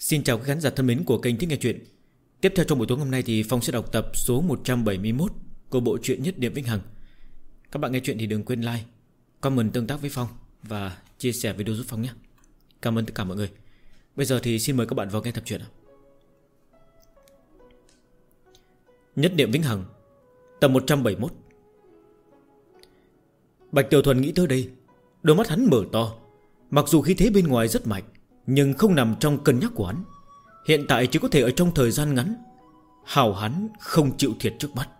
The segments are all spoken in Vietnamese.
Xin chào các khán giả thân mến của kênh Thích Nghe Chuyện. Tiếp theo trong buổi tối hôm nay thì Phong sẽ đọc tập số 171 của bộ truyện Nhất Niệm Vĩnh Hằng. Các bạn nghe chuyện thì đừng quên like, comment tương tác với Phong và chia sẻ video giúp Phong nhé. Cảm ơn tất cả mọi người. Bây giờ thì xin mời các bạn vào nghe tập truyện. Nhất Niệm Vĩnh Hằng, tập 171. Bạch Tiểu Thuần nghĩ tới đây, đôi mắt hắn mở to. Mặc dù khí thế bên ngoài rất mạnh, nhưng không nằm trong cân nhắc của hắn. Hiện tại chỉ có thể ở trong thời gian ngắn hào hắn không chịu thiệt trước mắt.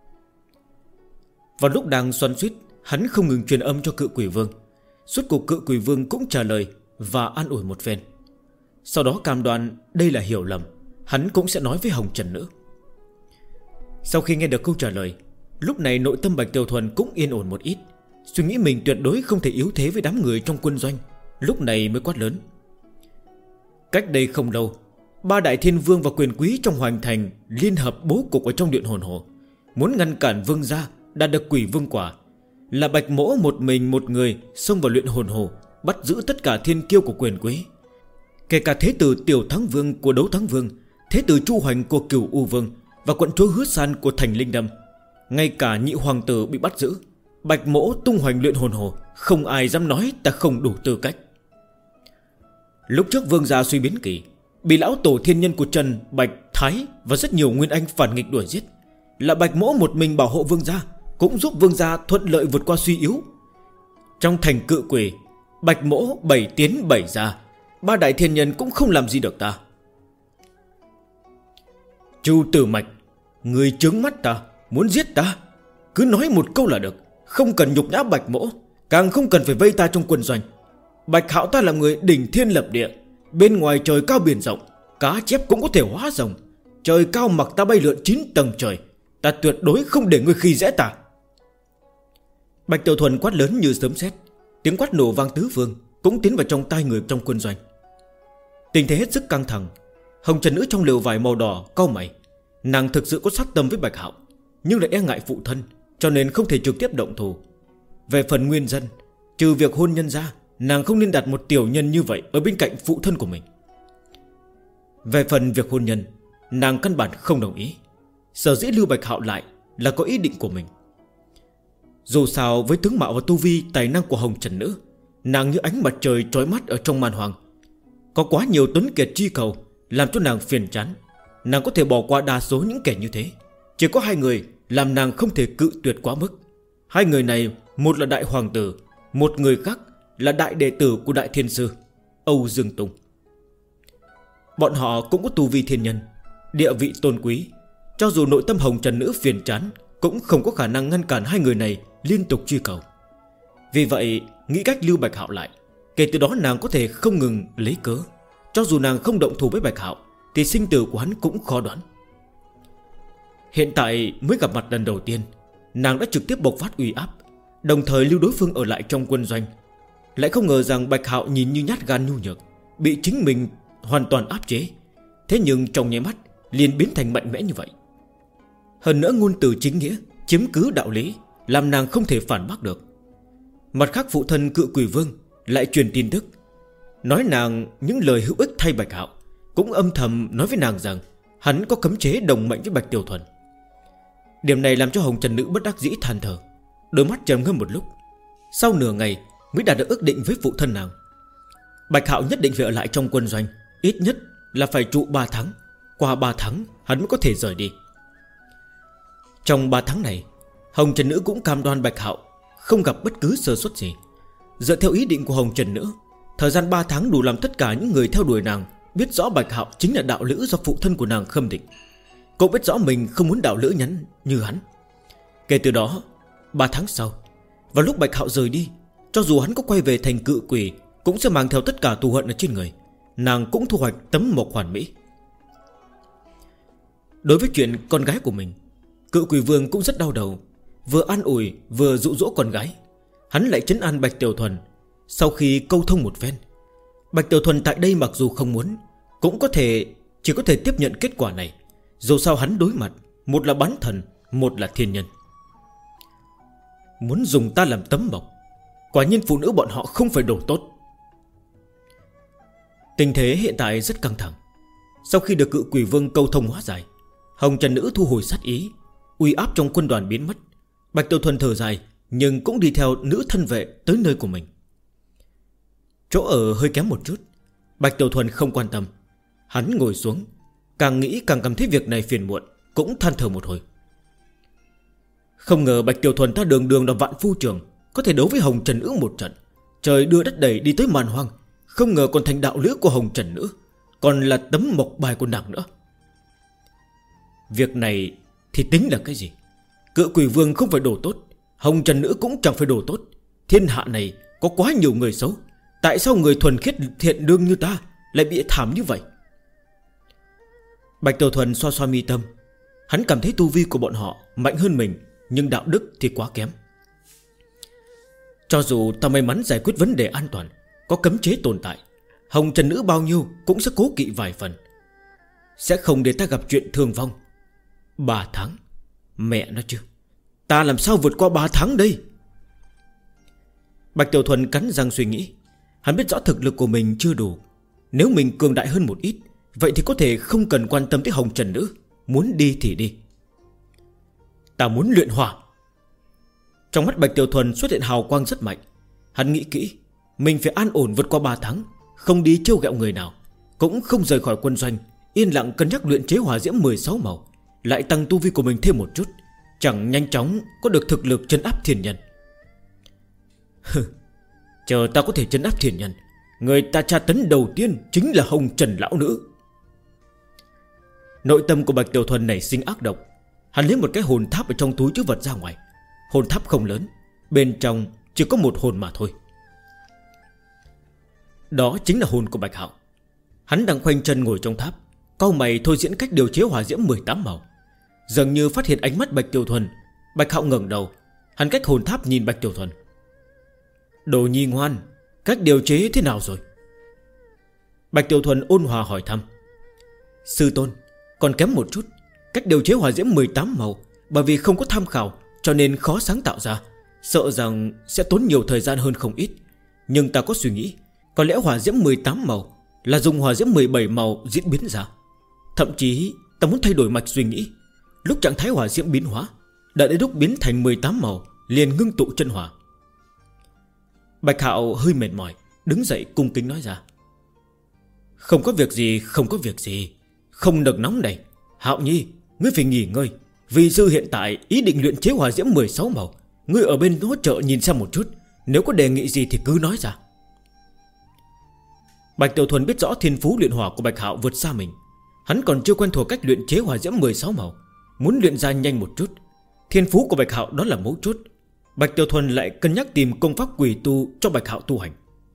Vào lúc đang xoắn xuýt, hắn không ngừng truyền âm cho Cự Quỷ Vương. Suốt cuộc Cự Quỷ Vương cũng trả lời và an ủi một phen. Sau đó cam đoan đây là hiểu lầm, hắn cũng sẽ nói với Hồng Trần Nữ. Sau khi nghe được câu trả lời, lúc này nội tâm Bạch Tiểu Thuần cũng yên ổn một ít. Suy nghĩ mình tuyệt đối không thể yếu thế với đám người trong quân doanh, lúc này mới quát lớn. Cách đây không lâu, ba đại thiên vương và quyền quý trong Hoành Thành liên hợp bố cục ở trong điện hồn hồ, muốn ngăn cản vương gia đạt được quỷ vương quả. Là Bạch Mỗ một mình một người xông vào luyện hồn hồ, bắt giữ tất cả thiên kiêu của quyền quý, kể cả thế tử Tiểu Thắng Vương của Đấu Thắng Vương, thế tử Chu Hoành của Cửu U Vương và quận chúa Hứa San của Thành Linh Đâm. Ngay cả nhị hoàng tử bị bắt giữ. Bạch Mỗ tung hoành luyện hồn hồ, không ai dám nói ta không đủ tư cách. Lúc trước vương gia suy biến kỳ, bị lão tổ thiên nhân của Trần, Bạch, Thái và rất nhiều nguyên anh phản nghịch đuổi giết. Là Bạch Mỗ một mình bảo hộ vương gia, cũng giúp vương gia thuận lợi vượt qua suy yếu. Trong thành Cự Quỷ, Bạch Mỗ 7 tiến 7 ra, ba đại thiên nhân cũng không làm gì được ta. Chu Tử Mạch, người trướng mắt ta, muốn giết ta, cứ nói một câu là được, không cần nhục nhã Bạch Mỗ, càng không cần phải vây ta trong quân doanh. Bạch Hạo ta là người đỉnh thiên lập địa, bên ngoài trời cao biển rộng, cá chép cũng có thể hóa rồng. Trời cao mặc ta bay lượn 9 tầng trời, ta tuyệt đối không để người khi dễ ta. Bạch Tiểu Thuần quát lớn như sấm sét, tiếng quát nổ vang tứ phương, cũng tiến vào trong tai người trong quân doanh. Tình thế hết sức căng thẳng. Hồng Trần Nữ trong lều vải màu đỏ cau mày. Nàng thực sự có sát tâm với Bạch Hạo, nhưng lại e ngại phụ thân, cho nên không thể trực tiếp động thủ. Về phần nguyên dân, trừ việc hôn nhân ra, nàng không nên đặt một tiểu nhân như vậy ở bên cạnh phụ thân của mình. Về phần việc hôn nhân, nàng căn bản không đồng ý. Sở dĩ lưu Bạch Hạo lại là có ý định của mình. Dù sao với tướng mạo và tu vi tài năng của Hồng Trần Nữ, nàng như ánh mặt trời trói mắt ở trong màn hoàng. Có quá nhiều tuấn kiệt chi cầu, làm cho nàng phiền chán. Nàng có thể bỏ qua đa số những kẻ như thế. Chỉ có hai người làm nàng không thể cự tuyệt quá mức. Hai người này, một là đại hoàng tử, một người khác là đại đệ tử của đại thiên sư Âu Dương Tùng. Bọn họ cũng có tu vi thiên nhân, địa vị tôn quý. Cho dù nội tâm Hồng Trần Nữ phiền chán, cũng không có khả năng ngăn cản hai người này liên tục truy cầu. Vì vậy nghĩ cách lưu Bạch Hạo lại. Kể từ đó nàng có thể không ngừng lấy cớ. Cho dù nàng không động thủ với Bạch Hạo, thì sinh tử của hắn cũng khó đoán. Hiện tại mới gặp mặt lần đầu tiên, nàng đã trực tiếp bộc phát uy áp, đồng thời lưu đối phương ở lại trong quân doanh. Lại không ngờ rằng Bạch Hạo nhìn như nhát gan nhu nhược, bị chính mình hoàn toàn áp chế. Thế nhưng trong nháy mắt liền biến thành mạnh mẽ như vậy. Hơn nữa ngôn từ chính nghĩa, chiếm cứ đạo lý, làm nàng không thể phản bác được. Mặt khác phụ thân Cự Quỷ Vương lại truyền tin tức, nói nàng những lời hữu ích thay Bạch Hạo, cũng âm thầm nói với nàng rằng hắn có cấm chế đồng mệnh với Bạch Tiểu Thuần. Điểm này làm cho Hồng Trần Nữ bất đắc dĩ than thở, đôi mắt trầm ngâm một lúc. Sau nửa ngày mới đạt được ước định với phụ thân nàng. Bạch Hạo nhất định phải ở lại trong quân doanh, ít nhất là phải trụ 3 tháng. Qua 3 tháng hắn mới có thể rời đi. Trong 3 tháng này, Hồng Trần Nữ cũng cam đoan Bạch Hạo không gặp bất cứ sơ suất gì. Dựa theo ý định của Hồng Trần Nữ, thời gian 3 tháng đủ làm tất cả những người theo đuổi nàng biết rõ Bạch Hạo chính là đạo lữ do phụ thân của nàng khâm định. Cô biết rõ mình không muốn đạo lữ nhắn như hắn. Kể từ đó 3 tháng sau, vào lúc Bạch Hạo rời đi, cho dù hắn có quay về thành Cự Quỷ, cũng sẽ mang theo tất cả thù hận ở trên người. Nàng cũng thu hoạch tấm mộc hoàn mỹ. Đối với chuyện con gái của mình, Cự Quỷ Vương cũng rất đau đầu. Vừa an ủi vừa dụ dỗ con gái, hắn lại trấn an Bạch Tiểu Thuần. Sau khi câu thông một phen, Bạch Tiểu Thuần tại đây mặc dù không muốn, cũng chỉ có thể tiếp nhận kết quả này. Dù sao hắn đối mặt, một là bán thần, một là thiên nhân. Muốn dùng ta làm tấm mộc, quả nhiên phụ nữ bọn họ không phải đồ tốt. Tình thế hiện tại rất căng thẳng. Sau khi được Cự Quỷ Vương câu thông hóa giải, Hồng Trần Nữ thu hồi sát ý, uy áp trong quân đoàn biến mất. Bạch Tiểu Thuần thở dài, nhưng cũng đi theo nữ thân vệ tới nơi của mình. Chỗ ở hơi kém một chút, Bạch Tiểu Thuần không quan tâm. Hắn ngồi xuống, càng nghĩ càng cảm thấy việc này phiền muộn, cũng than thở một hồi. Không ngờ Bạch Tiểu Thuần ta đường đường là vạn phu trường, có thể đấu với Hồng Trần Nữ một trận. Trời đưa đất đẩy đi tới màn hoang, không ngờ còn thành đạo lữ của Hồng Trần Nữ, còn là tấm mộc bài của nàng nữa. Việc này thì tính là cái gì? Cự Quỷ Vương không phải đồ tốt, Hồng Trần Nữ cũng chẳng phải đồ tốt. Thiên hạ này có quá nhiều người xấu, tại sao người thuần khiết thiện lương như ta lại bị thảm như vậy? Bạch Tiểu Thuần xoa xoa mi tâm. Hắn cảm thấy tu vi của bọn họ mạnh hơn mình, nhưng đạo đức thì quá kém. Cho dù ta may mắn giải quyết vấn đề an toàn, có cấm chế tồn tại, Hồng Trần Nữ bao nhiêu cũng sẽ cố kỵ vài phần, sẽ không để ta gặp chuyện thương vong. 3 tháng, mẹ nó chứ, ta làm sao vượt qua 3 tháng đây? Bạch Tiểu Thuần cắn răng suy nghĩ. Hắn biết rõ thực lực của mình chưa đủ. Nếu mình cường đại hơn một ít, vậy thì có thể không cần quan tâm tới Hồng Trần Nữ, muốn đi thì đi. Ta muốn luyện hỏa. Trong mắt Bạch Tiểu Thuần xuất hiện hào quang rất mạnh. Hắn nghĩ kỹ, mình phải an ổn vượt qua 3 tháng, không đi trêu ghẹo người nào, cũng không rời khỏi quân doanh, yên lặng cân nhắc luyện chế hỏa diễm 16 màu, lại tăng tu vi của mình thêm một chút, chẳng nhanh chóng có được thực lực trấn áp thiên nhân. Chờ ta có thể trấn áp thiên nhân, người ta tra tấn đầu tiên chính là Hồng Trần lão nữ. Nội tâm của Bạch Tiểu Thuần nảy sinh ác độc. Hắn lấy một cái hồn tháp ở trong túi trữ vật ra ngoài. Hồn tháp không lớn, bên trong chỉ có một hồn mà thôi. Đó chính là hồn của Bạch Hạo. Hắn đang khoanh chân ngồi trong tháp, cau mày thôi diễn cách điều chế hỏa diễm 18 màu. Dường như phát hiện ánh mắt Bạch Tiểu Thuần, Bạch Hạo ngẩng đầu. Hắn cách hồn tháp nhìn Bạch Tiểu Thuần. Đồ nhi ngoan, cách điều chế thế nào rồi? Bạch Tiểu Thuần ôn hòa hỏi thăm. Sư tôn, còn kém một chút. Cách điều chế hỏa diễm 18 màu, bởi vì không có tham khảo cho nên khó sáng tạo ra, sợ rằng sẽ tốn nhiều thời gian hơn không ít. Nhưng ta có suy nghĩ, có lẽ hỏa diễm 18 màu là dùng hỏa diễm 17 màu diễn biến ra. Thậm chí ta muốn thay đổi mạch suy nghĩ. Lúc trạng thái hỏa diễm biến hóa, đợi đến lúc biến thành 18 màu liền ngưng tụ chân hỏa. Bạch Hạo hơi mệt mỏi, đứng dậy cung kính nói ra. Không có việc gì, không có việc gì. Không được nóng này. Hạo Nhi, ngươi phải nghỉ ngơi. Vì sư hiện tại ý định luyện chế hỏa diễm 16 màu. Ngươi ở bên hỗ trợ nhìn xem một chút, nếu có đề nghị gì thì cứ nói ra. Bạch Tiểu Thuần biết rõ thiên phú luyện hỏa của Bạch Hạo vượt xa mình. Hắn còn chưa quen thuộc cách luyện chế hỏa diễm 16 màu, muốn luyện ra nhanh một chút. Thiên phú của Bạch Hạo đó là mấu chốt. Bạch Tiểu Thuần lại cân nhắc tìm công pháp quỷ tu cho Bạch Hạo tu hành.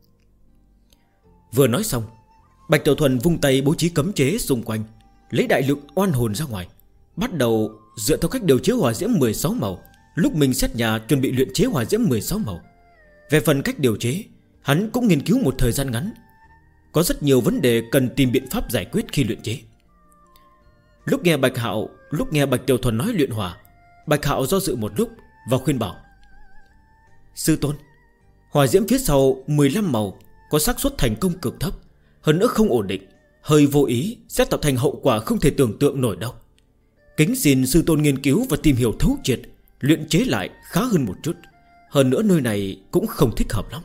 Vừa nói xong, Bạch Tiểu Thuần vung tay bố trí cấm chế xung quanh, lấy đại lực oan hồn ra ngoài, bắt đầu dựa theo cách điều chế hỏa diễm 16 màu. Lúc mình xét nhà chuẩn bị luyện chế hỏa diễm 16 màu. Về phần cách điều chế, hắn cũng nghiên cứu một thời gian ngắn. Có rất nhiều vấn đề cần tìm biện pháp giải quyết khi luyện chế. Lúc nghe Bạch Tiểu Thuần nói luyện hỏa, Bạch Hạo do dự một lúc và khuyên bảo. Sư tôn, hỏa diễm phía sau 15 màu có xác suất thành công cực thấp, hơn nữa không ổn định, hơi vô ý sẽ tạo thành hậu quả không thể tưởng tượng nổi đâu. Kính xin sư tôn nghiên cứu và tìm hiểu thấu triệt, luyện chế lại khá hơn một chút. Hơn nữa nơi này cũng không thích hợp lắm.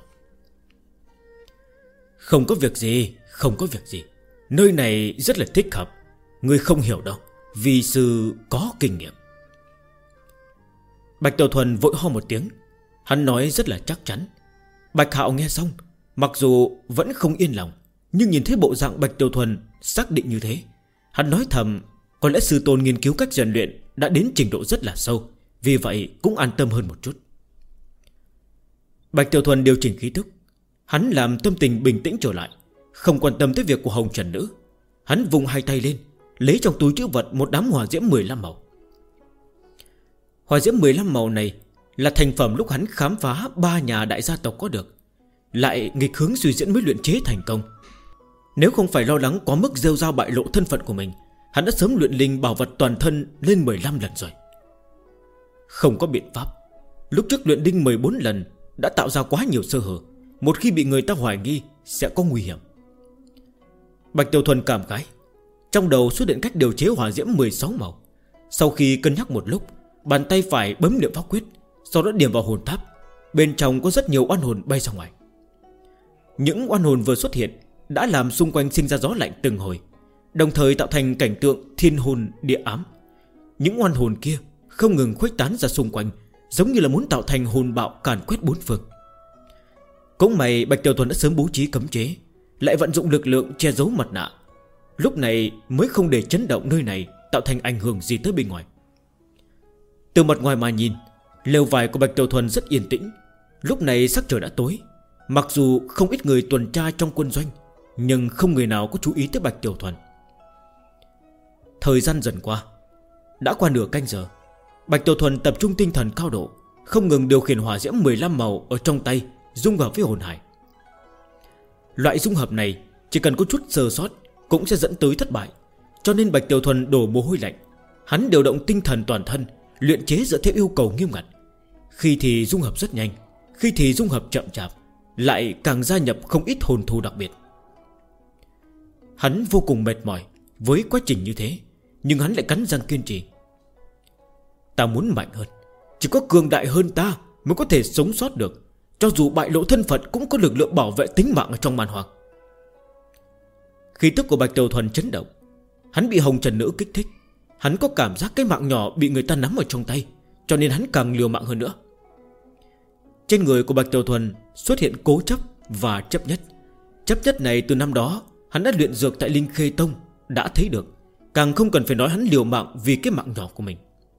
Không có việc gì, không có việc gì. Nơi này rất là thích hợp. Ngươi không hiểu đâu, vì sư có kinh nghiệm. Bạch Tiểu Thuần vội ho một tiếng. Hắn nói rất là chắc chắn. Bạch Hạo nghe xong, mặc dù vẫn không yên lòng, nhưng nhìn thấy bộ dạng Bạch Tiểu Thuần xác định như thế, hắn nói thầm, có lẽ sư tôn nghiên cứu cách rèn luyện đã đến trình độ rất là sâu, vì vậy cũng an tâm hơn một chút. Bạch Tiểu Thuần điều chỉnh khí tức. Hắn làm tâm tình bình tĩnh trở lại, không quan tâm tới việc của Hồng Trần Nữ. Hắn vùng hai tay lên, lấy trong túi trữ vật một đám hỏa diễm 15 màu. Hỏa diễm 15 màu này là thành phẩm lúc hắn khám phá 3 nhà đại gia tộc có được, lại nghịch hướng suy diễn mới luyện chế thành công. Nếu không phải lo lắng quá mức rêu rao bại lộ thân phận của mình, hắn đã sớm luyện linh bảo vật toàn thân lên 15 lần rồi. Không có biện pháp, lúc trước luyện linh 14 lần đã tạo ra quá nhiều sơ hở, một khi bị người ta hoài nghi sẽ có nguy hiểm. Bạch Tiểu Thuần cảm khái, Trong đầu xuất hiện cách điều chế hỏa diễm 16 màu. Sau khi cân nhắc một lúc, bàn tay phải bấm niệm pháp quyết, sau đó điểm vào hồn tháp. Bên trong có rất nhiều oan hồn bay ra ngoài. Những oan hồn vừa xuất hiện đã làm xung quanh sinh ra gió lạnh từng hồi, đồng thời tạo thành cảnh tượng thiên hồn địa ám. Những oan hồn kia không ngừng khuếch tán ra xung quanh, giống như là muốn tạo thành hồn bạo càn quét bốn phương. Cũng may Bạch Tiểu Thuần đã sớm bố trí cấm chế, lại vận dụng lực lượng che giấu mặt nạ, lúc này mới không để chấn động nơi này tạo thành ảnh hưởng gì tới bên ngoài. Từ mặt ngoài mà nhìn, lều vải của Bạch Tiểu Thuần rất yên tĩnh. Lúc này sắc trời đã tối. Mặc dù không ít người tuần tra trong quân doanh, nhưng không người nào có chú ý tới Bạch Tiểu Thuần. Thời gian dần qua, đã qua nửa canh giờ. Bạch Tiểu Thuần tập trung tinh thần cao độ, không ngừng điều khiển hỏa diễm 15 màu ở trong tay dung hợp với hồn hải. Loại dung hợp này chỉ cần có chút sơ sót cũng sẽ dẫn tới thất bại, cho nên Bạch Tiểu Thuần đổ mồ hôi lạnh. Hắn điều động tinh thần toàn thân, luyện chế dựa theo yêu cầu nghiêm ngặt. Khi thì dung hợp rất nhanh, khi thì dung hợp chậm chạp, lại càng gia nhập không ít hồn thú đặc biệt. Hắn vô cùng mệt mỏi với quá trình như thế, nhưng hắn lại cắn răng kiên trì. Ta muốn mạnh hơn, chỉ có cường đại hơn ta mới có thể sống sót được. Cho dù bại lộ thân phận cũng có lực lượng bảo vệ tính mạng ở trong màn hoặc. Khí tức của Bạch Tiểu Thuần chấn động. Hắn bị hồng trần nữ kích thích. Hắn có cảm giác cái mạng nhỏ bị người ta nắm ở trong tay, cho nên hắn càng liều mạng hơn nữa. Trên người của Bạch Tiểu Thuần xuất hiện cố chấp và chấp nhất. Chấp nhất này từ năm đó hắn đã luyện dược tại Linh Khê Tông đã thấy được, càng không cần phải nói hắn liều mạng vì cái mạng nhỏ của mình.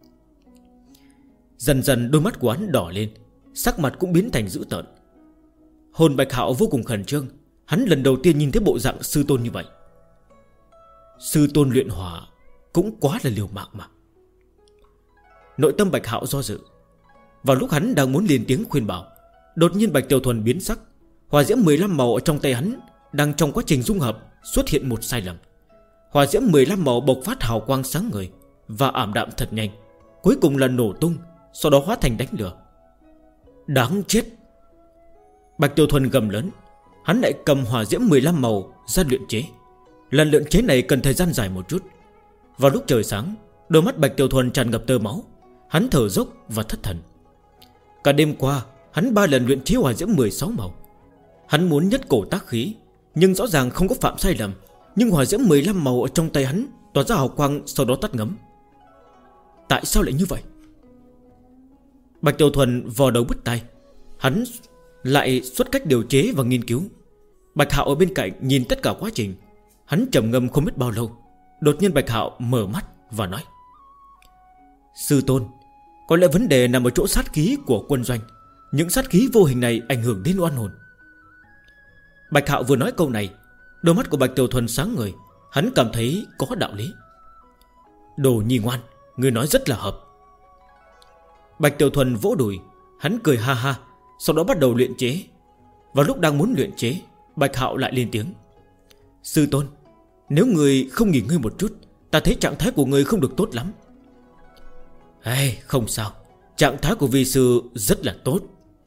Dần dần đôi mắt của hắn đỏ lên, sắc mặt cũng biến thành dữ tợn. Hồn Bạch Hạo vô cùng khẩn trương. Hắn lần đầu tiên nhìn thấy bộ dạng sư tôn như vậy. Sư tôn luyện hỏa cũng quá là liều mạng mà. Nội tâm Bạch Hạo do dự. Vào lúc hắn đang muốn lên tiếng khuyên bảo, đột nhiên Bạch Tiểu Thuần biến sắc. Hỏa diễm 15 màu ở trong tay hắn đang trong quá trình dung hợp xuất hiện một sai lầm. Hỏa diễm 15 màu bộc phát hào quang sáng ngời và ảm đạm thật nhanh, cuối cùng là nổ tung, sau đó hóa thành đánh lửa. Đáng chết! Bạch Tiểu Thuần gầm lớn. Hắn lại cầm hỏa diễm 15 màu ra luyện chế. Lần luyện chế này cần thời gian dài một chút. Vào lúc trời sáng, đôi mắt Bạch Tiểu Thuần tràn ngập tơ máu. Hắn thở dốc và thất thần. Cả đêm qua hắn 3 lần luyện chế hỏa diễm 16 màu. Hắn muốn nhất cổ tác khí, nhưng rõ ràng không có phạm sai lầm. Nhưng hỏa diễm 15 màu ở trong tay hắn tỏa ra hào quang, sau đó tắt ngấm. Tại sao lại như vậy? Bạch Tiểu Thuần vò đầu bứt tai. Hắn lại xuất cách điều chế và nghiên cứu. Bạch Hạo ở bên cạnh nhìn tất cả quá trình. Hắn trầm ngâm không biết bao lâu. Đột nhiên Bạch Hạo mở mắt và nói: Sư tôn, có lẽ vấn đề nằm ở chỗ sát khí của quân doanh. Những sát khí vô hình này ảnh hưởng đến oan hồn. Bạch Hạo vừa nói câu này, đôi mắt của Bạch Tiểu Thuần sáng ngời. Hắn cảm thấy có đạo lý. Đồ nhi ngoan, người nói rất là hợp. Bạch Tiểu Thuần vỗ đùi. Hắn cười ha ha, sau đó bắt đầu luyện chế. Vào lúc đang muốn luyện chế, Bạch Hạo lại lên tiếng: Sư tôn, nếu người không nghỉ ngơi một chút, ta thấy trạng thái của người không được tốt lắm. Không sao, trạng thái của vi sư rất là tốt.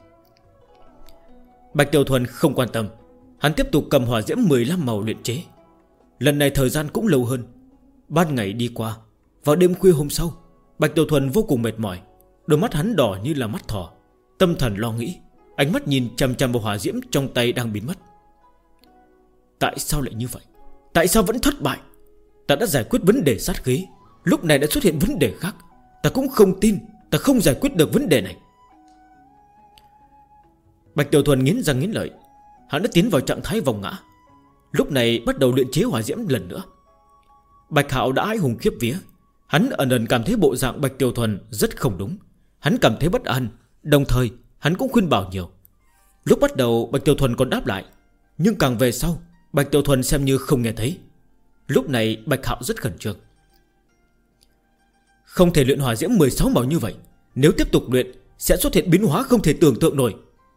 Bạch Tiểu Thuần không quan tâm. Hắn tiếp tục cầm hỏa diễm 15 màu luyện chế. Lần này thời gian cũng lâu hơn. Ban ngày đi qua, vào đêm khuya hôm sau, Bạch Tiểu Thuần vô cùng mệt mỏi. Đôi mắt hắn đỏ như là mắt thỏ, tâm thần lo nghĩ, ánh mắt nhìn chằm chằm vào hỏa diễm trong tay đang biến mất. Tại sao lại như vậy? Tại sao vẫn thất bại? Ta đã giải quyết vấn đề sát khí, lúc này đã xuất hiện vấn đề khác. Ta cũng không tin ta không giải quyết được vấn đề này. Bạch Tiểu Thuần nghiến răng nghiến lợi. Hắn đã tiến vào trạng thái vòng ngã. Lúc này bắt đầu luyện chế hỏa diễm lần nữa. Bạch Hạo đã hãi hùng khiếp vía. Hắn ẩn ẩn cảm thấy bộ dạng Bạch Tiểu Thuần rất không đúng. Hắn cảm thấy bất an, đồng thời hắn cũng khuyên bảo nhiều. Lúc bắt đầu Bạch Tiểu Thuần còn đáp lại, nhưng càng về sau Bạch Tiểu Thuần xem như không nghe thấy. Lúc này Bạch Hạo rất khẩn trương. Không thể luyện hỏa diễm 16 màu như vậy. Nếu tiếp tục luyện sẽ xuất hiện biến hóa không thể tưởng tượng nổi.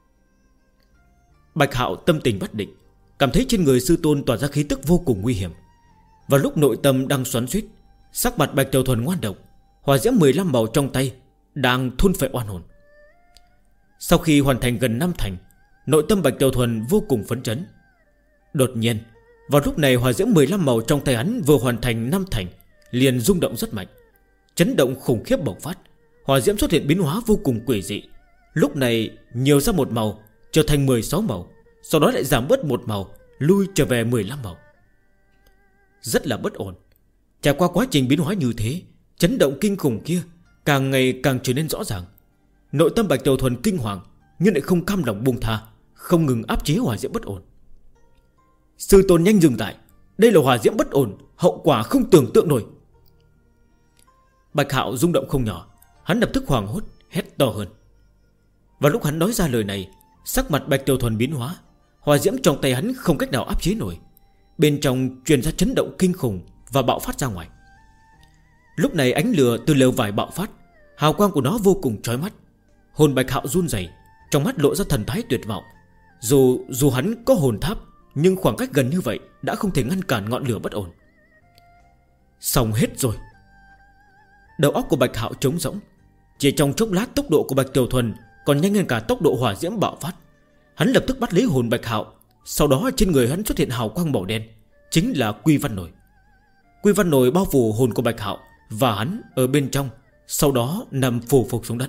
Bạch Hạo tâm tình bất định, cảm thấy trên người sư tôn tỏa ra khí tức vô cùng nguy hiểm. Và lúc nội tâm đang xoắn xuýt, sắc mặt Bạch Tiểu Thuần ngoan độc. Hỏa diễm 15 màu trong tay đang thôn phệ oan hồn. Sau khi hoàn thành gần 5 thành, nội tâm Bạch Tiểu Thuần vô cùng phấn chấn. Đột nhiên Vào lúc này hỏa diễm 15 màu trong tay hắn vừa hoàn thành 5 thành, liền rung động rất mạnh. Chấn động khủng khiếp bộc phát. Hỏa diễm xuất hiện biến hóa vô cùng quỷ dị. Lúc này nhiều ra một màu, trở thành 16 màu, sau đó lại giảm bớt một màu, lui trở về 15 màu. Rất là bất ổn. Trải qua quá trình biến hóa như thế, chấn động kinh khủng kia càng ngày càng trở nên rõ ràng. Nội tâm Bạch Tiểu Thuần kinh hoàng, nhưng lại không cam lòng buông tha, không ngừng áp chế hỏa diễm bất ổn. Sư tôn nhanh dừng lại, đây là hỏa diễm bất ổn, hậu quả không tưởng tượng nổi. Bạch Hạo rung động không nhỏ, hắn lập tức hoảng hốt, hét to hơn. Và lúc hắn nói ra lời này, sắc mặt Bạch Tiểu Thuần biến hóa. Hỏa diễm trong tay hắn không cách nào áp chế nổi, bên trong truyền ra chấn động kinh khủng và bạo phát ra ngoài. Lúc này ánh lửa từ lều vải bạo phát, hào quang của nó vô cùng chói mắt. Hồn Bạch Hạo run rẩy, trong mắt lộ ra thần thái tuyệt vọng. Dù hắn có hồn tháp, nhưng khoảng cách gần như vậy đã không thể ngăn cản ngọn lửa bất ổn. Xong hết rồi. Đầu óc của Bạch Hạo trống rỗng. Chỉ trong chốc lát tốc độ của Bạch Tiểu Thuần còn nhanh hơn cả tốc độ hỏa diễm bạo phát. Hắn lập tức bắt lấy hồn Bạch Hạo. Sau đó trên người hắn xuất hiện hào quang màu đen, chính là Quy Văn Nổi. Quy Văn Nổi bao phủ hồn của Bạch Hạo và hắn ở bên trong, sau đó nằm phù phục xuống đất.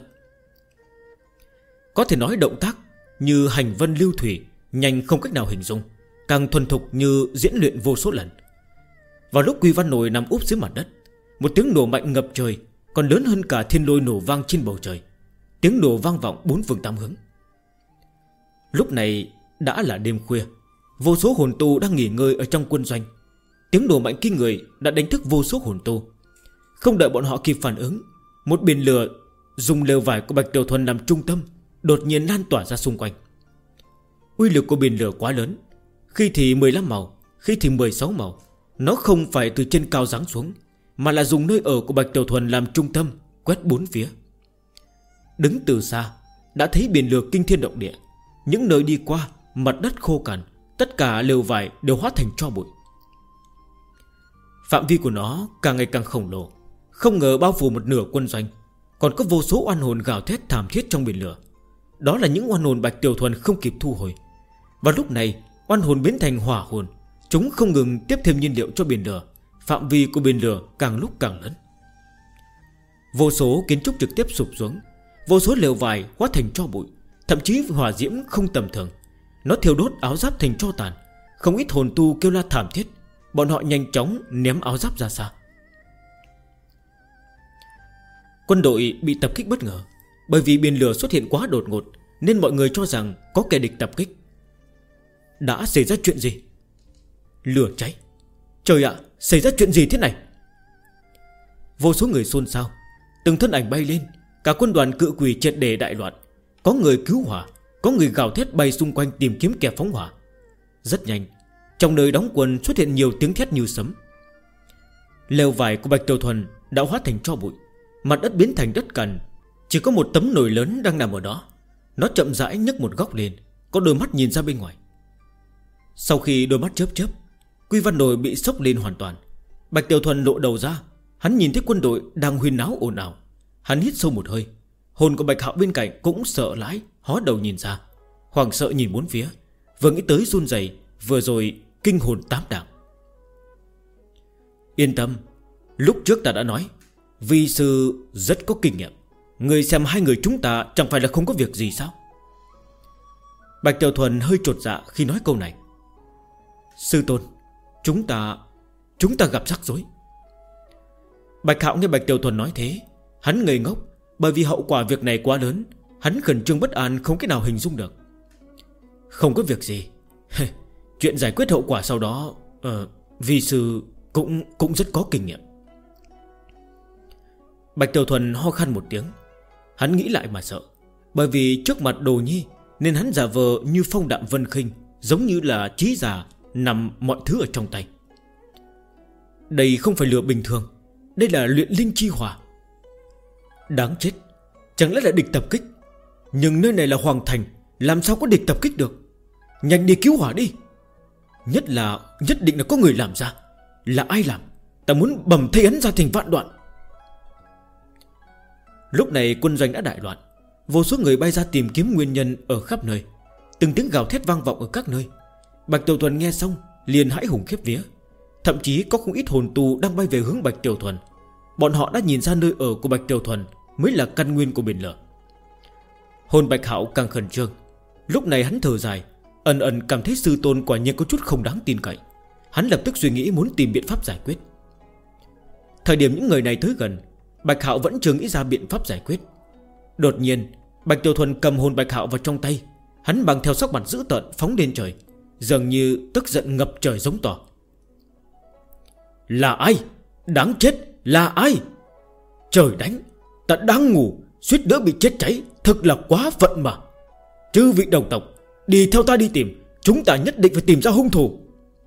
Có thể nói động tác như hành vân lưu thủy, nhanh không cách nào hình dung, càng thuần thục như diễn luyện vô số lần. Vào lúc Quy Văn Nổi nằm úp dưới mặt đất, một tiếng nổ mạnh ngập trời, còn lớn hơn cả thiên lôi nổ vang trên bầu trời. Tiếng nổ vang vọng bốn phương tám hướng. Lúc này đã là đêm khuya, vô số hồn tu đang nghỉ ngơi ở trong quân doanh. Tiếng nổ mạnh kinh người đã đánh thức vô số hồn tu. Không đợi bọn họ kịp phản ứng, một biển lửa dùng lều vải của Bạch Tiểu Thuần làm trung tâm đột nhiên lan tỏa ra xung quanh. Uy lực của biển lửa quá lớn, khi thì 15 màu, khi thì 16 màu. Nó không phải từ trên cao giáng xuống, mà là dùng nơi ở của Bạch Tiểu Thuần làm trung tâm, quét bốn phía. Đứng từ xa đã thấy biển lửa kinh thiên động địa. Những nơi đi qua, mặt đất khô cằn, tất cả lều vải đều hóa thành tro bụi. Phạm vi của nó càng ngày càng khổng lồ, không ngờ bao phủ một nửa quân doanh. Còn có vô số oan hồn gào thét thảm thiết trong biển lửa. Đó là những oan hồn Bạch Tiểu Thuần không kịp thu hồi. Và lúc này oan hồn biến thành hỏa hồn, chúng không ngừng tiếp thêm nhiên liệu cho biển lửa. Phạm vi của biển lửa càng lúc càng lớn. Vô số kiến trúc trực tiếp sụp xuống, vô số lều vải hóa thành tro bụi. Thậm chí hỏa diễm không tầm thường, nó thiêu đốt áo giáp thành tro tàn. Không ít hồn tu kêu la thảm thiết. Bọn họ nhanh chóng ném áo giáp ra xa. Quân đội bị tập kích bất ngờ. Bởi vì biển lửa xuất hiện quá đột ngột, nên mọi người cho rằng có kẻ địch tập kích. Đã xảy ra chuyện gì? Lửa cháy. Trời ạ, xảy ra chuyện gì thế này? Vô số người xôn xao, từng thân ảnh bay lên. Cả quân đoàn cự quỷ triệt để đại loạn. Có người cứu hỏa, có người gào thét bay xung quanh tìm kiếm kẻ phóng hỏa. Rất nhanh, trong nơi đóng quân xuất hiện nhiều tiếng thét như sấm. Lều vải của Bạch Tiểu Thuần đã hóa thành tro bụi, mặt đất biến thành đất cằn. Chỉ có một tấm nồi lớn đang nằm ở đó. Nó chậm rãi nhấc một góc lên, có đôi mắt nhìn ra bên ngoài. Sau khi đôi mắt chớp chớp, Quy Văn Nổi bị sốc lên hoàn toàn. Bạch Tiểu Thuần lộ đầu ra. Hắn nhìn thấy quân đội đang huyên náo ồn ào. Hắn hít sâu một hơi. Hồn của Bạch Hạo bên cạnh cũng sợ lãi, hó đầu nhìn ra, hoảng sợ nhìn bốn phía. Vừa nghĩ tới run rẩy, vừa rồi kinh hồn tám đảng. Yên tâm, lúc trước ta đã nói, vi sư rất có kinh nghiệm. Người xem hai người chúng ta chẳng phải là không có việc gì sao? Bạch Tiểu Thuần hơi chột dạ khi nói câu này. Sư tôn, chúng ta gặp rắc rối. Bạch Hạo nghe Bạch Tiểu Thuần nói thế, hắn ngây ngốc. Bởi vì hậu quả việc này quá lớn, hắn khẩn trương bất an không cách nào hình dung được. Không có việc gì. Chuyện giải quyết hậu quả sau đó vi sư cũng rất có kinh nghiệm. Bạch Tiểu Thuần ho khan một tiếng. Hắn nghĩ lại mà sợ. Bởi vì trước mặt Đồ Nhi nên hắn giả vờ như phong đạm vân khinh, giống như là trí giả nằm mọi thứ ở trong tay. Đây không phải lửa bình thường, đây là luyện linh chi hỏa. Đáng chết, chẳng lẽ là địch tập kích? Nhưng nơi này là Hoàng Thành, làm sao có địch tập kích được? Nhanh đi cứu hỏa đi. Nhất định là có người làm ra. Là ai làm? Ta muốn bầm thây hắn ra thành vạn đoạn. Lúc này quân doanh đã đại loạn. Vô số người bay ra tìm kiếm nguyên nhân ở khắp nơi. Từng tiếng gào thét vang vọng ở các nơi. Bạch Tiểu Thuần nghe xong, liền hãi hùng khiếp vía. Thậm chí có không ít hồn tu đang bay về hướng Bạch Tiểu Thuần. Bọn họ đã nhìn ra nơi ở của Bạch Tiểu Thuần mới là căn nguyên của biển lửa. Hồn Bạch Hạo càng khẩn trương. Lúc này hắn thở dài, ẩn ẩn cảm thấy sư tôn quả nhiên có chút không đáng tin cậy. Hắn lập tức suy nghĩ muốn tìm biện pháp giải quyết. Thời điểm những người này tới gần, Bạch Hạo vẫn chưa nghĩ ra biện pháp giải quyết. Đột nhiên Bạch Tiểu Thuần cầm hồn Bạch Hạo vào trong tay. Hắn bằng theo sắc mặt dữ tợn phóng lên trời, dường như tức giận ngập trời giống to: Là ai? Đáng chết, là ai? Trời đánh, ta đang ngủ suýt nữa bị chết cháy, thật là quá phận mà. Chư vị đồng tộc, đi theo ta đi tìm, chúng ta nhất định phải tìm ra hung thủ.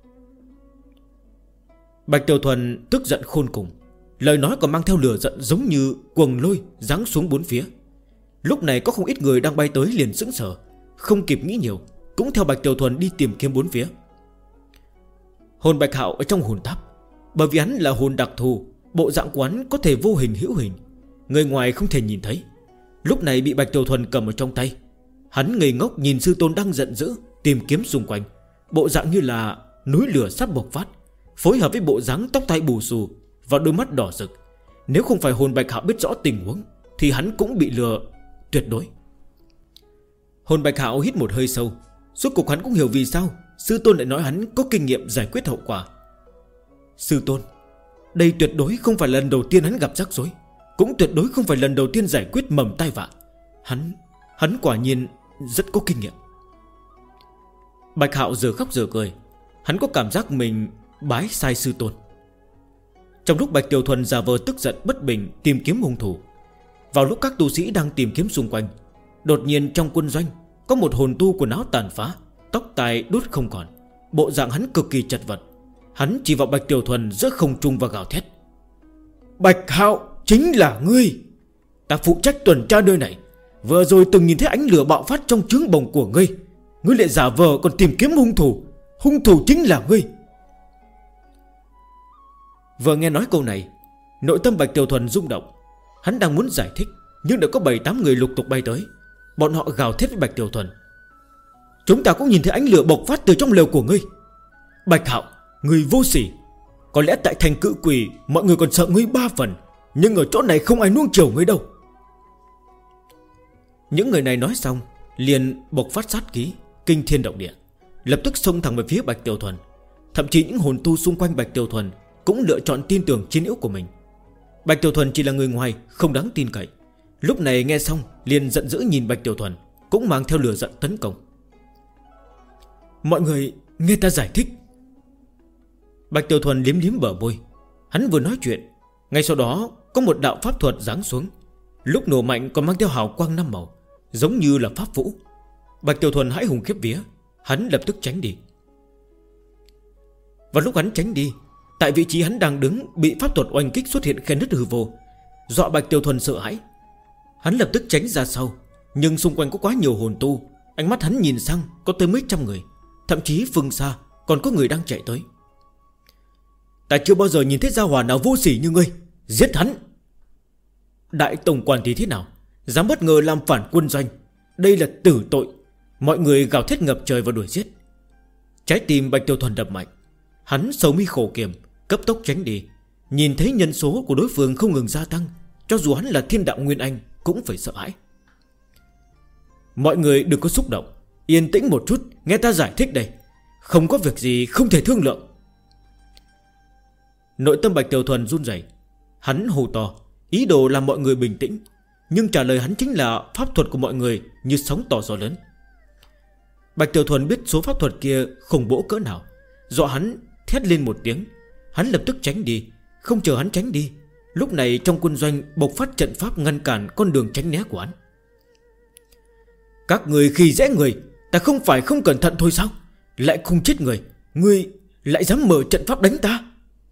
Bạch Tiểu Thuần tức giận khôn cùng, lời nói còn mang theo lửa giận giống như quần lôi giáng xuống bốn phía. Lúc này có không ít người đang bay tới liền sững sờ, không kịp nghĩ nhiều, cũng theo Bạch Tiểu Thuần đi tìm kiếm bốn phía. Hồn Bạch Hạo ở trong hồn tháp, bởi vì hắn là hồn đặc thù, bộ dạng của hắn có thể vô hình hữu hình, người ngoài không thể nhìn thấy. Lúc này bị Bạch Tiểu Thuần cầm ở trong tay. Hắn ngây ngốc nhìn sư tôn đang giận dữ tìm kiếm xung quanh, bộ dạng như là núi lửa sắp bộc phát, phối hợp với bộ dáng tóc tai bù xù và đôi mắt đỏ rực. Nếu không phải hồn Bạch Hạo biết rõ tình huống thì hắn cũng bị lừa tuyệt đối. Hồn Bạch Hạo hít một hơi sâu. Suốt cuộc hắn cũng hiểu vì sao sư tôn lại nói hắn có kinh nghiệm giải quyết hậu quả. Sư tôn, đây tuyệt đối không phải lần đầu tiên hắn gặp rắc rối, cũng tuyệt đối không phải lần đầu tiên giải quyết mầm tai vạ. Hắn quả nhiên rất có kinh nghiệm. Bạch Hạo giờ khóc giờ cười. Hắn có cảm giác mình bái sai sư tôn. Trong lúc Bạch Tiểu Thuần giả vờ tức giận bất bình tìm kiếm hung thủ, vào lúc các tu sĩ đang tìm kiếm xung quanh, đột nhiên trong quân doanh có một hồn tu quần áo tàn phá, tóc tai đốt không còn, bộ dạng hắn cực kỳ chật vật. Hắn chỉ vào Bạch Tiểu Thuần giữa không trung và gào thét: Bạch Hạo, chính là ngươi! Ta phụ trách tuần tra nơi này, vừa rồi từng nhìn thấy ánh lửa bạo phát trong trướng bồng của ngươi. Ngươi lại giả vờ còn tìm kiếm hung thủ. Hung thủ chính là ngươi. Vừa nghe nói câu này, nội tâm Bạch Tiểu Thuần rung động. Hắn đang muốn giải thích, nhưng đã có 7-8 người lục tục bay tới. Bọn họ gào thét với Bạch Tiểu Thuần: Chúng ta cũng nhìn thấy ánh lửa bộc phát từ trong lều của ngươi. Bạch Hạo, ngươi vô sỉ. Có lẽ tại thành Cự Quỷ mọi người còn sợ ngươi 3 phần, nhưng ở chỗ này không ai nuông chiều ngươi đâu. Những người này nói xong liền bộc phát sát khí kinh thiên động địa, lập tức xông thẳng về phía Bạch Tiểu Thuần. Thậm chí những hồn tu xung quanh Bạch Tiểu Thuần cũng lựa chọn tin tưởng chiến hữu của mình. Bạch Tiểu Thuần chỉ là người ngoài, không đáng tin cậy. Lúc này nghe xong liền giận dữ nhìn Bạch Tiểu Thuần, cũng mang theo lửa giận tấn công. Mọi người nghe ta giải thích. Bạch Tiểu Thuần liếm liếm bờ môi. Hắn vừa nói chuyện, ngay sau đó có một đạo pháp thuật giáng xuống. Lúc nổ mạnh còn mang theo hào quang 5 màu, giống như là pháp vũ. Bạch Tiểu Thuần hãi hùng khiếp vía. Hắn lập tức tránh đi. Và lúc hắn tránh đi, tại vị trí hắn đang đứng bị pháp thuật oanh kích xuất hiện khe nứt hư vô, dọa Bạch Tiểu Thuần sợ hãi. Hắn lập tức tránh ra sau, nhưng xung quanh có quá nhiều hồn tu. Ánh mắt hắn nhìn sang có tới mấy trăm người, thậm chí phương xa còn có người đang chạy tới. Ta chưa bao giờ nhìn thấy gia hỏa nào vô sỉ như ngươi. Giết hắn. Đại tổng quản thì thế nào, dám bất ngờ làm phản quân doanh, đây là tử tội. Mọi người gào thét ngập trời và đuổi giết. Trái tim Bạch Tiểu Thuần đập mạnh. Hắn sầu mi khổ kiểm, cấp tốc tránh đi. Nhìn thấy nhân số của đối phương không ngừng gia tăng, cho dù hắn là thiên đạo Nguyên Anh cũng phải sợ hãi. Mọi người đừng có xúc động, yên tĩnh một chút, nghe ta giải thích đây. Không có việc gì không thể thương lượng. Nội tâm Bạch Tiểu Thuần run rẩy. Hắn hô to, ý đồ làm mọi người bình tĩnh, nhưng trả lời hắn chính là pháp thuật của mọi người như sóng to gió lớn. Bạch Tiểu Thuần biết số pháp thuật kia khủng bố cỡ nào, dọa hắn thét lên một tiếng. Hắn lập tức tránh đi. Không chờ hắn tránh đi, lúc này trong quân doanh bộc phát trận pháp ngăn cản con đường tránh né của hắn. Các người khi dễ người, ta không phải không cẩn thận thôi sao? Lại không chết người, ngươi lại dám mở trận pháp đánh ta.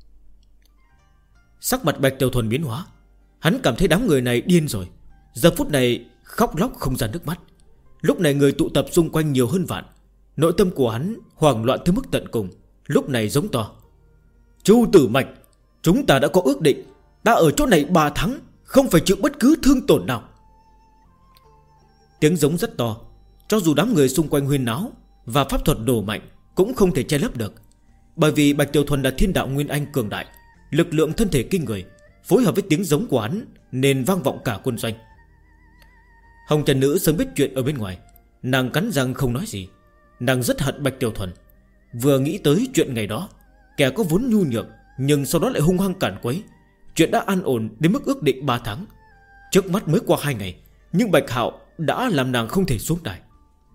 Sắc mặt Bạch Tiểu Thuần biến hóa. Hắn cảm thấy đám người này điên rồi. Giờ phút này khóc lóc không ra nước mắt. Lúc này người tụ tập xung quanh nhiều hơn vạn. Nội tâm của hắn hoảng loạn tới mức tận cùng. Lúc này giống to: Chu Tử Mạch, chúng ta đã có ước định, ta ở chỗ này 3 tháng, không phải chịu bất cứ thương tổn nào. Tiếng giống rất to, cho dù đám người xung quanh huyên náo và pháp thuật đổ mạnh cũng không thể che lấp được. Bởi vì Bạch Tiểu Thuần là thiên đạo nguyên anh cường đại, lực lượng thân thể kinh người, phối hợp với tiếng giống của hắn nên vang vọng cả quân doanh. Hồng Trần Nữ sớm biết chuyện ở bên ngoài, nàng cắn răng không nói gì. Nàng rất hận Bạch Tiểu Thuần. Vừa nghĩ tới chuyện ngày đó, kẻ có vốn nhu nhược nhưng sau đó lại hung hăng cản quấy. Chuyện đã an ổn đến mức ước định 3 tháng. Trước mắt mới qua 2 ngày, nhưng Bạch Hạo đã làm nàng không thể xuống đài.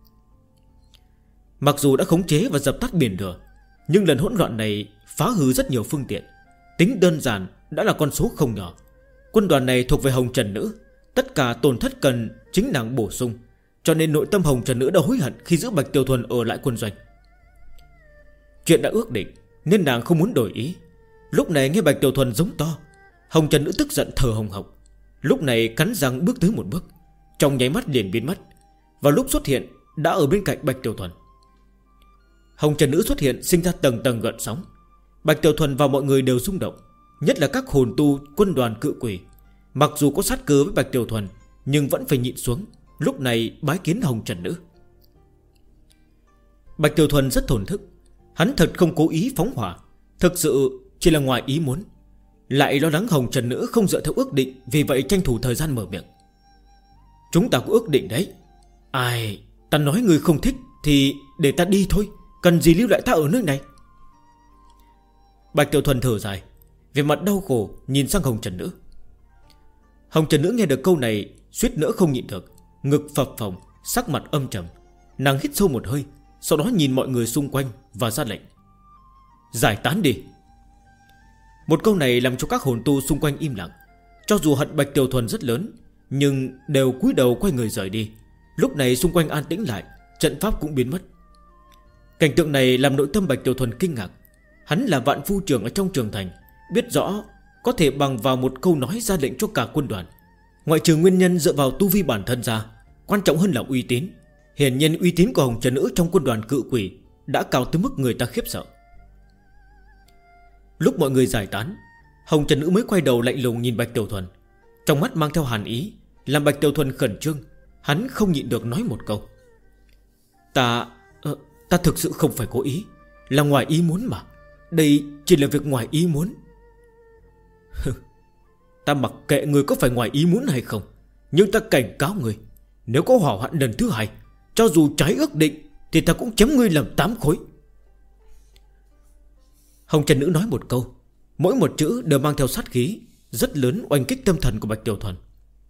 Mặc dù đã khống chế và dập tắt biển lửa, nhưng lần hỗn loạn này phá hư rất nhiều phương tiện. Tính đơn giản đã là con số không nhỏ. Quân đoàn này thuộc về Hồng Trần Nữ, tất cả tổn thất cần chính nàng bổ sung. Cho nên nội tâm Hồng Trần Nữ đã hối hận khi giữ Bạch Tiểu Thuần ở lại quân doanh. Chuyện đã ước định nên nàng không muốn đổi ý. Lúc này nghe Bạch Tiểu Thuần giống to, Hồng Trần Nữ tức giận thở hồng hộc. Lúc này cắn răng bước tới một bước, trong nháy mắt liền biến mất. Vào lúc xuất hiện đã ở bên cạnh Bạch Tiểu Thuần. Hồng Trần Nữ xuất hiện sinh ra tầng tầng gợn sóng. Bạch Tiểu Thuần và mọi người đều rung động, nhất là các hồn tu quân đoàn cự quỷ. Mặc dù có sát cơ với Bạch Tiểu Thuần nhưng vẫn phải nhịn xuống, lúc này bái kiến Hồng Trần Nữ. Bạch Tiểu Thuần rất thổn thức. Hắn thật không cố ý phóng hỏa, thực sự chỉ là ngoài ý muốn. Lại lo lắng Hồng Trần Nữ không dựa theo ước định, vì vậy tranh thủ thời gian mở miệng. Chúng ta có ước định đấy. Ai, ta nói người không thích thì để ta đi thôi, cần gì lưu lại ta ở nơi này. Bạch Tiểu Thuần thở dài, về mặt đau khổ nhìn sang Hồng Trần Nữ. Hồng Trần Nữ nghe được câu này suýt nữa không nhịn được, ngực phập phồng, sắc mặt âm trầm. Nàng hít sâu một hơi, sau đó nhìn mọi người xung quanh và ra lệnh: giải tán đi. Một câu này làm cho các hồn tu xung quanh im lặng. Cho dù hận Bạch Tiểu Thuần rất lớn, nhưng đều cúi đầu quay người rời đi. Lúc này xung quanh an tĩnh lại, trận pháp cũng biến mất. Cảnh tượng này làm nội tâm Bạch Tiểu Thuần kinh ngạc. Hắn là vạn phu trưởng ở trong trường thành, biết rõ có thể bằng vào một câu nói ra lệnh cho cả quân đoàn. Ngoại trừ nguyên nhân dựa vào tu vi bản thân ra, quan trọng hơn là uy tín. Hiển nhiên uy tín của Hồng Trần Nữ trong quân đoàn cự quỷ đã cao tới mức người ta khiếp sợ. Lúc mọi người giải tán, Hồng Trần Nữ mới quay đầu lạnh lùng nhìn Bạch Tiểu Thuần, trong mắt mang theo hàn ý, làm Bạch Tiểu Thuần khẩn trương. Hắn không nhịn được nói một câu: Ta thực sự không phải cố ý, là ngoài ý muốn mà. Đây chỉ là việc ngoài ý muốn. Ta mặc kệ người có phải ngoài ý muốn hay không, nhưng ta cảnh cáo người, nếu có hỏa hoạn lần thứ hai, cho dù trái ước định thì ta cũng chém ngươi làm 8 khối. Hồng Trần Nữ nói một câu, mỗi một chữ đều mang theo sát khí rất lớn, oanh kích tâm thần của Bạch Tiểu Thuần.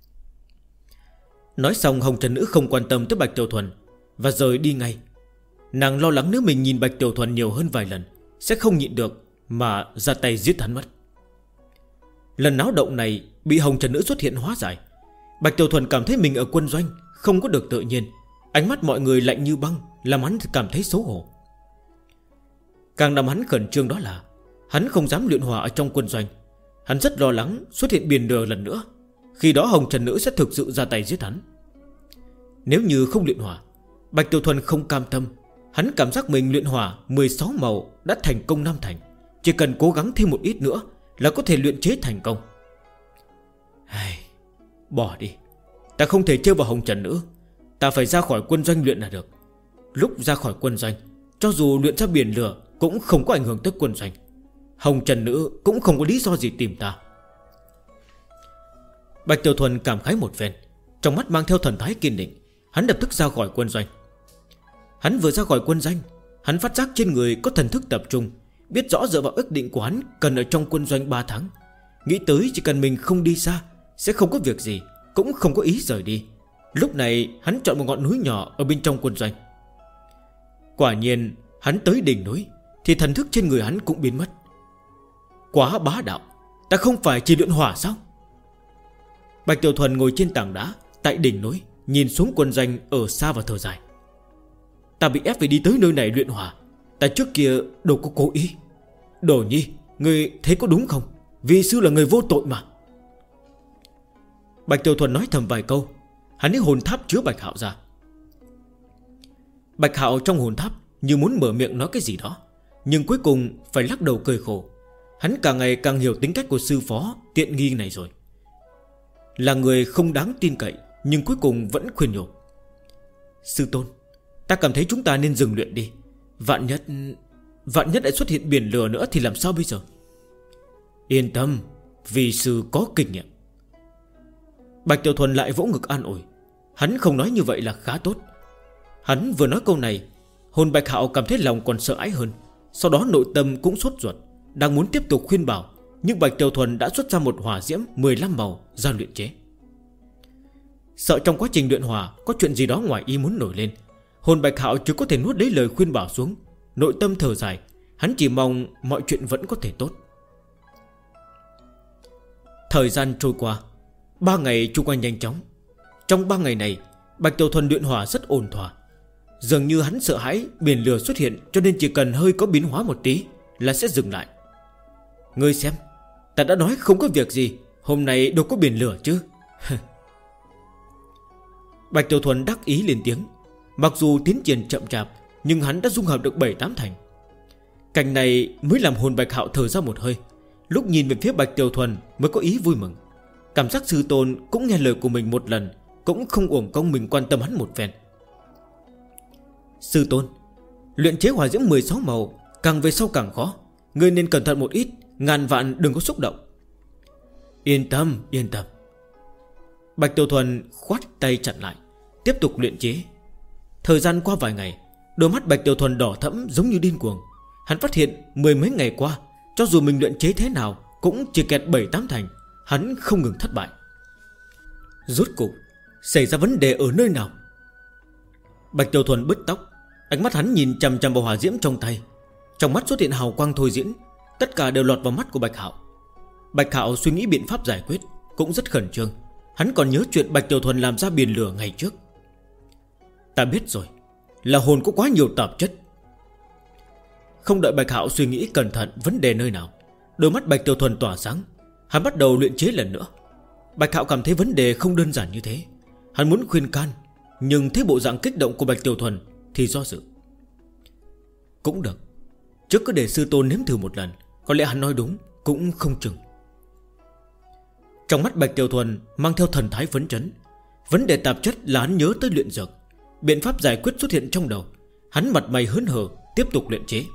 Nói xong, Hồng Trần Nữ không quan tâm tới Bạch Tiểu Thuần và rời đi ngay. Nàng lo lắng nếu mình nhìn Bạch Tiểu Thuần nhiều hơn vài lần sẽ không nhịn được mà ra tay giết hắn mất. Lần náo động này bị Hồng Trần Nữ xuất hiện hóa giải. Bạch Tiểu Thuần cảm thấy mình ở quân doanh không có được tự nhiên. Ánh mắt mọi người lạnh như băng, làm hắn cảm thấy xấu hổ. Càng làm hắn khẩn trương đó là hắn không dám luyện hỏa ở trong quân doanh. Hắn rất lo lắng xuất hiện biển lửa lần nữa, khi đó Hồng Trần Nữ sẽ thực sự ra tay giết hắn. Nếu như không luyện hỏa, Bạch Tiểu Thuần không cam tâm. Hắn cảm giác mình luyện hỏa 16 màu đã thành công 5 thành, chỉ cần cố gắng thêm một ít nữa là có thể luyện chế thành công. Bỏ đi, ta không thể chơi vào Hồng Trần Nữ. Ta phải ra khỏi quân doanh luyện là được. Lúc ra khỏi quân doanh, cho dù luyện ra biển lửa cũng không có ảnh hưởng tới quân doanh. Hồng Trần Nữ cũng không có lý do gì tìm ta. Bạch Tiểu Thuần cảm khái một phen, trong mắt mang theo thần thái kiên định. Hắn lập tức ra khỏi quân doanh. Hắn vừa ra khỏi quân doanh, hắn phát giác trên người có thần thức tập trung, biết rõ dựa vào ước định của hắn cần ở trong quân doanh 3 tháng. Nghĩ tới chỉ cần mình không đi xa sẽ không có việc gì, cũng không có ý rời đi. Lúc này hắn chọn một ngọn núi nhỏ ở bên trong quân doanh. Quả nhiên hắn tới đỉnh núi thì thần thức trên người hắn cũng biến mất. Quá bá đạo, ta không phải chỉ luyện hỏa sao? Bạch Tiểu Thuần ngồi trên tảng đá tại đỉnh núi, nhìn xuống quân doanh ở xa và thở dài. Ta bị ép phải đi tới nơi này luyện hỏa, ta trước kia đâu có cố ý. Đồ Nhi, ngươi thấy có đúng không? Vị sư là người vô tội mà. Bạch Tiểu Thuần nói thầm vài câu. Hắn lấy hồn tháp chứa Bạch Hạo ra. Bạch Hạo trong hồn tháp như muốn mở miệng nói cái gì đó, nhưng cuối cùng phải lắc đầu cười khổ. Hắn càng ngày càng hiểu tính cách của sư phó tiện nghi này rồi. Là người không đáng tin cậy, nhưng cuối cùng vẫn khuyên nhủ. Sư tôn, ta cảm thấy chúng ta nên dừng luyện đi. Vạn nhất vạn nhất lại xuất hiện biển lửa nữa thì làm sao bây giờ? Yên tâm, vì sư có kinh nghiệm. Bạch Tiểu Thuần lại vỗ ngực an ủi. Hắn không nói như vậy là khá tốt. Hắn vừa nói câu này, hồn Bạch Hạo cảm thấy lòng còn sợ hãi hơn. Sau đó nội tâm cũng sốt ruột, đang muốn tiếp tục khuyên bảo, nhưng Bạch Tiểu Thuần đã xuất ra một hỏa diễm 15 màu ra luyện chế. Sợ trong quá trình luyện hỏa có chuyện gì đó ngoài ý muốn nổi lên, hồn Bạch Hạo chỉ có thể nuốt lấy lời khuyên bảo xuống. Nội tâm thở dài, hắn chỉ mong mọi chuyện vẫn có thể tốt. Thời gian trôi qua, 3 ngày trôi qua nhanh chóng. Trong 3 ngày này, Bạch Tiểu Thuần luyện hỏa rất ổn thỏa. Dường như hắn sợ hãi biển lửa xuất hiện, cho nên chỉ cần hơi có biến hóa một tí là sẽ dừng lại. Ngươi xem, ta đã nói không có việc gì, hôm nay đâu có biển lửa chứ. Bạch Tiểu Thuần đắc ý lên tiếng. Mặc dù tiến triển chậm chạp, nhưng hắn đã dung hợp được 7-8 thành. Cảnh này mới làm hồn Bạch Hạo thở ra một hơi. Lúc nhìn về phía Bạch Tiểu Thuần mới có ý vui mừng. Cảm giác sư tôn cũng nghe lời của mình một lần, cũng không uổng công mình quan tâm hắn một phen. Sư tôn, luyện chế hỏa diễm 16 màu càng về sau càng khó, ngươi nên cẩn thận một ít, ngàn vạn đừng có xúc động. Yên tâm, yên tâm. Bạch Tiểu Thuần khoát tay chặn lại, tiếp tục luyện chế. Thời gian qua vài ngày, đôi mắt Bạch Tiểu Thuần đỏ thẫm giống như điên cuồng. Hắn phát hiện 10 mấy ngày qua, cho dù mình luyện chế thế nào cũng chỉ kẹt 7-8 thành. Hắn không ngừng thất bại. Rốt cục xảy ra vấn đề ở nơi nào? Bạch Tiểu Thuần bứt tóc, ánh mắt hắn nhìn chằm chằm vào hỏa diễm trong tay. Trong mắt xuất hiện hào quang thôi diễn. Tất cả đều lọt vào mắt của Bạch Hạo. Bạch Hạo suy nghĩ biện pháp giải quyết, cũng rất khẩn trương. Hắn còn nhớ chuyện Bạch Tiểu Thuần làm ra biển lửa ngày trước. Ta biết rồi, là hồn có quá nhiều tạp chất. Không đợi Bạch Hạo suy nghĩ cẩn thận vấn đề nơi nào, đôi mắt Bạch Tiểu Thuần tỏa sáng. Hắn bắt đầu luyện chế lần nữa. Bạch Hạo cảm thấy vấn đề không đơn giản như thế. Hắn muốn khuyên can, nhưng thấy bộ dạng kích động của Bạch Tiểu Thuần thì do dự. Cũng được, trước cứ để sư tôn nếm thử một lần, có lẽ hắn nói đúng cũng không chừng. Trong mắt Bạch Tiểu Thuần mang theo thần thái phấn chấn. Vấn đề tạp chất là hắn nhớ tới luyện dược. Biện pháp giải quyết xuất hiện trong đầu. Hắn mặt mày hớn hở tiếp tục luyện chế.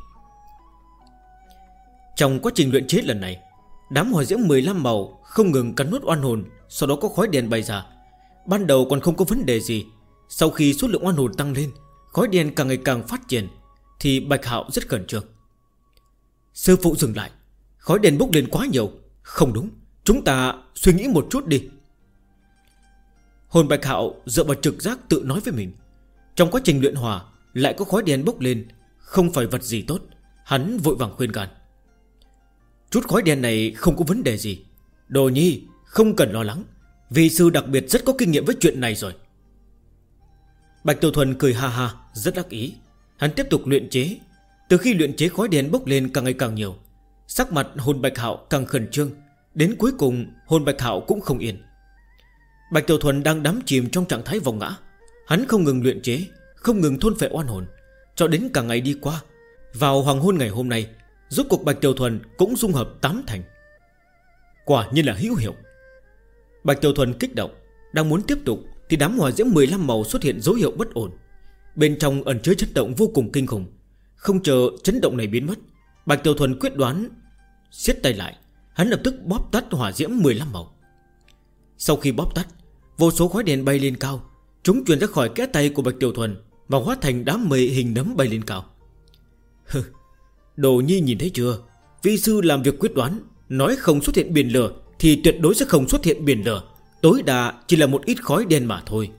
Trong quá trình luyện chế lần này, đám hỏa diễm 15 màu không ngừng cắn nuốt oan hồn. Sau đó có khói đen bay ra. Ban đầu còn không có vấn đề gì. Sau khi số lượng oan hồn tăng lên, khói đen càng ngày càng phát triển, thì Bạch Hạo rất khẩn trương. Sư phụ dừng lại, khói đen bốc lên quá nhiều. Không đúng, chúng ta suy nghĩ một chút đi. Hồn Bạch Hạo dựa vào trực giác tự nói với mình. Trong quá trình luyện hỏa lại có khói đen bốc lên, không phải vật gì tốt. Hắn vội vàng khuyên can. Chút khói đen này không có vấn đề gì, Đồ Nhi không cần lo lắng, vì sư đặc biệt rất có kinh nghiệm với chuyện này rồi. Bạch Tiểu Thuần cười ha ha, rất đắc ý. Hắn tiếp tục luyện chế. Từ khi luyện chế khói đen bốc lên càng ngày càng nhiều, sắc mặt hồn Bạch Hạo càng khẩn trương. Đến cuối cùng hồn Bạch Hạo cũng không yên. Bạch Tiểu Thuần đang đắm chìm trong trạng thái vòng ngã. Hắn không ngừng luyện chế, không ngừng thôn phệ oan hồn, cho đến cả ngày đi qua. Vào hoàng hôn ngày hôm nay, rốt cuộc Bạch Tiểu Thuần cũng dung hợp 8 thành. Quả nhiên là hữu hiệu. Bạch Tiểu Thuần kích động, đang muốn tiếp tục thì đám hỏa diễm 15 màu xuất hiện dấu hiệu bất ổn. Bên trong ẩn chứa chấn động vô cùng kinh khủng. Không chờ chấn động này biến mất, Bạch Tiểu Thuần quyết đoán siết tay lại. Hắn lập tức bóp tắt hỏa diễm 15 màu. Sau khi bóp tắt, vô số khói đen bay lên cao. Chúng truyền ra khỏi kẽ tay của Bạch Tiểu Thuần và hóa thành đám mây hình nấm bay lên cao. Hừ, Đồ Nhi nhìn thấy chưa, vi sư làm việc quyết đoán. Nói không xuất hiện biển lửa thì tuyệt đối sẽ không xuất hiện biển lửa. Tối đa chỉ là một ít khói đen mà thôi.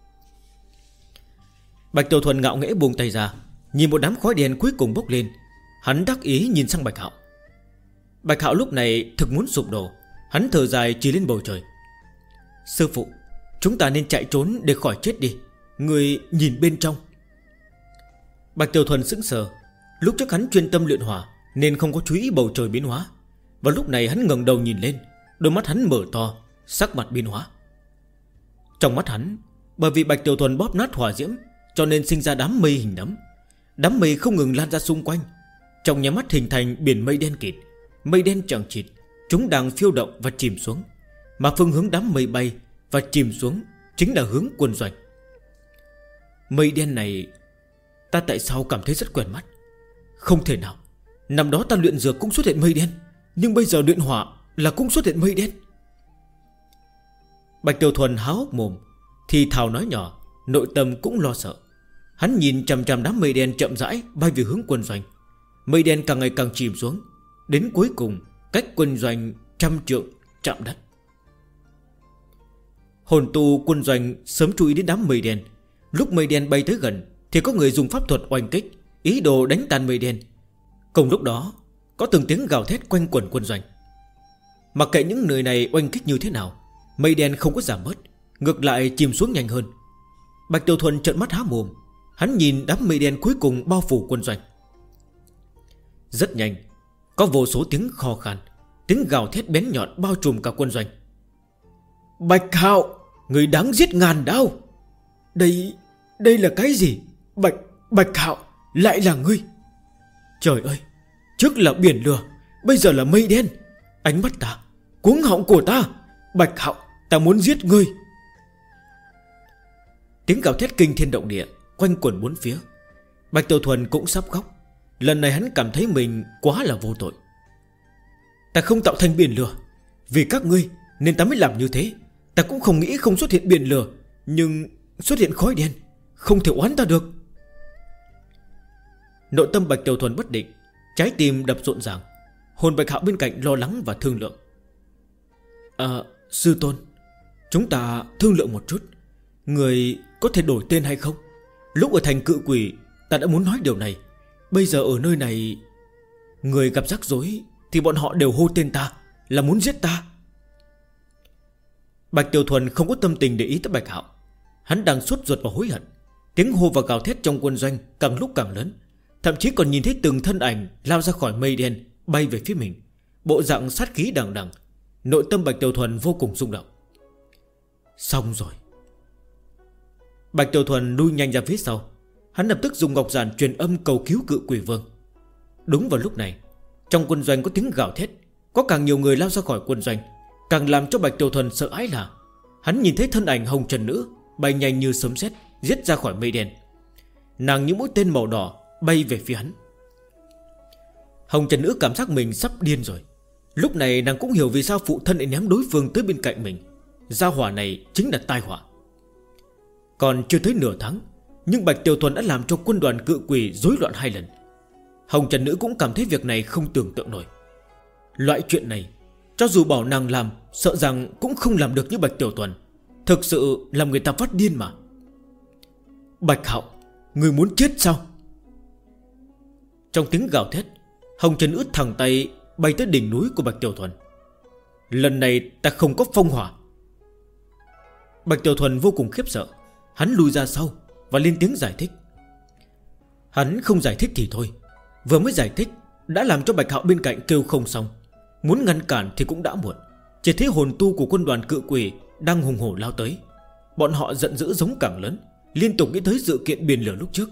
Bạch Tiểu Thuần ngạo nghễ buông tay ra, nhìn một đám khói đen cuối cùng bốc lên. Hắn đắc ý nhìn sang Bạch Hạo. Bạch Hạo lúc này thực muốn sụp đổ. Hắn thở dài chỉ lên bầu trời. Sư phụ, chúng ta nên chạy trốn để khỏi chết đi. Người nhìn bên trong. Bạch Tiểu Thuần sững sờ. Lúc trước hắn chuyên tâm luyện hỏa nên không có chú ý bầu trời biến hóa. Và lúc này hắn ngẩng đầu nhìn lên, đôi mắt hắn mở to, sắc mặt biến hóa. Trong mắt hắn, bởi vì Bạch Tiểu Thuần bóp nát hỏa diễm, cho nên sinh ra đám mây hình nấm. Đám mây không ngừng lan ra xung quanh, trong nháy mắt hình thành biển mây đen kịt. Mây đen chằng chịt, chúng đang phiêu động và chìm xuống. Mà phương hướng đám mây bay và chìm xuống chính là hướng quân doanh. Mây đen này, ta tại sao cảm thấy rất quen mắt? Không thể nào, Năm đó ta luyện dược cũng xuất hiện mây đen, nhưng bây giờ luyện hỏa là cũng xuất hiện mây đen. Bạch Tiểu Thuần há hốc mồm, thì thào nói nhỏ, nội tâm cũng lo sợ. Hắn nhìn chằm chằm đám mây đen chậm rãi bay về hướng quân doanh. Mây đen càng ngày càng chìm xuống, đến cuối cùng cách quân doanh 100 trượng chạm đất. Hồn tu quân doanh sớm chú ý đến đám mây đen. Lúc mây đen bay tới gần thì có người dùng pháp thuật oanh kích, ý đồ đánh tan mây đen. Cùng lúc đó có từng tiếng gào thét quanh quẩn quân doanh. Mặc kệ những người này oanh kích như thế nào, mây đen không có giảm bớt, ngược lại chìm xuống nhanh hơn. Bạch Tiểu Thuần trợn mắt há mồm. Hắn nhìn đám mây đen cuối cùng bao phủ quân doanh. Rất nhanh, có vô số tiếng khò khàn, tiếng gào thét bén nhọn bao trùm cả quân doanh. Bạch Hạo, người đáng giết ngàn đao. Đây là cái gì? Bạch Hạo, lại là ngươi. Trời ơi, trước là biển lửa, bây giờ là mây đen. Ánh mắt ta, cuống họng của ta. Bạch Hạo, ta muốn giết ngươi. Tiếng gào thét kinh thiên động địa quanh quẩn bốn phía. Bạch Tiểu Thuần cũng sắp khóc. Lần này hắn cảm thấy mình quá là vô tội. Ta không tạo thành biển lửa, vì các ngươi nên ta mới làm như thế. Ta cũng không nghĩ không xuất hiện biển lửa, nhưng xuất hiện khói đen, không thể oán ta được. Nội tâm Bạch Tiểu Thuần bất định, trái tim đập rộn ràng. Hồn Bạch Hạo bên cạnh lo lắng và thương lượng. Sư tôn, chúng ta thương lượng một chút. Người có thể đổi tên hay không? Lúc ở thành Cự Quỷ ta đã muốn nói điều này. Bây giờ ở nơi này, người gặp rắc rối thì bọn họ đều hô tên ta, là muốn giết ta. Bạch Tiểu Thuần không có tâm tình để ý tới Bạch Hạo. Hắn đang sốt ruột và hối hận. Tiếng hô và gào thét trong quân doanh càng lúc càng lớn, thậm chí còn nhìn thấy từng thân ảnh lao ra khỏi mây đen bay về phía mình, bộ dạng sát khí đằng đằng. Nội tâm Bạch Tiểu Thuần vô cùng rung động. Xong rồi. Bạch Tiểu Thuần lui nhanh ra phía sau. Hắn lập tức dùng ngọc giản truyền âm cầu cứu Cự Quỷ Vương. Đúng vào lúc này, trong quân doanh có tiếng gào thét, có càng nhiều người lao ra khỏi quân doanh. Càng làm cho Bạch Tiểu Thuần sợ hãi là hắn nhìn thấy thân ảnh Hồng Trần Nữ bay nhanh như sấm sét giết ra khỏi mây đen. Nàng như mũi tên màu đỏ bay về phía hắn. Hồng Trần Nữ cảm giác mình sắp điên rồi. Lúc này nàng cũng hiểu vì sao phụ thân lại ném đối phương tới bên cạnh mình. Gia hỏa này chính là tai họa. Còn chưa tới nửa tháng, nhưng Bạch Tiểu Thuần đã làm cho quân đoàn Cự Quỷ rối loạn 2 lần. Hồng Trần Nữ cũng cảm thấy việc này không tưởng tượng nổi. Loại chuyện này cho dù bảo nàng làm, sợ rằng cũng không làm được như Bạch Tiểu Thuần. Thực sự làm người ta phát điên mà. Bạch Hạo, người muốn chết sao? Trong tiếng gào thét, Hồng Trần Nữ thẳng tay bay tới đỉnh núi của Bạch Tiểu Thuần. Lần này ta không có phong hỏa. Bạch Tiểu Thuần vô cùng khiếp sợ. Hắn lùi ra sau và lên tiếng giải thích. Hắn không giải thích thì thôi, vừa mới giải thích đã làm cho Bạch Hạo bên cạnh kêu không xong. Muốn ngăn cản thì cũng đã muộn. Chỉ thấy hồn tu của quân đoàn Cự Quỷ đang hùng hổ lao tới. Bọn họ giận dữ giống càng lớn, liên tục nghĩ tới sự kiện biển lửa lúc trước.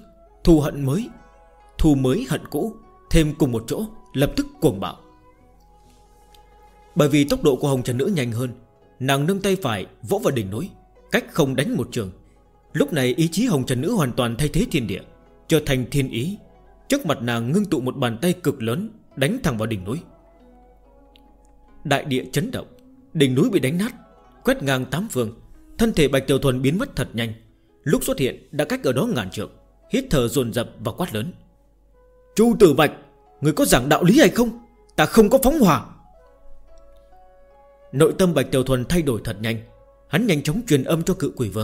Thù mới hận cũ thêm cùng một chỗ, lập tức cuồng bạo. Bởi vì tốc độ của Hồng Trần Nữ nhanh hơn, nàng nâng tay phải vỗ vào đỉnh núi, cách không đánh một trường. Lúc này ý chí Hồng Trần Nữ hoàn toàn thay thế thiên địa, trở thành thiên ý. Trước mặt nàng ngưng tụ một bàn tay cực lớn, đánh thẳng vào đỉnh núi. Đại địa chấn động, đỉnh núi bị đánh nát, quét ngang 8 phương. Thân thể Bạch Tiểu Thuần biến mất thật nhanh. Lúc xuất hiện đã cách ở đó ngàn trượng. Hít thở dồn dập và quát lớn. Chu Tử Bạch, người có giảng đạo lý hay không? Ta không có phóng hỏa. Nội tâm Bạch Tiểu Thuần thay đổi thật nhanh. Hắn nhanh chóng truyền âm cho Cự Quỷ Vương.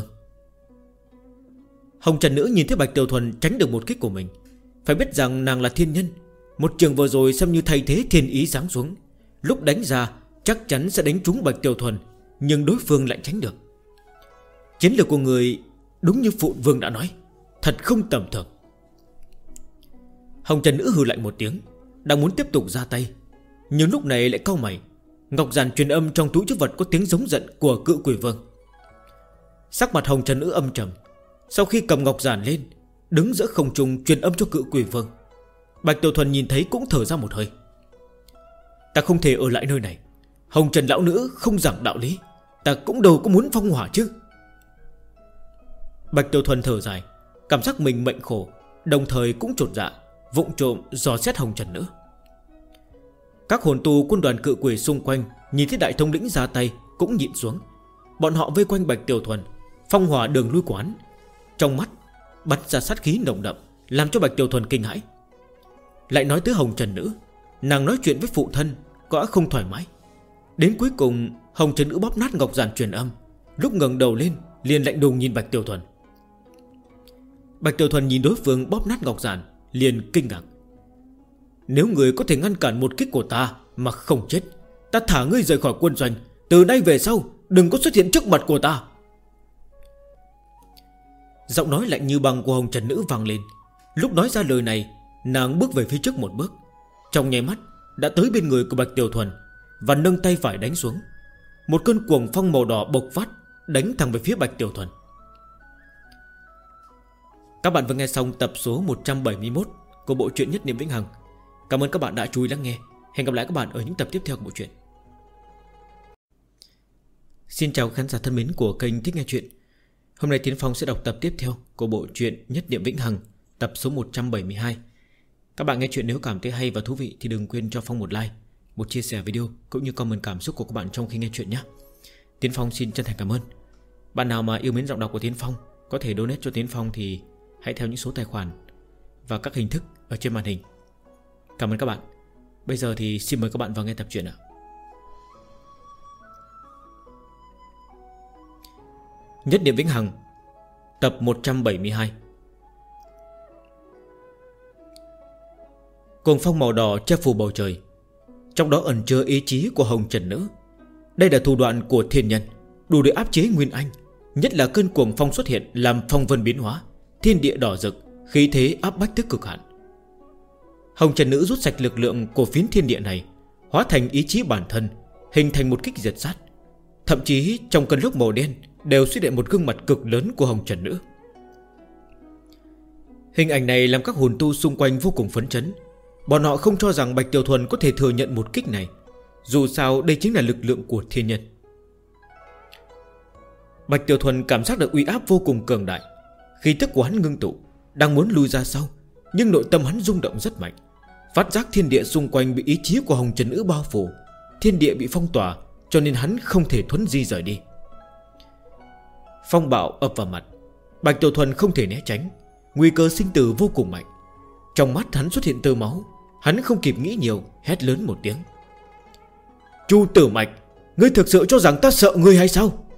Hồng Trần Nữ nhìn thấy Bạch Tiểu Thuần tránh được một kích của mình. Phải biết rằng nàng là thiên nhân, một trường vừa rồi xem như thay thế thiên ý giáng xuống. Lúc đánh ra chắc chắn sẽ đánh trúng Bạch Tiểu Thuần, nhưng đối phương lại tránh được. Chiến lược của người đúng như Phụ Vương đã nói, thật không tầm thường. Hồng Trần Nữ hừ lại một tiếng, đang muốn tiếp tục ra tay, nhưng lúc này lại cau mày. Ngọc giản truyền âm trong túi trữ vật có tiếng giống giận của Cự Quỷ Vương. Sắc mặt Hồng Trần Nữ âm trầm. Sau khi cầm ngọc giản lên, đứng giữa không trung truyền âm cho Cự Quỷ Vương. Bạch Tiểu Thuần nhìn thấy cũng thở ra một hơi. Ta không thể ở lại nơi này. Hồng Trần lão nữ không giảng đạo lý, ta cũng đâu có muốn phong hỏa chứ. Bạch Tiểu Thuần thở dài, cảm giác mình mệnh khổ, đồng thời cũng chột dạ, vụng trộm dò xét Hồng Trần Nữ. Các hồn tu quân đoàn cự quỷ xung quanh nhìn thấy đại thống lĩnh ra tay cũng nhịn xuống. Bọn họ vây quanh Bạch Tiểu Thuần, phong hỏa đường lui quán, trong mắt bắn ra sát khí nồng đậm, làm cho Bạch Tiểu Thuần kinh hãi. Lại nói tới Hồng Trần Nữ, nàng nói chuyện với phụ thân có không thoải mái. Đến cuối cùng Hồng Trần Nữ bóp nát ngọc giản truyền âm, lúc ngẩng đầu lên liền lạnh lùng nhìn Bạch Tiểu Thuần. Bạch Tiểu Thuần nhìn đối phương bóp nát ngọc giản liền kinh ngạc. Nếu người có thể ngăn cản một kích của ta mà không chết, ta thả ngươi rời khỏi quân doanh. Từ nay về sau đừng có xuất hiện trước mặt của ta. Giọng nói lạnh như băng của Hồng Trần Nữ vang lên. Lúc nói ra lời này, nàng bước về phía trước một bước, trong nháy mắt đã tới bên người của Bạch Tiểu Thuần và nâng tay phải đánh xuống. Một cơn cuồng phong màu đỏ bộc phát, đánh thẳng về phía Bạch Tiểu Thuần. Các bạn vừa nghe xong tập số 171 của bộ truyện Nhất Niệm Vĩnh Hằng. Cảm ơn các bạn đã chú ý lắng nghe. Hẹn gặp lại các bạn ở những tập tiếp theo của bộ truyện. Xin chào khán giả thân mến của kênh Thích Nghe Chuyện. Hôm nay Tiến Phong sẽ đọc tập tiếp theo của bộ truyện Nhất Niệm Vĩnh Hằng, tập số 172. Các bạn nghe chuyện nếu cảm thấy hay và thú vị thì đừng quên cho Phong một like, một chia sẻ video cũng như comment cảm xúc của các bạn trong khi nghe chuyện nhé. Tiến Phong xin chân thành cảm ơn. Bạn nào mà yêu mến giọng đọc của Tiến Phong có thể donate cho Tiến Phong thì hãy theo những số tài khoản và các hình thức ở trên màn hình. Cảm ơn các bạn. Bây giờ thì xin mời các bạn vào nghe tập truyện ạ. Nhất Niệm Vĩnh Hằng, tập 172. Cuồng phong màu đỏ che phủ bầu trời, trong đó ẩn chứa ý chí của Hồng Trần Nữ. Đây là thủ đoạn của thiên nhân, đủ để áp chế Nguyên Anh. Nhất là cơn cuồng phong xuất hiện làm phong vân biến hóa, thiên địa đỏ rực, khí thế áp bách tới cực hạn. Hồng Trần Nữ rút sạch lực lượng của phiến thiên địa này, hóa thành ý chí bản thân, hình thành một kích diệt sát. Thậm chí trong cơn lốc màu đen đều xuất hiện một gương mặt cực lớn của Hồng Trần Nữ. Hình ảnh này làm các hồn tu xung quanh vô cùng phấn chấn. Bọn họ không cho rằng Bạch Tiểu Thuần có thể thừa nhận một kích này, dù sao đây chính là lực lượng của thiên nhân. Bạch Tiểu Thuần cảm giác được uy áp vô cùng cường đại. Khí tức của hắn ngưng tụ, đang muốn lui ra sau, nhưng nội tâm hắn rung động rất mạnh. Phát giác thiên địa xung quanh bị ý chí của Hồng Trần Nữ bao phủ, thiên địa bị phong tỏa, cho nên hắn không thể thuấn di rời đi. Phong bạo ập vào mặt, Bạch Tiểu Thuần không thể né tránh. Nguy cơ sinh tử vô cùng mạnh. Trong mắt hắn xuất hiện tơ máu. Hắn không kịp nghĩ nhiều, hét lớn một tiếng: Chu Tử Mạch, ngươi thực sự cho rằng ta sợ ngươi hay sao?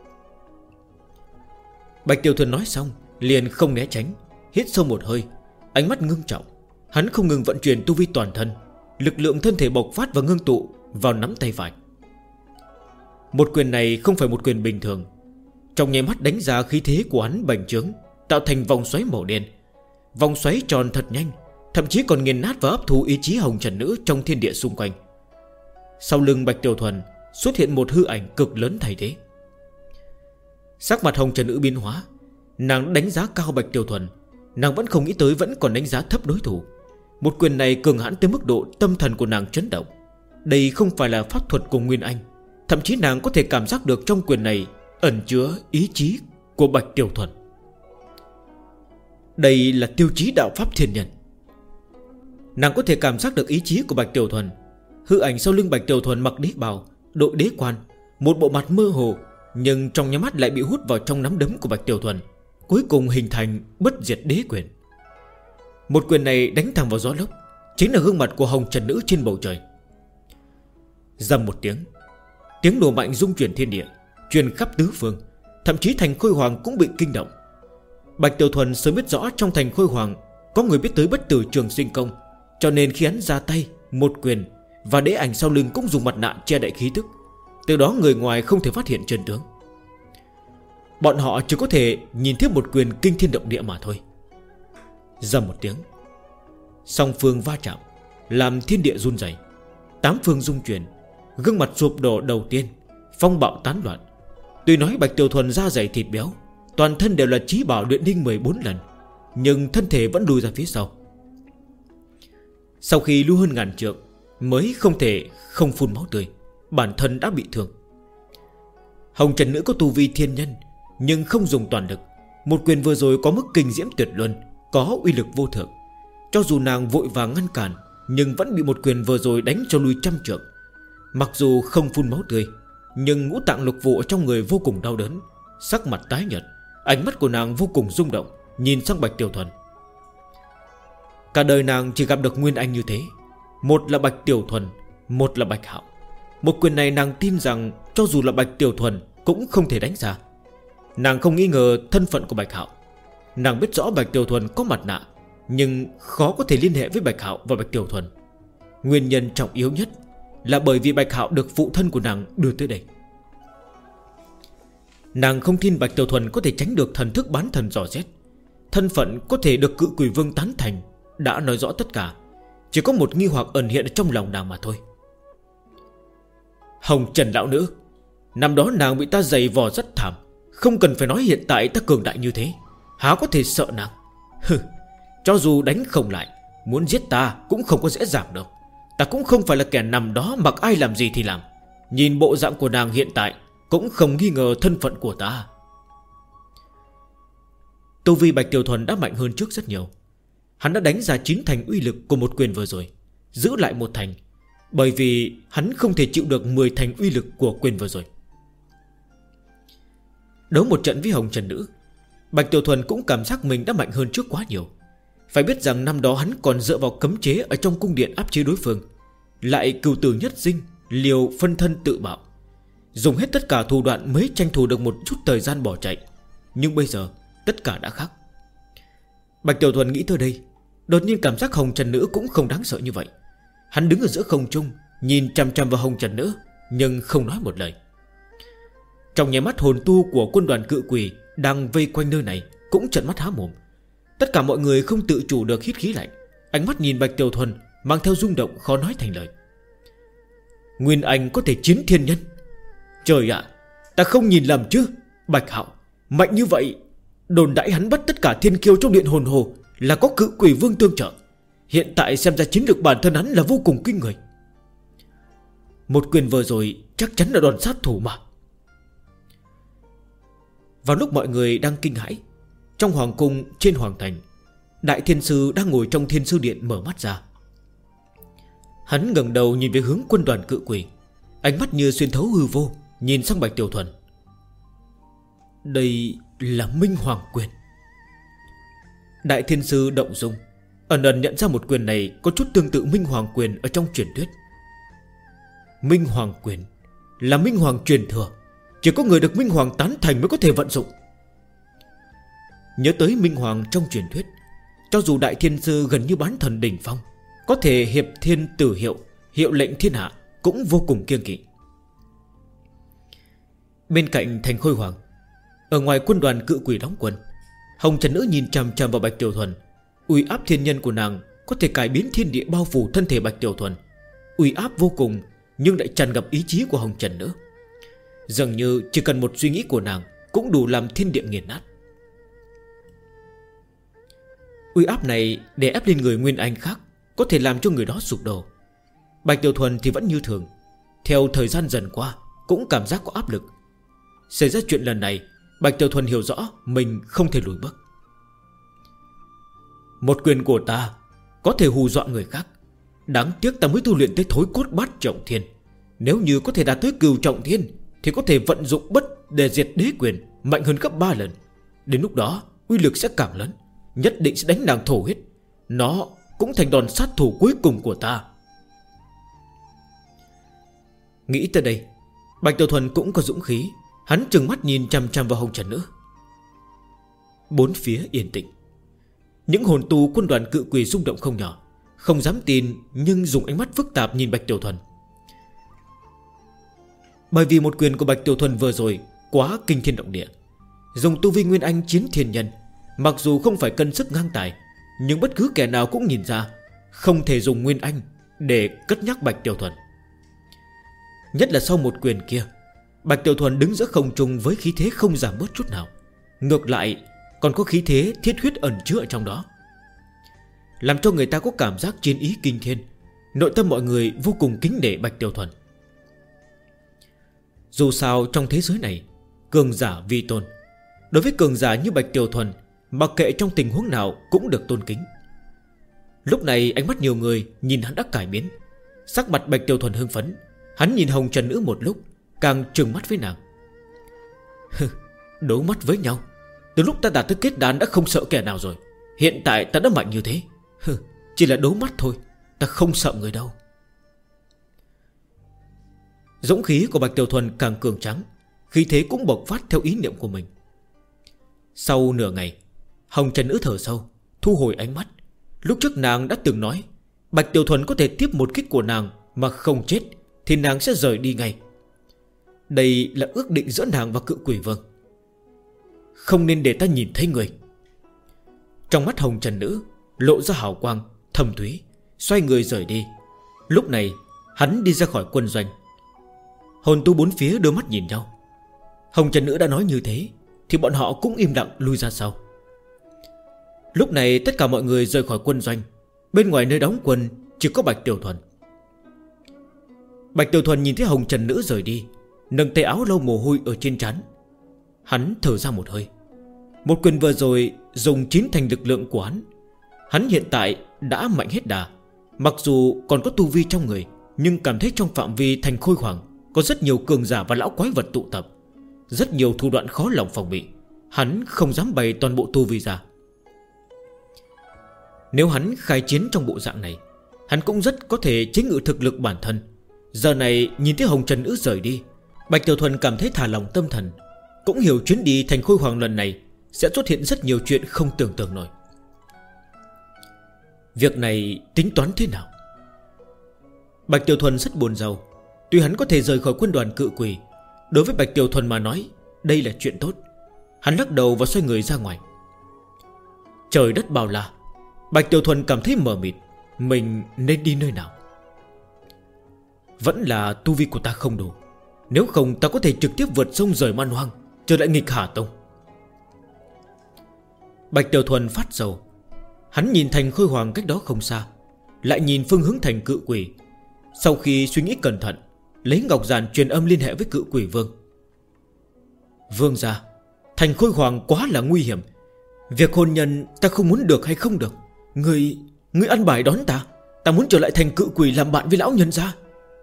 Bạch Tiểu Thuần nói xong liền không né tránh, hít sâu một hơi, ánh mắt ngưng trọng. Hắn không ngừng vận chuyển tu vi toàn thân, lực lượng thân thể bộc phát và ngưng tụ vào nắm tay phải. Một quyền này không phải một quyền bình thường. Trong nháy mắt đánh ra khí thế của hắn bành trướng, tạo thành vòng xoáy màu đen. Vòng xoáy tròn thật nhanh, thậm chí còn nghiền nát và hấp thu ý chí Hồng Trần Nữ trong thiên địa xung quanh. Sau lưng Bạch Tiểu Thuần xuất hiện một hư ảnh cực lớn thay thế. Sắc mặt Hồng Trần Nữ biến hóa. Nàng đánh giá cao Bạch Tiểu Thuần, nàng vẫn không nghĩ tới vẫn còn đánh giá thấp đối thủ. Một quyền này cường hãn tới mức độ tâm thần của nàng chấn động. Đây không phải là pháp thuật của Nguyên Anh, thậm chí nàng có thể cảm giác được trong quyền này ẩn chứa ý chí của Bạch Tiểu Thuần. Đây là tiêu chí đạo pháp thiên nhân. Nàng có thể cảm giác được ý chí của Bạch Tiểu Thuần. Hư ảnh sau lưng Bạch Tiểu Thuần mặc đế bào, đội đế quan, một bộ mặt mơ hồ, nhưng trong nháy mắt lại bị hút vào trong nắm đấm của Bạch Tiểu Thuần, cuối cùng hình thành bất diệt đế quyền. Một quyền này đánh thẳng vào gió lốc, chính là gương mặt của Hồng Trần Nữ trên bầu trời. Rầm một tiếng, tiếng nổ mạnh rung chuyển thiên địa, truyền khắp tứ phương, thậm chí thành Khôi Hoàng cũng bị kinh động. Bạch Tiểu Thuần sớm biết rõ trong thành Khôi Hoàng có người biết tới bất tử trường sinh công, cho nên khi hắn ra tay một quyền, và đế ảnh sau lưng cũng dùng mặt nạ che đậy khí tức, từ đó người ngoài không thể phát hiện chân tướng. Bọn họ chỉ có thể nhìn thấy một quyền kinh thiên động địa mà thôi. Rầm một tiếng, song phương va chạm làm thiên địa run rẩy, tám phương rung chuyển, gương mặt sụp đổ đầu tiên, phong bạo tán loạn. Tuy nói Bạch Tiểu Thuần da dày thịt béo, toàn thân đều là chí bảo luyện đinh 14 lần, nhưng thân thể vẫn lùi ra phía sau. Sau khi lui hơn ngàn trượng, mới không thể không phun máu tươi, bản thân đã bị thương. Hồng Trần Nữ có tu vi thiên nhân, nhưng không dùng toàn lực. Một quyền vừa rồi có mức kinh diễm tuyệt luân, có uy lực vô thượng. Cho dù nàng vội vàng ngăn cản, nhưng vẫn bị một quyền vừa rồi đánh cho lui trăm trượng. Mặc dù không phun máu tươi, nhưng ngũ tạng lục vụ trong người vô cùng đau đớn, sắc mặt tái nhợt. Ánh mắt của nàng vô cùng rung động, nhìn sang Bạch Tiểu Thuần. Cả đời nàng chỉ gặp được nguyên anh như thế, một là Bạch Tiểu Thuần, một là Bạch Hạo. Một quyền này nàng tin rằng cho dù là Bạch Tiểu Thuần cũng không thể đánh ra. Nàng không nghi ngờ thân phận của Bạch Hạo. Nàng biết rõ Bạch Tiểu Thuần có mặt nạ, nhưng khó có thể liên hệ với Bạch Hạo và Bạch Tiểu Thuần. Nguyên nhân trọng yếu nhất là bởi vì Bạch Hạo được phụ thân của nàng đưa tới đây. Nàng không tin Bạch Tiểu Thuần có thể tránh được thần thức bán thần dò xét. Thân phận có thể được Cự Quỷ Vương tán thành đã nói rõ tất cả. Chỉ có một nghi hoặc ẩn hiện trong lòng nàng mà thôi. Hồng Trần lão nữ, năm đó nàng bị ta giày vò rất thảm, không cần phải nói hiện tại ta cường đại như thế, há có thể sợ nàng. Hừ, cho dù đánh không lại, muốn giết ta cũng không có dễ dàng đâu. Ta cũng không phải là kẻ nằm đó mặc ai làm gì thì làm. Nhìn bộ dạng của nàng hiện tại cũng không nghi ngờ thân phận của ta. Tu vi Bạch Tiểu Thuần đã mạnh hơn trước rất nhiều. Hắn đã đánh ra 9 thành uy lực của một quyền vừa rồi, giữ lại một thành, bởi vì hắn không thể chịu được 10 thành uy lực của quyền vừa rồi. Đấu một trận với Hồng Trần Nữ, Bạch Tiểu Thuần cũng cảm giác mình đã mạnh hơn trước quá nhiều. Phải biết rằng năm đó hắn còn dựa vào cấm chế ở trong cung điện áp chế đối phương, lại cừu tử nhất sinh, liều phân thân tự bạo, dùng hết tất cả thủ đoạn mới tranh thủ được một chút thời gian bỏ chạy. Nhưng bây giờ tất cả đã khác. Bạch Tiểu Thuần nghĩ tới đây, đột nhiên cảm giác Hồng Trần Nữ cũng không đáng sợ như vậy. Hắn đứng ở giữa không trung, nhìn chằm chằm vào Hồng Trần Nữ, nhưng không nói một lời. Trong nháy mắt, hồn tu của quân đoàn Cự Quỷ đang vây quanh nơi này cũng trợn mắt há mồm. Tất cả mọi người không tự chủ được hít khí lạnh, ánh mắt nhìn Bạch Tiểu Thuần mang theo rung động khó nói thành lời. Nguyên Anh có thể chiến thiên nhân. Trời ạ, ta không nhìn lầm chứ. Bạch Hạo mạnh như vậy, đồn đãi hắn bắt tất cả thiên kiêu trong điện hồn hồ là có Cự Quỷ Vương tương trợ. Hiện tại xem ra chiến lược bản thân hắn là vô cùng kinh người. Một quyền vừa rồi chắc chắn là đòn sát thủ mà. Vào lúc mọi người đang kinh hãi, trong hoàng cung trên hoàng thành, Đại Thiên Sư đang ngồi trong Thiên Sư Điện mở mắt ra. Hắn ngẩng đầu nhìn về hướng quân đoàn Cự Quỷ, ánh mắt như xuyên thấu hư vô, nhìn sang Bạch Tiểu Thuần. Đây là Minh Hoàng Quyền. Đại Thiên Sư động dung, ẩn ẩn nhận ra một quyền này có chút tương tự Minh Hoàng Quyền ở trong truyền thuyết. Minh Hoàng Quyền là Minh Hoàng truyền thừa, chỉ có người được Minh Hoàng tán thành mới có thể vận dụng. Nhớ tới Minh Hoàng trong truyền thuyết, cho dù Đại Thiên Sư gần như bán thần đỉnh phong, có thể hiệp thiên tử hiệu, hiệu lệnh thiên hạ, cũng vô cùng kiêng kỵ. Bên cạnh thành Khôi Hoàng, ở ngoài quân đoàn Cự Quỷ đóng quân, Hồng Trần Nữ nhìn chằm chằm vào Bạch Tiểu Thuần. Uy áp thiên nhân của nàng có thể cải biến thiên địa bao phủ thân thể Bạch Tiểu Thuần. Uy áp vô cùng, nhưng lại tràn ngập ý chí của Hồng Trần Nữ. Dường như chỉ cần một suy nghĩ của nàng cũng đủ làm thiên địa nghiền nát. Uy áp này để ép lên người Nguyên Anh khác, có thể làm cho người đó sụp đổ. Bạch Tiểu Thuần thì vẫn như thường. Theo thời gian dần qua, cũng cảm giác có áp lực. Xảy ra chuyện lần này, Bạch Tiểu Thuần hiểu rõ mình không thể lùi bước. Một quyền của ta có thể hù dọa người khác, đáng tiếc ta mới tu luyện tới thối cốt bát trọng thiên. Nếu như có thể đạt tới cửu trọng thiên thì có thể vận dụng bất để diệt đế quyền, mạnh hơn gấp 3 lần. Đến lúc đó uy lực sẽ càng lớn, nhất định sẽ đánh nàng thổ huyết. Nó cũng thành đòn sát thủ cuối cùng của ta. Nghĩ tới đây, Bạch Tiểu Thuần cũng có dũng khí. Hắn trừng mắt nhìn chằm chằm vào Hồng Trần Nữ. Bốn phía yên tĩnh. Những hồn tu quân đoàn Cự Quỷ rung động không nhỏ, không dám tin, nhưng dùng ánh mắt phức tạp nhìn Bạch Tiểu Thuần. Bởi vì một quyền của Bạch Tiểu Thuần vừa rồi quá kinh thiên động địa. Dùng tu vi Nguyên Anh chiến thiên nhân, mặc dù không phải cân sức ngang tài, nhưng bất cứ kẻ nào cũng nhìn ra không thể dùng Nguyên Anh để cất nhắc Bạch Tiểu Thuần. Nhất là sau một quyền kia, Bạch Tiểu Thuần đứng giữa không trung với khí thế không giảm bớt chút nào, ngược lại còn có khí thế thiết huyết ẩn chứa ở trong đó, làm cho người ta có cảm giác chiến ý kinh thiên. Nội tâm mọi người vô cùng kính nể Bạch Tiểu Thuần. Dù sao trong thế giới này, cường giả vi tôn. Đối với cường giả như Bạch Tiểu Thuần, mặc kệ trong tình huống nào cũng được tôn kính. Lúc này ánh mắt nhiều người nhìn hắn đã cải biến. Sắc mặt Bạch Tiểu Thuần hưng phấn. Hắn nhìn Hồng Trần Nữ một lúc, càng trừng mắt với nàng. Đấu mắt với nhau. Từ lúc ta đạt tới kết đan đã không sợ kẻ nào rồi. Hiện tại ta đã mạnh như thế. Chỉ là đấu mắt thôi, ta không sợ người đâu. Dũng khí của Bạch Tiểu Thuần càng cường tráng, khí thế cũng bộc phát theo ý niệm của mình. Sau nửa ngày, Hồng Trần Nữ thở sâu, thu hồi ánh mắt. Lúc trước nàng đã từng nói Bạch Tiểu Thuần có thể tiếp một kích của nàng mà không chết thì nàng sẽ rời đi ngay. Đây là ước định giữa nàng và Cự Quỷ Vương. Không nên để ta nhìn thấy người. Trong mắt Hồng Trần Nữ lộ ra hào quang thâm thúy, xoay người rời đi. Lúc này hắn đi ra khỏi quân doanh. Hồn tu bốn phía đôi mắt nhìn nhau. Hồng Trần Nữ đã nói như thế thì bọn họ cũng im lặng lui ra sau. Lúc này tất cả mọi người rời khỏi quân doanh. Bên ngoài nơi đóng quân chỉ có Bạch Tiểu Thuần. Bạch Tiểu Thuần nhìn thấy Hồng Trần Nữ rời đi, nâng tay áo lau mồ hôi ở trên trán. Hắn thở ra một hơi. Một quyền vừa rồi dùng 9 thành lực lượng của hắn. Hắn hiện tại đã mạnh hết đà. Mặc dù còn có tu vi trong người, nhưng cảm thấy trong phạm vi thành Khôi Hoàng có rất nhiều cường giả và lão quái vật tụ tập, rất nhiều thủ đoạn khó lòng phòng bị. Hắn không dám bày toàn bộ tu vi ra. Nếu hắn khai chiến trong bộ dạng này, hắn cũng rất có thể chế ngự thực lực bản thân. Giờ này nhìn thấy Hồng Trần Nữ rời đi, Bạch Tiểu Thuần cảm thấy thả lòng tâm thần. Cũng hiểu chuyến đi thành Khôi Hoàng lần này sẽ xuất hiện rất nhiều chuyện không tưởng tượng nổi. Việc này tính toán thế nào? Bạch Tiểu Thuần rất buồn rầu. Tuy hắn có thể rời khỏi quân đoàn Cự Quỷ, đối với Bạch Tiểu Thuần mà nói đây là chuyện tốt. Hắn lắc đầu và xoay người ra ngoài. Trời đất bao la, Bạch Tiểu Thuần cảm thấy mờ mịt. Mình nên đi nơi nào? Vẫn là tu vi của ta không đủ. Nếu không ta có thể trực tiếp vượt sông rời Man Hoang, trở lại Nghịch Hà Tông. Bạch Tiểu Thuần phát sầu. Hắn nhìn thành Khôi Hoàng cách đó không xa, lại nhìn phương hướng thành Cự Quỷ. Sau khi suy nghĩ cẩn thận, lấy ngọc giản truyền âm liên hệ với Cự Quỷ Vương. Vương gia, thành Khôi Hoàng quá là nguy hiểm. Việc hôn nhân ta không muốn được hay không được. Người ăn bài đón ta. Ta muốn trở lại thành Cự Quỷ làm bạn với lão nhân gia.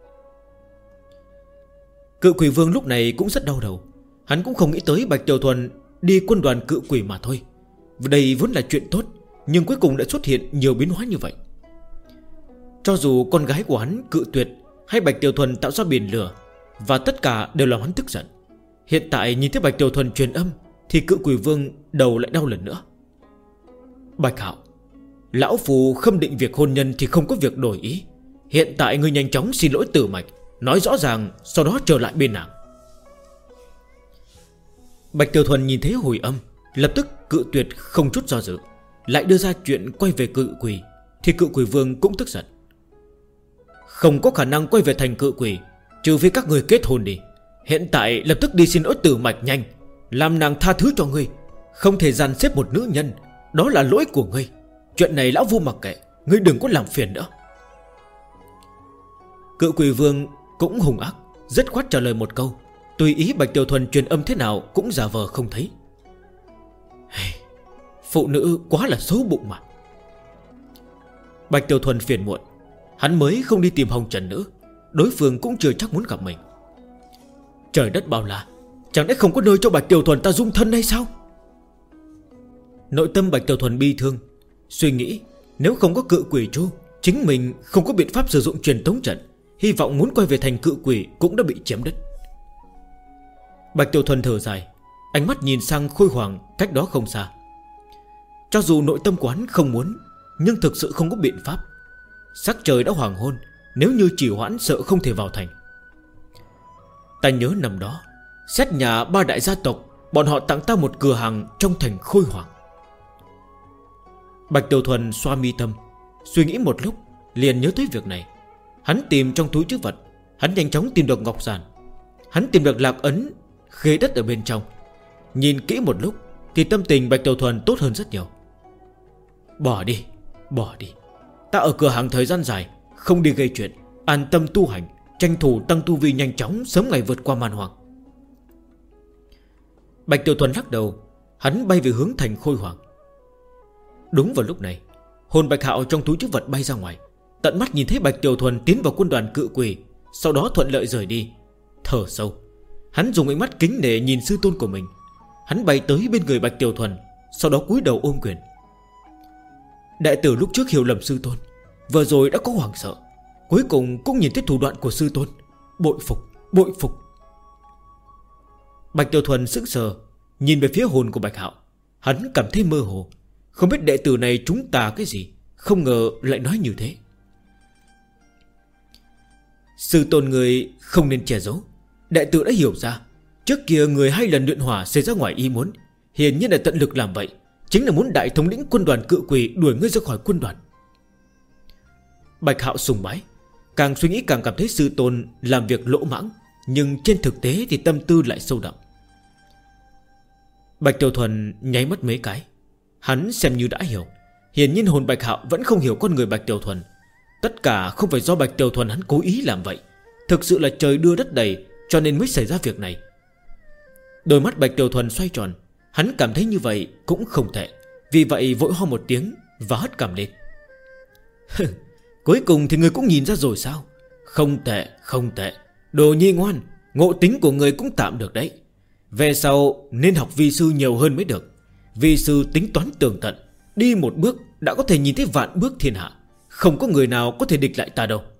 Cự Quỷ Vương lúc này cũng rất đau đầu. Hắn cũng không nghĩ tới Bạch Tiểu Thuần đi quân đoàn Cự Quỷ mà thôi. Đây vốn là chuyện tốt, nhưng cuối cùng đã xuất hiện nhiều biến hóa như vậy. Cho dù con gái của hắn cự tuyệt, hay Bạch Tiểu Thuần tạo ra biển lửa, và tất cả đều làm hắn tức giận. Hiện tại nhìn thấy Bạch Tiểu Thuần truyền âm, thì Cự Quỷ Vương đầu lại đau lần nữa. Bạch Hạo, lão phù khâm định việc hôn nhân thì không có việc đổi ý. Hiện tại ngươi nhanh chóng xin lỗi Tử Mạch, nói rõ ràng, sau đó trở lại bên nàng. Bạch Tiểu Thuần nhìn thấy hồi âm, lập tức cự tuyệt không chút do dự, lại đưa ra chuyện quay về Cự Quỷ. Thì Cự Quỷ Vương cũng tức giận. Không có khả năng quay về thành Cự Quỷ, trừ phi các người kết hôn đi. Hiện tại lập tức đi xin lỗi Tử Mạch nhanh, làm nàng tha thứ cho ngươi. Không thể dàn xếp một nữ nhân, đó là lỗi của ngươi. Chuyện này lão Vu mặc kệ, ngươi đừng có làm phiền nữa. Cự Quỷ Vương cũng hung ác, dứt khoát trả lời một câu, tùy ý Bạch Tiểu Thuần truyền âm thế nào cũng giả vờ không thấy. Phụ nữ quá là xấu bụng mà. Bạch Tiểu Thuần phiền muộn. Hắn mới không đi tìm Hồng Trần Nữ, đối phương cũng chưa chắc muốn gặp mình. Trời đất bao la, chẳng lẽ không có nơi cho Bạch Tiểu Thuần ta dung thân hay sao? Nội tâm Bạch Tiểu Thuần bi thương, suy nghĩ nếu không có Cự Quỷ Chu, chính mình không có biện pháp sử dụng truyền tống trận, hy vọng muốn quay về thành Cự Quỷ cũng đã bị chiếm đất. Bạch Tiểu Thuần thở dài, ánh mắt nhìn sang Khôi Hoàng cách đó không xa. Cho dù nội tâm của hắn không muốn, nhưng thực sự không có biện pháp. Sắc trời đã hoàng hôn, nếu như trì hoãn sợ không thể vào thành. Ta nhớ năm đó xét nhà 3 đại gia tộc, bọn họ tặng ta một cửa hàng trong thành Khôi Hoàng. Bạch Tiểu Thuần xoa mi tâm, suy nghĩ một lúc, liền nhớ tới việc này. Hắn tìm trong túi trữ vật, hắn nhanh chóng tìm được ngọc giản. Hắn tìm được lạc ấn khế đất ở bên trong. Nhìn kỹ một lúc thì tâm tình Bạch Tiểu Thuần tốt hơn rất nhiều. Bỏ đi, bỏ đi. Ta ở cửa hàng thời gian dài, không đi gây chuyện, an tâm tu hành, tranh thủ tăng tu vi nhanh chóng, sớm ngày vượt qua Man Hoang. Bạch Tiểu Thuần lắc đầu, hắn bay về hướng thành Khôi Hoàng. Đúng vào lúc này, Hồn Bạch Hạo trong túi trữ vật bay ra ngoài, tận mắt nhìn thấy Bạch Tiểu Thuần tiến vào quân đoàn cự quỷ, sau đó thuận lợi rời đi. Thở sâu, hắn dùng ánh mắt kính nể nhìn sư tôn của mình. Hắn bay tới bên người Bạch Tiểu Thuần, sau đó cúi đầu ôm quyền. Đệ tử lúc trước hiểu lầm sư tôn, vừa rồi đã có hoảng sợ, cuối cùng cũng nhìn thấy thủ đoạn của sư tôn. Bội phục, bội phục. Bạch Tiểu Thuần sững sờ nhìn về phía hồn của Bạch Hạo. Hắn cảm thấy mơ hồ, không biết đệ tử này chúng ta cái gì, không ngờ lại nói như thế. Sư tôn người không nên che giấu. Đệ tử đã hiểu ra, trước kia người 2 lần luyện hỏa xảy ra ngoài ý muốn, hiển nhiên là tận lực làm vậy, chính là muốn đại thống lĩnh quân đoàn cự quỷ đuổi ngươi ra khỏi quân đoàn. Bạch Hạo sùng bái, càng suy nghĩ càng cảm thấy sư tôn làm việc lỗ mãng, nhưng trên thực tế thì tâm tư lại sâu đậm. Bạch Tiểu Thuần nháy mắt mấy cái, hắn xem như đã hiểu. Hiển nhiên hồn Bạch Hạo vẫn không hiểu con người Bạch Tiểu Thuần. Tất cả không phải do Bạch Tiểu Thuần hắn cố ý làm vậy, thực sự là trời đưa đất đầy, cho nên mới xảy ra việc này. Đôi mắt Bạch Tiểu Thuần xoay tròn, hắn cảm thấy như vậy cũng không tệ, vì vậy vội ho một tiếng và hất cằm lên. Cuối cùng thì người cũng nhìn ra rồi sao? Không tệ, không tệ. Đồ nhi ngoan, ngộ tính của người cũng tạm được đấy. Về sau nên học vi sư nhiều hơn mới được. Vi sư tính toán tường tận, đi một bước đã có thể nhìn thấy vạn bước thiên hạ, không có người nào có thể địch lại ta đâu.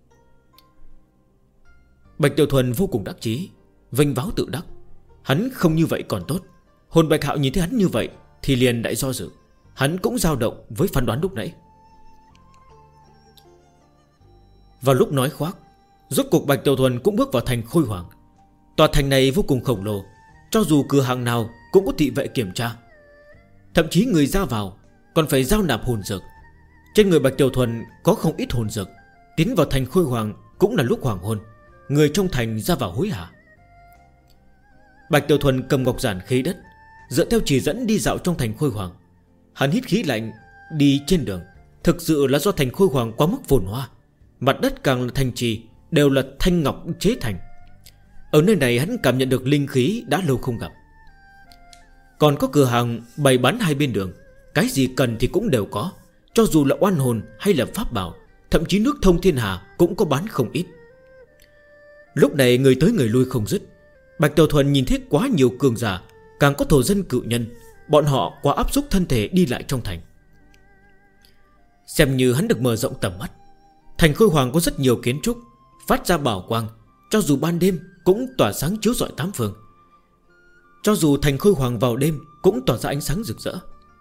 Bạch Tiểu Thuần vô cùng đắc chí, vênh váo tự đắc. Hắn không như vậy còn tốt. Hồn Bạch Hạo nhìn thấy hắn như vậy thì liền đại do dự. Hắn cũng dao động với phán đoán lúc nãy. Vào lúc nói khoác, rốt cuộc Bạch Tiểu Thuần cũng bước vào thành Khôi Hoàng. Tòa thành này vô cùng khổng lồ, cho dù cửa hàng nào cũng có thị vệ kiểm tra. Thậm chí người ra vào còn phải giao nạp hồn dược. Trên người Bạch Tiểu Thuần có không ít hồn dược. Tiến vào thành Khôi Hoàng cũng là lúc hoàng hôn, người trong thành ra vào hối hả. Bạch Tiểu Thuần cầm ngọc giản khí đất, dựa theo chỉ dẫn đi dạo trong thành Khôi Hoàng. Hắn hít khí lạnh đi trên đường. Thực sự là do thành Khôi Hoàng quá mức phồn hoa, mặt đất càng là thành trì đều là thanh ngọc chế thành. Ở nơi này hắn cảm nhận được linh khí đã lâu không gặp. Còn có cửa hàng bày bán hai bên đường, cái gì cần thì cũng đều có. Cho dù là oan hồn hay là pháp bảo, thậm chí nước thông thiên hà cũng có bán không ít. Lúc này người tới người lui không dứt. Bạch Tiểu Thuần nhìn thấy quá nhiều cường giả, càng có thổ dân cự nhân. Bọn họ quá áp xúc thân thể đi lại trong thành. Xem như hắn được mở rộng tầm mắt. Thành Khôi Hoàng có rất nhiều kiến trúc, phát ra bảo quang, cho dù ban đêm cũng tỏa sáng chiếu rọi tám phương. Cho dù thành Khôi Hoàng vào đêm cũng tỏa ra ánh sáng rực rỡ.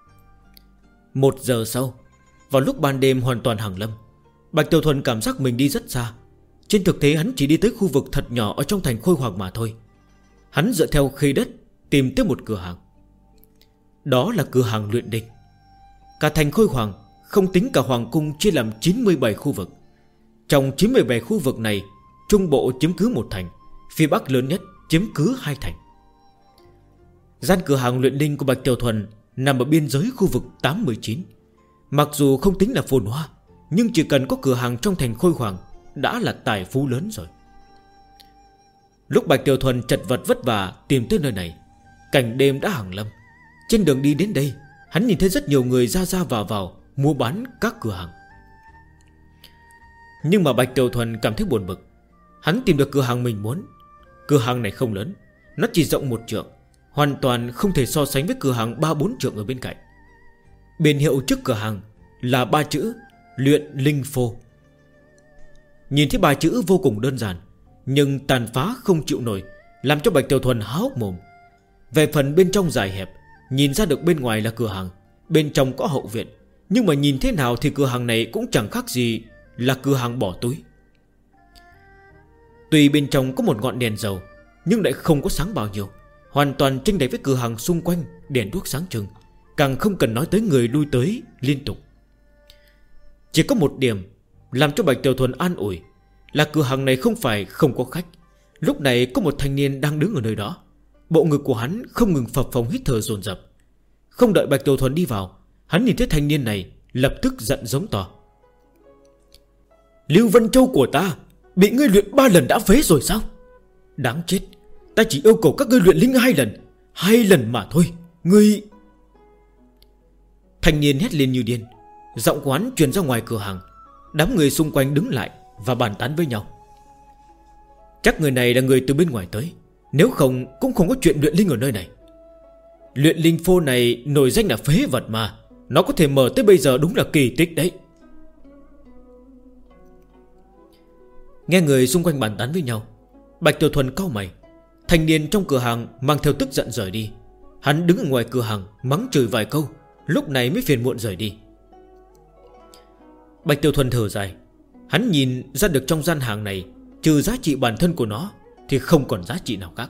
1 giờ sau, vào lúc ban đêm hoàn toàn hàng lâm, Bạch Tiểu Thuần cảm giác mình đi rất xa. Trên thực tế hắn chỉ đi tới khu vực thật nhỏ ở trong thành Khôi Hoàng mà thôi. Hắn dựa theo khí đất tìm tới một cửa hàng. Đó là cửa hàng luyện đinh. Cả thành Khôi Hoàng, không tính cả Hoàng cung, chia làm 97 khu vực. Trong 97 khu vực này, Trung Bộ chiếm cứ 1 thành, phía Bắc lớn nhất chiếm cứ 2 thành. Gian cửa hàng luyện đinh của Bạch Tiểu Thuần nằm ở biên giới khu vực 8-19. Mặc dù không tính là phồn hoa, nhưng chỉ cần có cửa hàng trong thành Khôi Hoàng đã là tài phú lớn rồi. Lúc Bạch Tiểu Thuần chật vật vất vả tìm tới nơi này, cảnh đêm đã hàng lâm. Trên đường đi đến đây, hắn nhìn thấy rất nhiều người ra vào mua bán các cửa hàng. Nhưng mà Bạch Tiểu Thuần cảm thấy buồn bực. Hắn tìm được cửa hàng mình muốn. Cửa hàng này không lớn, nó chỉ rộng 1 trượng, hoàn toàn không thể so sánh với cửa hàng 3-4 trượng ở bên cạnh. Biển hiệu trước cửa hàng là 3 chữ Luyện Linh Phô. Nhìn thấy 3 chữ vô cùng đơn giản, nhưng tàn phá không chịu nổi, làm cho Bạch Tiểu Thuần há hốc mồm. Về phần bên trong dài hẹp, nhìn ra được bên ngoài là cửa hàng, bên trong có hậu viện, nhưng mà nhìn thế nào thì cửa hàng này cũng chẳng khác gì là cửa hàng bỏ túi. Tuy bên trong có một ngọn đèn dầu, nhưng lại không có sáng bao nhiêu, hoàn toàn chênh lệch với cửa hàng xung quanh đèn đuốc sáng trưng, càng không cần nói tới người lui tới liên tục. Chỉ có một điểm làm cho Bạch Tiểu Thuần an ủi, là cửa hàng này không phải không có khách. Lúc này có một thanh niên đang đứng ở nơi đó. Bộ ngực của hắn không ngừng phập phồng hít thở dồn dập. Không đợi Bạch Tiểu Thuần đi vào, hắn nhìn thấy thanh niên này, lập tức giận giống to: Lưu Vân Châu của ta bị ngươi luyện 3 lần đã phế rồi sao? Đáng chết, ta chỉ yêu cầu các ngươi luyện linh 2 lần mà thôi. Ngươi... Thanh niên hét lên như điên, Giọng của hắn truyền ra ngoài cửa hàng. Đám người xung quanh đứng lại và bàn tán với nhau. Chắc người này là người từ bên ngoài tới, nếu không cũng không có chuyện luyện linh ở nơi này. Luyện linh phô này nổi danh là phế vật mà, nó có thể mở tới bây giờ đúng là kỳ tích đấy. Nghe người xung quanh bàn tán với nhau, Bạch Tiểu Thuần cau mày. Thanh niên trong cửa hàng mang theo tức giận rời đi. Hắn đứng ở ngoài cửa hàng mắng chửi vài câu, lúc này mới phiền muộn rời đi. Bạch Tiểu Thuần thở dài. Hắn nhìn ra được trong gian hàng này, trừ giá trị bản thân của nó thì không còn giá trị nào khác.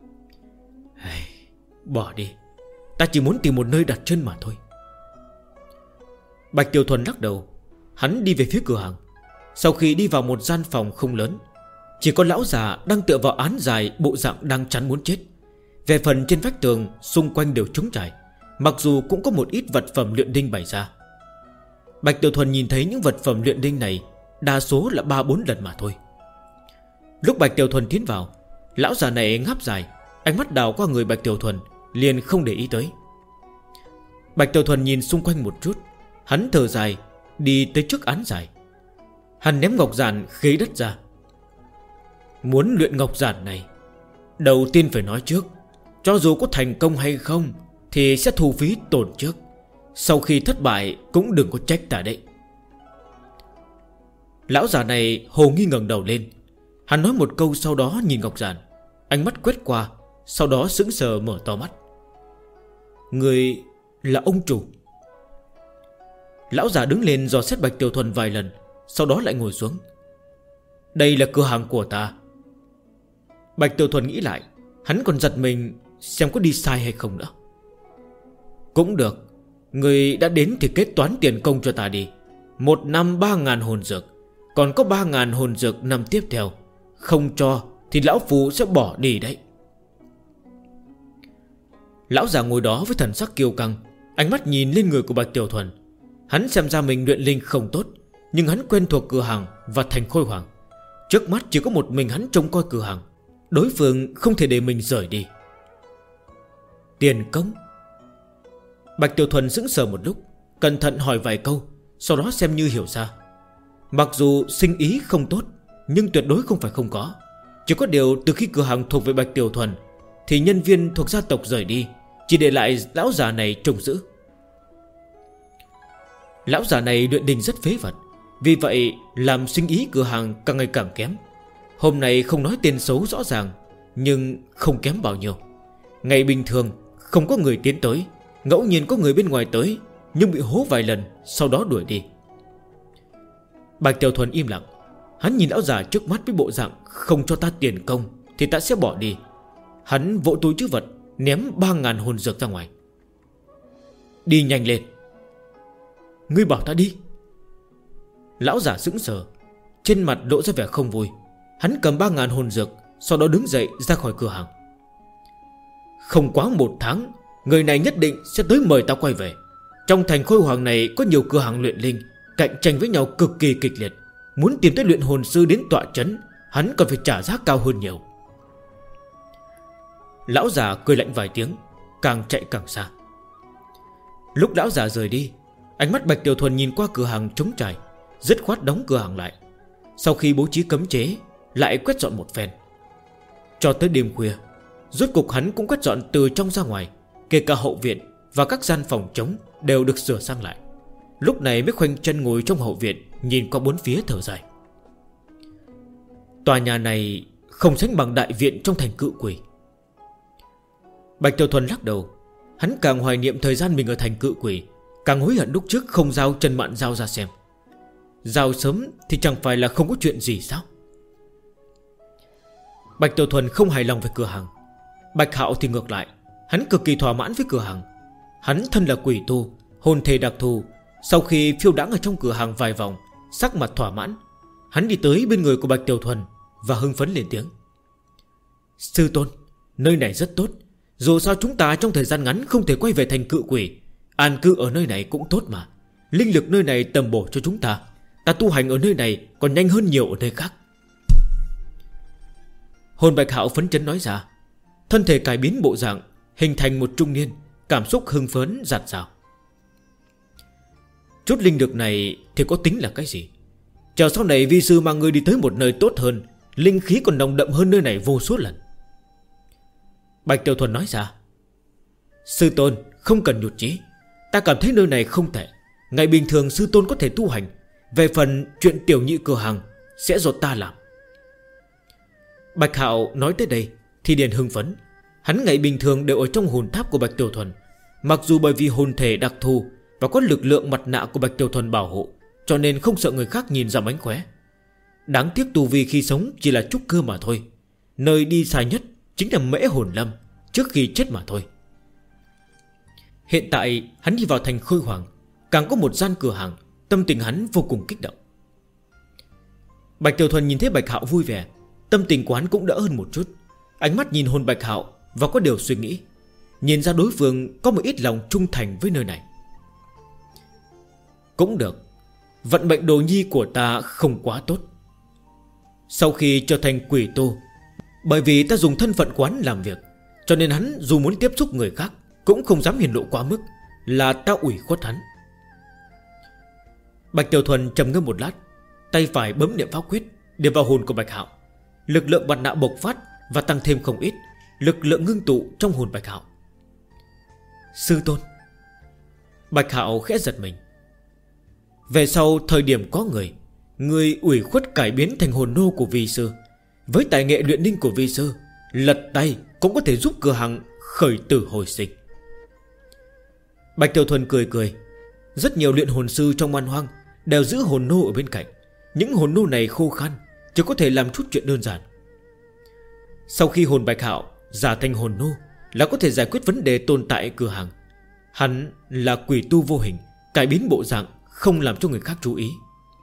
Bỏ đi, ta chỉ muốn tìm một nơi đặt chân mà thôi. Bạch Tiểu Thuần lắc đầu. Hắn đi về phía cửa hàng. Sau khi đi vào một gian phòng không lớn, chỉ có lão già đang tựa vào án dài, bộ dạng đang chắn muốn chết. Về phần trên vách tường xung quanh đều trống trải, mặc dù cũng có một ít vật phẩm luyện đinh bày ra. Bạch Tiểu Thuần nhìn thấy những vật phẩm luyện đinh này đa số là 3-4 lần mà thôi. Lúc Bạch Tiểu Thuần tiến vào, lão già này ngáp dài, ánh mắt đào qua người Bạch Tiểu Thuần, liền không để ý tới. Bạch Tiểu Thuần nhìn xung quanh một chút, hắn thở dài, đi tới trước án dài. Hắn ném ngọc giản khế đất ra. Muốn luyện ngọc giản này, đầu tiên phải nói trước, cho dù có thành công hay không thì sẽ thu phí tổn trước. Sau khi thất bại cũng đừng có trách ta đấy. Lão già này hồ nghi ngẩng đầu lên. Hắn nói một câu sau đó nhìn ngọc giản, ánh mắt quét qua, sau đó sững sờ mở to mắt. Người là ông chủ. Lão già đứng lên dò xét Bạch Tiểu Thuần vài lần, sau đó lại ngồi xuống. Đây là cửa hàng của ta. Bạch Tiểu Thuần nghĩ lại, hắn còn giật mình xem có đi sai hay không nữa. Cũng được, người đã đến thì kết toán tiền công cho ta đi. 1 năm 3.000 hồn dược, còn có 3.000 hồn dược năm tiếp theo. Không cho thì lão phù sẽ bỏ đi đấy. Lão già ngồi đó với thần sắc kiêu căng, ánh mắt nhìn lên người của Bạch Tiểu Thuần. Hắn xem ra mình luyện linh không tốt, nhưng hắn quen thuộc cửa hàng và thành Khôi Hoàng. Trước mắt chỉ có một mình hắn trông coi cửa hàng, đối phương không thể để mình rời đi. Tiền công. Bạch Tiểu Thuần sững sờ một lúc, cẩn thận hỏi vài câu, sau đó xem như hiểu ra. Mặc dù sinh ý không tốt, nhưng tuyệt đối không phải không có. Chỉ có điều từ khi cửa hàng thuộc về Bạch Tiểu Thuần thì nhân viên thuộc gia tộc rời đi, chỉ để lại lão già này trông giữ. Lão già này luyện đình rất phế vật, vì vậy làm sinh ý cửa hàng càng ngày càng kém. Hôm nay không nói tên xấu rõ ràng, nhưng không kém bao nhiêu. Ngày bình thường không có người tiến tới, ngẫu nhiên có người bên ngoài tới, nhưng bị hố vài lần, sau đó đuổi đi. Bạch Tiểu Thuần im lặng. Hắn nhìn lão già trước mắt với bộ dạng không cho ta tiền công thì ta sẽ bỏ đi. Hắn vỗ túi trữ vật, ném 3.000 hồn dược ra ngoài. Đi nhanh lên. Ngươi bảo ta đi. Lão già sững sờ, trên mặt lộ ra vẻ không vui. Hắn cầm 3.000 hồn dược, sau đó đứng dậy ra khỏi cửa hàng. Không quá 1 tháng, người này nhất định sẽ tới mời ta quay về. Trong thành Khôi Hoàng này có nhiều cửa hàng luyện linh, cạnh tranh với nhau cực kỳ kịch liệt. Muốn tìm tới luyện hồn sư đến tọa trấn, hắn còn phải trả giá cao hơn nhiều. Lão già cười lạnh vài tiếng, càng chạy càng xa. Lúc lão già rời đi, ánh mắt Bạch Tiểu Thuần nhìn qua cửa hàng trống trải, dứt khoát đóng cửa hàng lại. Sau khi bố trí cấm chế, lại quét dọn một phen. Cho tới đêm khuya, rốt cục hắn cũng quét dọn từ trong ra ngoài, kể cả hậu viện và các gian phòng trống đều được sửa sang lại. Lúc này mới khoanh chân ngồi trong hậu viện, nhìn qua bốn phía thở dài. Tòa nhà này không sánh bằng đại viện trong thành Cự Quỷ. Bạch Tiểu Thuần lắc đầu. Hắn càng hoài niệm thời gian mình ở thành Cự Quỷ, càng hối hận lúc trước không giao Trần Mạn Giao ra xem. Giao sớm thì chẳng phải là không có chuyện gì sao? Bạch Tiểu Thuần không hài lòng về cửa hàng. Bạch Hạo thì ngược lại, hắn cực kỳ thỏa mãn với cửa hàng. Hắn thân là quỷ tu, hồn thể đặc thù. Sau khi phiêu đãng ở trong cửa hàng vài vòng, sắc mặt thỏa mãn, hắn đi tới bên người của Bạch Tiểu Thuần và hưng phấn lên tiếng. Sư tôn, nơi này rất tốt. Dù sao chúng ta trong thời gian ngắn không thể quay về thành Cự Quỷ, an cư ở nơi này cũng tốt mà. Linh lực nơi này tầm bổ cho chúng ta. Ta tu hành ở nơi này còn nhanh hơn nhiều ở nơi khác. Hồn Bạch Hạo phấn chấn nói ra, thân thể cải biến bộ dạng, hình thành một trung niên, cảm xúc hưng phấn dạt dào. Chút linh lực này thì có tính là cái gì? Chờ sau này vi sư mang ngươi đi tới một nơi tốt hơn, linh khí còn nồng đậm hơn nơi này vô số lần. Bạch Tiểu Thuần nói ra. Sư tôn không cần nhụt chí, ta cảm thấy nơi này không tệ. Ngày bình thường sư tôn có thể tu hành. Về phần chuyện tiểu nhị cửa hàng sẽ do ta làm. Bạch Hạo nói tới đây thì liền hưng phấn. Hắn ngày bình thường đều ở trong hồn tháp của Bạch Tiểu Thuần. Mặc dù bởi vì hồn thể đặc thù và có lực lượng mặt nạ của Bạch Tiểu Thuần bảo hộ, cho nên không sợ người khác nhìn ra mánh khóe. Đáng tiếc tu vi khi sống chỉ là trúc cơ mà thôi. Nơi đi xa nhất chính là Mễ Hồn Lâm trước khi chết mà thôi. Hiện tại hắn đi vào thành Khôi Hoàng, càng có một gian cửa hàng. Tâm tình hắn vô cùng kích động. Bạch Tiểu Thuần nhìn thấy Bạch Hạo vui vẻ, tâm tình của hắn cũng đỡ hơn một chút. Ánh mắt nhìn hồn Bạch Hạo và có điều suy nghĩ, nhìn ra đối phương có một ít lòng trung thành với nơi này. Cũng được, vận mệnh đồ nhi của ta không quá tốt. Sau khi trở thành quỷ tu, bởi vì ta dùng thân phận quán làm việc, cho nên hắn dù muốn tiếp xúc người khác cũng không dám hiển lộ quá mức, là ta ủy khuất hắn. Bạch Tiểu Thuần trầm ngâm một lát, tay phải bấm niệm pháp quyết điệp vào hồn của Bạch Hạo. Lực lượng mặt nạ bộc phát và tăng thêm không ít. Lực lượng ngưng tụ trong hồn Bạch Hạo. Sư tôn. Bạch Hạo khẽ giật mình. Về sau thời điểm có người ủy khuất cải biến thành hồn nô của vi sư. Với tài nghệ luyện ninh của vi sư, lật tay cũng có thể giúp cửa hàng khởi tử hồi sinh. Bạch Tiểu Thuần cười cười. Rất nhiều luyện hồn sư trong man hoang đều giữ hồn nô ở bên cạnh. Những hồn nô này khô khan, chỉ có thể làm chút chuyện đơn giản. Sau khi hồn Bạch Hạo giả thành hồn nô là có thể giải quyết vấn đề tồn tại cửa hàng. Hắn là quỷ tu vô hình, cải biến bộ dạng, không làm cho người khác chú ý.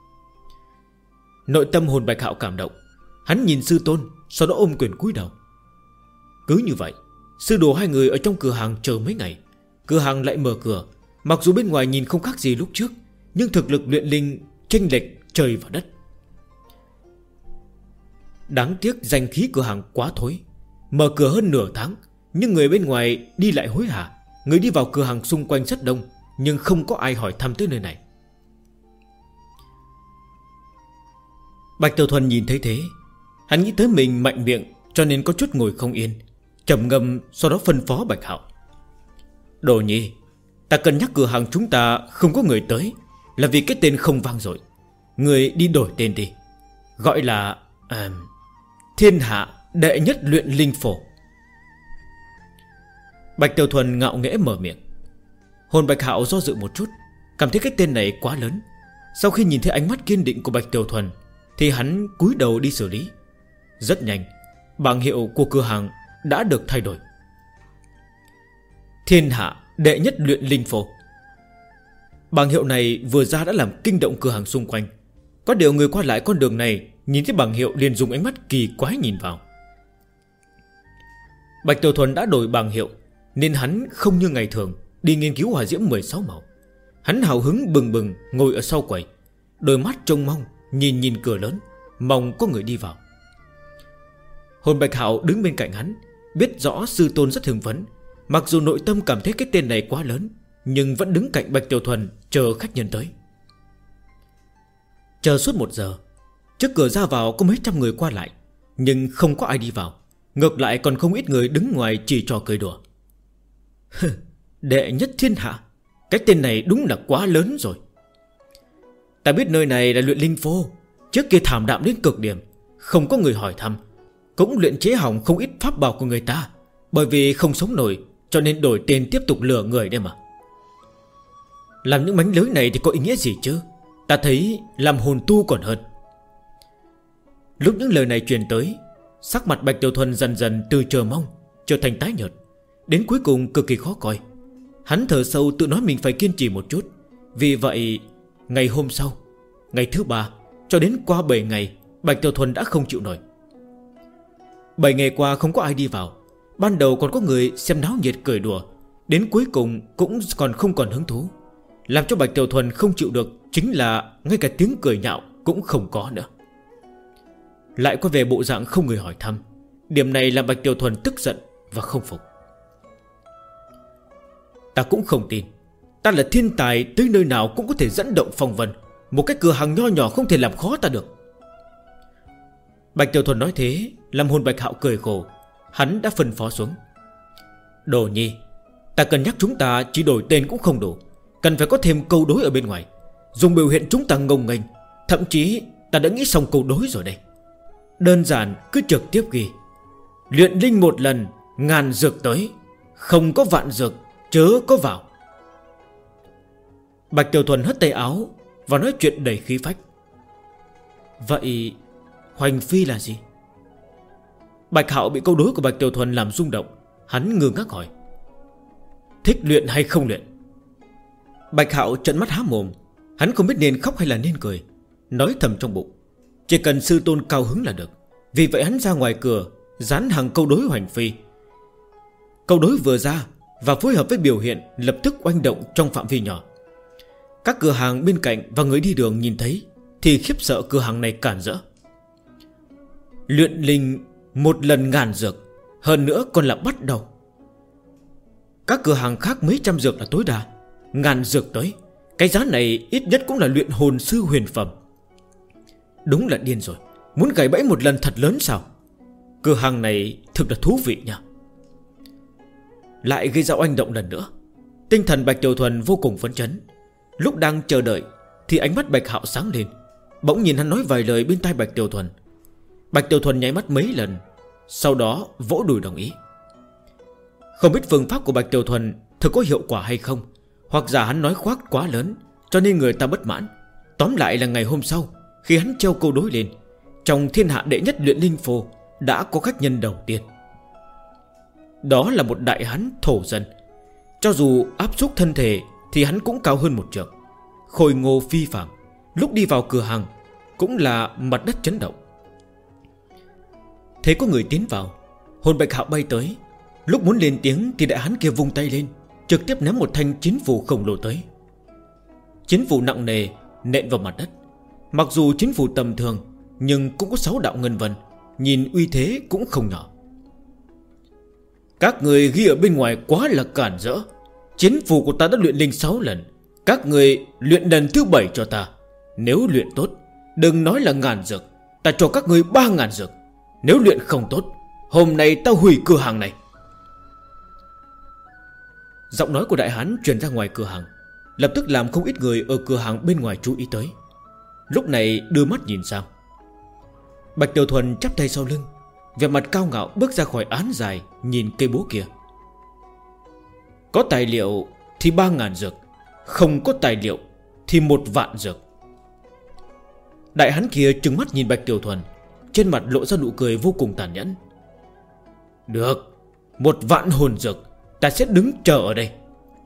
Nội tâm hồn Bạch Hạo cảm động. Hắn nhìn sư tôn, sau đó ôm quyền cúi đầu. Cứ như vậy, sư đồ hai người ở trong cửa hàng chờ mấy ngày. Cửa hàng lại mở cửa. Mặc dù bên ngoài nhìn không khác gì lúc trước, nhưng thực lực luyện linh chênh lệch trời và đất. Đáng tiếc danh khí cửa hàng quá thối. Mở cửa hơn nửa tháng, nhưng người bên ngoài đi lại hối hả. Người đi vào cửa hàng xung quanh rất đông, nhưng không có ai hỏi thăm tới nơi này. Bạch Tiểu Thuần nhìn thấy thế, hắn nghĩ tới mình mạnh miệng, cho nên có chút ngồi không yên. Trầm ngâm, sau đó phân phó Bạch Hạo. Đồ nhi, ta cân nhắc cửa hàng chúng ta không có người tới là vì cái tên không vang dội. Người đi đổi tên đi, gọi là Thiên Hạ Đệ Nhất Luyện Linh Phổ. Bạch Tiểu Thuần ngạo nghễ mở miệng. Hồn Bạch Hạo do dự một chút, cảm thấy cái tên này quá lớn. Sau khi nhìn thấy ánh mắt kiên định của Bạch Tiểu Thuần thì hắn cúi đầu đi xử lý. Rất nhanh, bảng hiệu của cửa hàng đã được thay đổi. Thiên Hạ Đệ Nhất Luyện Linh Phổ. Bảng hiệu này vừa ra đã làm kinh động cửa hàng xung quanh. Có điều người qua lại con đường này nhìn thấy bảng hiệu liền dùng ánh mắt kỳ quái nhìn vào. Bạch Tiểu Thuần đã đổi bảng hiệu, nên hắn không như ngày thường đi nghiên cứu hỏa diễm 16 màu. Hắn hào hứng bừng bừng ngồi ở sau quầy, đôi mắt trông mong nhìn cửa lớn, mong có người đi vào. Hồn Bạch Hạo đứng bên cạnh hắn, biết rõ sư tôn rất hưng phấn. Mặc dù nội tâm cảm thấy cái tên này quá lớn, nhưng vẫn đứng cạnh Bạch Tiểu Thuần chờ khách nhân tới. Chờ suốt 1 giờ, trước cửa ra vào có mấy trăm người qua lại, nhưng không có ai đi vào. Ngược lại còn không ít người đứng ngoài chỉ trò cười đùa. Đệ nhất thiên hạ, cái tên này đúng là quá lớn rồi. Ta biết nơi này là luyện linh phô, trước kia thảm đạm đến cực điểm, không có người hỏi thăm. Cũng luyện chế hỏng không ít pháp bảo của người ta, bởi vì không sống nổi, cho nên đổi tên tiếp tục lừa người đây mà. Làm những mánh lưới này thì có ý nghĩa gì chứ? Ta thấy làm hồn tu còn hơn. Lúc những lời này truyền tới, sắc mặt Bạch Tiểu Thuần dần dần từ chờ mong trở thành tái nhợt, đến cuối cùng cực kỳ khó coi. Hắn thở sâu tự nói mình phải kiên trì một chút. Vì vậy ngày hôm sau, ngày thứ 3, cho đến qua 7 ngày, Bạch Tiểu Thuần đã không chịu nổi. 7 ngày qua không có ai đi vào. Ban đầu còn có người xem náo nhiệt cười đùa, đến cuối cùng cũng còn không còn hứng thú. Làm cho Bạch Tiểu Thuần không chịu được chính là ngay cả tiếng cười nhạo cũng không có nữa. Lại có về bộ dạng không người hỏi thăm. Điểm này làm Bạch Tiểu Thuần tức giận và không phục. Ta cũng không tin Ta là thiên tài, tới nơi nào cũng có thể dẫn động phong vân. Một cái cửa hàng nho nhỏ không thể làm khó ta được. Bạch Tiểu Thuần nói thế làm hồn Bạch Hạo cười khổ. Hắn đã phân phó xuống: Đồ Nhi, ta cần nhắc chúng ta chỉ đổi tên cũng không đủ, cần phải có thêm câu đối ở bên ngoài. Dùng biểu hiện chúng ta ngông nghênh. Thậm chí ta đã nghĩ xong câu đối rồi đây. Đơn giản cứ trực tiếp ghi: luyện linh một lần, ngàn dược tới, không có vạn dược chớ có vào. Bạch Tiểu Thuần hất tay áo và nói chuyện đầy khí phách: Vậy Hoành Phi là gì? Bạch Hạo bị câu đối của Bạch Tiểu Thuần làm rung động. Hắn ngơ ngác hỏi: Thích luyện hay không luyện? Bạch Hạo trợn mắt há mồm. Hắn không biết nên khóc hay là nên cười. Nói thầm trong bụng: Chỉ cần sư tôn cao hứng là được. Vì vậy hắn ra ngoài cửa dán hàng câu đối Hoành Phi. Câu đối vừa ra và phối hợp với biểu hiện lập tức oanh động trong phạm vi nhỏ. Các cửa hàng bên cạnh và người đi đường nhìn thấy thì khiếp sợ cửa hàng này cản rỡ. Luyện linh một lần ngàn dược, hơn nữa còn là bắt đầu. Các cửa hàng khác mấy trăm dược là tối đa, ngàn dược tới, cái giá này ít nhất cũng là luyện hồn sư huyền phẩm. Đúng là điên rồi, muốn gãy bẫy một lần thật lớn sao? Cửa hàng này thực là thú vị nha. Lại gây ra oanh động lần nữa. Tinh thần Bạch Tiểu Thuần vô cùng phấn chấn. Lúc đang chờ đợi thì ánh mắt Bạch Hạo sáng lên. Bỗng nhìn hắn nói vài lời bên tai Bạch Tiểu Thuần. Bạch Tiểu Thuần nháy mắt mấy lần, sau đó vỗ đùi đồng ý. Không biết phương pháp của Bạch Tiểu Thuần thực có hiệu quả hay không, hoặc giả hắn nói khoác quá lớn cho nên người ta bất mãn. Tóm lại là ngày hôm sau, khi hắn treo câu đối lên, trong thiên hạ đệ nhất luyện linh phô đã có khách nhân đầu tiên. Đó là một đại hán thổ dân. Cho dù áp xúc thân thể thì hắn cũng cao hơn một trượng, khôi ngô phi phàm. Lúc đi vào cửa hàng cũng là mặt đất chấn động. Thấy có người tiến vào, hồn Bạch Hạo bay tới. Lúc muốn lên tiếng thì đại hán kia vung tay lên, trực tiếp ném một thanh chiến phủ khổng lồ tới. Chiến phủ nặng nề nện vào mặt đất. Mặc dù chiến phủ tầm thường nhưng cũng có 6 đạo ngân vân, nhìn uy thế cũng không nhỏ. Các người ghi ở bên ngoài quá là cản rỡ. Chiến phủ của ta đã luyện linh 6 lần, các người luyện lần thứ 7 cho ta. Nếu luyện tốt, đừng nói là ngàn dược, ta cho các người 3.000 dược. Nếu luyện không tốt, hôm nay ta hủy cửa hàng này. Giọng nói của đại hán truyền ra ngoài cửa hàng, lập tức làm không ít người ở cửa hàng bên ngoài chú ý tới. Lúc này đưa mắt nhìn sang. Bạch Tiểu Thuần chắp tay sau lưng, vẻ mặt cao ngạo bước ra khỏi án dài, nhìn cây búa kia. Có tài liệu thì 3.000 dược, không có tài liệu thì 1.000 dược. Đại hán kia trừng mắt nhìn Bạch Tiểu Thuần, trên mặt lộ ra nụ cười vô cùng tàn nhẫn. Được, 1.000 hồn dược, ta sẽ đứng chờ ở đây.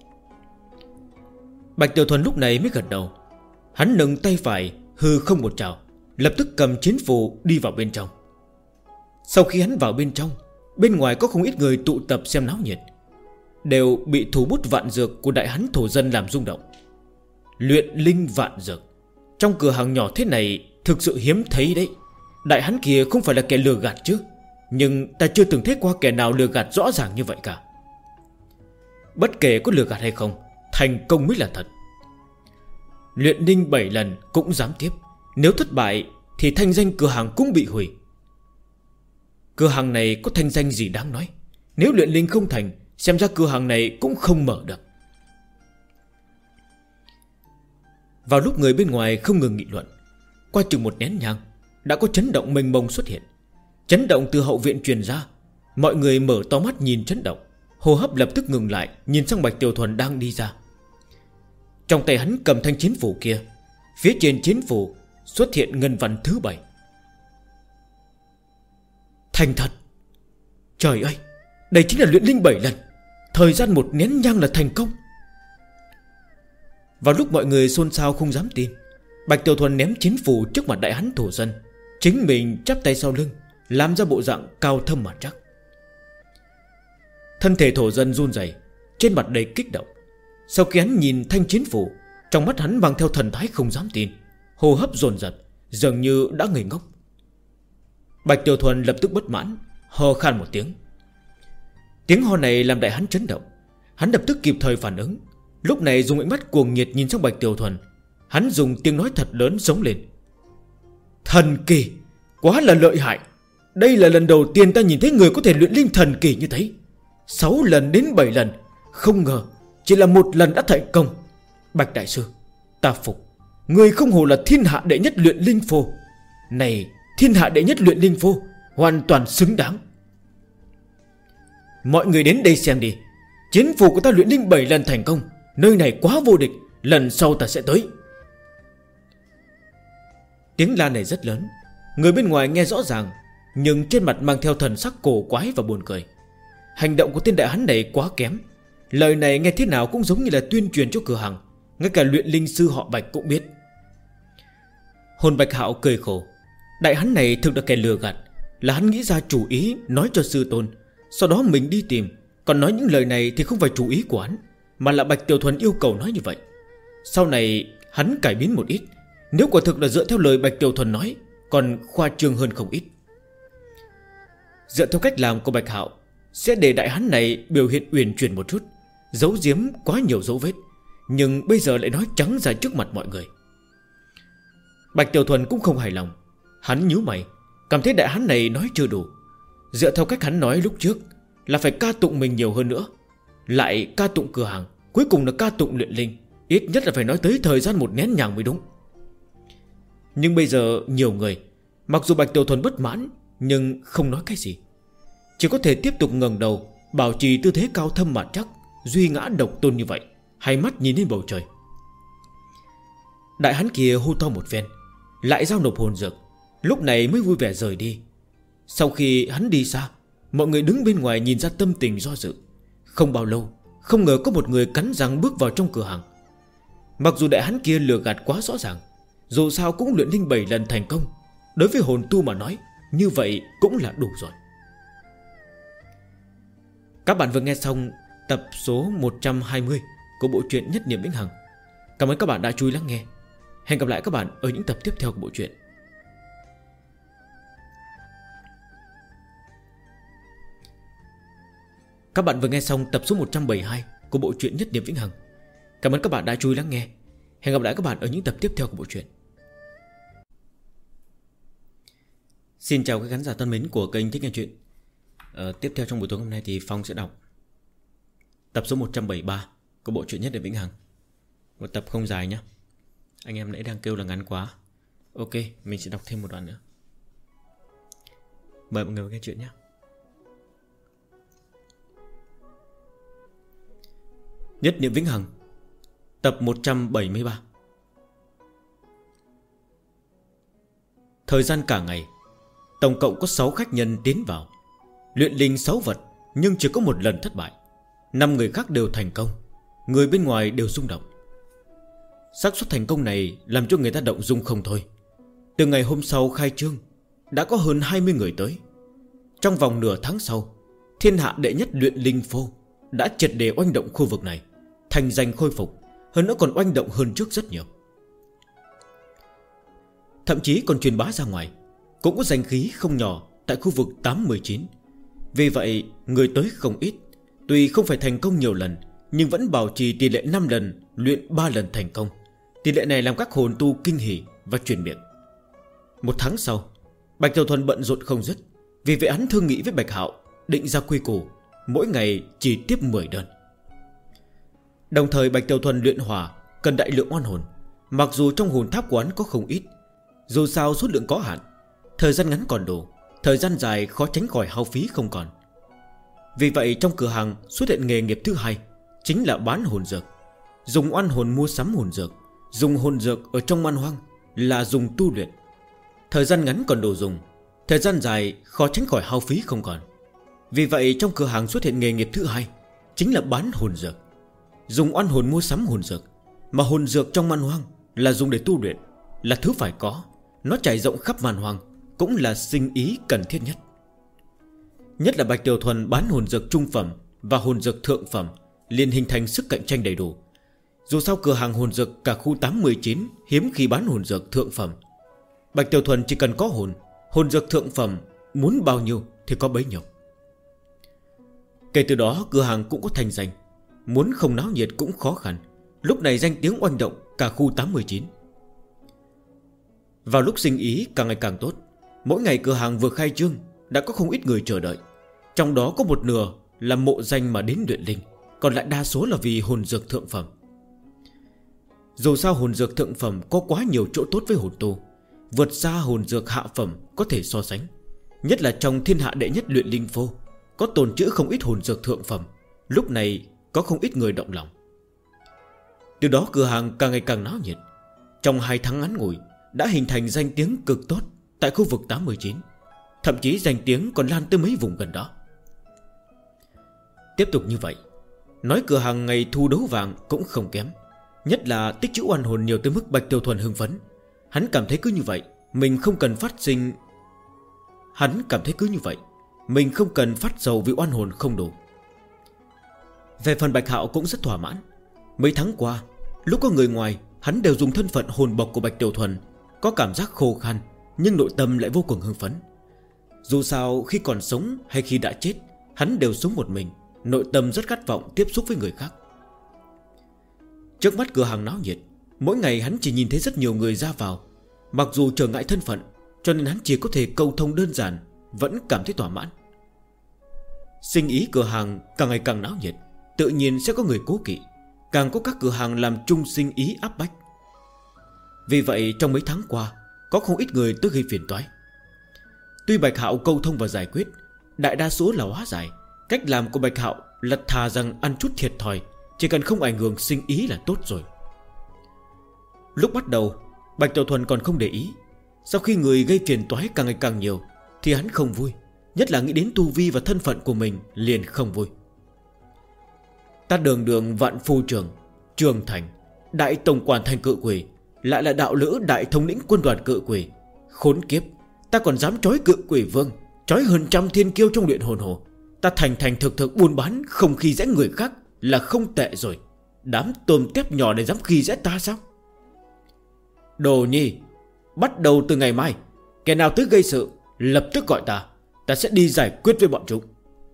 Bạch Tiểu Thuần lúc này mới gật đầu. Hắn nâng tay phải hư không một trào, lập tức cầm chiến phù đi vào bên trong. Sau khi hắn vào bên trong, bên ngoài có không ít người tụ tập xem náo nhiệt, đều bị thủ bút vạn dược của đại hán thổ dân làm rung động. Luyện linh vạn dược trong cửa hàng nhỏ thế này thực sự hiếm thấy đấy. Đại hán kia không phải là kẻ lừa gạt chứ, nhưng ta chưa từng thấy qua kẻ nào lừa gạt rõ ràng như vậy cả. Bất kể có lừa gạt hay không, thành công mới là thật. Luyện linh 7 lần cũng dám tiếp, nếu thất bại thì thanh danh cửa hàng cũng bị hủy. Cửa hàng này có thanh danh gì đáng nói? Nếu luyện linh không thành, xem ra cửa hàng này cũng không mở được. Vào lúc người bên ngoài không ngừng nghị luận, qua chừng một nén nhang đã có chấn động mênh mông xuất hiện. Chấn động từ hậu viện truyền ra. Mọi người mở to mắt nhìn chấn động, hô hấp lập tức ngừng lại, nhìn sang Bạch Tiểu Thuần đang đi ra. Trong tay hắn cầm thanh chiến phủ kia, phía trên chiến phủ xuất hiện ngân văn thứ 7. Thành thật. Trời ơi, đây chính là luyện linh 7 lần, thời gian một nén nhang là thành công. Vào lúc mọi người xôn xao không dám tin, Bạch Tiểu Thuần ném chiến phủ trước mặt đại hán thổ dân, chính mình chắp tay sau lưng, làm ra bộ dạng cao thâm mà chắc. Thân thể thổ dân run rẩy, trên mặt đầy kích động. Sau khi hắn nhìn thanh chiến phủ, trong mắt hắn mang theo thần thái không dám tin, hô hấp dồn dập, dường như đã ngây ngốc. Bạch Tiểu Thuần lập tức bất mãn, ho khan một tiếng. Tiếng ho này làm đại hán chấn động. Hắn lập tức kịp thời phản ứng, Lúc này dùng ánh mắt cuồng nhiệt nhìn sang Bạch Tiểu Thuần. Hắn dùng tiếng nói thật lớn giống lên: thần kỳ, quá là lợi hại. Đây là lần đầu tiên ta nhìn thấy người có thể luyện linh thần kỳ như thế. 6 lần đến 7 lần, không ngờ chỉ là 1 lần đã thành công. Bạch đại sư, ta phục. Người không hổ là thiên hạ đệ nhất luyện linh phô. Này, thiên hạ đệ nhất luyện linh phô hoàn toàn xứng đáng. Mọi người đến đây xem đi. Chiến phù của ta luyện linh 7 lần thành công. Nơi này quá vô địch, lần sau ta sẽ tới. Tiếng la này rất lớn, người bên ngoài nghe rõ ràng, nhưng trên mặt mang theo thần sắc cổ quái và buồn cười. Hành động của tên đại hán này quá kém. Lời này nghe thế nào cũng giống như là tuyên truyền cho cửa hàng. Ngay cả luyện linh sư họ Bạch cũng biết. Hồn Bạch Hạo cười khổ. Đại hán này thực là kẻ lừa gạt. Là hắn nghĩ ra chủ ý nói cho sư tôn, sau đó mình đi tìm. Còn nói những lời này thì không phải chủ ý của hắn, mà là Bạch Tiểu Thuần yêu cầu nói như vậy. Sau này hắn cải biến một ít. Nếu quả thực là dựa theo lời Bạch Tiểu Thuần nói, còn khoa trương hơn không ít. Dựa theo cách làm của Bạch Hạo, sẽ để đại hán này biểu hiện uyển chuyển một chút, giấu giếm quá nhiều dấu vết, nhưng bây giờ lại nói trắng ra trước mặt mọi người. Bạch Tiểu Thuần cũng không hài lòng. Hắn nhíu mày, cảm thấy đại hán này nói chưa đủ. Dựa theo cách hắn nói lúc trước là phải ca tụng mình nhiều hơn nữa, lại ca tụng cửa hàng, cuối cùng là ca tụng luyện linh. Ít nhất là phải nói tới thời gian 1 nén nhang mới đúng. Nhưng bây giờ nhiều người, mặc dù Bạch Tiểu Thuần bất mãn, nhưng không nói cái gì, chỉ có thể tiếp tục ngẩng đầu, bảo trì tư thế cao thâm mặt chắc, duy ngã độc tôn như vậy, hai mắt nhìn lên bầu trời. Đại hán kia hô to một phen, lại giao nộp hồn dược, lúc này mới vui vẻ rời đi. Sau khi hắn đi xa, mọi người đứng bên ngoài nhìn ra tâm tình do dự. Không bao lâu, không ngờ có một người cắn răng bước vào trong cửa hàng. Mặc dù đại hán kia lừa gạt quá rõ ràng, dù sao cũng luyện linh 7 lần thành công. Đối với hồn tu mà nói, như vậy cũng là đủ rồi. Các bạn vừa nghe xong tập số 120 của bộ truyện Nhất Niệm Vĩnh Hằng. Cảm ơn các bạn đã chú ý lắng nghe. Hẹn gặp lại các bạn ở những tập tiếp theo của bộ truyện. Các bạn vừa nghe xong tập số 172 của bộ truyện Nhất Niệm Vĩnh Hằng. Cảm ơn các bạn đã chú ý lắng nghe. Hẹn gặp lại các bạn ở những tập tiếp theo của bộ truyện. Xin chào các khán giả thân mến của kênh Thích Nghe Chuyện. Tiếp theo trong buổi tối hôm nay thì Phong sẽ đọc tập số 173 của bộ truyện Nhất Niệm Vĩnh Hằng. Một tập không dài nhé. Anh em nãy đang kêu là ngắn quá. Ok, mình sẽ đọc thêm một đoạn nữa. Mời mọi người nghe chuyện nhé. Nhất Niệm Vĩnh Hằng, tập 173. Thời gian cả ngày, tổng cộng có 6 khách nhân tiến vào. Luyện linh 6 vật, nhưng chỉ có 1 lần thất bại. 5 người khác đều thành công. Người bên ngoài đều rung động. xác suất thành công này làm cho người ta động dung không thôi. Từ ngày hôm sau khai trương, đã có hơn 20 người tới. Trong vòng nửa tháng sau, thiên hạ đệ nhất luyện linh phô đã triệt để oanh động khu vực này, thành danh khôi phục, hơn nữa còn oanh động hơn trước rất nhiều. Thậm chí còn truyền bá ra ngoài, cũng có danh khí không nhỏ tại khu vực 8-19. Vì vậy người tới không ít. Tuy không phải thành công nhiều lần, nhưng vẫn bảo trì tỷ lệ 5 lần luyện 3 lần thành công. Tỷ lệ này làm các hồn tu kinh hỉ và truyền miệng. Một tháng sau, Bạch Tiểu Thuần bận rộn không dứt. Vì vậy hắn thương nghị với Bạch Hạo, định ra quy củ mỗi ngày chỉ tiếp 10 đơn. Đồng thời Bạch Tiểu Thuần luyện hỏa cần đại lượng oan hồn. Mặc dù trong hồn tháp của hắn có không ít, dù sao số lượng có hạn, thời gian ngắn còn đủ, thời gian dài khó tránh khỏi hao phí không còn. Vì vậy trong cửa hàng xuất hiện nghề nghiệp thứ hai, chính là bán hồn dược. Dùng oan hồn mua sắm hồn dược. Dùng hồn dược ở trong man hoang là dùng tu luyện. Thời gian ngắn còn đủ dùng, thời gian dài khó tránh khỏi hao phí không còn. Vì vậy trong cửa hàng xuất hiện nghề nghiệp thứ hai, chính là bán hồn dược. Dùng oan hồn mua sắm hồn dược. Mà hồn dược trong man hoang là dùng để tu luyện, là thứ phải có. Nó trải rộng khắp man hoang, cũng là sinh ý cần thiết nhất. Nhất là Bạch Tiểu Thuần bán hồn dược trung phẩm và hồn dược thượng phẩm, liền hình thành sức cạnh tranh đầy đủ. Dù sao cửa hàng hồn dược cả khu 8-19 hiếm khi bán hồn dược thượng phẩm. Bạch Tiểu Thuần chỉ cần có hồn dược thượng phẩm, muốn bao nhiêu thì có bấy nhiêu. Kể từ đó cửa hàng cũng có thành danh. Muốn không náo nhiệt cũng khó khăn. Lúc này danh tiếng oanh động cả khu 89. Vào lúc sinh ý càng ngày càng tốt, mỗi ngày cửa hàng vừa khai trương đã có không ít người chờ đợi. Trong đó có một nửa là mộ danh mà đến luyện linh, còn lại đa số là vì hồn dược thượng phẩm. Dù sao hồn dược thượng phẩm có quá nhiều chỗ tốt với hồn tu, vượt xa hồn dược hạ phẩm có thể so sánh. Nhất là trong thiên hạ đệ nhất luyện linh phô có tồn trữ không ít hồn dược thượng phẩm. Lúc này có không ít người động lòng. Từ đó cửa hàng càng ngày càng náo nhiệt. Trong 2 tháng ngắn ngủi đã hình thành danh tiếng cực tốt tại khu vực 89. Thậm chí danh tiếng còn lan tới mấy vùng gần đó. Tiếp tục như vậy, nói cửa hàng ngày thu đấu vàng cũng không kém. Nhất là tích trữ oan hồn nhiều tới mức Bạch Tiểu Thuần hưng phấn. Hắn cảm thấy cứ như vậy mình không cần phát sầu vì oan hồn không đủ. Về phần Bạch Hạo cũng rất thỏa mãn. Mấy tháng qua, lúc có người ngoài, hắn đều dùng thân phận hồn bộc của Bạch Tiểu Thuần, có cảm giác khô khan, nhưng nội tâm lại vô cùng hưng phấn. Dù sao khi còn sống hay khi đã chết, hắn đều sống một mình, nội tâm rất khát vọng tiếp xúc với người khác. Trước mắt cửa hàng náo nhiệt, mỗi ngày hắn chỉ nhìn thấy rất nhiều người ra vào. Mặc dù trở ngại thân phận, cho nên hắn chỉ có thể câu thông đơn giản, vẫn cảm thấy thỏa mãn. Sinh ý cửa hàng càng ngày càng náo nhiệt, tự nhiên sẽ có người cố kỵ, càng có các cửa hàng làm chung sinh ý áp bách. Vì vậy trong mấy tháng qua có không ít người tới gây phiền toái. Tuy Bạch Hạo câu thông và giải quyết, đại đa số là hóa giải. Cách làm của Bạch Hạo là thà rằng ăn chút thiệt thòi, chỉ cần không ảnh hưởng sinh ý là tốt rồi. Lúc bắt đầu Bạch Tiểu Thuần còn không để ý. Sau khi người gây phiền toái càng ngày càng nhiều thì hắn không vui, nhất là nghĩ đến tu vi và thân phận của mình liền không vui. Ta đường đường vạn phu trưởng, Trường Thành, đại tổng quản thành cự quỷ, lại là đạo lữ đại thống lĩnh quân đoàn cự quỷ. Khốn kiếp, ta còn dám trói cự quỷ vương, trói hơn 100 thiên kiêu trong luyện hồn hồ. Ta thành thực buôn bán, không khi dễ người khác là không tệ rồi. Đám tôm tép nhỏ này dám khi dễ ta sao? Đồ nhi, bắt đầu từ ngày mai, kẻ nào tới gây sự lập tức gọi ta, ta sẽ đi giải quyết với bọn chúng.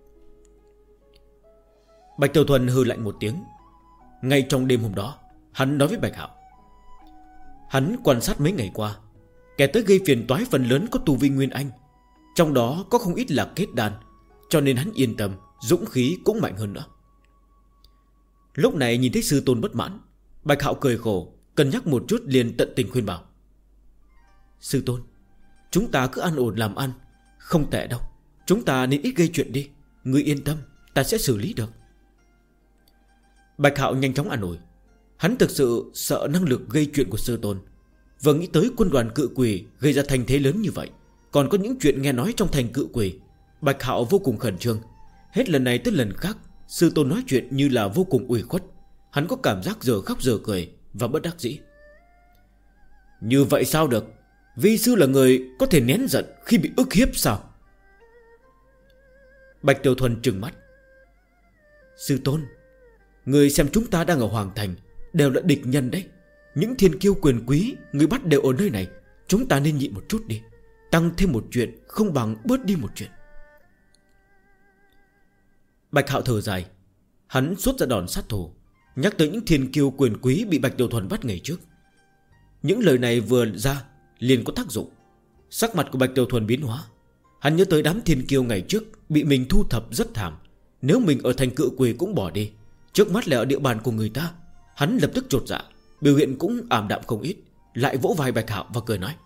Bạch Tiểu Thuần hừ lạnh một tiếng. Ngay trong đêm hôm đó, hắn nói với Bạch Hạo. Hắn quan sát mấy ngày qua, kẻ tới gây phiền toái phần lớn có tu vi Nguyên Anh, trong đó có không ít là kết đan, cho nên hắn yên tâm, dũng khí cũng mạnh hơn nữa. Lúc này nhìn thấy sư tôn bất mãn, Bạch Hạo cười khổ, cân nhắc một chút liền tận tình khuyên bảo. Sư tôn, chúng ta cứ ăn ổn làm ăn, không tệ đâu. Chúng ta nên ít gây chuyện đi, ngươi yên tâm, ta sẽ xử lý được. Bạch Hạo nhanh chóng an ủi. Hắn thực sự sợ năng lực gây chuyện của sư tôn. Vừa nghĩ tới quân đoàn cự quỷ gây ra thành thế lớn như vậy, còn có những chuyện nghe nói trong thành cự quỷ, Bạch Hạo vô cùng khẩn trương. Hết lần này tới lần khác, sư tôn nói chuyện như là vô cùng ủy khuất. Hắn có cảm giác giờ khóc giờ cười và bất đắc dĩ. Như vậy sao được? Vi sư là người có thể nén giận khi bị ức hiếp sao? Bạch Tiểu Thuần trừng mắt. Sư tôn, người xem chúng ta đang ở Hoàng Thành đều là địch nhân đấy. Những thiên kiêu quyền quý người bắt đều ở nơi này, chúng ta nên nhịn một chút đi. Tăng thêm một chuyện không bằng bớt đi một chuyện. Bạch Hạo thở dài. Hắn xuất ra đòn sát thủ, nhắc tới những thiên kiêu quyền quý bị Bạch Tiểu Thuần bắt ngày trước. Những lời này vừa ra liền có tác dụng. Sắc mặt của Bạch Tiểu Thuần biến hóa. Hắn nhớ tới đám thiên kiêu ngày trước bị mình thu thập rất thảm. Nếu mình ở thành cự quỷ cũng bỏ đi, trước mắt là ở địa bàn của người ta, hắn lập tức chột dạ, biểu hiện cũng ảm đạm không ít. Lại vỗ vai Bạch Hạo và cười nói.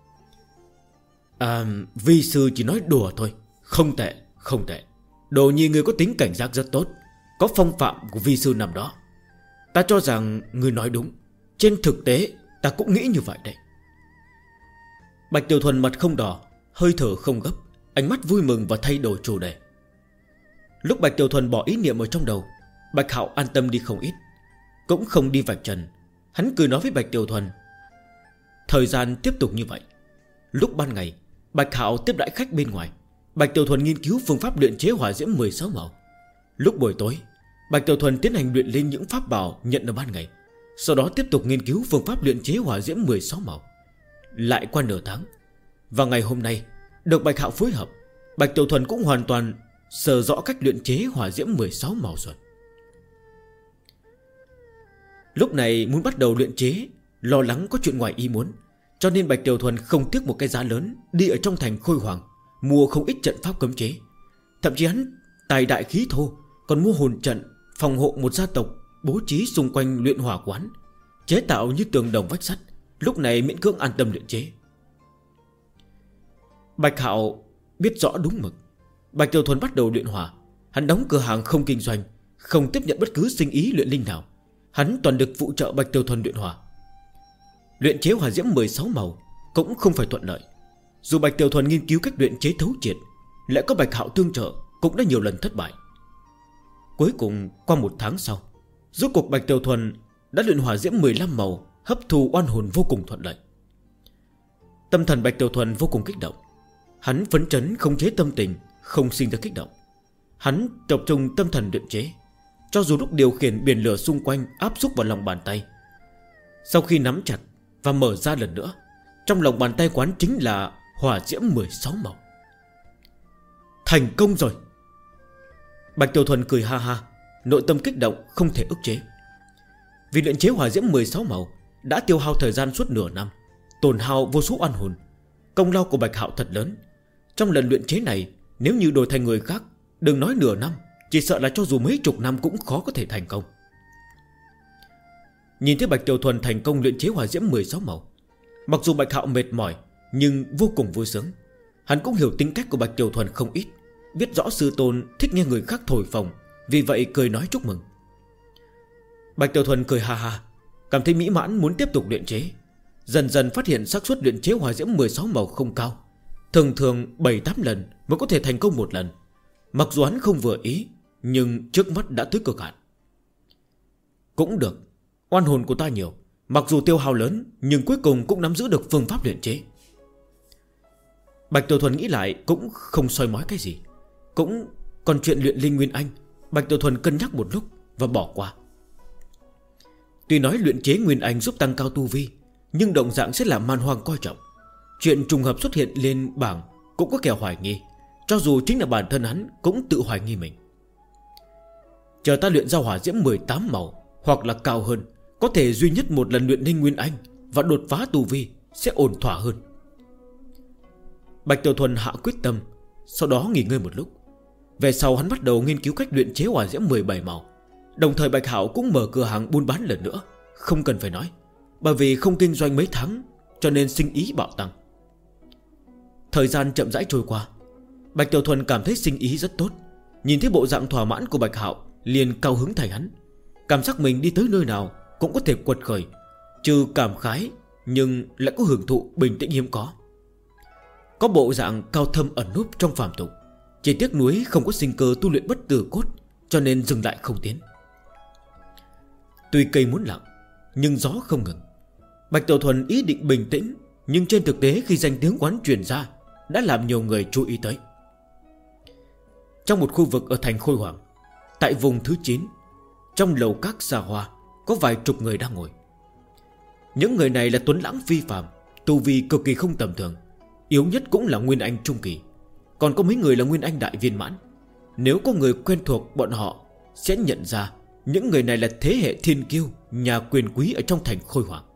Vi sư chỉ nói đùa thôi. Không tệ, không tệ. Đồ nhi người có tính cảnh giác rất tốt, có phong phạm của vi sư nằm đó. Ta cho rằng người nói đúng. Trên thực tế ta cũng nghĩ như vậy đấy. Bạch Tiểu Thuần mặt không đỏ, hơi thở không gấp, ánh mắt vui mừng và thay đổi chủ đề. Lúc Bạch Tiểu Thuần bỏ ý niệm ở trong đầu, Bạch Hạo an tâm đi không ít, cũng không đi vạch trần. Hắn cười nói với Bạch Tiểu Thuần. Thời gian tiếp tục như vậy. Lúc ban ngày, Bạch Hạo tiếp đãi khách bên ngoài, Bạch Tiểu Thuần nghiên cứu phương pháp luyện chế hỏa diễm 16 màu. Lúc buổi tối, Bạch Tiểu Thuần tiến hành luyện linh những pháp bảo nhận ở ban ngày, sau đó tiếp tục nghiên cứu phương pháp luyện chế hỏa diễm 16 màu. Lại qua nửa tháng, và ngày hôm nay được Bạch Hạo phối hợp, Bạch Tiểu Thuần cũng hoàn toàn sở rõ cách luyện chế hỏa diễm 16 màu rồi. Lúc này muốn bắt đầu luyện chế, lo lắng có chuyện ngoài ý muốn, cho nên Bạch Tiểu Thuần không tiếc một cái giá lớn đi ở trong thành Khôi Hoàng, mua không ít trận pháp cấm chế. Thậm chí hắn tài đại khí thô, còn mua hồn trận phòng hộ một gia tộc, bố trí xung quanh luyện hỏa quán, chế tạo như tường đồng vách sắt. Lúc này miễn cưỡng an tâm luyện chế. Bạch Hạo biết rõ đúng mực. Bạch Tiểu Thuần bắt đầu luyện hỏa, hắn đóng cửa hàng không kinh doanh, không tiếp nhận bất cứ sinh ý luyện linh nào. Hắn toàn được phụ trợ Bạch Tiểu Thuần luyện hỏa. Luyện chế hỏa diễm 16 màu cũng không phải thuận lợi. Dù Bạch Tiểu Thuần nghiên cứu cách luyện chế thấu triệt, lại có Bạch Hạo tương trợ, cũng đã nhiều lần thất bại. Cuối cùng qua một tháng sau, rốt cuộc Bạch Tiểu Thuần đã luyện hỏa diễm 15 màu, hấp thu oan hồn vô cùng thuận lợi. Tâm thần Bạch Tiểu Thuần vô cùng kích động. Hắn phấn chấn không chế tâm tình, không sinh ra kích động. Hắn tập trung tâm thần luyện chế, cho dù lúc điều khiển biển lửa xung quanh áp xúc vào lòng bàn tay. Sau khi nắm chặt và mở ra lần nữa, trong lòng bàn tay quán chính là hỏa diễm 16 màu. Thành công rồi. Bạch Tiểu Thuần cười ha ha, nội tâm kích động không thể ức chế. Vì luyện chế hỏa diễm 16 màu đã tiêu hao thời gian suốt nửa năm, tổn hao vô số oan hồn. Công lao của Bạch Hạo thật lớn. Trong lần luyện chế này, nếu như đổi thành người khác, đừng nói nửa năm, chỉ sợ là cho dù mấy chục năm cũng khó có thể thành công. Nhìn thấy Bạch Tiểu Thuần thành công luyện chế hỏa diễm 16 màu, mặc dù Bạch Hạo mệt mỏi nhưng vô cùng vui sướng. Hắn cũng hiểu tính cách của Bạch Tiểu Thuần không ít, biết rõ sư tôn thích nghe người khác thổi phồng, vì vậy cười nói chúc mừng. Bạch Tiểu Thuần cười ha ha, cảm thấy mỹ mãn muốn tiếp tục luyện chế. Dần dần phát hiện xác suất luyện chế hỏa diễm 16 màu không cao, thường thường 7-8 lần mới có thể thành công một lần. Mặc dù hắn không vừa ý, nhưng trước mắt đã tới cực hạn. Cũng được, oan hồn của ta nhiều, mặc dù tiêu hao lớn, nhưng cuối cùng cũng nắm giữ được phương pháp luyện chế. Bạch Tiểu Thuần nghĩ lại cũng không soi mói cái gì. Cũng còn chuyện luyện linh Nguyên Anh, Bạch Tiểu Thuần cân nhắc một lúc và bỏ qua. Tuy nói luyện chế Nguyên Anh giúp tăng cao tu vi, nhưng động dạng sẽ làm man hoang coi trọng. Chuyện trùng hợp xuất hiện lên bảng cũng có kẻ hoài nghi. Cho dù chính là bản thân hắn cũng tự hoài nghi mình. Chờ ta luyện ra hỏa diễm 18 màu hoặc là cao hơn, có thể duy nhất một lần luyện linh Nguyên Anh và đột phá tu vi sẽ ổn thỏa hơn. Bạch Tiểu Thuần hạ quyết tâm, sau đó nghỉ ngơi một lúc. Về sau hắn bắt đầu nghiên cứu cách luyện chế hỏa diễm 17 màu. Đồng thời Bạch Hạo cũng mở cửa hàng buôn bán lần nữa. Không cần phải nói, bởi vì không kinh doanh mấy tháng, cho nên sinh ý bạo tăng. Thời gian chậm rãi trôi qua, Bạch Tiểu Thuần cảm thấy sinh ý rất tốt. Nhìn thấy bộ dạng thỏa mãn của Bạch Hạo, liền cao hứng thành hắn. Cảm giác mình đi tới nơi nào cũng có thể quật khởi, trừ cảm khái nhưng lại có hưởng thụ bình tĩnh hiếm có. Có bộ dạng cao thâm ẩn núp trong phàm tục, chỉ tiếc nuối không có sinh cơ tu luyện bất tử cốt, cho nên dừng lại không tiến. Tuy cây muốn lặng, nhưng gió không ngừng. Bạch Tiểu Thuần ý định bình tĩnh, nhưng trên thực tế khi danh tiếng quán truyền ra, đã làm nhiều người chú ý tới. Trong một khu vực ở thành Khôi Hoàng, tại vùng thứ 9, trong lầu các xa hoa, có vài chục người đang ngồi. Những người này là tuấn lãng phi phàm, tu vi cực kỳ không tầm thường, yếu nhất cũng là Nguyên Anh trung kỳ, còn có mấy người là Nguyên Anh đại viên mãn. Nếu có người quen thuộc bọn họ sẽ nhận ra những người này là thế hệ thiên kiêu, nhà quyền quý ở trong thành Khôi Hoàng.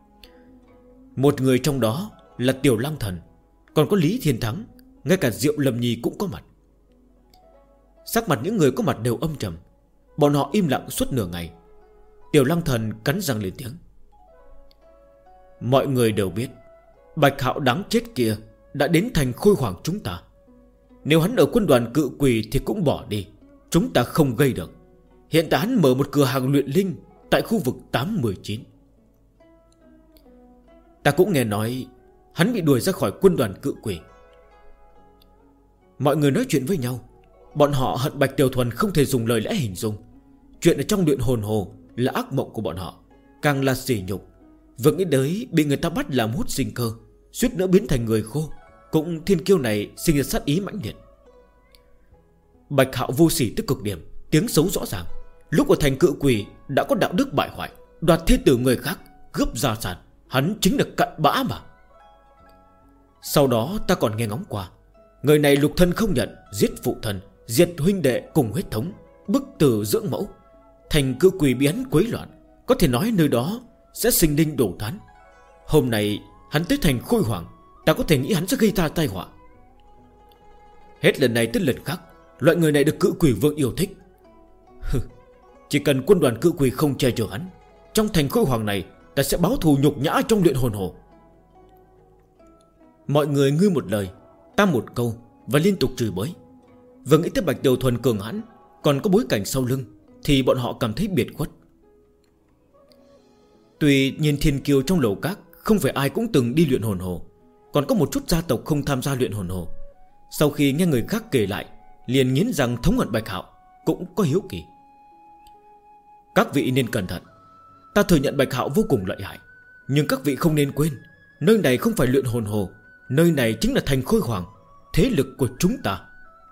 Một người trong đó là Tiểu Lăng Thần, còn có Lý Thiên Thắng, ngay cả Diệu Lâm Nhi cũng có mặt. Sắc mặt những người có mặt đều âm trầm. Bọn họ im lặng suốt nửa ngày. Tiểu Lăng Thần cắn răng lên tiếng: mọi người đều biết Bạch Hạo đáng chết kia đã đến thành Khôi Hoàng chúng ta. Nếu hắn ở quân đoàn Cự Quỷ thì cũng bỏ đi, chúng ta không gây được. Hiện tại hắn mở một cửa hàng luyện linh tại khu vực 8-19. Ta cũng nghe nói hắn bị đuổi ra khỏi quân đoàn Cự Quỷ. Mọi người nói chuyện với nhau. Bọn họ hận Bạch Tiểu Thuần không thể dùng lời lẽ hình dung. Chuyện ở trong luyện hồn hồ là ác mộng của bọn họ, càng là sỉ nhục. Vừa nghĩ tới bị người ta bắt làm hút sinh cơ, suýt nữa biến thành người khô, cũng thiên kiêu này sinh ra sát ý mãnh liệt. Bạch Hạo vô sỉ tới cực điểm, tiếng xấu rõ ràng. Lúc ở thành Cự Quỷ đã có đạo đức bại hoại, đoạt thê tử người khác, cướp gia sản. Hắn chính là cặn bã mà. Sau đó ta còn nghe ngóng qua, người này lục thân không nhận, giết phụ thân, diệt huynh đệ cùng huyết thống, bức tử dưỡng mẫu. Thành Cự Quỷ bị hắn quấy loạn, Có thể nói nơi đó sẽ sinh linh đổ thán. Hôm nay hắn tới thành Khôi Hoàng, ta có thể nghĩ hắn sẽ gây ra tai họa. Hết lần này tới lần khác, loại người này được Cự Quỷ Vương yêu thích. Chỉ cần quân đoàn Cự Quỷ không che chở hắn, trong thành Khôi Hoàng này ta sẽ báo thù nhục nhã trong luyện hồn hồ. Mọi người ngươi một lời, ta một câu, và liên tục chửi bới. Vừa nghĩ tới Bạch Tiểu Thuần cường hãn, còn có bối cảnh sau lưng, thì bọn họ cảm thấy biệt khuất. Tuy nhiên thiên kiêu trong lầu các không phải ai cũng từng đi luyện hồn hồ, còn có một chút gia tộc không tham gia luyện hồn hồ. Sau khi nghe người khác kể lại, liền nghiến rằng thống hận Bạch Hạo, cũng có hiếu kỳ. Các vị nên cẩn thận. Ta thừa nhận Bạch Hạo vô cùng lợi hại, nhưng các vị không nên quên, nơi này không phải luyện hồn hồ, nơi này chính là thành Khôi Hoàng, thế lực của chúng ta.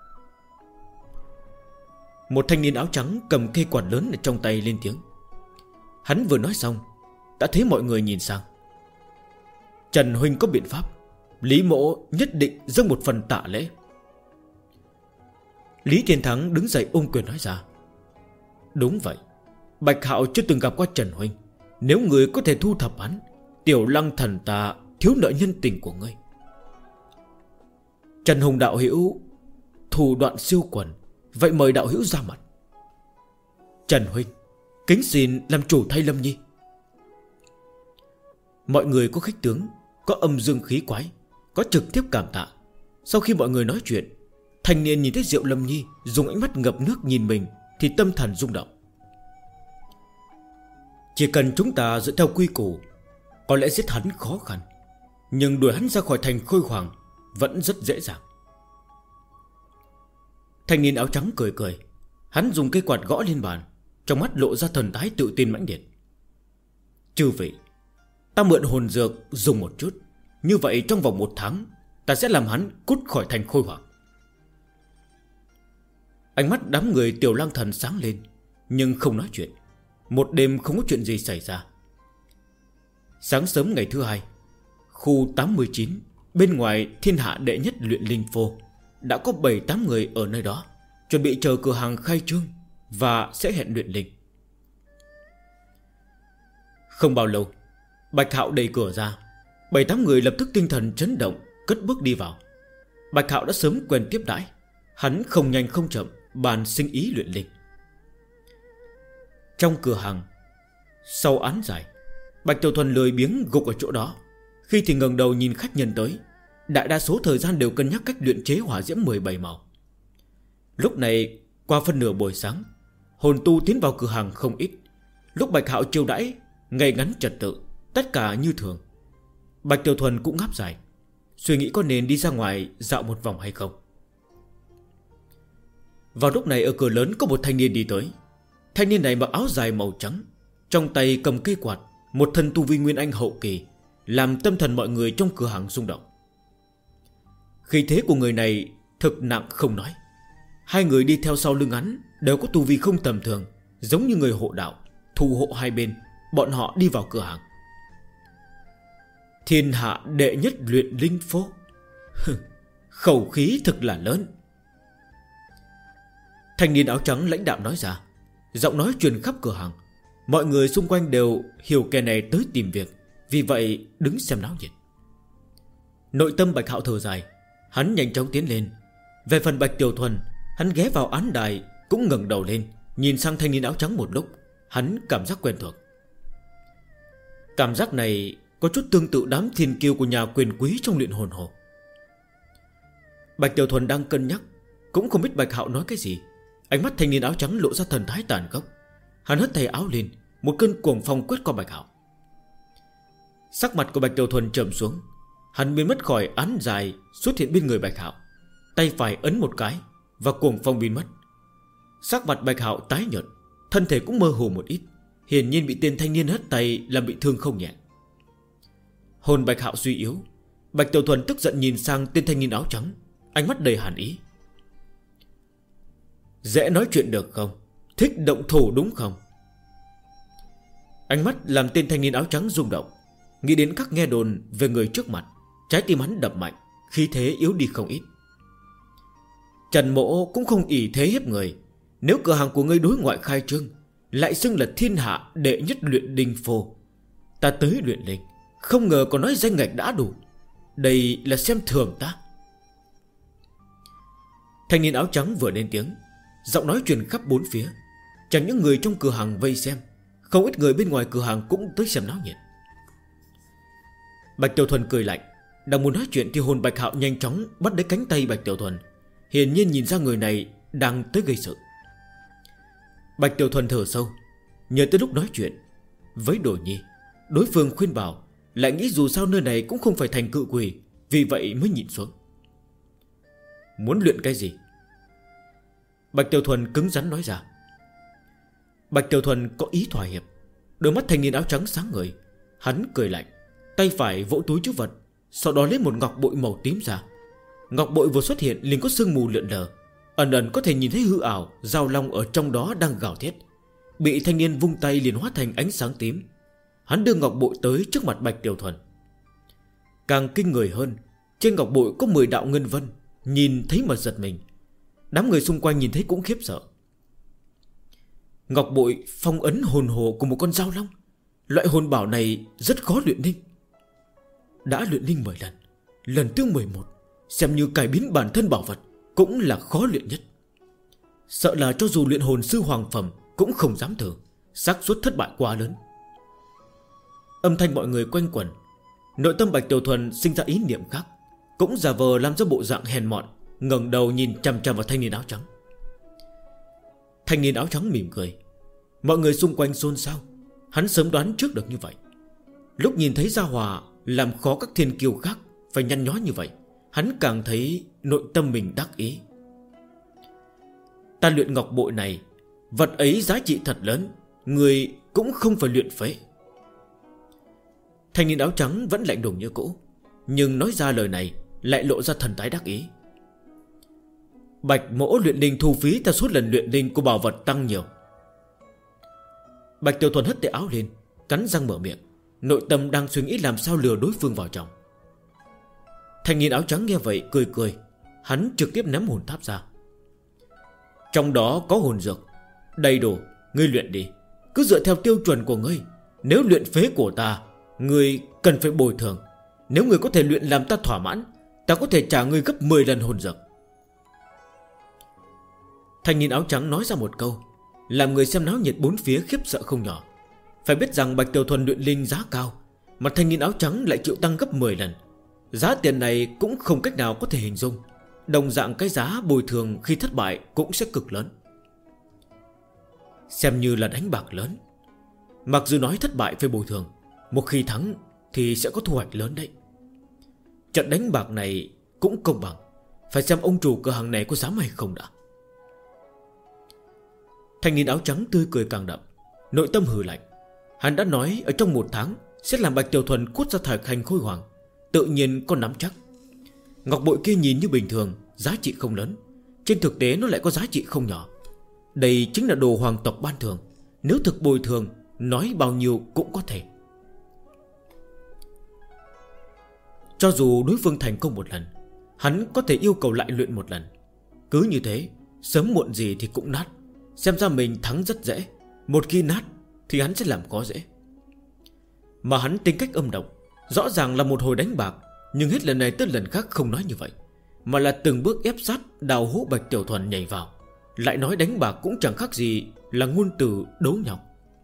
Một thanh niên áo trắng cầm cây quạt lớn ở trong tay lên tiếng. Hắn vừa nói xong, đã thấy mọi người nhìn sang. Trần huynh có biện pháp, Lý mỗ nhất định dâng một phần tạ lễ. Lý Thiên Thắng đứng dậy ôm quyền nói ra. Đúng vậy, Bạch Hạo chưa từng gặp qua Trần huynh. Nếu người có thể thu thập hắn, Tiểu Lăng thần ta thiếu nợ nhân tình của ngươi. Trần Hùng đạo hữu thủ đoạn siêu quần, vậy mời đạo hữu ra mặt. Trần huynh, kính xin làm chủ thay Lâm Nhi. Mọi người có khách tướng, có âm dương khí quái, có trực tiếp cảm tạ. Sau khi mọi người nói chuyện, thanh niên nhìn thấy Diệu Lâm Nhi dùng ánh mắt ngập nước nhìn mình, thì tâm thần rung động. Chỉ cần chúng ta dựa theo quy củ, có lẽ giết hắn khó khăn, nhưng đuổi hắn ra khỏi thành Khôi Hoàng vẫn rất dễ dàng. Thanh niên áo trắng cười cười. Hắn dùng cây quạt gõ lên bàn, trong mắt lộ ra thần thái tự tin mãnh liệt. Chư vị, ta mượn hồn dược dùng một chút, như vậy trong vòng 1 tháng ta sẽ làm hắn cút khỏi thành Khôi Hoàng. Ánh mắt đám người Tiểu Lang Thần sáng lên, nhưng không nói chuyện. Một đêm không có chuyện gì xảy ra. Sáng sớm ngày thứ hai, khu 89, bên ngoài thiên hạ đệ nhất luyện linh phô, đã có 7-8 người ở nơi đó, chuẩn bị chờ cửa hàng khai trương và sẽ hẹn luyện linh. Không bao lâu, Bạch Hạo đẩy cửa ra. 7-8 người lập tức tinh thần chấn động, cất bước đi vào. Bạch Hạo đã sớm quen tiếp đãi. Hắn không nhanh không chậm bàn sinh ý luyện linh. Trong cửa hàng, sau án giải, Bạch Tiểu Thuần lười biếng gục ở chỗ đó. Khi thì ngẩng đầu nhìn khách nhân tới, đại đa số thời gian đều cân nhắc cách luyện chế hỏa diễm 17 màu. Lúc này qua phân nửa buổi sáng, hồn tu tiến vào cửa hàng không ít. Lúc Bạch Hạo chiêu đãi ngay ngắn trật tự, tất cả như thường. Bạch Tiểu Thuần cũng ngáp dài, suy nghĩ có nên đi ra ngoài dạo một vòng hay không. Vào lúc này ở cửa lớn có một thanh niên đi tới. Thanh niên này mặc áo dài màu trắng, trong tay cầm cây quạt, một thân tu vi nguyên anh hậu kỳ, làm tâm thần mọi người trong cửa hàng rung động. Khí thế của người này thực nặng không nói. Hai người đi theo sau lưng hắn đều có tu vi không tầm thường, giống như người hộ đạo, thủ hộ hai bên. Bọn họ đi vào cửa hàng. Thiên hạ đệ nhất luyện linh phô. Khẩu khí thực là lớn. Thanh niên áo trắng lãnh đạo nói ra, giọng nói truyền khắp cửa hàng. Mọi người xung quanh đều hiểu kẻ này tới tìm việc, vì vậy đứng xem náo nhiệt. Nội tâm Bạch Hạo thở dài, hắn nhanh chóng tiến lên. Về phần Bạch Tiểu Thuần, hắn ghé vào án đài, cũng ngẩng đầu lên, nhìn sang thanh niên áo trắng một lúc. Hắn cảm giác quen thuộc. Cảm giác này có chút tương tự đám thiên kiêu của nhà quyền quý trong luyện hồn hồ. Bạch Tiểu Thuần đang cân nhắc, cũng không biết Bạch Hạo nói cái gì. Ánh mắt thanh niên áo trắng lộ ra thần thái tàn khốc. Hắn hất tay áo lên, một cơn cuồng phong quét qua Bạch Hạo. Sắc mặt của Bạch Tiểu Thuần trầm xuống. Hắn biến mất khỏi án dài, xuất hiện bên người Bạch Hạo. Tay phải ấn một cái và cuồng phong biến mất. Sắc mặt Bạch Hạo tái nhợt, thân thể cũng mơ hồ một ít, hiển nhiên bị tên thanh niên hất tay làm bị thương không nhẹ. Hồn Bạch Hạo suy yếu. Bạch Tiểu Thuần tức giận nhìn sang tên thanh niên áo trắng, ánh mắt đầy hàn ý. Dễ nói chuyện được không? Thích động thủ đúng không? Ánh mắt làm tên thanh niên áo trắng rung động, nghĩ đến các nghe đồn về người trước mặt. Trái tim hắn đập mạnh, khí thế yếu đi không ít. Trần Mỗ cũng không ỷ thế hiếp người. Nếu cửa hàng của ngươi đối ngoại khai trương, lại xưng là thiên hạ đệ nhất luyện đinh phô. Ta tới luyện linh, không ngờ còn nói danh ngạch đã đủ. Đây là xem thường ta. Thanh niên áo trắng vừa lên tiếng, giọng nói truyền khắp bốn phía. Chẳng những người trong cửa hàng vây xem, không ít người bên ngoài cửa hàng cũng tới xem náo nhiệt. Bạch Tiểu Thuần cười lạnh, đang muốn nói chuyện thì hồn Bạch Hạo nhanh chóng bắt lấy cánh tay Bạch Tiểu Thuần. Hiển nhiên nhìn ra người này đang tới gây sự. Bạch Tiểu Thuần thở sâu, nhớ tới lúc nói chuyện với Đồ Nhi, đối phương khuyên bảo, lại nghĩ dù sao nơi này cũng không phải thành cự quỷ, vì vậy mới nhìn xuống. Muốn luyện cái gì? Bạch Tiểu Thuần cứng rắn nói ra. Bạch Tiểu Thuần có ý thỏa hiệp. Đôi mắt thanh niên áo trắng sáng ngời. Hắn cười lạnh, tay phải vỗ túi trữ vật, sau đó lấy một ngọc bội màu tím ra. Ngọc bội vừa xuất hiện liền có sương mù lượn lờ, ẩn ẩn có thể nhìn thấy hư ảo giao long ở trong đó đang gào thét. Bị thanh niên vung tay liền hóa thành ánh sáng tím. Hắn đưa ngọc bội tới trước mặt Bạch Tiểu Thuần. Càng kinh người hơn, trên ngọc bội có 10 đạo ngân vân, nhìn thấy mà giật mình. Đám người xung quanh nhìn thấy cũng khiếp sợ. Ngọc bội phong ấn hồn hồ của một con dao long. Loại hồn bảo này rất khó luyện linh. Đã luyện linh 10 lần, lần thứ 11, xem như cải biến bản thân bảo vật, cũng là khó luyện nhất. Sợ là cho dù luyện hồn sư hoàng phẩm cũng không dám thử, xác suất thất bại quá lớn. Âm thanh mọi người quanh quẩn. Nội tâm Bạch Tiểu Thuần sinh ra ý niệm khác, cũng giả vờ làm ra bộ dạng hèn mọn, ngẩng đầu nhìn chằm chằm vào thanh niên áo trắng. Thanh niên áo trắng mỉm cười. Mọi người xung quanh xôn xao. Hắn sớm đoán trước được như vậy. Lúc nhìn thấy Gia Hòa làm khó các thiên kiêu khác phải nhăn nhó như vậy, hắn càng thấy nội tâm mình đắc ý. Ta luyện ngọc bội này, vật ấy giá trị thật lớn, người cũng không phải luyện phế. Thanh niên áo trắng vẫn lạnh lùng như cũ, nhưng nói ra lời này lại lộ ra thần thái đắc ý. Bạch mỗ luyện linh thu phí theo suốt lần luyện linh của bảo vật tăng nhiều. Bạch Tiểu Thuần hất tay áo lên, cắn răng mở miệng, nội tâm đang suy nghĩ làm sao lừa đối phương vào trong. Thanh niên áo trắng nghe vậy cười cười. Hắn trực tiếp ném hồn tháp ra. Trong đó có hồn dược đầy đủ, ngươi luyện đi. Cứ dựa theo tiêu chuẩn của ngươi. Nếu luyện phế của ta, ngươi cần phải bồi thường. Nếu ngươi có thể luyện làm ta thỏa mãn, ta có thể trả ngươi gấp 10 lần hồn dược. Thanh niên áo trắng nói ra một câu, làm người xem náo nhiệt bốn phía khiếp sợ không nhỏ. Phải biết rằng Bạch Tiểu Thuần luyện linh giá cao, mà thanh niên áo trắng lại chịu tăng gấp 10 lần. Giá tiền này cũng không cách nào có thể hình dung. Đồng dạng cái giá bồi thường khi thất bại cũng sẽ cực lớn. Xem như là đánh bạc lớn. Mặc dù nói thất bại phải bồi thường, một khi thắng thì sẽ có thu hoạch lớn đấy. Trận đánh bạc này cũng công bằng, phải xem ông chủ cửa hàng này có dám hay không đã. Thanh niên áo trắng tươi cười càng đậm, nội tâm hừ lạnh. Hắn đã nói ở trong 1 tháng sẽ làm Bạch Tiểu Thuần cút ra thạch hành khôi hoàng, tự nhiên có nắm chắc. Ngọc bội kia nhìn như bình thường, giá trị không lớn, trên thực tế nó lại có giá trị không nhỏ. Đây chính là đồ hoàng tộc ban thường. Nếu thực bồi thường, nói bao nhiêu cũng có thể. Cho dù đối phương thành công một lần, hắn có thể yêu cầu lại luyện một lần. Cứ như thế, sớm muộn gì thì cũng nát. Xem ra mình thắng rất dễ. Một khi nát thì hắn sẽ làm có dễ. Mà hắn tính cách âm độc, rõ ràng là một hồi đánh bạc, nhưng hết lần này tới lần khác không nói như vậy, mà là từng bước ép sát đào hố Bạch Tiểu Thuần nhảy vào. Lại nói đánh bạc cũng chẳng khác gì là ngôn từ đấu nhau.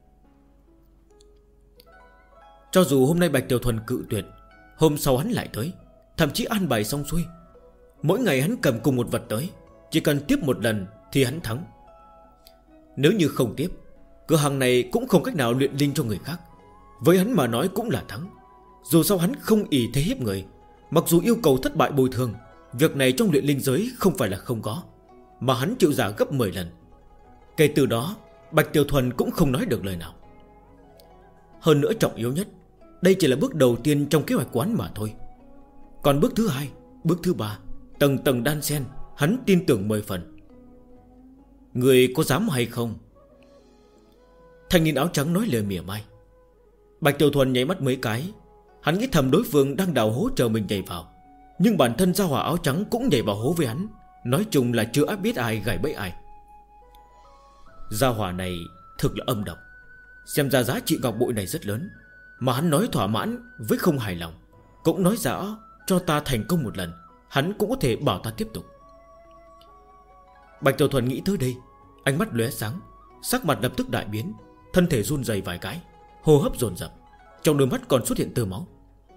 Cho dù hôm nay Bạch Tiểu Thuần cự tuyệt, hôm sau hắn lại tới, thậm chí an bài xong xuôi. Mỗi ngày hắn cầm cùng một vật tới, chỉ cần tiếp một lần thì hắn thắng. Nếu như không tiếp, cửa hàng này cũng không cách nào luyện linh cho người khác. Với hắn mà nói cũng là thắng. Dù sao hắn không ỷ thế hiếp người. Mặc dù yêu cầu thất bại bồi thường, việc này trong luyện linh giới không phải là không có, mà hắn chịu giả gấp 10 lần. Kể từ đó Bạch Tiểu Thuần cũng không nói được lời nào. Hơn nữa trọng yếu nhất, đây chỉ là bước đầu tiên trong kế hoạch quán mà thôi. Còn bước thứ 2, bước thứ 3, tầng tầng đan xen, hắn tin tưởng 10 phần. Người có dám hay không? Thanh niên áo trắng nói lời mỉa mai. Bạch Tiểu Thuần nháy mắt mấy cái. Hắn nghĩ thầm đối phương đang đào hố chờ mình nhảy vào, nhưng bản thân Gia Hỏa áo trắng cũng nhảy vào hố với hắn. Nói chung là chưa biết ai gài bẫy ai. Gia Hỏa này Thực là âm độc. Xem ra giá trị ngọc bội này rất lớn, mà hắn nói thỏa mãn với không hài lòng, cũng nói rõ cho ta thành công một lần, hắn cũng có thể bảo ta tiếp tục. Bạch Tiểu Thuần nghĩ tới đây, ánh mắt lóe sáng, sắc mặt lập tức đại biến, thân thể run rẩy vài cái, hô hấp dồn dập, trong đôi mắt còn xuất hiện tơ máu.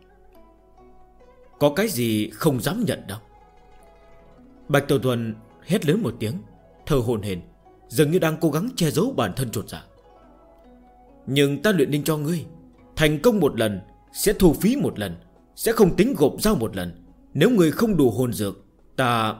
Có cái gì không dám nhận đâu. Bạch Tiểu Thuần hét lớn một tiếng, thở hổn hển, dường như đang cố gắng che giấu bản thân chột dạ. Nhưng ta luyện đinh cho ngươi, thành công một lần sẽ thu phí một lần, sẽ không tính gộp giao một lần. Nếu ngươi không đủ hồn dược, ta...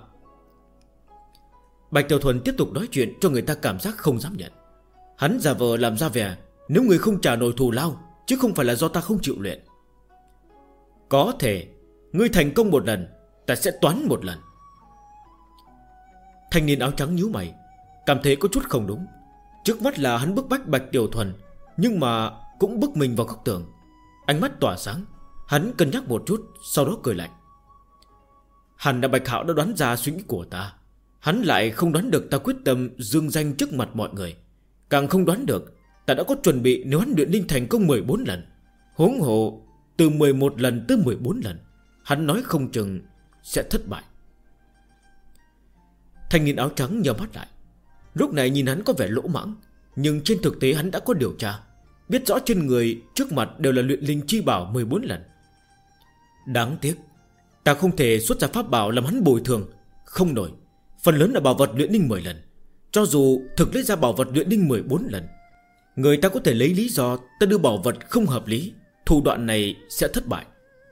Bạch Tiểu Thuần tiếp tục nói chuyện cho người ta cảm giác không dám nhận. Hắn giả vờ làm ra vẻ, nếu ngươi không trả nổi thù lao, chứ không phải là do ta không chịu luyện. Có thể ngươi thành công một lần, ta sẽ toán một lần. Thanh niên áo trắng nhíu mày, cảm thấy có chút không đúng. Trước mắt là hắn bức bách Bạch Tiểu Thuần, nhưng mà cũng bức mình vào góc tường. Ánh mắt tỏa sáng, hắn cân nhắc một chút, sau đó cười lạnh. Hẳn là Bạch Hạo đã đoán ra suy nghĩ của ta, hắn lại không đoán được ta quyết tâm dương danh trước mặt mọi người. Càng không đoán được ta đã có chuẩn bị nếu hắn luyện linh thành công 14 lần. Huống hồ từ 11 lần tới 14 lần, hắn nói không chừng sẽ thất bại. Thanh niên áo trắng nhắm mắt lại. Lúc này nhìn hắn có vẻ lỗ mãng, nhưng trên thực tế hắn đã có điều tra, biết rõ trên người trước mặt đều là luyện linh chi bảo 14 lần. Đáng tiếc ta không thể xuất ra pháp bảo làm hắn bồi thường. Không nổi, phần lớn là bảo vật luyện linh 10 lần. Cho dù thực lấy ra bảo vật luyện linh 14 lần, người ta có thể lấy lý do ta đưa bảo vật không hợp lý, thủ đoạn này sẽ thất bại.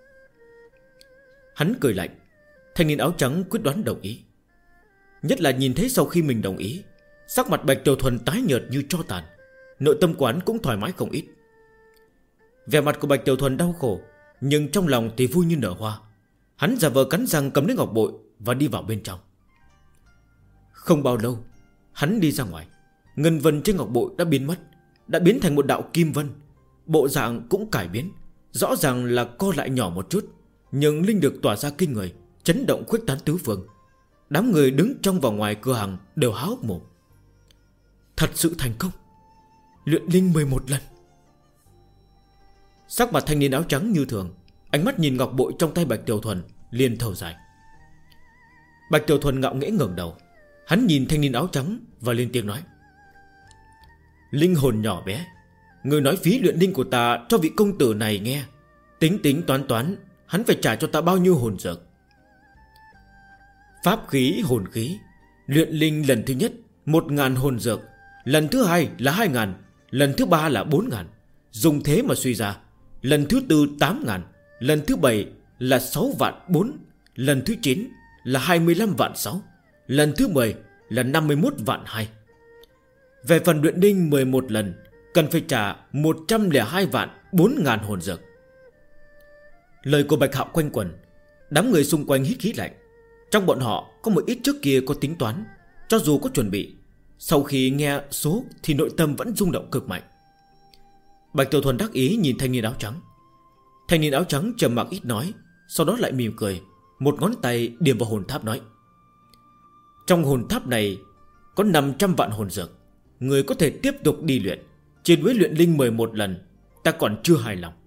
Hắn cười lạnh. Thanh niên áo trắng quyết đoán đồng ý. Nhất là nhìn thấy sau khi mình đồng ý, sắc mặt Bạch Tiểu Thuần tái nhợt như tro tàn, nội tâm quán cũng thoải mái không ít. Vẻ mặt của Bạch Tiểu Thuần đau khổ, nhưng trong lòng thì vui như nở hoa. Hắn giả vờ cắn răng cầm lấy ngọc bội và đi vào bên trong. Không bao lâu, hắn đi ra ngoài. Ngân vân trên ngọc bội đã biến mất, đã biến thành một đạo kim vân. Bộ dạng cũng cải biến, rõ ràng là co lại nhỏ một chút, nhưng linh lực tỏa ra kinh người, chấn động khuếch tán tứ phương. Đám người đứng trong và ngoài cửa hàng đều há hốc mồm. Thật sự thành công, luyện linh 11 lần. Sắc mặt thanh niên áo trắng như thường, ánh mắt nhìn ngọc bội trong tay Bạch Tiểu Thuần, liền thở dài. Bạch Tiểu Thuần ngạo nghễ ngẩng đầu, hắn nhìn thanh niên áo trắng và lên tiếng nói: Linh hồn nhỏ bé, người nói phí luyện linh của ta cho vị công tử này nghe. Tính tính toán toán, hắn phải trả cho ta bao nhiêu hồn dược? Pháp khí hồn khí, luyện linh lần thứ nhất 1.000 hồn dược, lần thứ hai là 2.000, lần thứ ba là 4.000. Dùng thế mà suy ra, lần thứ tư 8.000, lần thứ 7 là 6 vạn 4, lần thứ 9 là 25 vạn 6, lần thứ 10 là 51 vạn 2. Về phần luyện linh 11 lần, cần phải trả 102 vạn 4.000 hồn dược. Lời của Bạch Hạo quanh quẩn, đám người xung quanh hít khí lạnh. Trong bọn họ có một ít trước kia có tính toán, cho dù có chuẩn bị, sau khi nghe số thì nội tâm vẫn rung động cực mạnh. Bạch Tiểu Thuần đắc ý nhìn thanh niên áo trắng. Thanh niên áo trắng trầm mặc ít nói, sau đó lại mỉm cười, một ngón tay điểm vào hồn tháp nói: Trong hồn tháp này có 500 vạn hồn dược, người có thể tiếp tục đi luyện. Trên với luyện linh 11 lần, ta còn chưa hài lòng.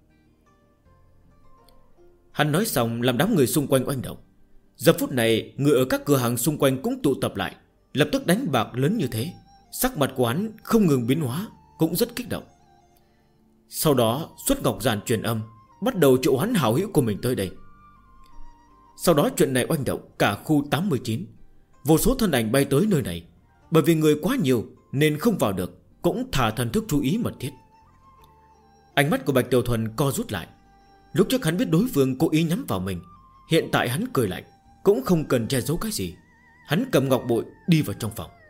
Hắn nói xong làm đám người xung quanh oanh động. Giờ phút này người ở các cửa hàng xung quanh cũng tụ tập lại, lập tức đánh bạc lớn như thế. Sắc mặt của hắn không ngừng biến hóa, cũng rất kích động. Sau đó xuất ngọc giản truyền âm, bắt đầu triệu hắn hảo hữu của mình tới đây. Sau đó chuyện này oanh động cả khu 89. Vô số thân ảnh bay tới nơi này. Bởi vì người quá nhiều nên không vào được, cũng thả thần thức chú ý mật thiết. Ánh mắt của Bạch Tiểu Thuần co rút lại. Lúc trước hắn biết đối phương cố ý nhắm vào mình, hiện tại hắn cười lạnh, cũng không cần che giấu cái gì. Hắn cầm ngọc bội đi vào trong phòng.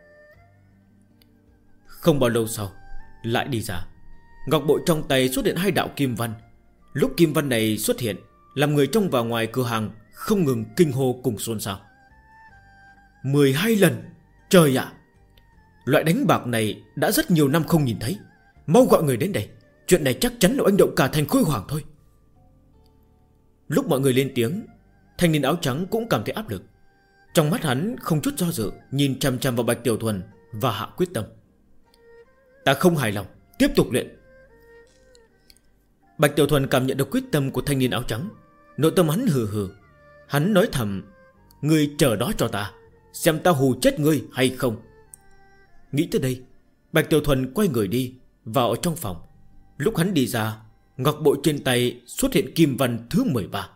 Không bao lâu sau lại đi ra. Ngọc bội trong tay xuất hiện 2 đạo kim văn. Lúc kim văn này xuất hiện, làm người trong và ngoài cửa hàng không ngừng kinh hô cùng xôn xao. 12 lần, trời ạ! Loại đánh bạc này đã rất nhiều năm không nhìn thấy. Mau gọi người đến đây, chuyện này chắc chắn là oanh động cả thành Khôi Hoàng thôi. Lúc mọi người lên tiếng, thanh niên áo trắng cũng cảm thấy áp lực. Trong mắt hắn không chút do dự, nhìn chằm chằm vào Bạch Tiểu Thuần và hạ quyết tâm. Ta không hài lòng, tiếp tục luyện. Bạch Tiểu Thuần cảm nhận được quyết tâm của thanh niên áo trắng. Nội tâm hắn hừ hừ. Hắn nói thầm: ngươi chờ đó cho ta, xem ta hù chết ngươi hay không. Nghĩ tới đây, Bạch Tiểu Thuần quay người đi vào trong phòng. Lúc hắn đi ra, ngọc bội trên tay xuất hiện kim văn thứ 13.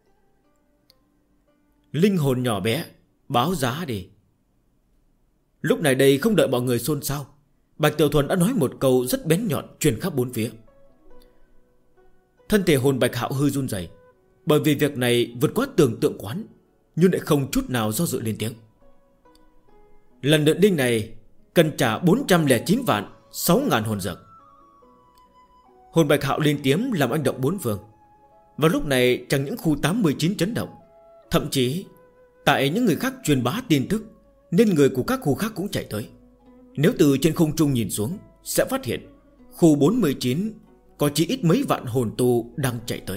Linh hồn nhỏ bé, báo giá đi. Lúc này đây không đợi mọi người xôn xao, Bạch Tiểu Thuần đã nói một câu rất bén nhọn truyền khắp bốn phía. Thân thể hồn Bạch Hạo hư run rẩy, bởi vì việc này vượt quá tưởng tượng quán, nhưng lại không chút nào do dự lên tiếng. Lần luyện đinh này cần trả 409 vạn 6.000 hồn dược. Hồn Bạch Hạo lên tiếng làm anh động bốn phương. Vào lúc này chẳng những khu 89 chấn động, thậm chí tại những người khác truyền bá tin tức, nên người của các khu khác cũng chạy tới. Nếu từ trên không trung nhìn xuống, sẽ phát hiện khu 49 có chỉ ít mấy vạn hồn tu đang chạy tới.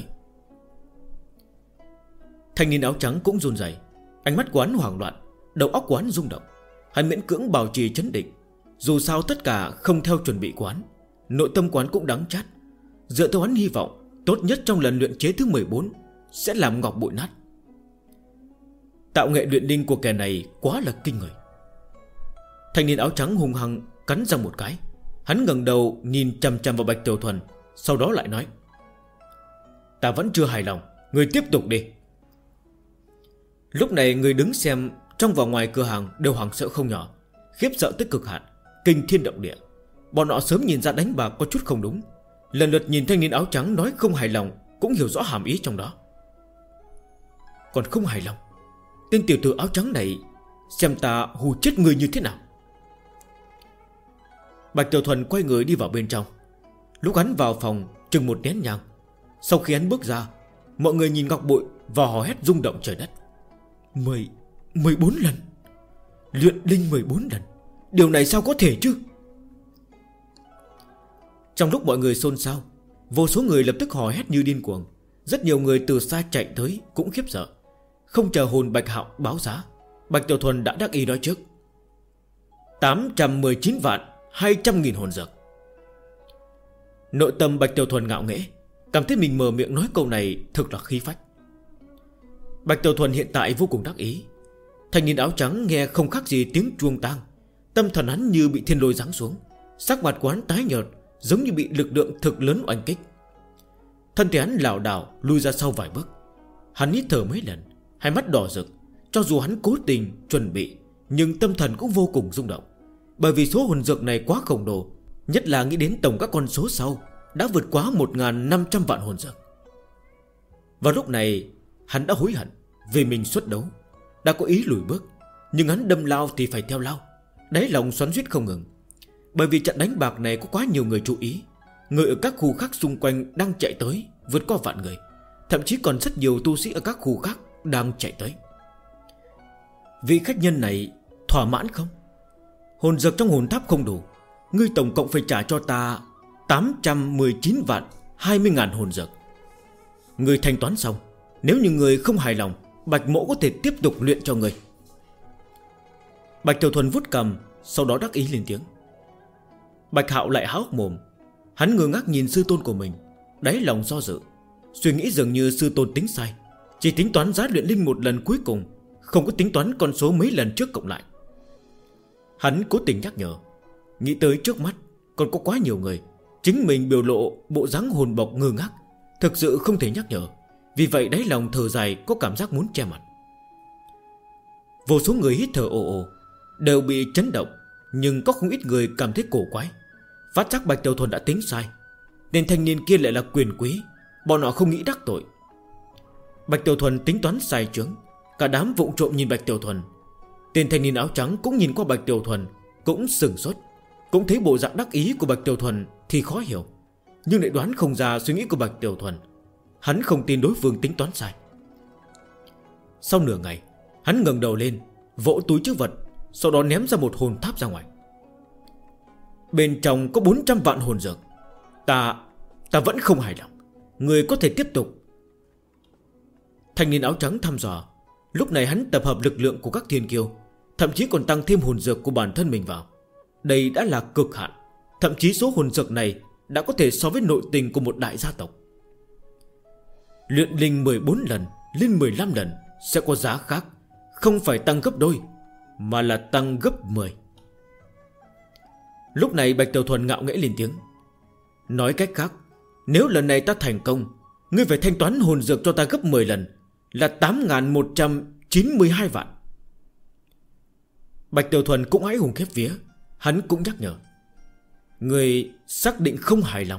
Thanh niên áo trắng cũng run rẩy, ánh mắt quán hoảng loạn, đầu óc quán rung động. Hắn miễn cưỡng bảo trì trấn định. Dù sao tất cả không theo chuẩn bị quán, nội tâm quán cũng đắng chát. Dựa theo hắn hy vọng, tốt nhất trong lần luyện chế thứ 14 sẽ làm ngọc bội nát. Tạo nghệ luyện đinh của kẻ này quá là kinh người. Thanh niên áo trắng hung hăng cắn răng một cái. Hắn ngẩng đầu nhìn chằm chằm vào Bạch Tiểu Thuần, sau đó lại nói: ta vẫn chưa hài lòng, người tiếp tục đi. Lúc này người đứng xem trong và ngoài cửa hàng đều hoảng sợ không nhỏ, khiếp sợ tới cực hạn, kinh thiên động địa. Bọn họ sớm nhìn ra đánh bạc có chút không đúng, lần lượt nhìn thanh niên áo trắng nói không hài lòng, cũng hiểu rõ hàm ý trong đó. Còn không hài lòng? Tên tiểu tử áo trắng này, xem ta hù chết người như thế nào. Bạch Tiểu Thuần quay người đi vào bên trong. Lúc hắn vào phòng chừng một nén nhang, sau khi hắn bước ra, mọi người nhìn ngọc bội và hò hét rung động trời đất. 14 lần. Luyện đinh 14 lần. Điều này sao có thể chứ? Trong lúc mọi người xôn xao, vô số người lập tức hò hét như điên cuồng. Rất nhiều người từ xa chạy tới cũng khiếp sợ. Không chờ hồn Bạch Hạo báo giá, Bạch Tiểu Thuần đã đắc ý nói trước: 819 vạn 200.000 hồn dược. Nội tâm Bạch Tiểu Thuần ngạo nghễ, cảm thấy mình mở miệng nói câu này thực là khí phách. Bạch Tiểu Thuần hiện tại vô cùng đắc ý. Thanh niên áo trắng nghe không khác gì tiếng chuông tang, tâm thần hắn như bị thiên lôi giáng xuống, sắc mặt của hắn tái nhợt, giống như bị lực lượng thực lớn oanh kích. Thân thể hắn lảo đảo lùi ra sau vài bước. Hắn hít thở mấy lần, hai mắt đỏ rực. Cho dù hắn cố tình chuẩn bị, nhưng tâm thần cũng vô cùng rung động, bởi vì số hồn dược này quá khổng lồ, nhất là nghĩ đến tổng các con số sau đã vượt quá 1.500 vạn hồn dược. Vào lúc này hắn đã hối hận vì mình xuất đấu, đã có ý lùi bước, nhưng hắn đâm lao thì phải theo lao, đáy lòng xoắn xuýt không ngừng. Bởi vì trận đánh bạc này có quá nhiều người chú ý, người ở các khu khác xung quanh đang chạy tới vượt qua vạn người, thậm chí còn rất nhiều tu sĩ ở các khu khác đang chạy tới. Vị khách nhân này thỏa mãn không? Hồn dược trong hồn tháp không đủ, ngươi tổng cộng phải trả cho ta 819 vạn 20.000 hồn dược. Ngươi thanh toán xong, nếu như ngươi không hài lòng, Bạch Mỗ có thể tiếp tục luyện cho ngươi. Bạch Tiểu Thuần vuốt cằm, sau đó đắc ý lên tiếng. Bạch Hạo lại há hốc mồm. Hắn ngơ ngác nhìn sư tôn của mình, đáy lòng do dự, suy nghĩ dường như sư tôn tính sai, chỉ tính toán giá luyện linh một lần cuối cùng, không có tính toán con số mấy lần trước cộng lại. Hắn cố tình nhắc nhở, nghĩ tới trước mắt còn có quá nhiều người, chính mình biểu lộ bộ dáng hồn bọc ngơ ngác, thực sự không thể nhắc nhở. Vì vậy đáy lòng thở dài, có cảm giác muốn che mặt. Vô số người hít thở ồ ồ, đều bị chấn động, nhưng có không ít người cảm thấy cổ quái. Phát giác Bạch Tiểu Thuần đã tính sai, nên thanh niên kia lại là quyền quý, bọn họ không nghĩ đắc tội. Bạch Tiểu Thuần tính toán sai chướng, cả đám vụng trộm nhìn Bạch Tiểu Thuần. Tên thanh niên áo trắng cũng nhìn qua Bạch Tiểu Thuần, cũng sửng sốt, cũng thấy bộ dạng đắc ý của Bạch Tiểu Thuần thì khó hiểu, nhưng lại đoán không ra suy nghĩ của Bạch Tiểu Thuần. Hắn không tin đối phương tính toán sai. Sau nửa ngày, hắn ngẩng đầu lên, vỗ túi trữ vật, sau đó ném ra một hồn tháp ra ngoài. Bên trong có 400 vạn hồn dược. Ta vẫn không hài lòng, người có thể tiếp tục. Thanh niên áo trắng thăm dò. Lúc này hắn tập hợp lực lượng của các thiên kiêu, thậm chí còn tăng thêm hồn dược của bản thân mình vào. Đây đã là cực hạn, Thậm chí số hồn dược này đã có thể so với nội tình của một đại gia tộc. Luyện linh 14 lần lên 15 lần sẽ có giá khác. Không phải tăng gấp đôi, mà là tăng gấp 10. Lúc này Bạch Tiểu Thuần ngạo nghễ lên tiếng. Nói cách khác, nếu lần này ta thành công, ngươi phải thanh toán hồn dược cho ta gấp 10 lần, là 8.192 vạn. Bạch Tiểu Thuần cũng hãi hùng khiếp vía. Hắn cũng nhắc nhở. Ngươi xác định không hài lòng?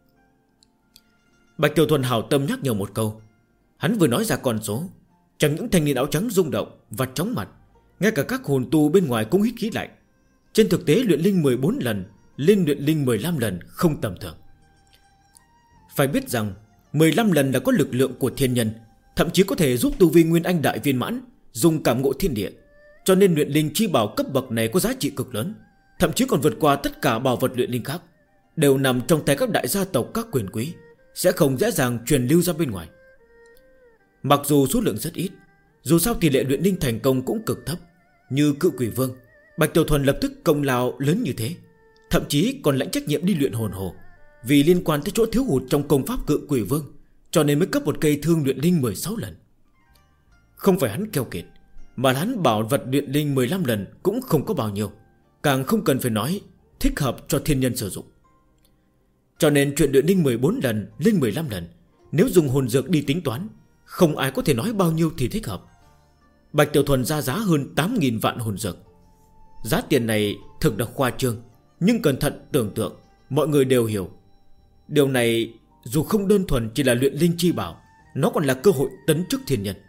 Bạch Tiểu Thuần hảo tâm nhắc nhở một câu. Hắn vừa nói ra con số, chẳng những thanh niên áo trắng rung động và chóng mặt, ngay cả các hồn tu bên ngoài cũng hít khí lạnh. Trên thực tế luyện linh 14 lần lên luyện linh 15 lần không tầm thường. Phải biết rằng 15 lần là có lực lượng của thiên nhân, thậm chí có thể giúp tu vi Nguyên Anh đại viên mãn dùng cảm ngộ thiên địa. Cho nên luyện linh chi bảo cấp bậc này có giá trị cực lớn, thậm chí còn vượt qua tất cả bảo vật luyện linh khác, đều nằm trong tay các đại gia tộc, các quyền quý, sẽ không dễ dàng truyền lưu ra bên ngoài. Mặc dù số lượng rất ít, dù sao tỷ lệ luyện linh thành công cũng cực thấp. Như Cự Quỷ Vương, Bạch Tiểu Thuần lập tức công lao lớn như thế, thậm chí còn lãnh trách nhiệm đi luyện hồn hồ. Vì liên quan tới chỗ thiếu hụt trong công pháp Cự Quỷ Vương, cho nên mới cấp một cây thương luyện linh 16 lần. Không phải hắn keo kiệt, mà hắn bảo vật luyện linh 15 lần cũng không có bao nhiêu, càng không cần phải nói thích hợp cho thiên nhân sử dụng. Cho nên chuyện luyện linh 14 lần lên 15 lần, nếu dùng hồn dược đi tính toán, không ai có thể nói bao nhiêu thì thích hợp. Bạch Tiểu Thuần ra giá hơn 8.000 vạn hồn dược. Giá tiền này thực là khoa trương, nhưng cẩn thận tưởng tượng, mọi người đều hiểu. Điều này dù không đơn thuần chỉ là luyện linh chi bảo, nó còn là cơ hội tấn chức thiên nhân.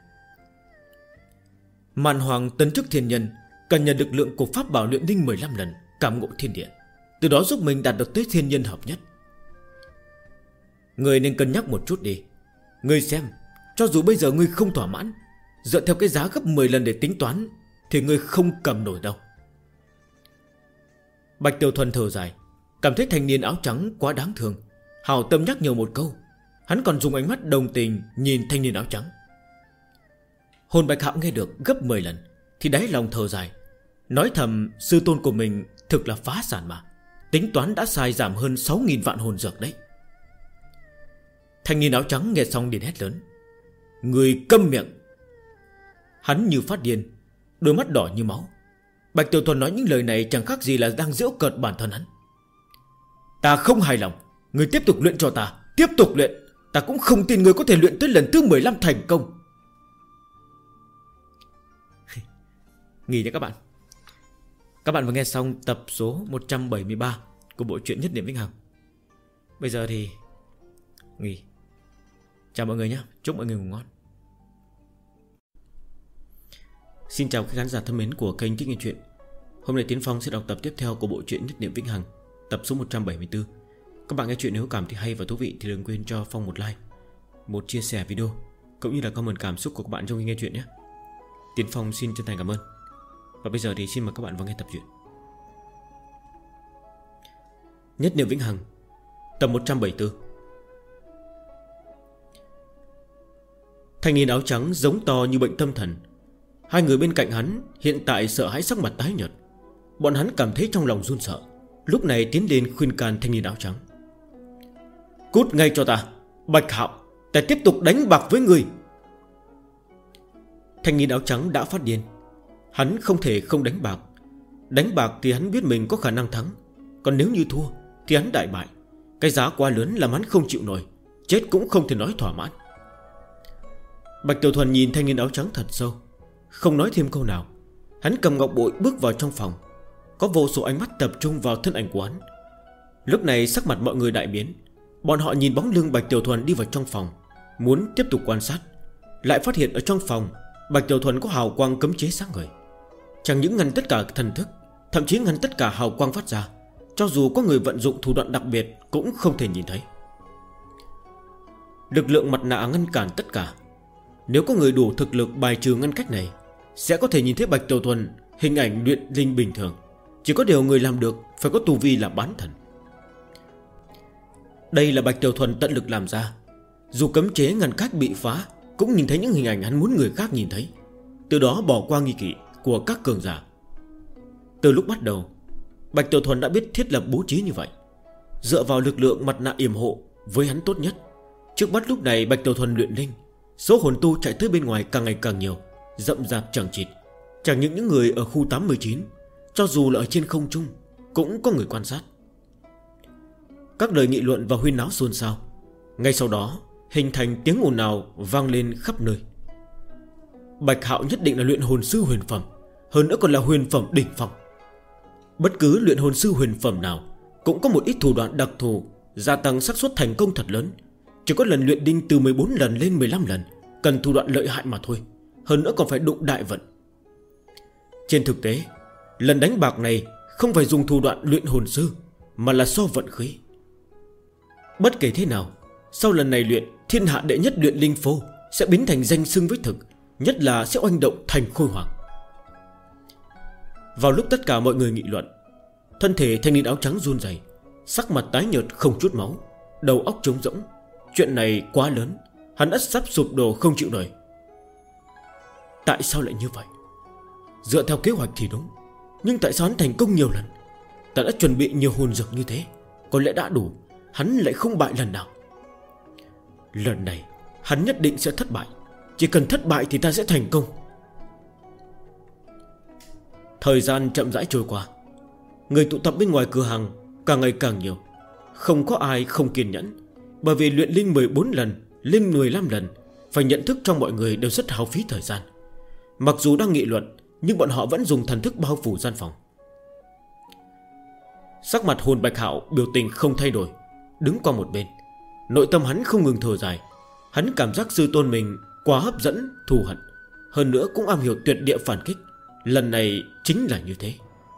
Màn Hoàng tấn chức thiên nhân cần nhận lực lượng của pháp bảo luyện linh 15 lần, cảm ngộ thiên địa, từ đó giúp mình đạt được tới thiên nhân hợp nhất. Người nên cân nhắc một chút đi. Người xem, cho dù bây giờ ngươi không thỏa mãn, dựa theo cái giá gấp 10 lần để tính toán, thì ngươi không cầm nổi đâu. Bạch Tiểu Thuần thở dài, cảm thấy thanh niên áo trắng quá đáng thương, hảo tâm nhắc nhở một câu. Hắn còn dùng ánh mắt đồng tình nhìn thanh niên áo trắng. Hồn Bạch Hạo nghe được gấp 10 lần thì đáy lòng thở dài, nói thầm sư tôn của mình thực là phá sản mà, tính toán đã sai giảm hơn 6.000 vạn hồn dược đấy. Thanh niên áo trắng nghe xong liền hét lớn. Người câm miệng! Hắn như phát điên, đôi mắt đỏ như máu. Bạch Tiểu Thuần nói những lời này chẳng khác gì là đang giễu cợt bản thân hắn. Ta không hài lòng, người tiếp tục luyện cho ta, tiếp tục luyện. Ta cũng không tin người có thể luyện tới lần thứ 15 thành công. Nghỉ nha các bạn. Các bạn vừa nghe xong tập số 173 của bộ truyện Nhất Niệm Vĩnh Hằng. Bây giờ thì nghỉ. Chào mọi người nhé, chúc mọi người ngủ ngon. Xin chào các khán giả thân mến của kênh Thích Nghe Chuyện. Hôm nay Tiến Phong sẽ đọc tập tiếp theo của bộ truyện Nhất Niệm Vĩnh Hằng, tập số 174. Các bạn nghe chuyện nếu cảm thấy hay và thú vị thì đừng quên cho Phong một like, một chia sẻ video, cũng như là comment cảm xúc của các bạn trong khi nghe chuyện nhé. Tiến Phong xin chân thành cảm ơn. Và bây giờ thì xin mời các bạn vào nghe tập truyện Nhất Niệm Vĩnh Hằng, tập 174. Thanh niên áo trắng giống to như bệnh tâm thần. Hai người bên cạnh hắn hiện tại sợ hãi sắc mặt tái nhợt. Bọn hắn cảm thấy trong lòng run sợ, lúc này tiến lên khuyên can thanh niên áo trắng. Cút ngay cho ta, Bạch Hạo, ta tiếp tục đánh bạc với người. Thanh niên áo trắng đã phát điên. Hắn không thể không đánh bạc. Đánh bạc thì hắn biết mình có khả năng thắng, còn nếu như thua thì hắn đại bại. Cái giá quá lớn làm hắn không chịu nổi, chết cũng không thể nói thỏa mãn. Bạch Tiểu Thuần nhìn thanh niên áo trắng thật sâu, không nói thêm câu nào. Hắn cầm ngọc bội bước vào trong phòng. Có vô số ánh mắt tập trung vào thân ảnh của hắn. Lúc này sắc mặt mọi người đại biến. Bọn họ nhìn bóng lưng Bạch Tiểu Thuần đi vào trong phòng, muốn tiếp tục quan sát, lại phát hiện ở trong phòng Bạch Tiểu Thuần có hào quang cấm chế sáng ngời, chẳng những ngăn tất cả thần thức, thậm chí ngăn tất cả hào quang phát ra. Cho dù có người vận dụng thủ đoạn đặc biệt cũng không thể nhìn thấy. Lực lượng mặt nạ ngăn cản tất cả. Nếu có người đủ thực lực bài trừ ngăn cách này, sẽ có thể nhìn thấy Bạch Tiểu Thuần hình ảnh luyện linh bình thường. Chỉ có điều người làm được phải có tu vi là bán thần. Đây là Bạch Tiểu Thuần tận lực làm ra. Dù cấm chế ngăn cách bị phá, cũng nhìn thấy những hình ảnh hắn muốn người khác nhìn thấy, từ đó bỏ qua nghi kỵ của các cường giả. Từ lúc bắt đầu, Bạch Tiểu Thuần đã biết thiết lập bố trí như vậy, dựa vào lực lượng mặt nạ yểm hộ với hắn tốt nhất. Trước mắt lúc này Bạch Tiểu Thuần luyện linh, số hồn tu chạy tới bên ngoài càng ngày càng nhiều, rậm rạp chẳng chịt. Chẳng những người ở khu 89, cho dù là ở trên không trung cũng có người quan sát. Các lời nghị luận và huyên náo xôn xao. Ngay sau đó hình thành tiếng ồn ào vang lên khắp nơi. Bạch Hạo nhất định là luyện hồn sư huyền phẩm, hơn nữa còn là huyền phẩm đỉnh phong. Bất cứ luyện hồn sư huyền phẩm nào cũng có một ít thủ đoạn đặc thù gia tăng xác suất thành công thật lớn. Chỉ có lần luyện đinh từ 14 lần lên 15 lần cần thủ đoạn lợi hại mà thôi, hơn nữa còn phải đụng đại vận. Trên thực tế, lần đánh bạc này không phải dùng thủ đoạn luyện hồn sư, mà là so vận khí. Bất kể thế nào, sau lần này luyện, thiên hạ đệ nhất luyện linh phô sẽ biến thành danh xưng với thực, nhất là sẽ oanh động thành khôi hoàng. Vào lúc tất cả mọi người nghị luận, thân thể thanh niên áo trắng run rẩy, sắc mặt tái nhợt không chút máu, đầu óc trống rỗng. Chuyện này quá lớn, hắn đã sắp sụp đổ không chịu nổi. Tại sao lại như vậy? Dựa theo kế hoạch thì đúng, nhưng tại sao hắn thành công nhiều lần? Ta đã chuẩn bị nhiều hồn dược như thế, có lẽ đã đủ, hắn lại không bại lần nào. Lần này hắn nhất định sẽ thất bại, chỉ cần thất bại thì ta sẽ thành công. Thời gian chậm rãi trôi qua, người tụ tập bên ngoài cửa hàng càng ngày càng nhiều. Không có ai không kiên nhẫn, bởi vì luyện linh 14 lần lên 15 lần, phải nhận thức trong mọi người đều rất hao phí thời gian. Mặc dù đang nghị luận, nhưng bọn họ vẫn dùng thần thức bao phủ gian phòng. Sắc mặt Hồn Bạch Hạo biểu tình không thay đổi, đứng qua một bên. Nội tâm hắn không ngừng thở dài. Hắn cảm giác sư tôn mình quá hấp dẫn, thù hận, hơn nữa cũng am hiểu tuyệt địa phản kích. Lần này chính là như thế.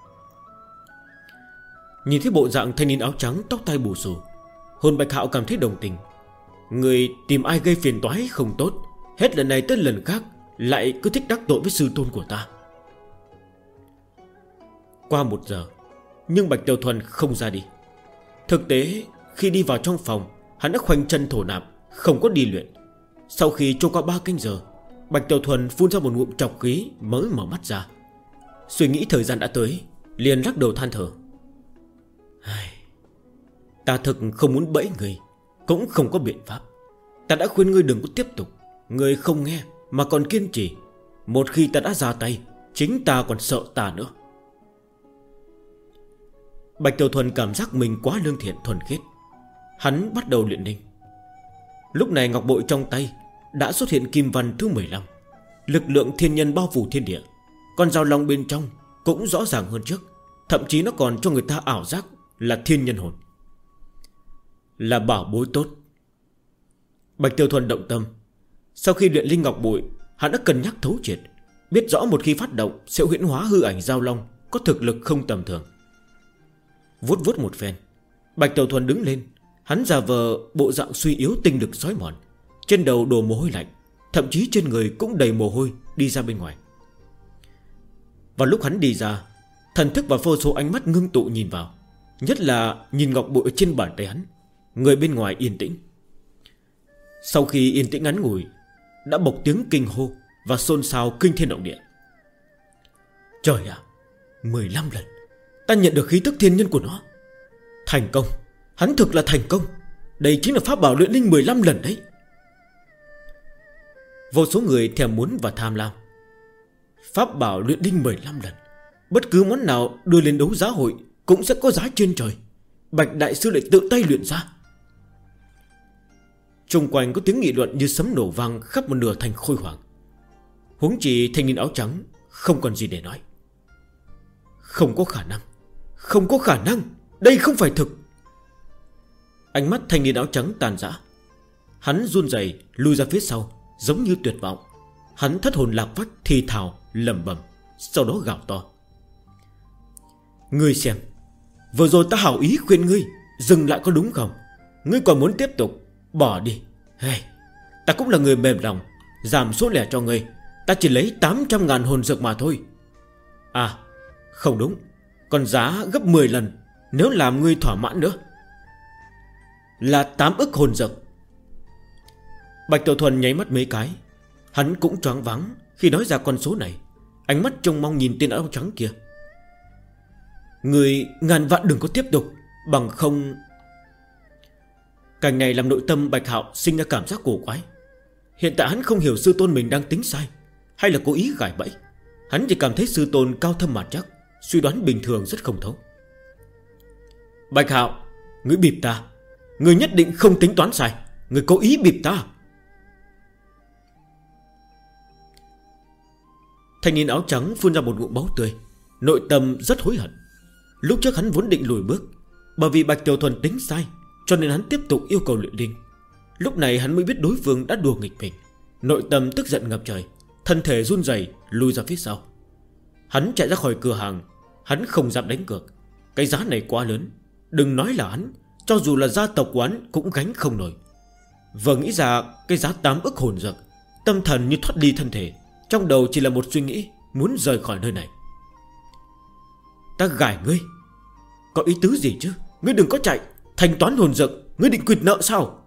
Nhìn thấy bộ dạng thanh niên áo trắng tóc tai bù xù, Hồn Bạch Hạo cảm thấy đồng tình. Người tìm ai gây phiền toái không tốt, hết lần này tới lần khác lại cứ thích đắc tội với sư tôn của ta. Qua 1 giờ, nhưng Bạch Tiểu Thuần không ra đi. Thực tế khi đi vào trong phòng, hắn đã khoanh chân thổ nạp, không có đi luyện. Sau khi trôi qua 3 canh giờ, Bạch Tiểu Thuần phun ra một ngụm trọc khí mới mở mắt ra. Suy nghĩ thời gian đã tới, liền lắc đầu than thở. Ta thực không muốn bẫy người, cũng không có biện pháp. Ta đã khuyên ngươi đừng có tiếp tục, ngươi không nghe mà còn kiên trì. Một khi ta đã ra tay, chính ta còn sợ ta nữa. Bạch Tiểu Thuần cảm giác mình quá lương thiện thuần khiết. Hắn bắt đầu luyện linh. Lúc này ngọc bội trong tay đã xuất hiện kim văn thứ 15. Lực lượng thiên nhân bao phủ thiên địa. Con dao long bên trong cũng rõ ràng hơn trước, thậm chí nó còn cho người ta ảo giác là thiên nhân hồn, là bảo bối tốt. Bạch Tiểu Thuần động tâm. Sau khi luyện linh ngọc bội, hắn đã cân nhắc thấu triệt, biết rõ một khi phát động sẽ huyễn hóa hư ảnh dao long, có thực lực không tầm thường. Vuốt vuốt một phen, Bạch Tiểu Thuần đứng lên. Hắn giả vờ bộ dạng suy yếu, tinh lực xói mòn, trên đầu đổ mồ hôi lạnh, thậm chí trên người cũng đầy mồ hôi, đi ra bên ngoài. Vào lúc hắn đi ra, thần thức và vô số ánh mắt ngưng tụ nhìn vào, nhất là nhìn ngọc bội trên bàn tay hắn. Người bên ngoài yên tĩnh. Sau khi yên tĩnh ngắn ngủi, đã bộc tiếng kinh hô và xôn xao kinh thiên động địa. Trời ạ, 15 lần ta nhận được khí tức thiên nhân của nó. Thành công, hắn thực là thành công. Đây chính là pháp bảo luyện linh 15 lần đấy. Vô số người thèm muốn và tham lam. Pháp bảo luyện linh 15 lần, bất cứ món nào đưa lên đấu giá hội cũng sẽ có giá trên trời. Bạch đại sư lại tự tay luyện ra. Xung quanh có tiếng nghị luận như sấm nổ vang khắp một nửa thành khôi hoàng. Huống chỉ thanh niên áo trắng không còn gì để nói. Không có khả năng, không có khả năng, đây không phải thực. Ánh mắt thanh niên áo trắng tàn rã. Hắn run rẩy lùi ra phía sau, giống như tuyệt vọng. Hắn thất hồn lạc phách thì thào lẩm bẩm, sau đó gào to. Ngươi xem, vừa rồi ta hảo ý khuyên ngươi dừng lại có đúng không? Ngươi còn muốn tiếp tục, bỏ đi. Hey, ta cũng là người mềm lòng, giảm số lẻ cho ngươi. Ta chỉ lấy 800.000 hồn dược mà thôi. À, không đúng, còn giá gấp 10 lần nếu làm ngươi thỏa mãn nữa. Là 8 ức hồn dược. Bạch Tiểu Thuần nháy mắt mấy cái. Hắn cũng choáng váng khi nói ra con số này. Ánh mắt trông mong nhìn tên áo trắng kia. Người ngàn vạn đừng có tiếp tục, bằng không. Cảnh này làm nội tâm Bạch Hạo sinh ra cảm giác cổ quái. Hiện tại hắn không hiểu sư tôn mình đang tính sai hay là cố ý gài bẫy. Hắn chỉ cảm thấy sư tôn cao thâm mặt chắc, suy đoán bình thường rất không thấu. Bạch Hạo, ngươi bịp ta. Ngươi nhất định không tính toán sai. Ngươi cố ý bịp ta. Thanh niên áo trắng phun ra một ngụm máu tươi, nội tâm rất hối hận. Lúc trước hắn vốn định lùi bước, bởi vì Bạch Tiểu Thuần tính sai, cho nên hắn tiếp tục yêu cầu luyện linh. Lúc này hắn mới biết đối phương đã đùa nghịch mình, nội tâm tức giận ngập trời, thân thể run rẩy lùi ra phía sau. Hắn chạy ra khỏi cửa hàng. Hắn không dám đánh cược, cái giá này quá lớn. Đừng nói là hắn, cho dù là gia tộc của hắn cũng gánh không nổi. Vừa nghĩ ra cái giá 8 ức hồn dược, tâm thần như thoát đi thân thể. Trong đầu chỉ là một suy nghĩ, muốn rời khỏi nơi này. Ta gài ngươi. Có ý tứ gì chứ? Ngươi đừng có chạy. Thanh toán hồn dược, ngươi định quyệt nợ sao?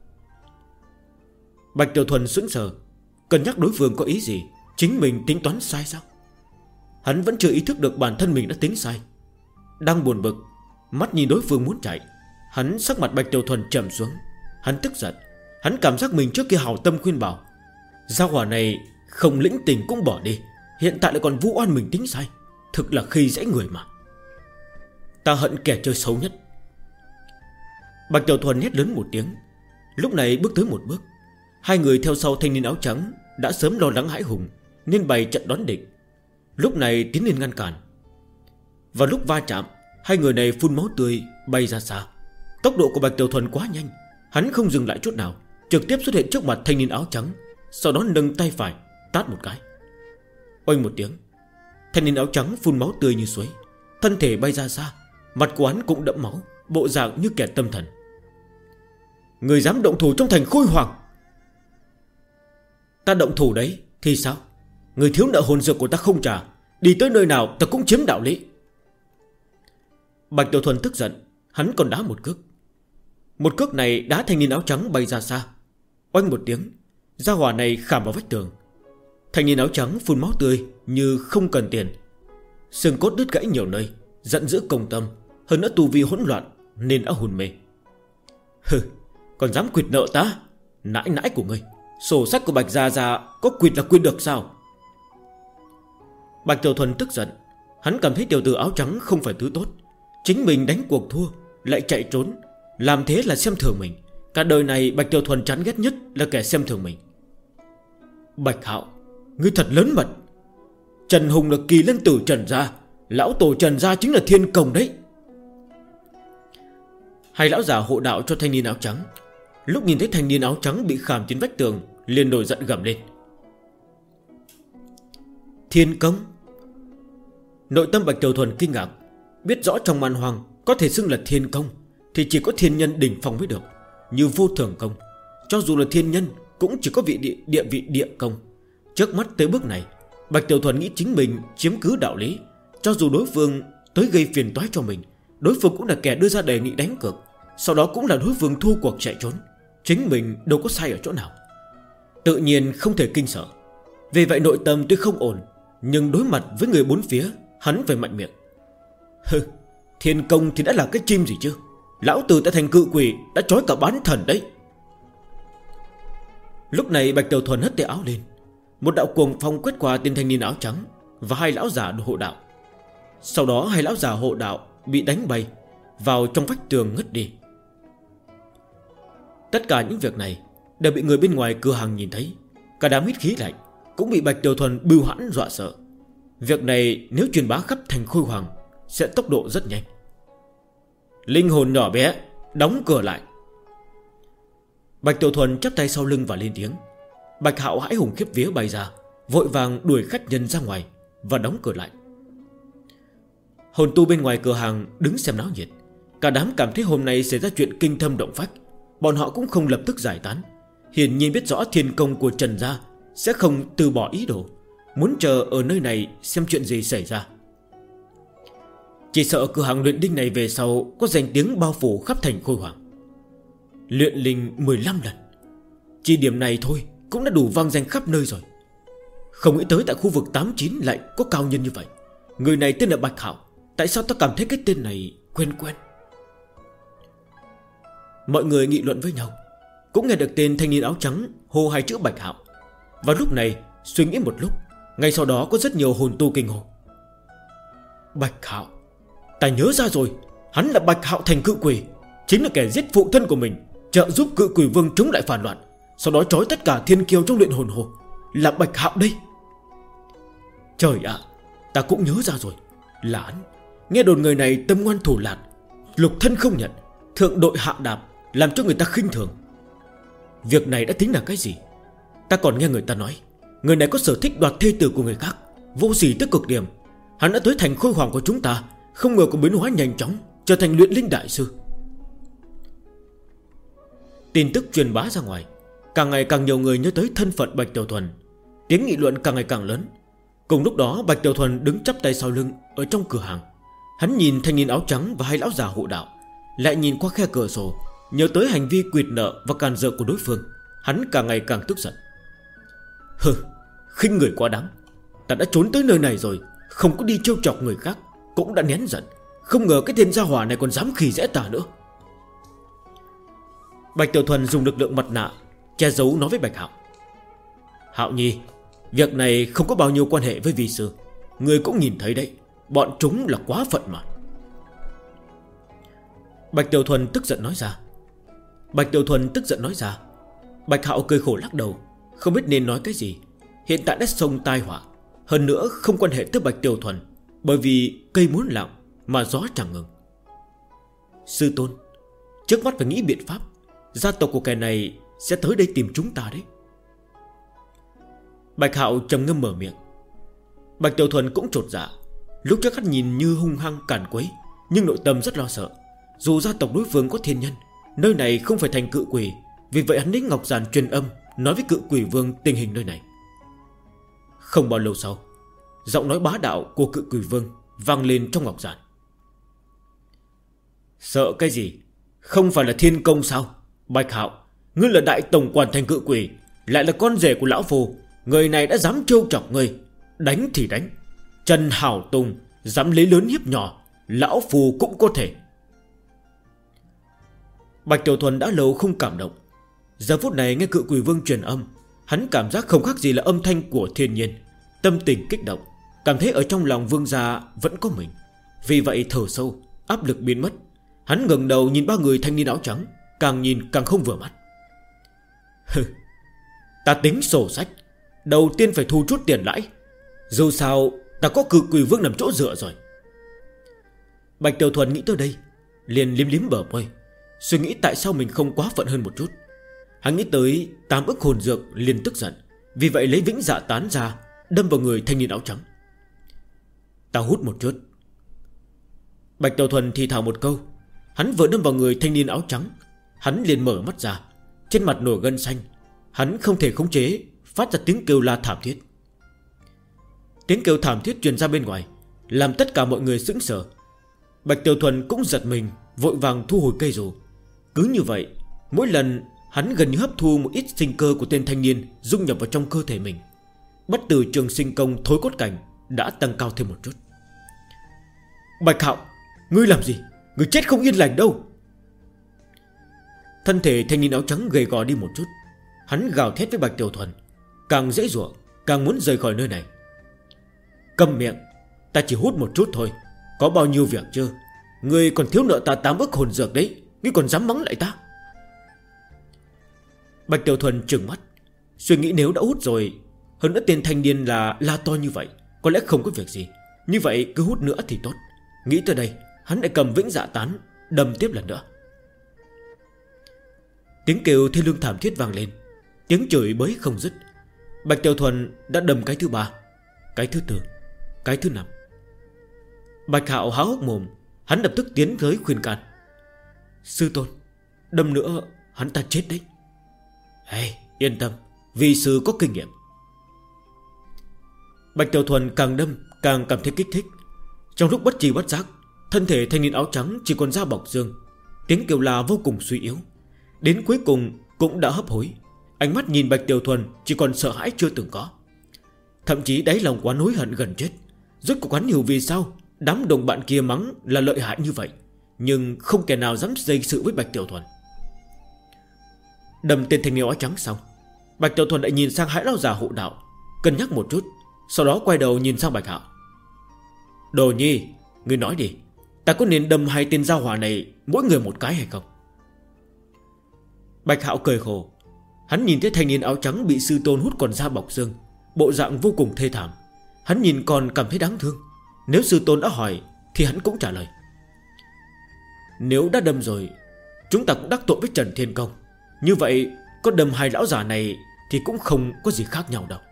Bạch Tiểu Thuần sững sờ, cân nhắc đối phương có ý gì. Chính mình tính toán sai sao? Hắn vẫn chưa ý thức được bản thân mình đã tính sai. Đang buồn bực, mắt nhìn đối phương muốn chạy, hắn sắc mặt Bạch Tiểu Thuần trầm xuống. Hắn tức giận. Hắn cảm giác mình trước kia hảo tâm khuyên bảo, gia hỏa này không lĩnh tình cũng bỏ đi, hiện tại lại còn vu oan mình tính sai. Thực là khi dễ người mà. Ta hận kẻ chơi xấu nhất. Bạch Tiểu Thuần hét lớn một tiếng. Lúc này bước tới một bước. Hai người theo sau thanh niên áo trắng đã sớm lo lắng hãi hùng, nên bày trận đón địch. Lúc này tiến lên ngăn cản. Vào lúc va chạm, hai người này phun máu tươi bay ra xa. Tốc độ của Bạch Tiểu Thuần quá nhanh, hắn không dừng lại chút nào, trực tiếp xuất hiện trước mặt thanh niên áo trắng. Sau đó nâng tay phải tát một cái. Oanh một tiếng, thanh niên áo trắng phun máu tươi như suối, thân thể bay ra xa. Mặt của hắn cũng đẫm máu, bộ dạng như kẻ tâm thần. Người dám động thủ trong thành Khôi Hoàng? Ta động thủ đấy thì sao? Người thiếu nợ hồn dược của ta không trả, đi tới nơi nào ta cũng chiếm đạo lý. Bạch Tiểu Thuần tức giận, hắn còn đá một cước. Một cước này đá thanh niên áo trắng bay ra xa. Oanh một tiếng, gia hỏa này khảm vào vách tường. Thanh niên áo trắng phun máu tươi như không cần tiền, xương cốt đứt gãy nhiều nơi, giận dữ công tâm. Hơn nữa tu vi hỗn loạn nên đã hồn mê. Hừ, còn dám quyệt nợ ta? Nãi nãi của ngươi, sổ sách của Bạch Gia Gia có quyệt là quyệt được sao? Bạch Tiểu Thuần tức giận. Hắn cảm thấy tiểu tử áo trắng không phải thứ tốt. Chính mình đánh cuộc thua lại chạy trốn, làm thế là xem thường mình. Cả đời này Bạch Tiểu Thuần chán ghét nhất là kẻ xem thường mình. Bạch Hạo, ngươi thật lớn mật. Trần Hùng là kỳ lân tử Trần Gia, lão tổ Trần Gia chính là thiên công đấy. Hai lão già hộ đạo cho thanh niên áo trắng. Lúc nhìn thấy thanh niên áo trắng bị khảm trên vách tường, liền nổi giận gầm lên. Thiên công? Nội tâm Bạch Tiểu Thuần kinh ngạc. Biết rõ trong man hoang có thể xưng là thiên công thì chỉ có thiên nhân đỉnh phong mới được, như vô thường công. Cho dù là thiên nhân cũng chỉ có địa vị địa công. Trước mắt tới bước này, Bạch Tiểu Thuần nghĩ chính mình chiếm cứ đạo lý. Cho dù đối phương tới gây phiền toái cho mình, đối phương cũng là kẻ đưa ra đề nghị đánh cược, sau đó cũng là đối phương thua cuộc chạy trốn. Chính mình đâu có sai ở chỗ nào, tự nhiên không thể kinh sợ. Vì vậy nội tâm tuy không ổn, nhưng đối mặt với người bốn phía, hắn phải mạnh miệng. Hừ, thiên công thì đã là cái chim gì chứ? Lão tử tại thành cự quỷ đã trói cả bán thần đấy. Lúc này Bạch Tiểu Thuần hất tay áo lên, một đạo cuồng phong quét qua tên thanh niên áo trắng và hai lão già hộ đạo. Sau đó hai lão già hộ đạo bị đánh bay vào trong vách tường ngất đi. Tất cả những việc này đều bị người bên ngoài cửa hàng nhìn thấy. Cả đám hít khí lạnh, cũng bị Bạch Tiểu Thuần bưu hãn dọa sợ. Việc này nếu truyền bá khắp thành Khôi Hoàng sẽ tốc độ rất nhanh. Linh hồn nhỏ bé, đóng cửa lại. Bạch Tiểu Thuần chắp tay sau lưng và lên tiếng. Bạch Hạo hãi hùng khiếp vía bay ra, vội vàng đuổi khách nhân ra ngoài và đóng cửa lại. Hồn tu bên ngoài cửa hàng đứng xem náo nhiệt. Cả đám cảm thấy hôm nay xảy ra chuyện kinh thâm động phách. Bọn họ cũng không lập tức giải tán. Hiển nhiên biết rõ thiên công của Trần Gia sẽ không từ bỏ ý đồ, muốn chờ ở nơi này xem chuyện gì xảy ra. Chỉ sợ cửa hàng luyện đinh này về sau có danh tiếng bao phủ khắp thành Khôi Hoàng. Luyện linh 15 lần, chỉ điểm này thôi cũng đã đủ vang danh khắp nơi rồi. Không nghĩ tới tại khu vực 89 lại có cao nhân như vậy. Người này tên là Bạch Hạo. Tại sao ta cảm thấy cái tên này quen quen? Mọi người nghị luận với nhau, cũng nghe được tên thanh niên áo trắng hô hai chữ Bạch Hạo. Và lúc này suy nghĩ một lúc, ngay sau đó có rất nhiều hồn tu kinh hô: Bạch Hạo, ta nhớ ra rồi, hắn là Bạch Hạo thành cự quỷ, chính là kẻ giết phụ thân của mình, trợ giúp cự quỷ vương chống lại phản loạn, sau đó trói tất cả thiên kiêu trong luyện hồn hồ. Là Bạch Hạo đây. Trời ạ, ta cũng nhớ ra rồi, là hắn. Nghe đồn người này tâm ngoan thủ lạt, lục thân không nhận, thượng đội hạ đạp, làm cho người ta khinh thường. Việc này đã tính là cái gì? Ta còn nghe người ta nói người này có sở thích đoạt thê tử của người khác, vô sỉ tới cực điểm. Hắn đã tới thành khôi hoàng của chúng ta, không ngờ còn biến hóa nhanh chóng, trở thành luyện linh đại sư. Tin tức truyền bá ra ngoài, càng ngày càng nhiều người nhớ tới thân phận Bạch Tiểu Thuần. Tiếng nghị luận càng ngày càng lớn. Cùng lúc đó Bạch Tiểu Thuần đứng chắp tay sau lưng ở trong cửa hàng. Hắn nhìn thanh niên áo trắng và hai lão già hộ đạo, lại nhìn qua khe cửa sổ, nhớ tới hành vi quỵt nợ và càn rỡ của đối phương. Hắn càng ngày càng tức giận. Hừ, khinh người quá đáng. Ta đã trốn tới nơi này rồi, không có đi trêu chọc người khác, cũng đã nén giận. Không ngờ cái tên gia hỏa này còn dám khỉ dễ ta nữa. Bạch Tiểu Thuần dùng lực lượng mặt nạ che giấu nói với Bạch Hạo: Hạo Nhi, việc này không có bao nhiêu quan hệ với vi sư. Người cũng nhìn thấy đấy, bọn chúng là quá phận mà. Bạch Tiểu Thuần tức giận nói ra. Bạch Hạo cười khổ lắc đầu, không biết nên nói cái gì. Hiện tại đã xông tai họa, hơn nữa không quan hệ tới Bạch Tiểu Thuần, bởi vì cây muốn lặng mà gió chẳng ngừng. Sư tôn, trước mắt phải nghĩ biện pháp. Gia tộc của kẻ này sẽ tới đây tìm chúng ta đấy. Bạch Hạo trầm ngâm mở miệng. Bạch Tiểu Thuần cũng chột dạ. Lúc trước hắn nhìn như hung hăng càn quấy, nhưng nội tâm rất lo sợ. Dù gia tộc đối phương có thiên nhân, nơi này không phải thành cự quỷ, vì vậy hắn đến ngọc giản truyền âm nói với cự quỷ vương tình hình nơi này. Không bao lâu sau, giọng nói bá đạo của cự quỷ vương vang lên trong ngọc giản. Sợ cái gì? Không phải là thiên công sao? Bạch Hạo, ngươi là đại tổng quản thành cự quỷ, lại là con rể của lão phù. Người này đã dám trêu chọc ngươi, đánh thì đánh. Trần Hảo Tùng dám lấy lớn hiếp nhỏ, lão phù cũng có thể. Bạch Tiểu Thuần đã lâu không cảm động. Giờ phút này nghe cự quỷ vương truyền âm, hắn cảm giác không khác gì là âm thanh của thiên nhiên. Tâm tình kích động, cảm thấy ở trong lòng vương gia vẫn có mình. Vì vậy thở sâu, áp lực biến mất. Hắn ngẩng đầu nhìn ba người thanh niên áo trắng, càng nhìn càng không vừa mắt. Ta tính sổ sách, đầu tiên phải thu chút tiền lãi. Dù sao ta có cự quỷ vương nằm chỗ dựa rồi. Bạch Tiểu Thuần nghĩ tới đây, liền liếm liếm bờ môi, suy nghĩ tại sao mình không quá phận hơn một chút. Hắn nghĩ tới 8 ức hồn dược, liền tức giận. Vì vậy lấy vĩnh dạ tán ra, đâm vào người thanh niên áo trắng. Ta hút một chút. Bạch Tiểu Thuần thì thào một câu. Hắn vừa đâm vào người thanh niên áo trắng, hắn liền mở mắt ra, trên mặt nổi gân xanh. Hắn không thể khống chế, phát ra tiếng kêu la thảm thiết. Tiếng kêu thảm thiết truyền ra bên ngoài, làm tất cả mọi người sững sờ. Bạch Tiểu Thuần cũng giật mình, vội vàng thu hồi cây rủ. Cứ như vậy, mỗi lần hắn gần như hấp thu một ít sinh cơ của tên thanh niên dung nhập vào trong cơ thể mình. Bất tử trường sinh công thối cốt cảnh đã tăng cao thêm một chút. Bạch Hạo, ngươi làm gì? Ngươi chết không yên lành đâu. Thân thể thanh niên áo trắng gầy gò đi một chút. Hắn gào thét với Bạch Tiểu Thuần, càng dễ dụa, càng muốn rời khỏi nơi này. Câm miệng, ta chỉ hút một chút thôi, có bao nhiêu việc chưa? Ngươi còn thiếu nợ ta 8 ức hồn dược đấy, ngươi còn dám mắng lại ta. Bạch Tiểu Thuần trừng mắt, suy nghĩ nếu đã hút rồi, hơn nữa tên thanh niên là la to như vậy, có lẽ không có việc gì. Như vậy cứ hút nữa thì tốt. Nghĩ tới đây, hắn lại cầm vĩnh dạ tán đâm tiếp lần nữa. Tiếng kêu thê lương thảm thiết vang lên, tiếng chửi bới không dứt. Bạch Tiểu Thuần đã đâm cái thứ 3, cái thứ 4, cái thứ 5. Bạch Hạo há hốc mồm, hắn lập tức tiến tới khuyên can. Sư tôn, đâm nữa hắn ta chết đấy. Yên tâm, vì sư có kinh nghiệm. Bạch Tiểu Thuần càng đâm càng cảm thấy kích thích. Trong lúc bất tri bất giác, thân thể thanh niên áo trắng chỉ còn da bọc xương. Tiếng kêu la vô cùng suy yếu, đến cuối cùng cũng đã hấp hối. Ánh mắt nhìn Bạch Tiểu Thuần chỉ còn sợ hãi chưa từng có. Thậm chí đáy lòng quá hối hận gần chết. Rốt cuộc hắn hiểu vì sao đám đồng bạn kia mắng là lợi hại như vậy, nhưng không kẻ nào dám dây sự với Bạch Tiểu Thuần. đâm tên thanh niên áo trắng xong, Bạch Tiểu Thuần lại nhìn sang Hải lão già hộ đạo, cân nhắc một chút, sau đó quay đầu nhìn sang Bạch Hạo. Đồ Nhi, ngươi nói đi, ta có nên đâm hai tên gia hỏa này mỗi người một cái hay không? Bạch Hạo cười khổ. Hắn nhìn thấy thanh niên áo trắng bị sư tôn hút còn da bọc xương, bộ dạng vô cùng thê thảm. Hắn nhìn còn cảm thấy đáng thương. Nếu sư tôn đã hỏi thì hắn cũng trả lời. Nếu đã đâm rồi, chúng ta cũng đắc tội với Trần Thiên Công. Như vậy có đâm hai lão già này thì cũng không có gì khác nhau đâu.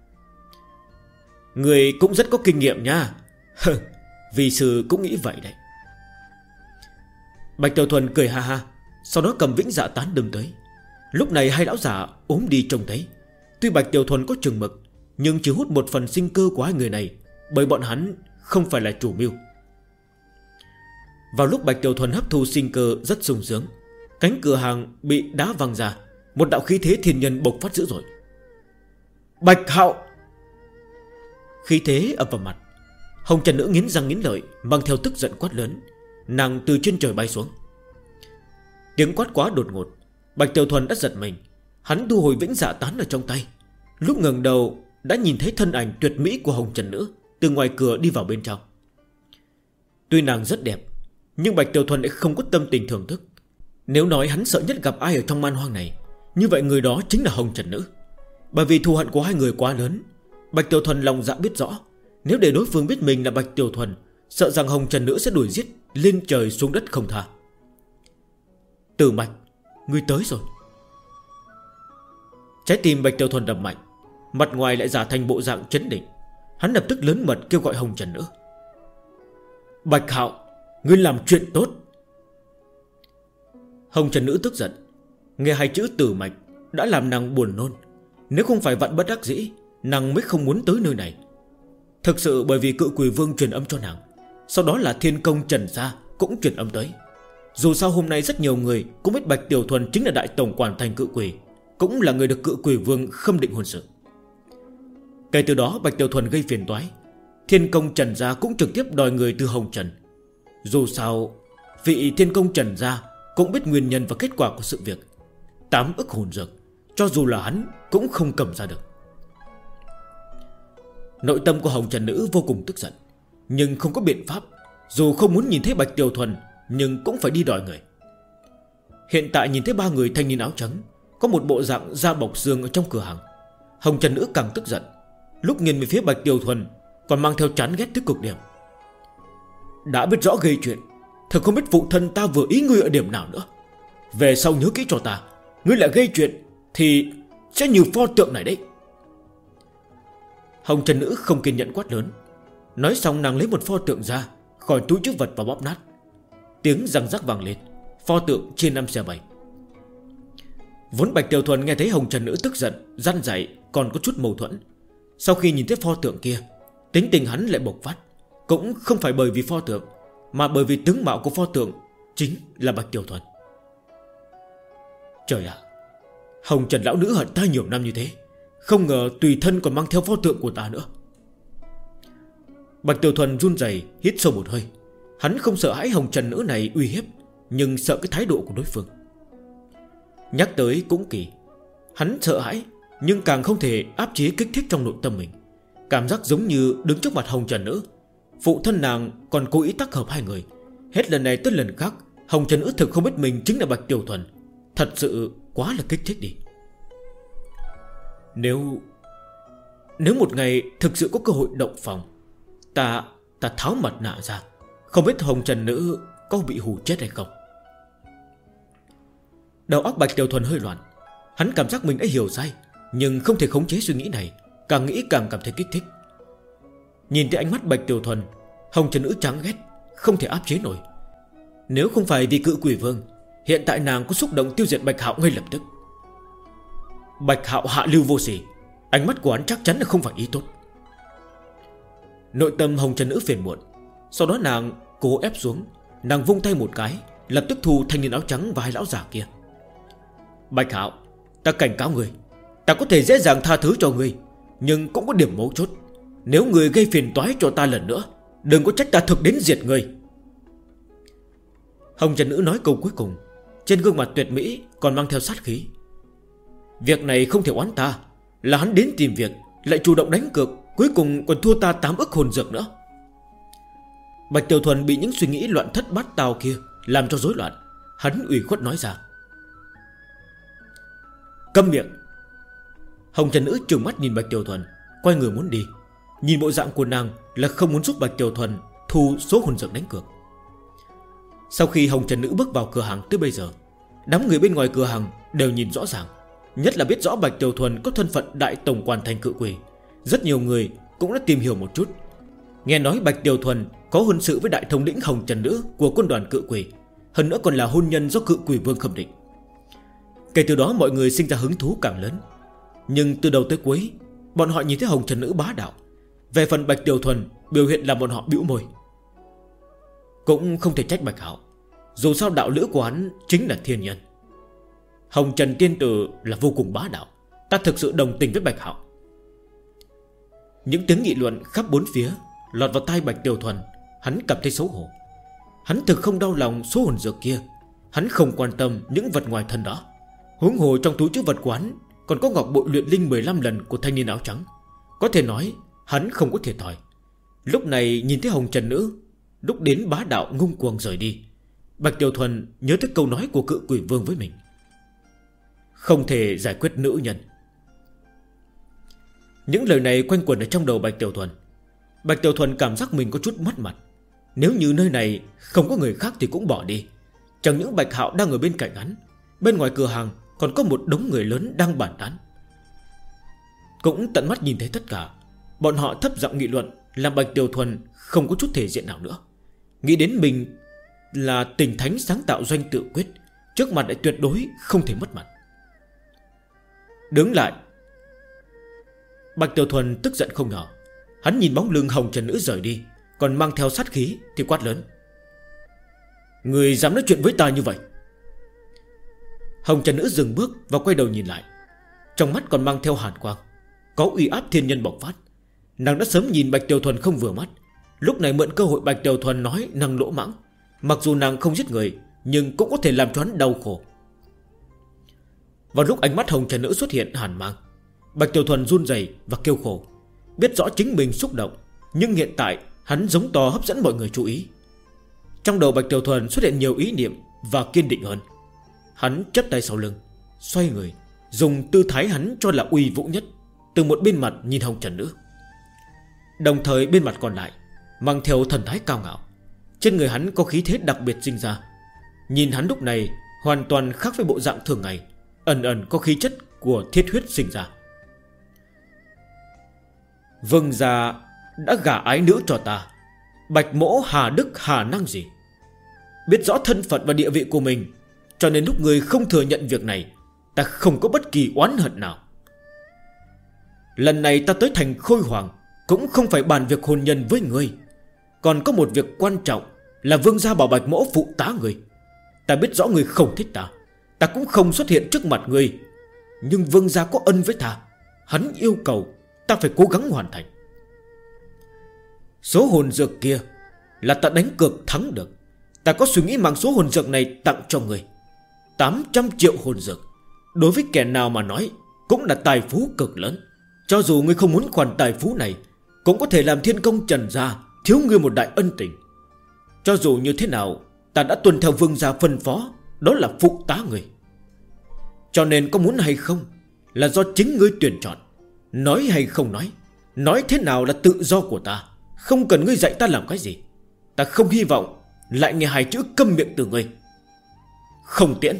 Người cũng rất có kinh nghiệm nha. Vì sư cũng nghĩ vậy đấy. Bạch Tiểu Thuần cười ha ha, sau đó cầm vĩnh dạ tán đâm tới. Lúc này hai lão già ốm đi trông thấy. Tuy Bạch Tiểu Thuần có chừng mực, nhưng chỉ hút một phần sinh cơ của hai người này, bởi bọn hắn không phải là chủ mưu. Vào lúc Bạch Tiểu Thuần hấp thu sinh cơ rất sung sướng, cánh cửa hàng bị đá văng ra, một đạo khí thế thiên nhân bộc phát dữ dội. Bạch Hạo! Khí thế ập vào mặt. Hồng Trần Nữ nghiến răng nghiến lợi, mang theo tức giận quát lớn. Nàng từ trên trời bay xuống. Tiếng quát quá đột ngột, Bạch Tiểu Thuần đã giật mình. Hắn thu hồi vĩnh dạ tán ở trong tay. Lúc ngẩng đầu đã nhìn thấy thân ảnh tuyệt mỹ của Hồng Trần Nữ từ ngoài cửa đi vào bên trong. Tuy nàng rất đẹp, nhưng Bạch Tiểu Thuần lại không có tâm tình thưởng thức. Nếu nói hắn sợ nhất gặp ai ở trong man hoang này, như vậy người đó chính là Hồng Trần Nữ. Bởi vì thù hận của hai người quá lớn, Bạch Tiểu Thuần lòng dạ biết rõ, nếu để đối phương biết mình là Bạch Tiểu Thuần, sợ rằng Hồng Trần Nữ sẽ đuổi giết lên trời xuống đất không tha. Tử Mạch, ngươi tới rồi. Trái tim Bạch Tiểu Thuần đập mạnh, mặt ngoài lại giả thành bộ dạng chấn định. Hắn lập tức lớn mật kêu gọi Hồng Trần Nữ. Bạch Hạo, ngươi làm chuyện tốt. Hồng Trần Nữ tức giận, nghe hai chữ Tử Mạch đã làm nàng buồn nôn. Nếu không phải vặn bất đắc dĩ, nàng mới không muốn tới nơi này. Thực sự bởi vì Cự Quỷ Vương truyền âm cho nàng, sau đó là Thiên Công Trần Gia cũng truyền âm tới. Dù sao hôm nay rất nhiều người cũng biết Bạch Tiểu Thuần chính là đại tổng quản thành Cự Quỷ, cũng là người được Cự Quỷ Vương khâm định hôn sự. Kể từ đó Bạch Tiểu Thuần gây phiền toái, Thiên Công Trần Gia cũng trực tiếp đòi người từ Hồng Trần. Dù sao vị Thiên Công Trần Gia cũng biết nguyên nhân và kết quả của sự việc. 8 ức hồn dược, cho dù là hắn cũng không cầm ra được. Nội tâm của Hồng Trần Nữ vô cùng tức giận, nhưng không có biện pháp. Dù không muốn nhìn thấy Bạch Tiểu Thuần, nhưng cũng phải đi đòi người. Hiện tại nhìn thấy ba người thanh niên áo trắng có một bộ dạng da bọc xương ở trong cửa hàng, Hồng Trần Nữ càng tức giận. Lúc nhìn về phía Bạch Tiểu Thuần còn mang theo chán ghét tới cực điểm. Đã biết rõ gây chuyện, thật không biết phụ thân ta vừa ý ngươi ở điểm nào nữa. Về sau nhớ kỹ cho ta, ngươi lại gây chuyện thì sẽ như pho tượng này đấy. Hồng Trần Nữ không kiên nhẫn quát lớn. Nói xong nàng lấy một pho tượng ra khỏi túi trữ vật và bóp nát. Tiếng răng rắc vang lên, pho tượng chia 5 xẻ 7. Vốn Bạch Tiểu Thuần nghe thấy Hồng Trần Nữ tức giận, răn dạy còn có chút mâu thuẫn. Sau khi nhìn thấy pho tượng kia, tính tình hắn lại bộc phát. Cũng không phải bởi vì pho tượng, mà bởi vì tướng mạo của pho tượng chính là Bạch Tiểu Thuần. Trời ạ, Hồng Trần lão nữ hận ta nhiều năm như thế, không ngờ tùy thân còn mang theo pho tượng của ta nữa. Bạch Tiểu Thuần run rẩy hít sâu một hơi. Hắn không sợ hãi Hồng Trần Nữ này uy hiếp, nhưng sợ cái thái độ của đối phương. Nhắc tới cũng kỳ, hắn sợ hãi nhưng càng không thể áp chế kích thích trong nội tâm mình. Cảm giác giống như đứng trước mặt Hồng Trần Nữ, phụ thân nàng còn cố ý tác hợp hai người. Hết lần này tới lần khác, Hồng Trần Nữ thực không biết mình chính là Bạch Tiểu Thuần. Thật sự quá là kích thích đi. Nếu một ngày thực sự có cơ hội động phòng, Ta tháo mặt nạ ra, không biết Hồng Trần Nữ có bị hù chết hay không. Đầu óc Bạch Tiểu Thuần hơi loạn. Hắn cảm giác mình đã hiểu sai, nhưng không thể khống chế suy nghĩ này. Càng nghĩ càng cảm thấy kích thích. Nhìn thấy ánh mắt Bạch Tiểu Thuần, Hồng Trần Nữ chán ghét, không thể áp chế nổi. Nếu không phải vì Cự Quỷ Vương, hiện tại nàng có xúc động tiêu diệt Bạch Hạo ngay lập tức. Bạch Hạo hạ lưu vô sỉ, ánh mắt của hắn chắc chắn là không phải ý tốt. Nội tâm Hồng Trần Nữ phiền muộn. Sau đó nàng cố ép xuống. Nàng vung tay một cái, lập tức thu thanh niên áo trắng và hai lão già kia. Bạch Hạo, ta cảnh cáo người, ta có thể dễ dàng tha thứ cho người, nhưng cũng có điểm mấu chốt. Nếu người gây phiền toái cho ta lần nữa, đừng có trách ta thực đến diệt người. Hồng Trần Nữ nói câu cuối cùng, trên gương mặt tuyệt mỹ còn mang theo sát khí. Việc này không thể oán ta, là hắn đến tìm việc, lại chủ động đánh cược, cuối cùng còn thua ta 8 ức hồn dược nữa. Bạch Tiểu Thuần bị những suy nghĩ loạn thất bát tao kia làm cho rối loạn. Hắn ủy khuất nói ra: câm miệng. Hồng Trần Nữ trừng mắt nhìn Bạch Tiểu Thuần, quay người muốn đi. Nhìn bộ dạng của nàng là không muốn giúp Bạch Tiểu Thuần thu số hồn dược đánh cược. Sau khi Hồng Trần Nữ bước vào cửa hàng tới bây giờ, đám người bên ngoài cửa hàng đều nhìn rõ ràng, nhất là biết rõ Bạch Tiểu Thuần có thân phận đại tổng quản thành Cự Quỷ. Rất nhiều người cũng đã tìm hiểu một chút. Nghe nói Bạch Tiểu Thuần có hôn sự với đại thống lĩnh Hồng Trần Nữ của quân đoàn Cự Quỷ, hơn nữa còn là hôn nhân do Cự Quỷ Vương khâm định. Kể từ đó mọi người sinh ra hứng thú càng lớn. Nhưng từ đầu tới cuối, bọn họ nhìn thấy Hồng Trần Nữ bá đạo. Về phần Bạch Tiểu Thuần, biểu hiện là bọn họ bĩu môi. Cũng không thể trách Bạch Hạo, dù sao đạo lữ của hắn chính là thiên nhân. Hồng Trần Tiên Tử là vô cùng bá đạo, ta thực sự đồng tình với Bạch Hạo. Những tiếng nghị luận khắp bốn phía lọt vào tai Bạch Tiểu Thuần. Hắn cảm thấy xấu hổ. Hắn thực không đau lòng số hồn dược kia, hắn không quan tâm những vật ngoài thân đó. Huống hồ trong túi trữ vật quán còn có ngọc bội luyện linh 15 lần của thanh niên áo trắng. Có thể nói hắn không có thiệt thòi. Lúc này nhìn thấy Hồng Trần Nữ lúc đến bá đạo ngông cuồng rời đi, Bạch Tiểu Thuần nhớ tới câu nói của Cự Quỷ Vương với mình: không thể giải quyết nữ nhân. Những lời này quanh quẩn ở trong đầu Bạch Tiểu Thuần. Bạch Tiểu Thuần cảm giác mình có chút mất mặt. Nếu như nơi này không có người khác thì cũng bỏ đi. Chẳng những Bạch Hạo đang ở bên cạnh hắn, bên ngoài cửa hàng còn có một đống người lớn đang bàn tán. Cũng tận mắt nhìn thấy tất cả. Bọn họ thấp giọng nghị luận, làm Bạch Tiểu Thuần không có chút thể diện nào nữa. Nghĩ đến mình là tình thánh sáng tạo doanh tự quyết, trước mặt lại tuyệt đối không thể mất mặt. Đứng lại. Bạch Tiểu Thuần tức giận không nhỏ. Hắn nhìn bóng lưng Hồng Trần Nữ rời đi, còn mang theo sát khí thì quát lớn: người dám nói chuyện với ta như vậy? Hồng Trần Nữ dừng bước và quay đầu nhìn lại, trong mắt còn mang theo hàn quang, có uy áp thiên nhân bộc phát. Nàng đã sớm nhìn Bạch Tiểu Thuần không vừa mắt, lúc này mượn cơ hội Bạch Tiểu Thuần nói năng lỗ mãng. Mặc dù nàng không giết người, nhưng cũng có thể làm cho hắn đau khổ. Vào lúc ánh mắt Hồng Trần Nữ xuất hiện hàn mang, Bạch Tiểu Thuần run rẩy và kêu khổ. Biết rõ chính mình xúc động, nhưng hiện tại hắn giống to hấp dẫn mọi người chú ý. Trong đầu Bạch Tiểu Thuần xuất hiện nhiều ý niệm và kiên định hơn. Hắn chắp tay sau lưng, xoay người, dùng tư thái hắn cho là uy vũ nhất, từ một bên mặt nhìn Hồng Trần Nữ. Đồng thời bên mặt còn lại mang theo thần thái cao ngạo. Trên người hắn có khí thế đặc biệt sinh ra. Nhìn hắn lúc này hoàn toàn khác với bộ dạng thường ngày, ẩn ẩn có khí chất của thiết huyết sinh ra. Vương gia đã gả ái nữ cho ta, Bạch Mỗ hà đức hà năng gì? Biết rõ thân phận và địa vị của mình, cho nên lúc người không thừa nhận việc này, ta không có bất kỳ oán hận nào. Lần này ta tới thành Khôi Hoàng cũng không phải bàn việc hôn nhân với ngươi, còn có một việc quan trọng là vương gia bảo Bạch Mỗ phụ tá người. Ta biết rõ người không thích ta, ta cũng không xuất hiện trước mặt ngươi, nhưng vương gia có ân với ta, hắn yêu cầu ta phải cố gắng hoàn thành. Số hồn dược kia là ta đánh cược thắng được. Ta có suy nghĩ mang số hồn dược này tặng cho người. 800 triệu hồn dược đối với kẻ nào mà nói cũng là tài phú cực lớn. Cho dù ngươi không muốn khoản tài phú này, cũng có thể làm thiên công Trần gia thiếu ngươi một đại ân tình. Cho dù như thế nào, ta đã tuân theo vương gia phân phó, đó là phụ tá người. Cho nên có muốn hay không là do chính ngươi tuyển chọn. Nói hay không nói thế nào là tự do của ta, không cần ngươi dạy ta làm cái gì. Ta không hy vọng lại nghe hai chữ câm miệng từ ngươi. Không tiễn.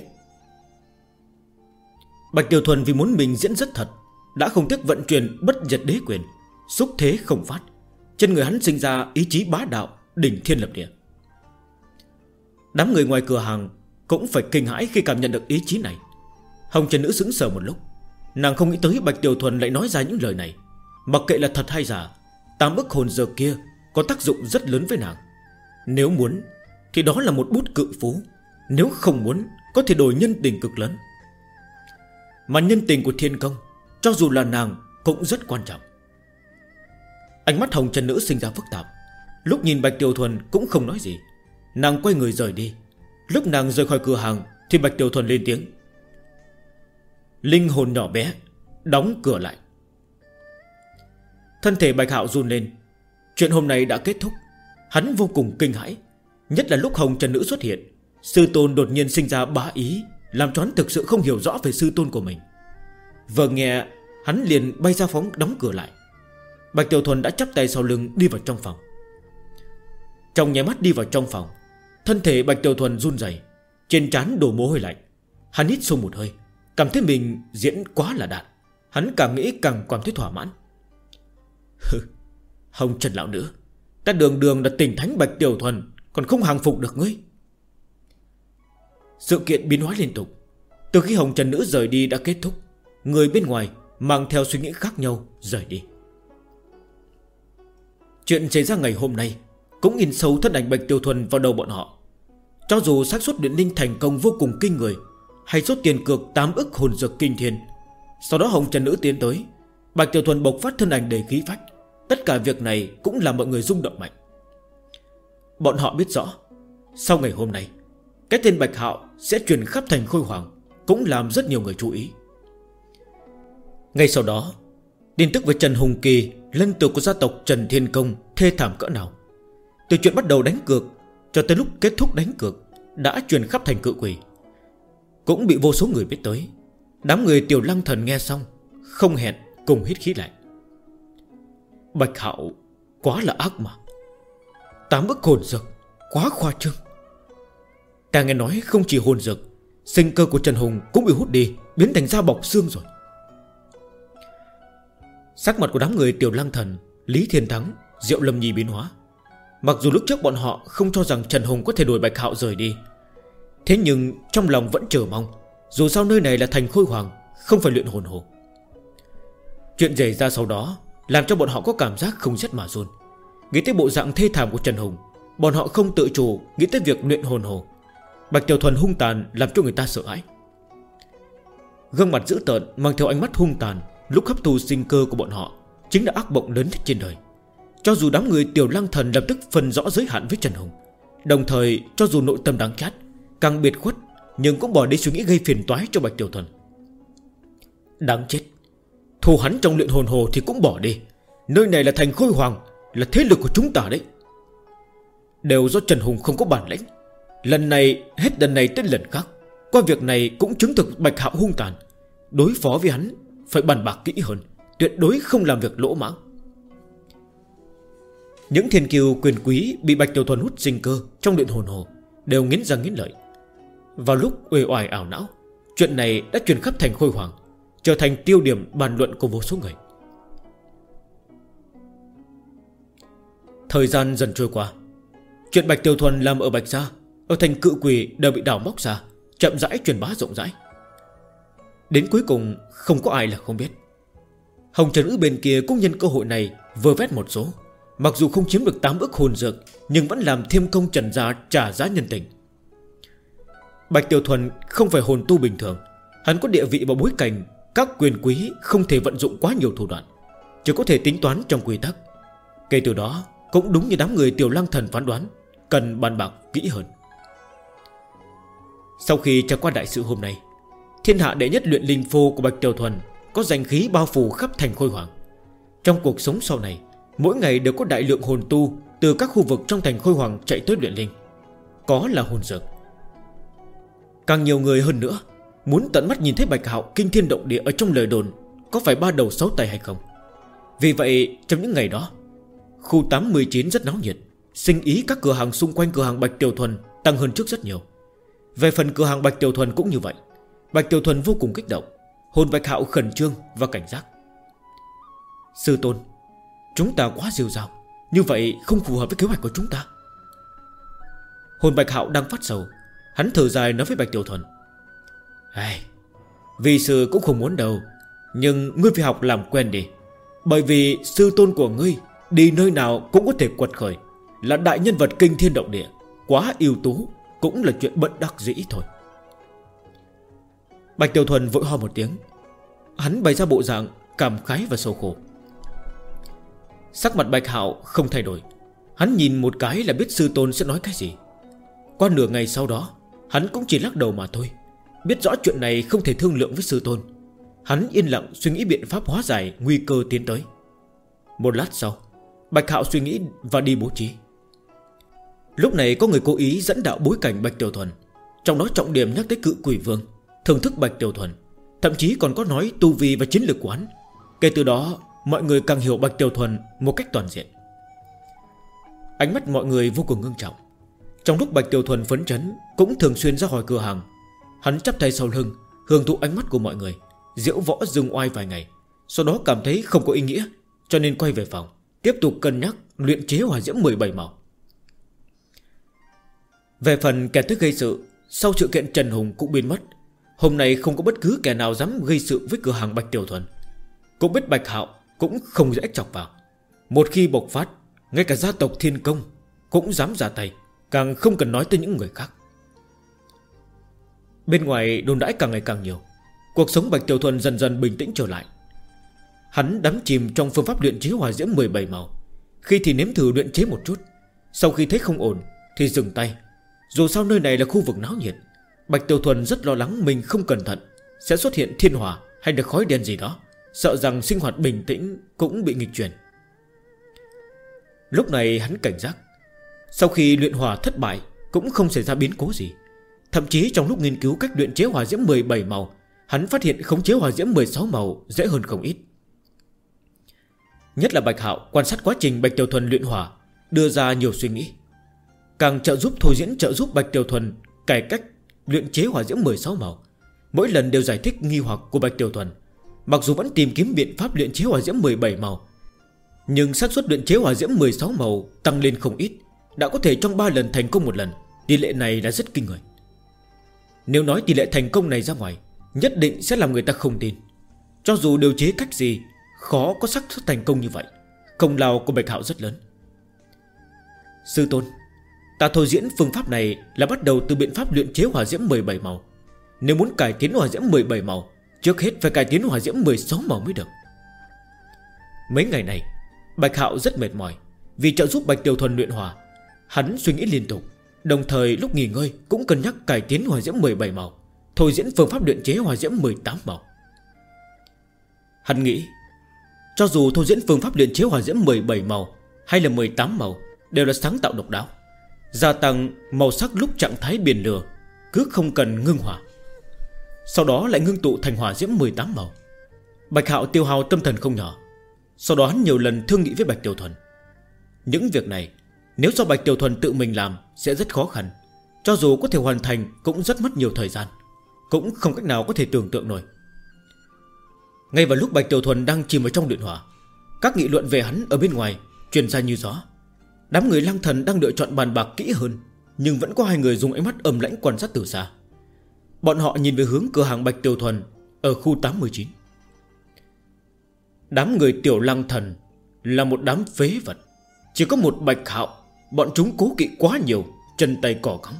Bạch Tiểu Thuần vì muốn mình diễn rất thật, đã không tiếc vận chuyển bất diệt đế quyền, xúc thế không phát. Trên người hắn sinh ra ý chí bá đạo, đỉnh thiên lập địa. Đám người ngoài cửa hàng cũng phải kinh hãi khi cảm nhận được ý chí này. Hồng Trần Nữ sững sờ một lúc. Nàng không nghĩ tới Bạch Tiểu Thuần lại nói ra những lời này. Mặc kệ là thật hay giả, 8 bức hồn dược kia có tác dụng rất lớn với nàng. Nếu muốn thì đó là một bút cự phú, nếu không muốn có thể đổi nhân tình cực lớn. Mà nhân tình của thiên công, cho dù là nàng cũng rất quan trọng. Ánh mắt Hồng Trần Nữ sinh ra phức tạp. Lúc nhìn Bạch Tiểu Thuần cũng không nói gì. Nàng quay người rời đi. Lúc nàng rời khỏi cửa hàng thì Bạch Tiểu Thuần lên tiếng: linh hồn nhỏ bé, đóng cửa lại. Thân thể Bạch Hạo run lên. Chuyện hôm nay đã kết thúc. Hắn vô cùng kinh hãi, nhất là lúc Hồng Trần Nữ xuất hiện. Sư tôn đột nhiên sinh ra bá ý, làm cho hắn thực sự không hiểu rõ về sư tôn của mình. Vừa nghe, hắn liền bay ra phóng đóng cửa lại. Bạch Tiểu Thuần đã chắp tay sau lưng đi vào trong phòng. Trong nháy mắt đi vào trong phòng, thân thể Bạch Tiểu Thuần run rẩy, trên trán đổ mồ hôi lạnh. Hắn hít sâu một hơi, cảm thấy mình diễn quá là đạt. Hắn càng nghĩ càng cảm thấy thỏa mãn. Hồng Trần lão nữ, ta đường đường là tỉnh thánh Bạch Tiểu Thuần, còn không hàng phục được ngươi. Sự kiện biến hóa liên tục. Từ khi Hồng Trần Nữ rời đi đã kết thúc, người bên ngoài mang theo suy nghĩ khác nhau rời đi. Chuyện xảy ra ngày hôm nay cũng in sâu thân ảnh Bạch Tiểu Thuần vào đầu bọn họ. Cho dù xác suất luyện linh thành công vô cùng kinh người, hay số tiền cược 8 ức hồn dược kinh thiên, sau đó Hồng Trần Nữ tiến tới, Bạch Tiểu Thuần bộc phát thân ảnh đầy khí phách. Tất cả việc này cũng làm mọi người rung động mạnh. Bọn họ biết rõ, sau ngày hôm nay, cái tên Bạch Hạo sẽ truyền khắp thành Khôi Hoàng, cũng làm rất nhiều người chú ý. Ngay sau đó, tin tức về Trần Hùng Kỳ, lân tử của gia tộc Trần Thiên Công, thê thảm cỡ nào. Từ chuyện bắt đầu đánh cược cho tới lúc kết thúc đánh cược đã truyền khắp thành Cự Quỷ, cũng bị vô số người biết tới. Đám người Tiểu Lăng Thần nghe xong không hẹn cùng hít khí lạnh. Bạch Hạo quá là ác mà, 8 ức hồn dược quá khoa trương. Ta nghe nói không chỉ hồn dược, sinh cơ của Trần Hùng cũng bị hút đi, biến thành da bọc xương rồi. Sắc mặt của đám người Tiểu Lăng Thần, Lý Thiên Thắng, Diệu Lâm Nhi biến hóa. Mặc dù lúc trước bọn họ không cho rằng Trần Hùng có thể đuổi Bạch Hạo rời đi, thế nhưng trong lòng vẫn chờ mong. Dù sao nơi này là thành Khôi Hoàng, không phải luyện hồn hồ. Chuyện xảy ra sau đó làm cho bọn họ có cảm giác không rét mà run. Nghĩ tới bộ dạng thê thảm của Trần Hùng, bọn họ không tự chủ nghĩ tới việc luyện hồn hồ. Bạch Tiểu Thuần hung tàn làm cho người ta sợ hãi. Gương mặt dữ tợn mang theo ánh mắt hung tàn lúc hấp thu sinh cơ của bọn họ chính là ác mộng lớn nhất trên đời. Cho dù đám người Tiểu Lăng Thần lập tức phân rõ giới hạn với Trần Hùng, đồng thời cho dù nội tâm đáng chát, càng biệt khuất, nhưng cũng bỏ đi suy nghĩ gây phiền toái cho Bạch Tiểu Thuần. Đáng chết, thù hắn trong luyện hồn hồ thì cũng bỏ đi. Nơi này là thành Khôi Hoàng, là thế lực của chúng ta đấy. Đều do Trần Hùng không có bản lĩnh. Lần này hết lần này tới lần khác. Qua việc này cũng chứng thực Bạch Hạo hung tàn. Đối phó với hắn phải bàn bạc kỹ hơn, tuyệt đối không làm việc lỗ mãng. Những thiên kiêu quyền quý bị Bạch Tiểu Thuần hút sinh cơ trong luyện hồn hồ đều nghiến răng nghiến lợi. Vào lúc uể oải ảo não, chuyện này đã truyền khắp thành Khôi Hoàng, trở thành tiêu điểm bàn luận của vô số người. Thời gian dần trôi qua, chuyện Bạch Tiểu Thuần làm ở Bạch Gia, ở thành Cự Quỷ đều bị đào móc ra, chậm rãi truyền bá rộng rãi. Đến cuối cùng không có ai là không biết. Hồng Trần Nữ bên kia cũng nhân cơ hội này vơ vét một số. Mặc dù không chiếm được 8 ức hồn dược, nhưng vẫn làm thêm công Trần Gia trả giá nhân tình. Bạch Tiểu Thuần không phải hồn tu bình thường. Hắn có địa vị và bối cảnh, các quyền quý không thể vận dụng quá nhiều thủ đoạn, chỉ có thể tính toán trong quy tắc. Kể từ đó cũng đúng như đám người Tiểu Lăng Thần phán đoán, cần bàn bạc kỹ hơn. Sau khi trải qua đại sự hôm nay, thiên hạ đệ nhất luyện linh phô của Bạch Tiểu Thuần có danh khí bao phủ khắp thành Khôi Hoàng. Trong cuộc sống sau này, mỗi ngày đều có đại lượng hồn tu từ các khu vực trong thành Khôi Hoàng chạy tới luyện linh. Có là hồn dược. Càng nhiều người hơn nữa muốn tận mắt nhìn thấy Bạch Hạo kinh thiên động địa ở trong lời đồn có phải 3 đầu 6 tay hay không. Vì vậy trong những ngày đó, khu 819 rất náo nhiệt. Sinh ý các cửa hàng xung quanh cửa hàng Bạch Tiểu Thuần tăng hơn trước rất nhiều. Về phần cửa hàng Bạch Tiểu Thuần cũng như vậy. Bạch Tiểu Thuần vô cùng kích động, hồn Bạch Hạo khẩn trương và cảnh giác. Sư tôn, chúng ta quá rêu rao, như vậy không phù hợp với kế hoạch của chúng ta. Hồn Bạch Hạo đang phát sầu. Hắn thở dài nói với Bạch Tiểu Thuần: vì sư cũng không muốn đâu, nhưng ngươi phải học làm quen đi. Bởi vì sư tôn của ngươi đi nơi nào cũng có thể quật khởi, là đại nhân vật kinh thiên động địa, quá ưu tú, cũng là chuyện bất đắc dĩ thôi. Bạch Tiểu Thuần vội ho một tiếng. Hắn bày ra bộ dạng cảm khái và sầu khổ. Sắc mặt Bạch Hạo không thay đổi. Hắn nhìn một cái là biết sư tôn sẽ nói cái gì. Qua nửa ngày sau đó, hắn cũng chỉ lắc đầu mà thôi. Biết rõ chuyện này không thể thương lượng với sư tôn, Hắn yên lặng suy nghĩ biện pháp hóa giải nguy cơ tiến tới. Một lát sau, Bạch Hạo suy nghĩ và đi bố trí. Lúc này có người cố ý dẫn đạo bối cảnh Bạch Tiểu Thuần, trong đó trọng điểm nhắc tới Cự Quỷ Vương, thưởng thức Bạch Tiểu Thuần, thậm chí còn có nói tu vi và chiến lược của hắn. Kể từ đó mọi người càng hiểu Bạch Tiểu Thuần một cách toàn diện. Ánh mắt mọi người vô cùng ngưng trọng. Trong lúc Bạch Tiểu Thuần phấn chấn, cũng thường xuyên ra khỏi cửa hàng. Hắn chắp tay sau lưng, hưởng thụ ánh mắt của mọi người, diễu võ dương oai vài ngày. Sau đó cảm thấy không có ý nghĩa, cho nên quay về phòng, tiếp tục cân nhắc luyện chế hỏa diễm 17 màu. Về phần kẻ tức gây sự, sau sự kiện Trần Hùng cũng biến mất. Hôm nay không có bất cứ kẻ nào dám gây sự với cửa hàng Bạch Tiểu Thuần. Cũng biết Bạch Hạo cũng không dễ chọc vào. Một khi bộc phát, ngay cả gia tộc Thiên Công cũng dám ra tay, càng không cần nói tới những người khác. Bên ngoài đồn đãi càng ngày càng nhiều. Cuộc sống Bạch Tiểu Thuần dần dần bình tĩnh trở lại. Hắn đắm chìm trong phương pháp luyện chế hỏa diễm 17 màu. Khi thì nếm thử luyện chế một chút, sau khi thấy không ổn thì dừng tay. Dù sao nơi này là khu vực náo nhiệt, Bạch Tiểu Thuần rất lo lắng mình không cẩn thận sẽ xuất hiện thiên hỏa hay là khói đen gì đó, sợ rằng sinh hoạt bình tĩnh cũng bị nghịch chuyển. Lúc này hắn cảnh giác. Sau khi luyện hỏa thất bại cũng không xảy ra biến cố gì. Thậm chí trong lúc nghiên cứu cách luyện chế hỏa diễm 17 màu, hắn phát hiện khống chế hỏa diễm 16 màu dễ hơn không ít. Nhất là Bạch Hạo quan sát quá trình Bạch Tiểu Thuần luyện hỏa, đưa ra nhiều suy nghĩ, càng trợ giúp thôi diễn trợ giúp Bạch Tiểu Thuần cải cách luyện chế hỏa diễm 16 màu. Mỗi lần đều giải thích nghi hoặc của Bạch Tiểu Thuần. Mặc dù vẫn tìm kiếm biện pháp luyện chế hỏa diễm 17 màu, nhưng xác suất luyện chế hỏa diễm 16 màu tăng lên không ít, đã có thể trong 3 lần thành công một lần. Tỷ lệ này là rất kinh người. Nếu nói tỷ lệ thành công này ra ngoài, nhất định sẽ làm người ta không tin. Cho dù điều chế cách gì, khó có xác suất thành công như vậy. Công lao của Bạch Hạo rất lớn. Sư tôn, ta thôi diễn phương pháp này là bắt đầu từ biện pháp luyện chế hỏa diễm 17 màu. Nếu muốn cải tiến hỏa diễm 17 màu, trước hết phải cải tiến hỏa diễm 16 màu mới được. Mấy ngày này Bạch Hạo rất mệt mỏi vì trợ giúp Bạch Tiểu Thuần luyện hỏa. Hắn suy nghĩ liên tục, đồng thời lúc nghỉ ngơi cũng cân nhắc cải tiến hỏa diễm 17 màu, thôi diễn phương pháp luyện chế hỏa diễm 18 màu. Hắn nghĩ, cho dù thôi diễn phương pháp luyện chế hỏa diễm 17 màu hay là 18 màu đều là sáng tạo độc đáo, gia tăng màu sắc lúc trạng thái biển lửa, cứ không cần ngưng hỏa, sau đó lại ngưng tụ thành hỏa diễm 18 màu. Bạch Hạo tiêu hao tâm thần không nhỏ. Sau đó hắn nhiều lần thương nghị với Bạch Tiểu Thuần. Những việc này nếu do Bạch Tiểu Thuần tự mình làm sẽ rất khó khăn. Cho dù có thể hoàn thành cũng rất mất nhiều thời gian, cũng không cách nào có thể tưởng tượng nổi. Ngay vào lúc Bạch Tiểu Thuần đang chìm ở trong luyện hỏa, các nghị luận về hắn ở bên ngoài truyền ra như gió. Đám người Lăng Thần đang lựa chọn bàn bạc kỹ hơn, nhưng vẫn có hai người dùng ánh mắt âm lãnh quan sát từ xa. Bọn họ nhìn về hướng cửa hàng Bạch Tiểu Thuần ở khu 89. Đám người Tiểu Lăng Thần là một đám phế vật. Chỉ có một Bạch Hạo, bọn chúng cố kỵ quá nhiều, chân tay cỏ cóng.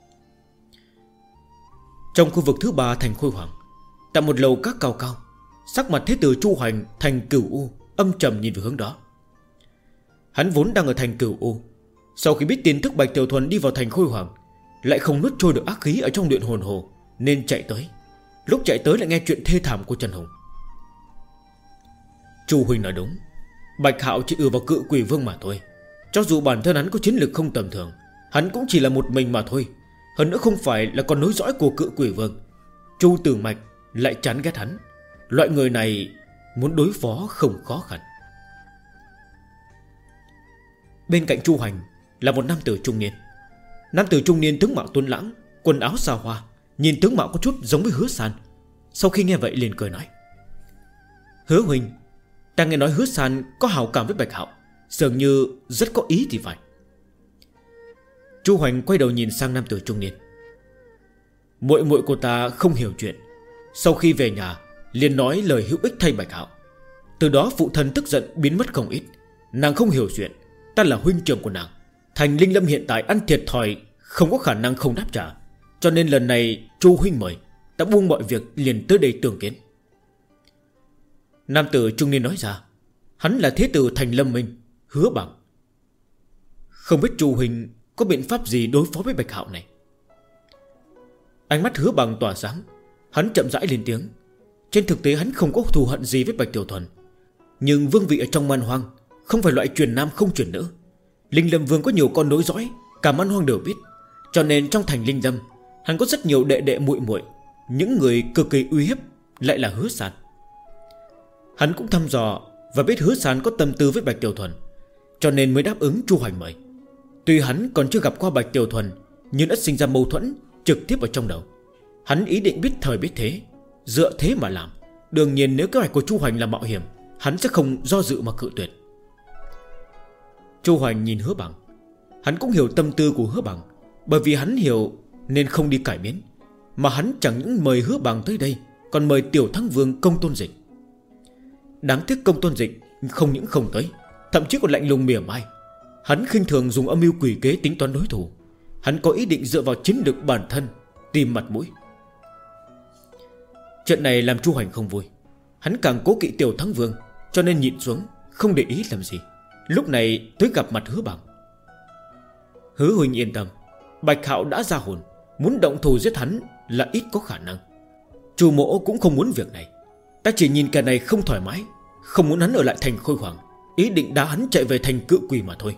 Trong khu vực thứ 3 thành Khôi Hoàng, tại một lầu các cao cao, sắc mặt Thế tử Chu Hoành thành Cửu U âm trầm nhìn về hướng đó. Hắn vốn đang ở thành Cửu U, sau khi biết tin tức Bạch Tiểu Thuần đi vào thành Khôi Hoàng, lại không nuốt trôi được ác khí ở trong luyện hồn hồ, nên chạy tới. Lúc chạy tới lại nghe chuyện thê thảm của Trần Hùng. Chu huynh nói đúng, Bạch Hạo chỉ ưa vào Cự Quỷ Vương mà thôi. Cho dù bản thân hắn có chiến lược không tầm thường, hắn cũng chỉ là một mình mà thôi. Hơn nữa không phải là con nối dõi của Cự Quỷ Vương. Chu Tử Mạch lại chán ghét hắn. Loại người này muốn đối phó không khó khăn. Bên cạnh Chu Hoành là một nam tử trung niên. Nam tử trung niên tướng mạo tuấn lãng, quần áo xa hoa, nhìn tướng mạo có chút giống với Hứa San. Sau khi nghe vậy liền cười nói: Hứa huynh, ta nghe nói Hứa San có hảo cảm với Bạch Hạo, dường như rất có ý thì phải. Chu Hoành quay đầu nhìn sang nam tử trung niên. Muội muội của ta không hiểu chuyện, sau khi về nhà liền nói lời hữu ích thay Bạch Hạo. Từ đó phụ thân tức giận biến mất không ít. Nàng không hiểu chuyện, ta là huynh trưởng của nàng, thành Linh Lâm hiện tại ăn thiệt thòi, không có khả năng không đáp trả. Cho nên lần này Chu huynh mời, ta buông mọi việc liền tới đây tương kiến. Nam tử trung niên nói ra, hắn là thế tử thành Lâm Minh, Hứa Bằng. Không biết Chu huynh có biện pháp gì đối phó với Bạch Hạo này? Ánh mắt Hứa Bằng tỏa sáng, hắn chậm rãi lên tiếng. Trên thực tế hắn không có thù hận gì với Bạch Tiểu Thuần, nhưng vương vị ở trong man hoang không phải loại truyền nam không truyền nữ. Linh Lâm Vương có nhiều con nối dõi, cả man hoang đều biết. Cho nên trong thành Linh Lâm, hắn có rất nhiều đệ đệ muội muội, những người cực kỳ uy hiếp lại là Hứa Sàn. Hắn cũng thăm dò và biết Hứa Sàn có tâm tư với Bạch Tiểu Thuần, cho nên mới đáp ứng Chu Hoành mời. Tuy hắn còn chưa gặp qua Bạch Tiểu Thuần, nhưng đã sinh ra mâu thuẫn trực tiếp ở trong đầu. Hắn ý định biết thời biết thế, dựa thế mà làm. Đương nhiên nếu kế hoạch của Chu Hoành là mạo hiểm, hắn sẽ không do dự mà cự tuyệt. Chu Hoành nhìn Hứa Bằng. Hắn cũng hiểu tâm tư của Hứa Bằng, bởi vì hắn hiểu nên không đi cải biến. Mà hắn chẳng những mời Hứa Bằng tới đây, còn mời Tiểu Thắng Vương Công Tôn Dịch. Đáng tiếc Công Tôn Dịch không những không tới, thậm chí còn lạnh lùng mỉa mai. Hắn khinh thường dùng âm mưu quỷ kế tính toán đối thủ. Hắn có ý định dựa vào chiến lược bản thân tìm mặt mũi. Chuyện này làm Chu Hoành không vui. Hắn càng cố kỵ Tiểu Thắng Vương, cho nên nhịn xuống, không để ý làm gì. Lúc này tới gặp mặt Hứa Bằng. Hứa huynh yên tâm, Bạch Hạo đã ra hồn, muốn động thủ giết hắn là ít có khả năng. Chu Mỗ cũng không muốn việc này. Ta chỉ nhìn kẻ này không thoải mái, không muốn hắn ở lại thành Khôi Hoàng, ý định đá hắn chạy về thành Cự Quỷ mà thôi.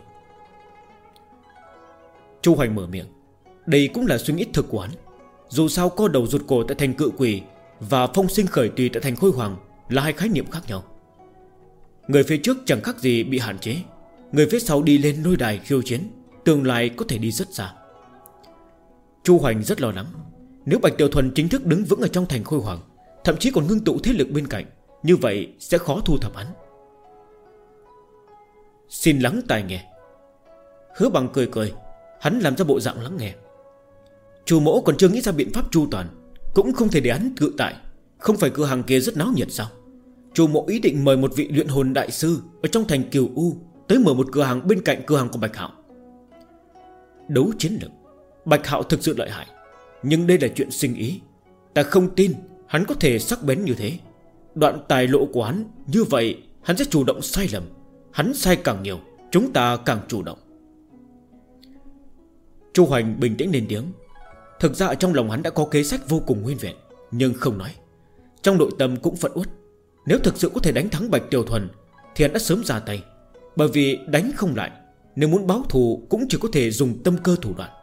Chu Hoành mở miệng. Đây cũng là suy nghĩ thực của hắn. Dù sao co đầu rụt cổ tại thành Cự Quỷ và phong sinh khởi tùy tại thành Khôi Hoàng là hai khái niệm khác nhau. Người phía trước chẳng khác gì bị hạn chế, người phía sau đi lên lôi đài khiêu chiến, tương lai có thể đi rất xa. Chu Hoành rất lo lắng. Nếu Bạch Tiểu Thuần chính thức đứng vững ở trong thành Khôi Hoàng, thậm chí còn ngưng tụ thế lực bên cạnh, như vậy sẽ khó thu thập hắn. Xin lắng tai nghe. Hứa Bằng cười cười. Hắn làm ra bộ dạng lắng nghe. Chu Mỗ còn chưa nghĩ ra biện pháp chu toàn, cũng không thể để hắn cự tại. Không phải cửa hàng kia rất náo nhiệt sao? Chu Mỗ ý định mời một vị luyện hồn đại sư ở trong thành Kiều U tới mở một cửa hàng bên cạnh cửa hàng của Bạch Hạo. Đấu chiến lực, Bạch Hạo thực sự lợi hại, nhưng đây là chuyện sinh ý. Ta không tin hắn có thể sắc bén như thế. Đoạn tài lộ của hắn như vậy, hắn sẽ chủ động sai lầm. Hắn sai càng nhiều, chúng ta càng chủ động. Chu Hoành bình tĩnh lên tiếng. Thực ra ở trong lòng hắn đã có kế sách vô cùng nguyên vẹn, nhưng không nói. Trong nội tâm cũng phẫn uất. Nếu thực sự có thể đánh thắng Bạch Tiểu Thuần thì hắn đã sớm ra tay. Bởi vì đánh không lại, nếu muốn báo thù cũng chỉ có thể dùng tâm cơ thủ đoạn.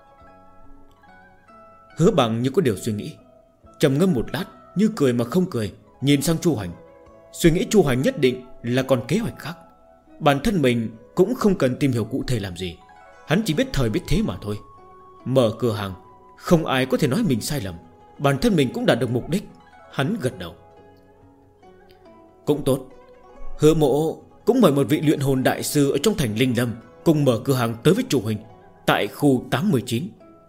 Hứa Bằng như có điều suy nghĩ, trầm ngâm một lát, như cười mà không cười, nhìn sang Chu Hoành. Suy nghĩ Chu Hoành nhất định là còn kế hoạch khác. Bản thân mình cũng không cần tìm hiểu cụ thể làm gì. Hắn chỉ biết thời biết thế mà thôi. Mở cửa hàng, không ai có thể nói mình sai lầm. Bản thân mình cũng đạt được mục đích. Hắn gật đầu. Cũng tốt. Hứa Mộ cũng mời một vị luyện hồn đại sư ở trong thành Linh Lâm cùng mở cửa hàng tới với Chu Huỳnh tại khu 819.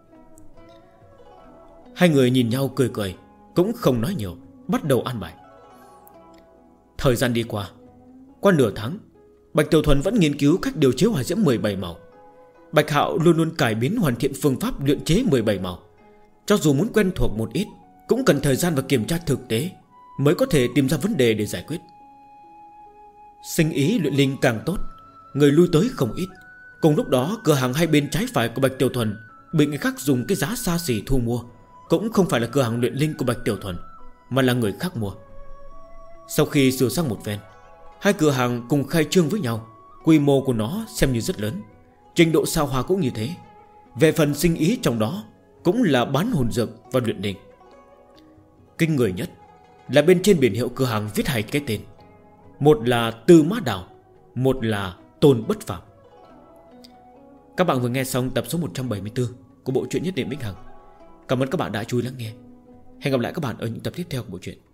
Hai người nhìn nhau cười cười, cũng không nói nhiều, bắt đầu ăn bài. Thời gian đi qua nửa tháng, Bạch Tiểu Thuần vẫn nghiên cứu cách điều chế hỏa diễm 17 màu. Bạch Hạo luôn luôn cải biến hoàn thiện phương pháp luyện chế 17 màu. Cho dù muốn quen thuộc một ít, cũng cần thời gian và kiểm tra thực tế mới có thể tìm ra vấn đề để giải quyết. Sinh ý luyện linh càng tốt, người lui tới không ít. Cùng lúc đó cửa hàng hai bên trái phải của Bạch Tiểu Thuần bị người khác dùng cái giá xa xỉ thu mua. Cũng không phải là cửa hàng luyện linh của Bạch Tiểu Thuần, mà là người khác mua. Sau khi sửa sang một phen, hai cửa hàng cùng khai trương với nhau. Quy mô của nó xem như rất lớn, trình độ sao hòa cũng như thế. Về phần sinh ý trong đó cũng là bán hồn dược và luyện linh. Kinh người nhất là bên trên biển hiệu cửa hàng viết hai cái tên. Một là Tư Mã Đào, một là Tôn Bất Phạm. Các bạn vừa nghe xong tập số 174 của bộ truyện Nhất Niệm Vĩnh Hằng. Cảm ơn các bạn đã chú ý lắng nghe. Hẹn gặp lại các bạn ở những tập tiếp theo của bộ truyện.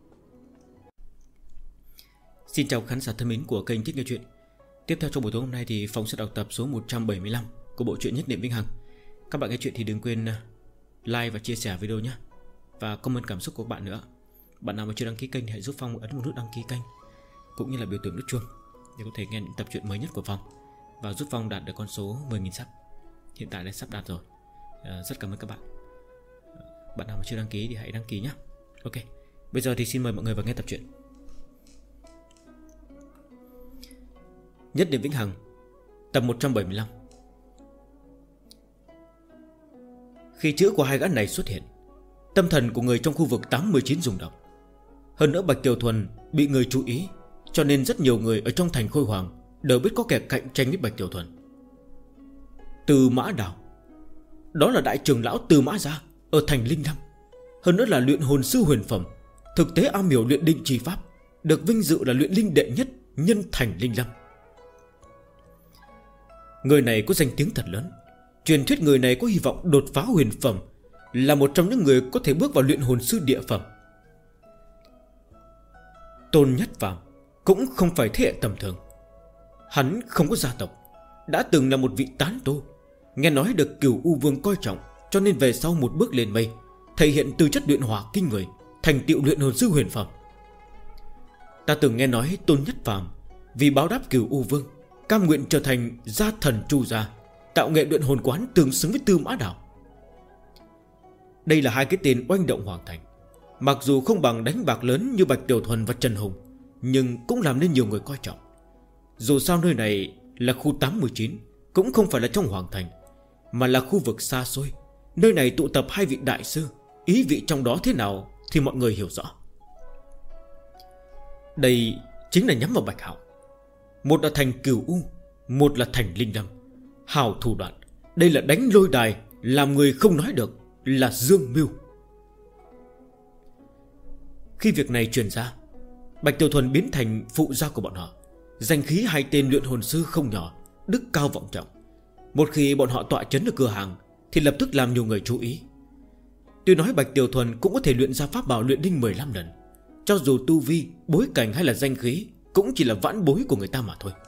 Xin chào khán giả thân mến của kênh Thích Nghe Chuyện. Tiếp theo trong buổi tối hôm nay thì Phong sẽ đọc tập số 175 của bộ truyện Nhất Niệm Vĩnh Hằng. Các bạn nghe chuyện thì đừng quên like và chia sẻ video nhé, và comment cảm xúc của các bạn nữa. Bạn nào mà chưa đăng ký kênh thì hãy giúp Phong ấn một nút đăng ký kênh, cũng như là biểu tượng nút chuông để có thể nghe những tập truyện mới nhất của Phong, và giúp Phong đạt được con số 10.000 sub. Hiện tại đã sắp đạt rồi. Rất cảm ơn các bạn. Bạn nào mà chưa đăng ký thì hãy đăng ký nhé. Ok, bây giờ thì xin mời mọi người vào nghe tập truyện. Nhất Niệm Vĩnh Hằng, tập 175. Khi chữ của hai gã này xuất hiện, tâm thần của người trong khu vực 819 rung động. Hơn nữa Bạch Tiểu Thuần bị người chú ý, cho nên rất nhiều người ở trong thành Khôi Hoàng đều biết có kẻ cạnh tranh với Bạch Tiểu Thuần. Tư Mã Đào, đó là đại trưởng lão Tư Mã gia ở thành Linh Lâm, hơn nữa là luyện hồn sư huyền phẩm, thực tế am hiểu luyện định chi pháp, được vinh dự là luyện linh đệ nhất nhân thành Linh Lâm. Người này có danh tiếng thật lớn. Truyền thuyết người này có hy vọng đột phá huyền phẩm, là một trong những người có thể bước vào luyện hồn sư địa phẩm. Tôn Nhất Phàm cũng không phải thế hệ tầm thường. Hắn không có gia tộc, đã từng là một vị tán tu, nghe nói được Cửu U Vương coi trọng, cho nên về sau một bước lên mây, thể hiện tư chất luyện hỏa kinh người, thành tựu luyện hồn sư huyền phẩm. Ta từng nghe nói Tôn Nhất Phàm vì báo đáp Cửu U Vương, cam nguyện trở thành gia thần Chu gia, tạo nghệ luyện hồn quán tương xứng với Tư Mã Đào. Đây là hai cái tên oanh động hoàng thành. Mặc dù không bằng đánh bạc lớn như Bạch Tiểu Thuần và Trần Hùng, nhưng cũng làm nên nhiều người coi trọng. Dù sao nơi này là khu 89, cũng không phải là trong hoàng thành, mà là khu vực xa xôi. Nơi này tụ tập hai vị đại sư, ý vị trong đó thế nào thì mọi người hiểu rõ. Đây chính là nhắm vào Bạch Hạo. Một là thành Cửu U, một là thành Linh Lâm. Hào thủ đoạn, đây là đánh lôi đài, làm người không nói được, là dương mưu. Khi việc này truyền ra, Bạch Tiểu Thuần biến thành phụ gia của bọn họ. Danh khí hai tên luyện hồn sư không nhỏ, đức cao vọng trọng. Một khi bọn họ tọa chấn ở cửa hàng thì lập tức làm nhiều người chú ý. Tuy nói Bạch Tiểu Thuần cũng có thể luyện ra pháp bảo luyện đinh 15 lần, cho dù tu vi, bối cảnh hay là danh khí cũng chỉ là vãn bối của người ta mà thôi.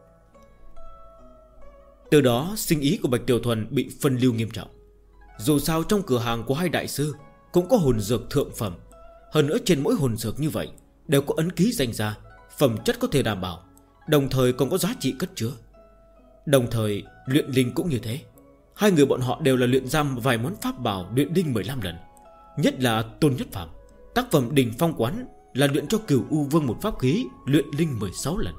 Từ đó sinh ý của Bạch Tiểu Thuần bị phân lưu nghiêm trọng. Dù sao trong cửa hàng của hai đại sư cũng có hồn dược thượng phẩm, hơn nữa trên mỗi hồn dược như vậy đều có ấn ký danh gia, phẩm chất có thể đảm bảo, đồng thời còn có giá trị cất chứa. Đồng thời luyện linh cũng như thế. Hai người bọn họ đều là luyện ra vài món pháp bảo luyện đinh 15 lần. Nhất là Tôn Nhất Phàm, tác phẩm đỉnh phong quán là luyện cho Cửu U Vương một pháp khí luyện linh 16 lần.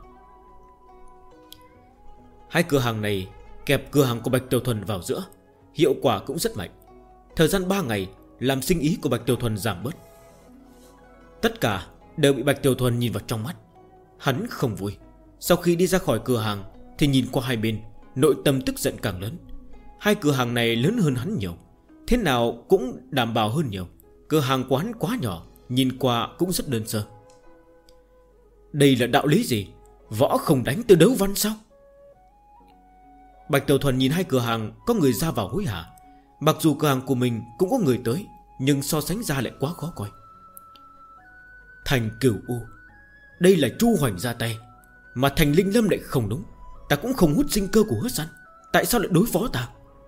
Hai cửa hàng này kẹp cửa hàng của Bạch Tiểu Thuần vào giữa, hiệu quả cũng rất mạnh. Thời gian 3 ngày làm sinh ý của Bạch Tiểu Thuần giảm bớt. Tất cả đều bị Bạch Tiểu Thuần nhìn vào trong mắt. Hắn không vui. Sau khi đi ra khỏi cửa hàng thì nhìn qua hai bên, nội tâm tức giận càng lớn. Hai cửa hàng này lớn hơn hắn nhiều, thế nào cũng đảm bảo hơn nhiều. Cửa hàng quán quá nhỏ, nhìn qua cũng rất đơn sơ. Đây là đạo lý gì? Võ không đánh từ đấu văn sao? Bạch Tiểu Thuần nhìn hai cửa hàng có người ra vào hối hả. Mặc dù cửa hàng của mình cũng có người tới, nhưng so sánh ra lại quá khó coi. Thành Cửu U, đây là Chu Hoành ra tay, mà thành Linh Lâm lại không đúng. Ta cũng không hút sinh cơ của hứa săn, tại sao lại đối phó ta?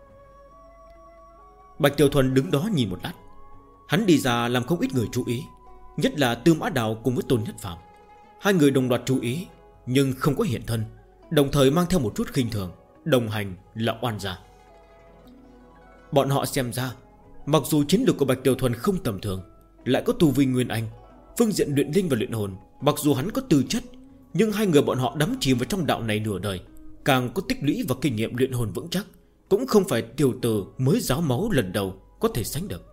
Bạch Tiểu Thuần đứng đó nhìn một lát. Hắn đi ra làm không ít người chú ý, nhất là Tư Mã Đào cùng với Tôn Nhất Phàm. Hai người đồng loạt chú ý, nhưng không có hiện thân, đồng thời mang theo một chút khinh thường. Đồng hành là oan gia. Bọn họ xem ra, mặc dù chiến lược của Bạch Tiểu Thuần không tầm thường, lại có tu vi nguyên anh, phương diện luyện linh và luyện hồn, mặc dù hắn có tư chất, nhưng hai người bọn họ đắm chìm vào trong đạo này nửa đời, càng có tích lũy và kinh nghiệm luyện hồn vững chắc, cũng không phải tiểu tử mới giáo máu lần đầu có thể sánh được.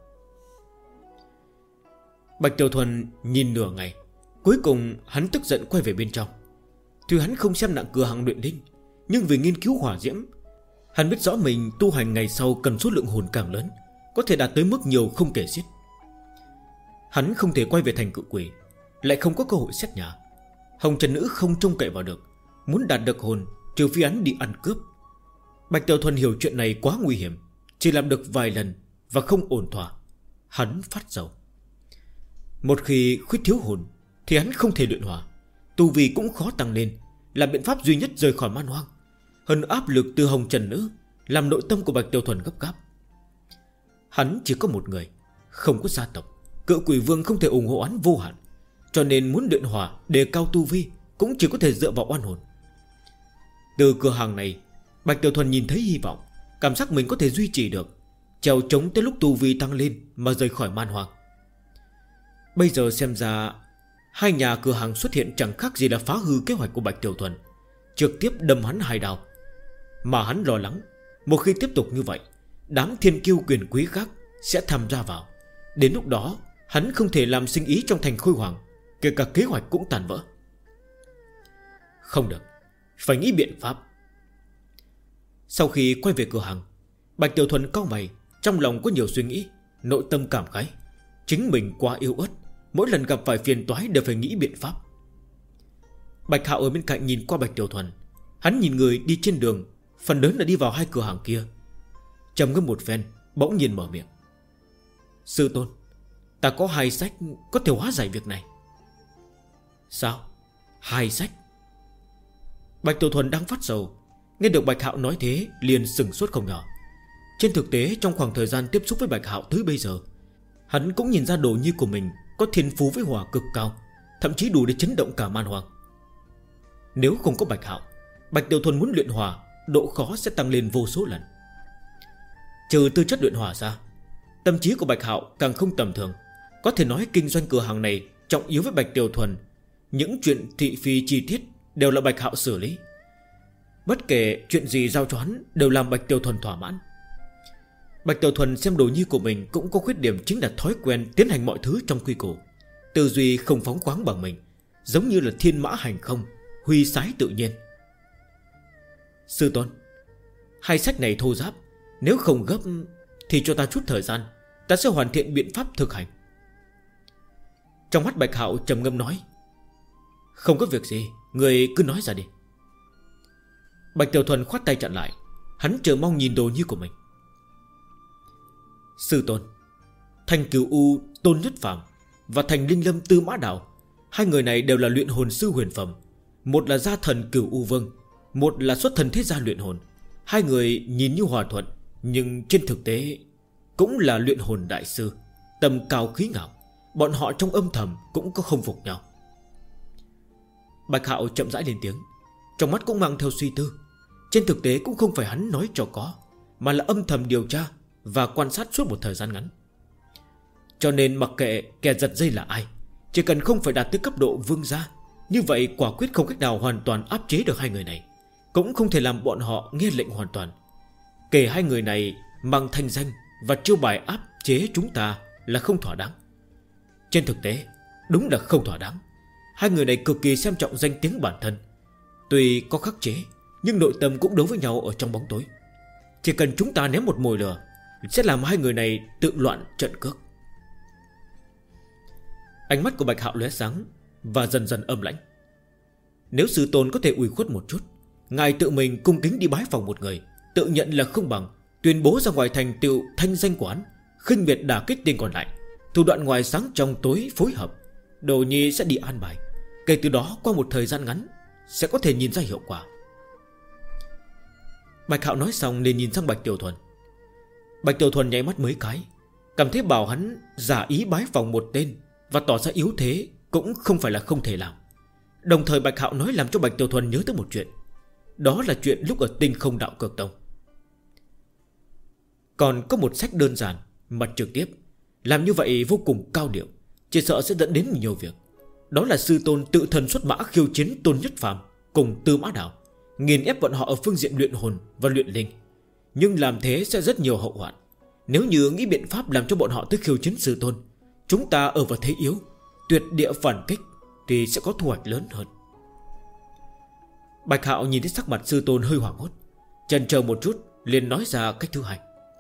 Bạch Tiểu Thuần nhìn nửa ngày, cuối cùng hắn tức giận quay về bên trong. Tuy hắn không xem nặng cửa hàng luyện linh, nhưng vì nghiên cứu hỏa diễm, hắn biết rõ mình tu hành ngày sau cần số lượng hồn càng lớn, có thể đạt tới mức nhiều không kể xiết. Hắn không thể quay về thành Cự Quỷ, lại không có cơ hội xét nhà. Hồng Trần Nữ không trông cậy vào được, muốn đạt được hồn trừ phi hắn đi ăn cướp. Bạch Tiểu Thuần hiểu chuyện này quá nguy hiểm, chỉ làm được vài lần và không ổn thỏa. Hắn phát sầu. Một khi khuyết thiếu hồn thì hắn không thể luyện hỏa, tu vi cũng khó tăng lên, là biện pháp duy nhất rời khỏi man hoang. Hơn áp lực từ Hồng Trần Nữ làm nội tâm của Bạch Tiểu Thuần gấp gáp. Hắn chỉ có một người, không có gia tộc, Cự Quỷ Vương không thể ủng hộ hắn vô hạn, cho nên muốn luyện hỏa đề cao tu vi cũng chỉ có thể dựa vào oan hồn. Từ cửa hàng này, Bạch Tiểu Thuần nhìn thấy hy vọng, cảm giác mình có thể duy trì được, trèo trống tới lúc tu vi tăng lên mà rời khỏi man hoang. Bây giờ xem ra hai nhà cửa hàng xuất hiện chẳng khác gì là phá hư kế hoạch của Bạch Tiểu Thuần, trực tiếp đâm hắn hai đao. Mà hắn lo lắng, một khi tiếp tục như vậy, đám thiên kiêu quyền quý khác sẽ tham gia vào. Đến lúc đó hắn không thể làm sinh ý trong thành Khôi Hoàng, kể cả kế hoạch cũng tàn vỡ. Không được, phải nghĩ biện pháp. Sau khi quay về cửa hàng, Bạch Tiểu Thuần cau mày, trong lòng có nhiều suy nghĩ, nội tâm cảm khái. Chính mình quá yếu ớt, mỗi lần gặp phải phiền toái đều phải nghĩ biện pháp. Bạch Hạo ở bên cạnh nhìn qua Bạch Tiểu Thuần. Hắn nhìn người đi trên đường, phần lớn là đi vào hai cửa hàng kia. Trầm ngâm một phen, bỗng nhiên mở miệng. Sư tôn, ta có 2 sách có thể hóa giải việc này. Sao? 2 sách? Bạch Tiểu Thuần đang phát sầu, nghe được Bạch Hạo nói thế liền sừng sốt không nhỏ. Trên thực tế trong khoảng thời gian tiếp xúc với Bạch Hạo tới bây giờ, hắn cũng nhìn ra Đồ Nhi của mình có thiên phú với hỏa cực cao, thậm chí đủ để chấn động cả man hoang. Nếu không có Bạch Hạo, Bạch Tiểu Thuần muốn luyện hỏa, độ khó sẽ tăng lên vô số lần. Trừ tư chất luyện hỏa ra, tâm trí của Bạch Hạo càng không tầm thường. Có thể nói kinh doanh cửa hàng này trọng yếu với Bạch Tiểu Thuần. Những chuyện thị phi chi tiết đều là Bạch Hạo xử lý. Bất kể chuyện gì giao cho hắn đều làm Bạch Tiểu Thuần thỏa mãn. Bạch Tiểu Thuần xem Đồ Nhi của mình cũng có khuyết điểm, chính là thói quen tiến hành mọi thứ trong quy củ, tư duy không phóng khoáng bằng mình, giống như là thiên mã hành không, huy sái tự nhiên. Sư tôn, 2 sách này thô ráp, nếu không gấp thì cho ta chút thời gian, ta sẽ hoàn thiện biện pháp thực hành. Trong mắt Bạch Hạo trầm ngâm nói. Không có việc gì, người cứ nói ra đi. Bạch Tiểu Thuần khoát tay chặn lại. Hắn chờ mong nhìn Đồ Nhi của mình. Sư tôn, Thành Cửu U Tôn Nhất Phàm và Thành Linh Lâm Tư Mã Đào, 2 người này đều là luyện hồn sư huyền phẩm. Một là gia thần Cửu U Vương, một là xuất thần thế gia luyện hồn. 2 người nhìn như hòa thuận, nhưng trên thực tế cũng là luyện hồn đại sư, tầm cao khí ngạo. Bọn họ trong âm thầm cũng có không phục nhau. Bạch Hạo chậm rãi lên tiếng, trong mắt cũng mang theo suy tư. Trên thực tế cũng không phải hắn nói cho có, mà là âm thầm điều tra và quan sát suốt một thời gian ngắn. Cho nên mặc kệ kẻ giật dây là ai, chỉ cần không phải đạt tới cấp độ vương gia, như vậy quả quyết không cách nào hoàn toàn áp chế được 2 người này, cũng không thể làm bọn họ nghe lệnh hoàn toàn. Kể 2 người này mang thanh danh và chiêu bài áp chế chúng ta là không thỏa đáng. Trên thực tế đúng là không thỏa đáng. 2 người này cực kỳ xem trọng danh tiếng bản thân. Tuy có khắc chế, nhưng nội tâm cũng đấu với nhau ở trong bóng tối. Chỉ cần chúng ta ném một mồi lửa, sẽ làm 2 người này tự loạn trận cước. Ánh mắt của Bạch Hạo lóe sáng và dần dần âm lãnh. Nếu sư tôn có thể ủy khuất một chút, ngài tự mình cung kính đi bái phòng một người, tự nhận là không bằng, tuyên bố ra ngoài thành tựu thanh danh của hắn, khinh miệt đả kích tên còn lại, thủ đoạn ngoài sáng trong tối phối hợp, Đồ Nhi sẽ đi an bài. Kể từ đó qua một thời gian ngắn sẽ có thể nhìn ra hiệu quả. Bạch Hạo nói xong nên nhìn sang Bạch Tiểu Thuần. Bạch Tiểu Thuần nháy mắt mấy cái, cảm thấy bảo hắn giả ý bái phòng một tên và tỏ ra yếu thế cũng không phải là không thể làm. Đồng thời Bạch Hạo nói làm cho Bạch Tiểu Thuần nhớ tới một chuyện. Đó là chuyện lúc ở Tinh Không Đạo Cực Tông. Còn có một sách đơn giản mà trực tiếp, làm như vậy vô cùng cao điệu, chỉ sợ sẽ dẫn đến nhiều việc. Đó là sư tôn tự thần xuất mã khiêu chiến Tôn Nhất Phàm cùng Tư Mã Đào, nghiền ép bọn họ ở phương diện luyện hồn và luyện linh. Nhưng làm thế sẽ rất nhiều hậu hoạn. Nếu như nghĩ biện pháp làm cho bọn họ tới khiêu chiến sư tôn, chúng ta ở vào thế yếu, tuyệt địa phản kích, thì sẽ có thu hoạch lớn hơn. Bạch Hạo nhìn thấy sắc mặt sư tôn hơi hoảng hốt, chần chờ một chút liền nói ra cách thứ 2.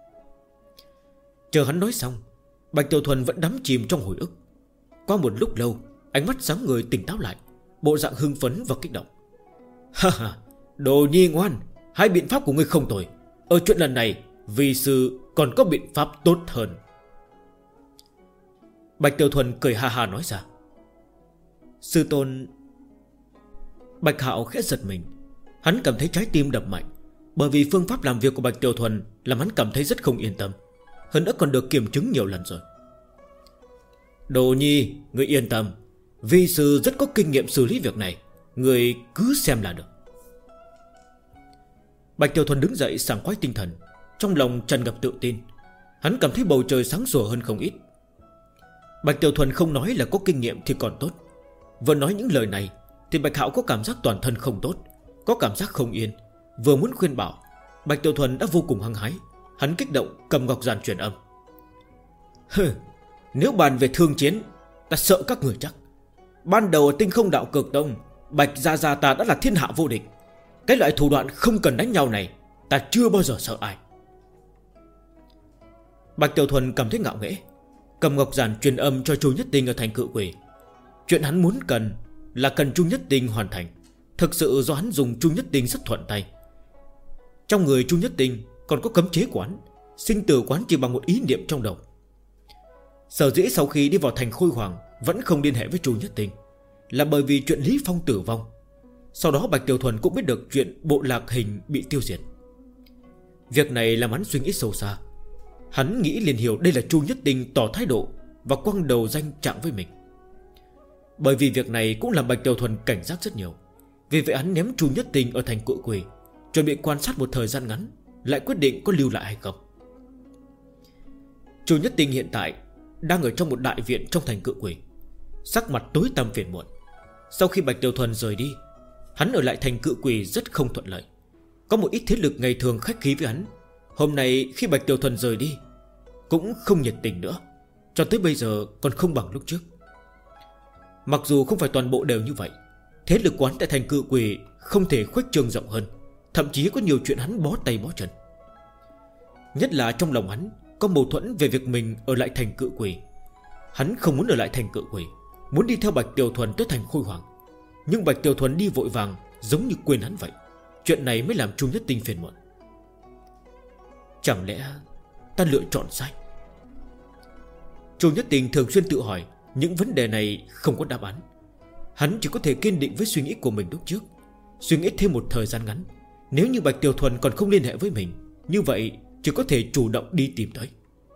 Chờ hắn nói xong, Bạch Tiểu Thuần vẫn đắm chìm trong hồi ức. Qua một lúc lâu, ánh mắt sáng người tỉnh táo lại, bộ dạng hưng phấn và kích động. Ha ha, Đồ Nhi ngoan, 2 biện pháp của ngươi không tồi. Ở chuyện lần này, vì sư còn có biện pháp tốt hơn. Bạch Tiểu Thuần cười ha ha nói ra. Sư tôn. Bạch Hạo khẽ giật mình. Hắn cảm thấy trái tim đập mạnh, bởi vì phương pháp làm việc của Bạch Tiểu Thuần làm hắn cảm thấy rất không yên tâm, hơn nữa còn được kiểm chứng nhiều lần rồi. Đồ Nhi, ngươi yên tâm, vi sư rất có kinh nghiệm xử lý việc này, ngươi cứ xem là được. Bạch Tiểu Thuần đứng dậy sảng khoái tinh thần, trong lòng tràn ngập tự tin. Hắn cảm thấy bầu trời sáng sủa hơn không ít. Bạch Tiểu Thuần không nói là có kinh nghiệm thì còn tốt. Vừa nói những lời này thì Bạch Hạo có cảm giác toàn thân không tốt, có cảm giác không yên. Vừa muốn khuyên bảo, Bạch Tiểu Thuần đã vô cùng hăng hái. Hắn kích động cầm ngọc giản truyền âm. Hừ, nếu bàn về thương chiến, ta sợ các người chắc. Ban đầu ở Tinh Không Đạo Cực Tông, Bạch Gia Gia ta đã là thiên hạ vô địch. Cái loại thủ đoạn không cần đánh nhau này ta chưa bao giờ sợ ai. Bạch Tiểu Thuần cảm thấy ngạo nghễ, cầm ngọc giản truyền âm cho Chu Nhất Tinh ở thành Cự Quỷ. Chuyện hắn muốn cần là cần Chu Nhất Tinh hoàn thành. Thực sự do hắn dùng Chu Nhất Tinh rất thuận tay. Trong người Chu Nhất Tinh còn có cấm chế quán, sinh tử quán chỉ bằng một ý niệm trong đầu. Sở dĩ sau khi đi vào thành Khôi Hoàng vẫn không liên hệ với Chu Nhất Tinh là bởi vì chuyện Lý Phong tử vong. Sau đó Bạch Tiểu Thuần cũng biết được chuyện bộ lạc hình bị tiêu diệt. Việc này làm hắn suy nghĩ sâu xa. Hắn nghĩ liền hiểu đây là Chu Nhất Tinh tỏ thái độ và quăng đầu danh trạng với mình. Bởi vì việc này cũng làm Bạch Tiểu Thuần cảnh giác rất nhiều. Vì vậy hắn ném Chu Nhất Tinh ở thành Cự Quỷ, chuẩn bị quan sát một thời gian ngắn, lại quyết định có lưu lại hay không. Chu Nhất Tinh hiện tại đang ở trong một đại viện trong thành Cự Quỷ, sắc mặt tối tăm phiền muộn. Sau khi Bạch Tiểu Thuần rời đi, hắn ở lại thành Cự Quỷ rất không thuận lợi. Có một ít thế lực ngày thường khách khí với hắn, hôm nay khi Bạch Tiểu Thuần rời đi cũng không nhiệt tình nữa, cho tới bây giờ còn không bằng lúc trước. Mặc dù không phải toàn bộ đều như vậy, thế lực quán tại thành Cự Quỷ không thể khuếch trương rộng hơn, thậm chí có nhiều chuyện hắn bó tay bó chân. Nhất là trong lòng hắn có mâu thuẫn về việc mình ở lại thành Cự Quỷ. Hắn không muốn ở lại thành Cự Quỷ, muốn đi theo Bạch Tiểu Thuần tới thành Khôi Hoàng. Nhưng Bạch Tiểu Thuần đi vội vàng, giống như quên hắn vậy. Chuyện này mới làm Chu Nhất Tinh phiền muộn. Chẳng lẽ ta lựa chọn sai? Chu Nhất Tinh thường xuyên tự hỏi những vấn đề này không có đáp án. Hắn chỉ có thể kiên định với suy nghĩ của mình lúc trước, suy nghĩ thêm một thời gian ngắn. Nếu như Bạch Tiểu Thuần còn không liên hệ với mình, như vậy chỉ có thể chủ động đi tìm tới.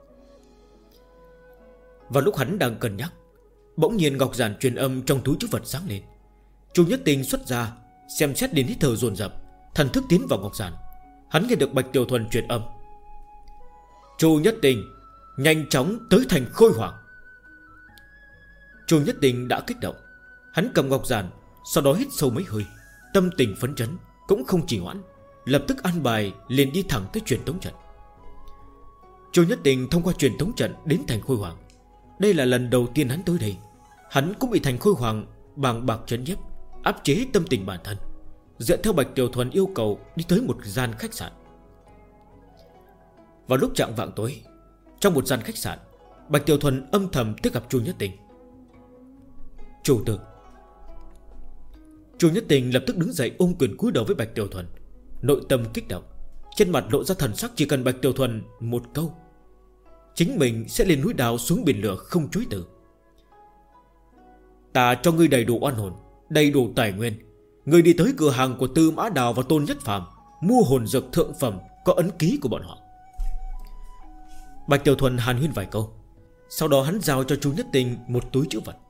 Vào lúc hắn đang cân nhắc, bỗng nhiên ngọc giản truyền âm trong túi trữ vật sáng lên. Chu Nhất Tinh xuất ra, xem xét đến hít thở dồn dập, thần thức tiến vào ngọc giản. Hắn nghe được Bạch Tiểu Thuần truyền âm: Chu Nhất Tinh, nhanh chóng tới thành Khôi Hoàng. Chu Nhất Tinh đã kích động. Hắn cầm ngọc giản, sau đó hít sâu mấy hơi, tâm tình phấn chấn, cũng không trì hoãn, lập tức an bài liền đi thẳng tới truyền tống trận. Chu Nhất Tinh thông qua truyền tống trận đến thành Khôi Hoàng. Đây là lần đầu tiên hắn tới đây. Hắn cũng bị thành Khôi Hoàng bàng bạc trấn nhiếp, áp chế tâm tình bản thân, dựa theo Bạch Tiểu Thuần yêu cầu đi tới một gian khách sạn. Vào lúc chạng vạng tối, trong một gian khách sạn, Bạch Tiểu Thuần âm thầm tới gặp Chu Nhất Tinh. Chủ tử. Chu Nhất Tinh lập tức đứng dậy ôm quyền cúi đầu với Bạch Tiểu Thuần, nội tâm kích động, trên mặt lộ ra thần sắc chỉ cần Bạch Tiểu Thuần một câu, chính mình sẽ lên núi đào xuống biển lửa không chối từ. Ta cho ngươi đầy đủ oan hồn, đầy đủ tài nguyên. Ngươi đi tới cửa hàng của Tư Mã Đào và Tôn Nhất Phàm, mua hồn dược thượng phẩm có ấn ký của bọn họ. Bạch Tiểu Thuần hàn huyên vài câu, sau đó hắn giao cho Chu Nhất Tinh một túi trữ vật.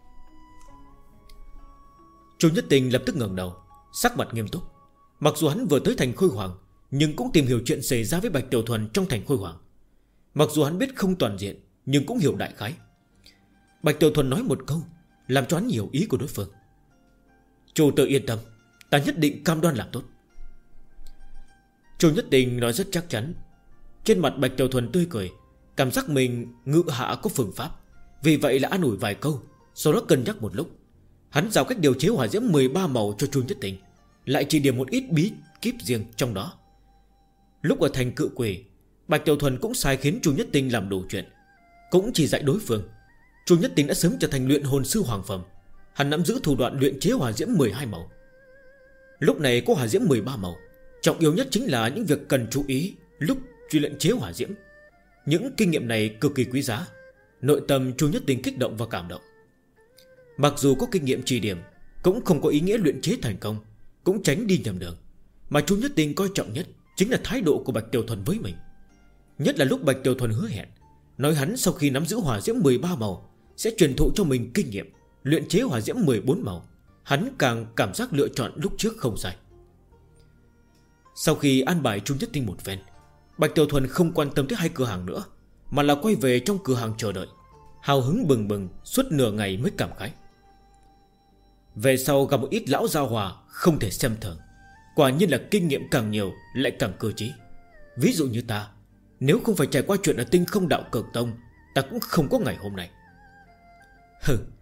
Chu Nhất Tinh lập tức ngẩng đầu, sắc mặt nghiêm túc. Mặc dù hắn vừa tới thành Khôi Hoàng, nhưng cũng tìm hiểu chuyện xảy ra với Bạch Tiểu Thuần trong thành Khôi Hoàng. Mặc dù hắn biết không toàn diện, nhưng cũng hiểu đại khái. Bạch Tiểu Thuần nói một câu làm cho hắn hiểu ý của đối phương. Chủ tự yên tâm, ta nhất định cam đoan làm tốt. Chu Nhất Tinh nói rất chắc chắn. Trên mặt Bạch Tiểu Thuần tươi cười, cảm giác mình ngự hạ có phương pháp, vì vậy là an ủi vài câu. Sau đó cân nhắc một lúc, hắn giao cách điều chế hỏa diễm 13 màu cho Chu Nhất Tinh, lại chỉ điểm một ít bí kíp riêng trong đó. Lúc ở thành Cự Quỷ, Bạch Tiểu Thuần cũng sai khiến Chu Nhất Tinh làm đủ chuyện, cũng chỉ dạy đối phương. Chu Nhất Tinh đã sớm trở thành luyện hồn sư hoàng phẩm. Hắn nắm giữ thủ đoạn luyện chế hỏa diễm 12 màu. Lúc này có hỏa diễm 13 màu, trọng yếu nhất chính là những việc cần chú ý lúc truy luyện chế hỏa diễm. Những kinh nghiệm này cực kỳ quý giá. Nội tâm Chu Nhất Tinh kích động và cảm động. Mặc dù có kinh nghiệm chỉ điểm, cũng không có ý nghĩa luyện chế thành công, cũng tránh đi nhầm đường. Mà Chu Nhất Tinh coi trọng nhất chính là thái độ của Bạch Tiểu Thuần với mình. Nhất là lúc Bạch Tiểu Thuần hứa hẹn, nói hắn sau khi nắm giữ hỏa diễm 13 màu sẽ truyền thụ cho mình kinh nghiệm luyện chế hỏa diễm 14 màu. Hắn càng cảm giác lựa chọn lúc trước không sai. Sau khi an bài Chu Nhất Tinh một phen, Bạch Tiểu Thuần không quan tâm tới hai cửa hàng nữa, mà là quay về trong cửa hàng chờ đợi, hào hứng bừng bừng suốt nửa ngày mới cảm khái. Về sau gặp một ít lão gia hòa không thể xem thường. Quả nhiên là kinh nghiệm càng nhiều lại càng cơ trí. Ví dụ như ta, nếu không phải trải qua chuyện ở Tinh Không Đạo Cực Tông, ta cũng không có ngày hôm nay.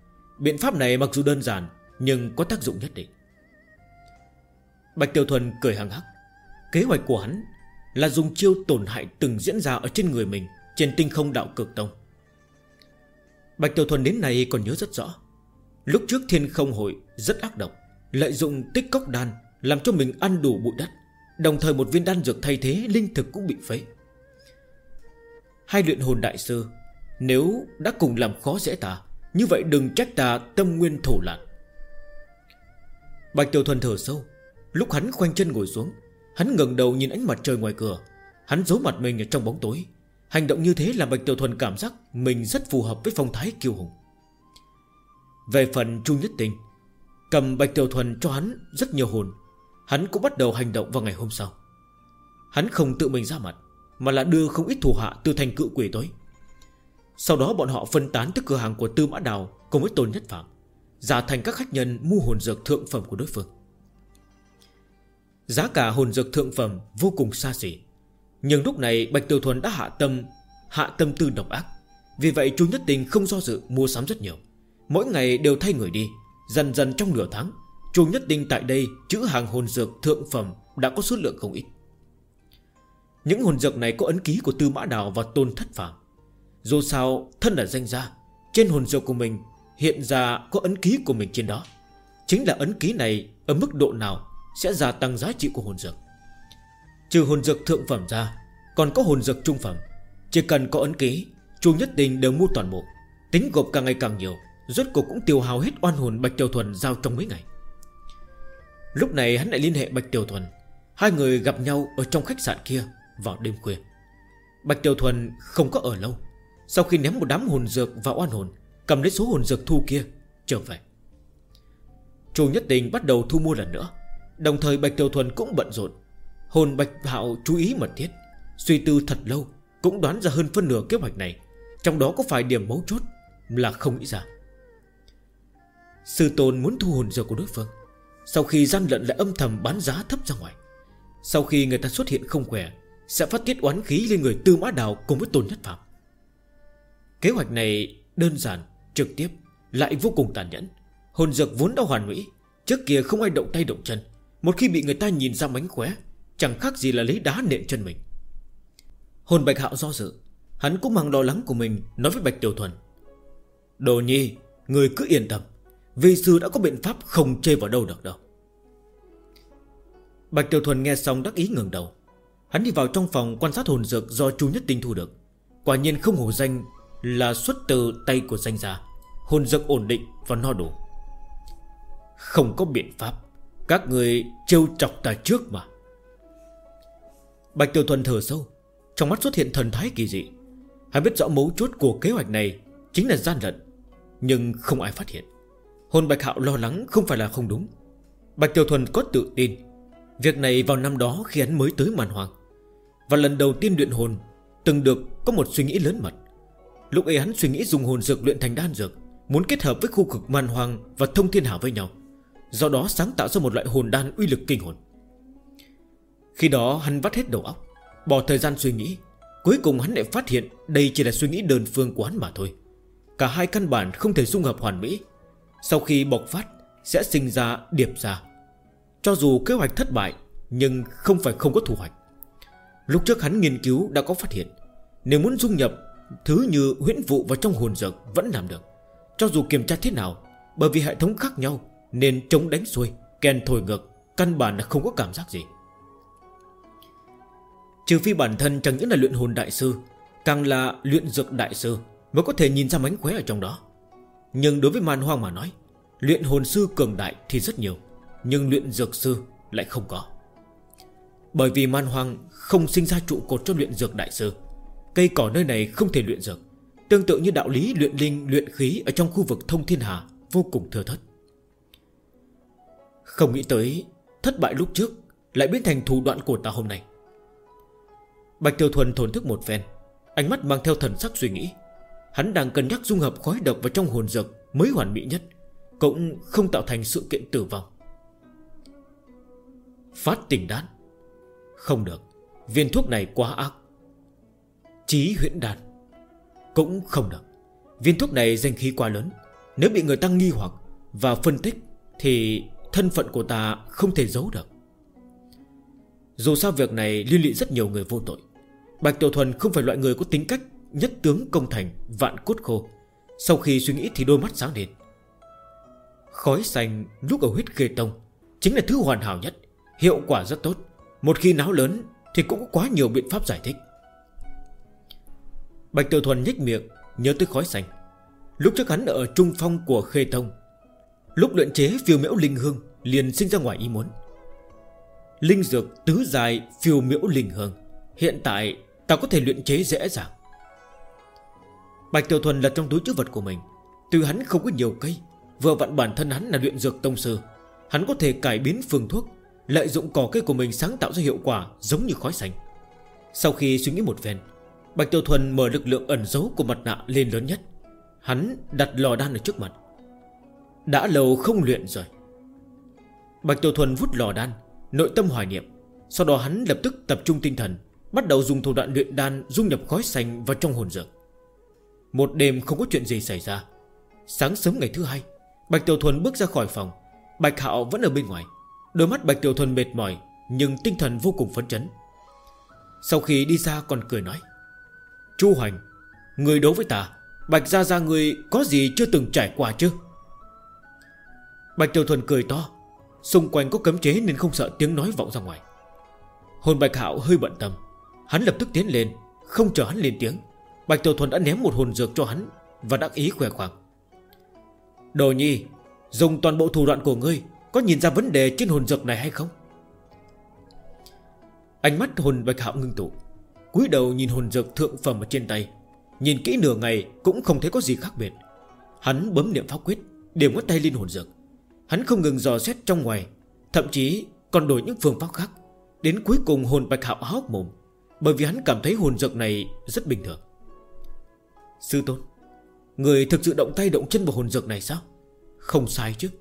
Biện pháp này mặc dù đơn giản nhưng có tác dụng nhất định. Bạch Tiểu Thuần cười hằng hắc. Kế hoạch của hắn là dùng chiêu tổn hại từng diễn ra ở trên người mình trên Tinh Không Đạo Cực Tông. Bạch Tiểu Thuần đến nay còn nhớ rất rõ. Lúc trước Thiên Không Hội rất ác độc, lợi dụng tích cốc đan làm cho mình ăn đủ bụi đất, đồng thời một viên đan dược thay thế linh thực cũng bị phế. Hai luyện hồn đại sư nếu đã cùng làm khó dễ ta, như vậy đừng trách ta tâm nguyên thổ loạn. Bạch Tiểu Thuần thở sâu. Lúc hắn khoanh chân ngồi xuống, hắn ngẩng đầu nhìn ánh mặt trời ngoài cửa. Hắn giấu mặt mình ở trong bóng tối. Hành động như thế làm Bạch Tiểu Thuần cảm giác mình rất phù hợp với phong thái kiêu hùng. Về phần Chu Nhất Tinh, cầm Bạch Tiểu Thuần cho hắn rất nhiều hồn, hắn cũng bắt đầu hành động vào ngày hôm sau. Hắn không tự mình ra mặt, mà là đưa không ít thủ hạ từ thành Cự Quỷ tới. Sau đó bọn họ phân tán tới cửa hàng của Tư Mã Đào cùng với Tôn Nhất Phạm, giả thành các khách nhân mua hồn dược thượng phẩm của đối phương. Giá cả hồn dược thượng phẩm vô cùng xa xỉ, nhưng lúc này Bạch Tiểu Thuần đã hạ tâm tư độc ác. Vì vậy Chu Nhất Tinh không do dự mua sắm rất nhiều, mỗi ngày đều thay người đi. Dần dần trong nửa tháng, Chu Nhất Tinh tại đây trữ hàng hồn dược thượng phẩm đã có số lượng không ít. Những hồn dược này có ấn ký của Tư Mã Đào và Tôn Thất Phạm. Dù sao thân là danh gia, trên hồn dược của mình hiện ra có ấn ký của mình trên đó. Chính là ấn ký này ở mức độ nào sẽ gia tăng giá trị của hồn dược. Trừ hồn dược thượng phẩm ra, còn có hồn dược trung phẩm. Chỉ cần có ấn ký, Chu Nhất Tinh đều mua toàn bộ. Tính gộp càng ngày càng nhiều, rốt cuộc cũng tiêu hao hết oan hồn Bạch Tiểu Thuần giao trong mấy ngày. Lúc này hắn lại liên hệ Bạch Tiểu Thuần. Hai người gặp nhau ở trong khách sạn kia vào đêm khuya. Bạch Tiểu Thuần không có ở lâu. Sau khi ném một đám hồn dược vào oan hồn, cầm lấy số hồn dược thu kia trở về. Chu Nhất Tinh bắt đầu thu mua lần nữa. Đồng thời Bạch Tiểu Thuần cũng bận rộn. Hồn Bạch Hạo chú ý mật thiết, suy tư thật lâu, cũng đoán ra hơn phân nửa kế hoạch này. Trong đó có phải điểm mấu chốt là không nghĩ ra. Sư tôn muốn thu hồn dược của đối phương, sau khi gian lận lại âm thầm bán giá thấp ra ngoài. Sau khi người ta xuất hiện không khỏe, sẽ phát tiết oán khí lên người Tư Mã Đào cùng với Tôn Nhất Phạm. Kế hoạch này đơn giản, trực tiếp, lại vô cùng tàn nhẫn. Hồn dược vốn đã hoàn mỹ, trước kia không ai động tay động chân. Một khi bị người ta nhìn ra mánh khóe, chẳng khác gì là lấy đá nện chân mình. Hồn Bạch Hạo do dự, hắn cũng mang lo lắng của mình nói với Bạch Tiểu Thuần: Đồ Nhi, người cứ yên tâm, vi sư đã có biện pháp không chê vào đâu được đâu. Bạch Tiểu Thuần nghe xong đắc ý ngẩng đầu. Hắn đi vào trong phòng quan sát hồn dược do Chu Nhất Tinh thu được. Quả nhiên không hổ danh là xuất từ tay của danh gia. Hồn dược ổn định và no đủ. Không có biện pháp, các người trêu chọc ta trước mà. Bạch Tiểu Thuần thở sâu, trong mắt xuất hiện thần thái kỳ dị. Hắn biết rõ mấu chốt của kế hoạch này chính là gian lận, nhưng không ai phát hiện. Hồn Bạch Hạo lo lắng không phải là không đúng. Bạch Tiểu Thuần có tự tin. Việc này vào năm đó khi hắn mới tới Man Hoang, và lần đầu tiên luyện hồn, từng được có một suy nghĩ lớn mật. Lúc ấy hắn suy nghĩ dùng hồn dược luyện thành đan dược, muốn kết hợp với khu vực Man Hoang và Thông Thiên Hà với nhau, do đó sáng tạo ra một loại hồn đan uy lực kinh hồn. Khi đó hắn vắt hết đầu óc, bỏ thời gian suy nghĩ. Cuối cùng hắn lại phát hiện đây chỉ là suy nghĩ đơn phương của hắn mà thôi. Cả hai căn bản không thể dung hợp hoàn mỹ. Sau khi bộc phát sẽ sinh ra điệp ra. Cho dù kế hoạch thất bại, nhưng không phải không có thu hoạch. Lúc trước hắn nghiên cứu đã có phát hiện, nếu muốn dung nhập thứ như huyễn vụ vào trong hồn dược vẫn làm được. Cho dù kiểm tra thế nào, bởi vì hệ thống khác nhau nên chống đánh xuôi, kèn thổi ngược, căn bản là không có cảm giác gì. Trừ phi bản thân chẳng những là luyện hồn đại sư, càng là luyện dược đại sư mới có thể nhìn ra mánh khóe ở trong đó. Nhưng đối với Man Hoang mà nói, luyện hồn sư cường đại thì rất nhiều, nhưng luyện dược sư lại không có. Bởi vì Man Hoang không sinh ra trụ cột cho luyện dược đại sư. Cây cỏ nơi này không thể luyện dược. Tương tự như đạo lý luyện linh, luyện khí ở trong khu vực Thông Thiên Hà vô cùng thưa thớt. Không nghĩ tới thất bại lúc trước lại biến thành thủ đoạn của ta hôm nay. Bạch Tiểu Thuần thổn thức một phen, ánh mắt mang theo thần sắc suy nghĩ. Hắn đang cân nhắc dung hợp khói độc vào trong hồn dược mới hoàn mỹ nhất, cũng không tạo thành sự kiện tử vong. Phát tình đan không được, viên thuốc này quá ác. Chí huyễn đan cũng không được, viên thuốc này danh khí quá lớn. Nếu bị người ta nghi hoặc và phân tích thì thân phận của ta không thể giấu được. Dù sao việc này liên lụy rất nhiều người vô tội. Bạch Tiểu Thuần không phải loại người có tính cách nhất tướng công thành vạn cốt khô. Sau khi suy nghĩ thì đôi mắt sáng lên. Khói xanh lúc ở huyết khê tông chính là thứ hoàn hảo nhất, hiệu quả rất tốt. Một khi náo lớn thì cũng có quá nhiều biện pháp giải thích. Bạch Tiểu Thuần nhếch miệng nhớ tới khói xanh. Lúc trước hắn ở trung phong của khê tông, lúc luyện chế phiêu miễu linh hương liền sinh ra ngoài ý muốn. Linh dược tứ giai phiêu miễu linh hương hiện tại ta có thể luyện chế dễ dàng. Bạch Tiểu Thuần lật trong túi trữ vật của mình. Tuy hắn không có nhiều cây, vừa vặn bản thân hắn là luyện dược tông sư, hắn có thể cải biến phương thuốc, lợi dụng cỏ cây của mình sáng tạo ra hiệu quả giống như khói xanh. Sau khi suy nghĩ một phen, Bạch Tiểu Thuần mở lực lượng ẩn giấu của mặt nạ lên lớn nhất. Hắn đặt lò đan ở trước mặt. Đã lâu không luyện rồi. Bạch Tiểu Thuần vút lò đan, nội tâm hoài niệm. Sau đó hắn lập tức tập trung tinh thần, bắt đầu dùng thủ đoạn luyện đan dung nhập khói xanh vào trong hồn dược. Một đêm không có chuyện gì xảy ra. Sáng sớm ngày thứ hai, Bạch Tiểu Thuần bước ra khỏi phòng. Bạch Hạo vẫn ở bên ngoài. Đôi mắt Bạch Tiểu Thuần mệt mỏi, nhưng tinh thần vô cùng phấn chấn. Sau khi đi ra còn cười nói: Chu Hoành, người đấu với ta, Bạch gia gia người có gì chưa từng trải qua chứ? Bạch Tiểu Thuần cười to. Xung quanh có cấm chế nên không sợ tiếng nói vọng ra ngoài. Hồn Bạch Hạo hơi bận tâm. Hắn lập tức tiến lên. Không chờ hắn lên tiếng, Bạch Tiểu Thuần đã ném một hồn dược cho hắn và đắc ý khoe khoang: Đồ nhi, dùng toàn bộ thủ đoạn của ngươi, có nhìn ra vấn đề trên hồn dược này hay không? Ánh mắt hồn Bạch Hạo ngưng tụ, cúi đầu nhìn hồn dược thượng phẩm ở trên tay. Nhìn kỹ nửa ngày cũng không thấy có gì khác biệt. Hắn bấm niệm pháp quyết, điểm ngón tay lên hồn dược. Hắn không ngừng dò xét trong ngoài, thậm chí còn đổi những phương pháp khác. Đến cuối cùng hồn Bạch Hạo há hốc mồm, bởi vì hắn cảm thấy hồn dược này rất bình thường. Sư tôn, người thực sự động tay động chân vào hồn dược này sao? Không sai chứ?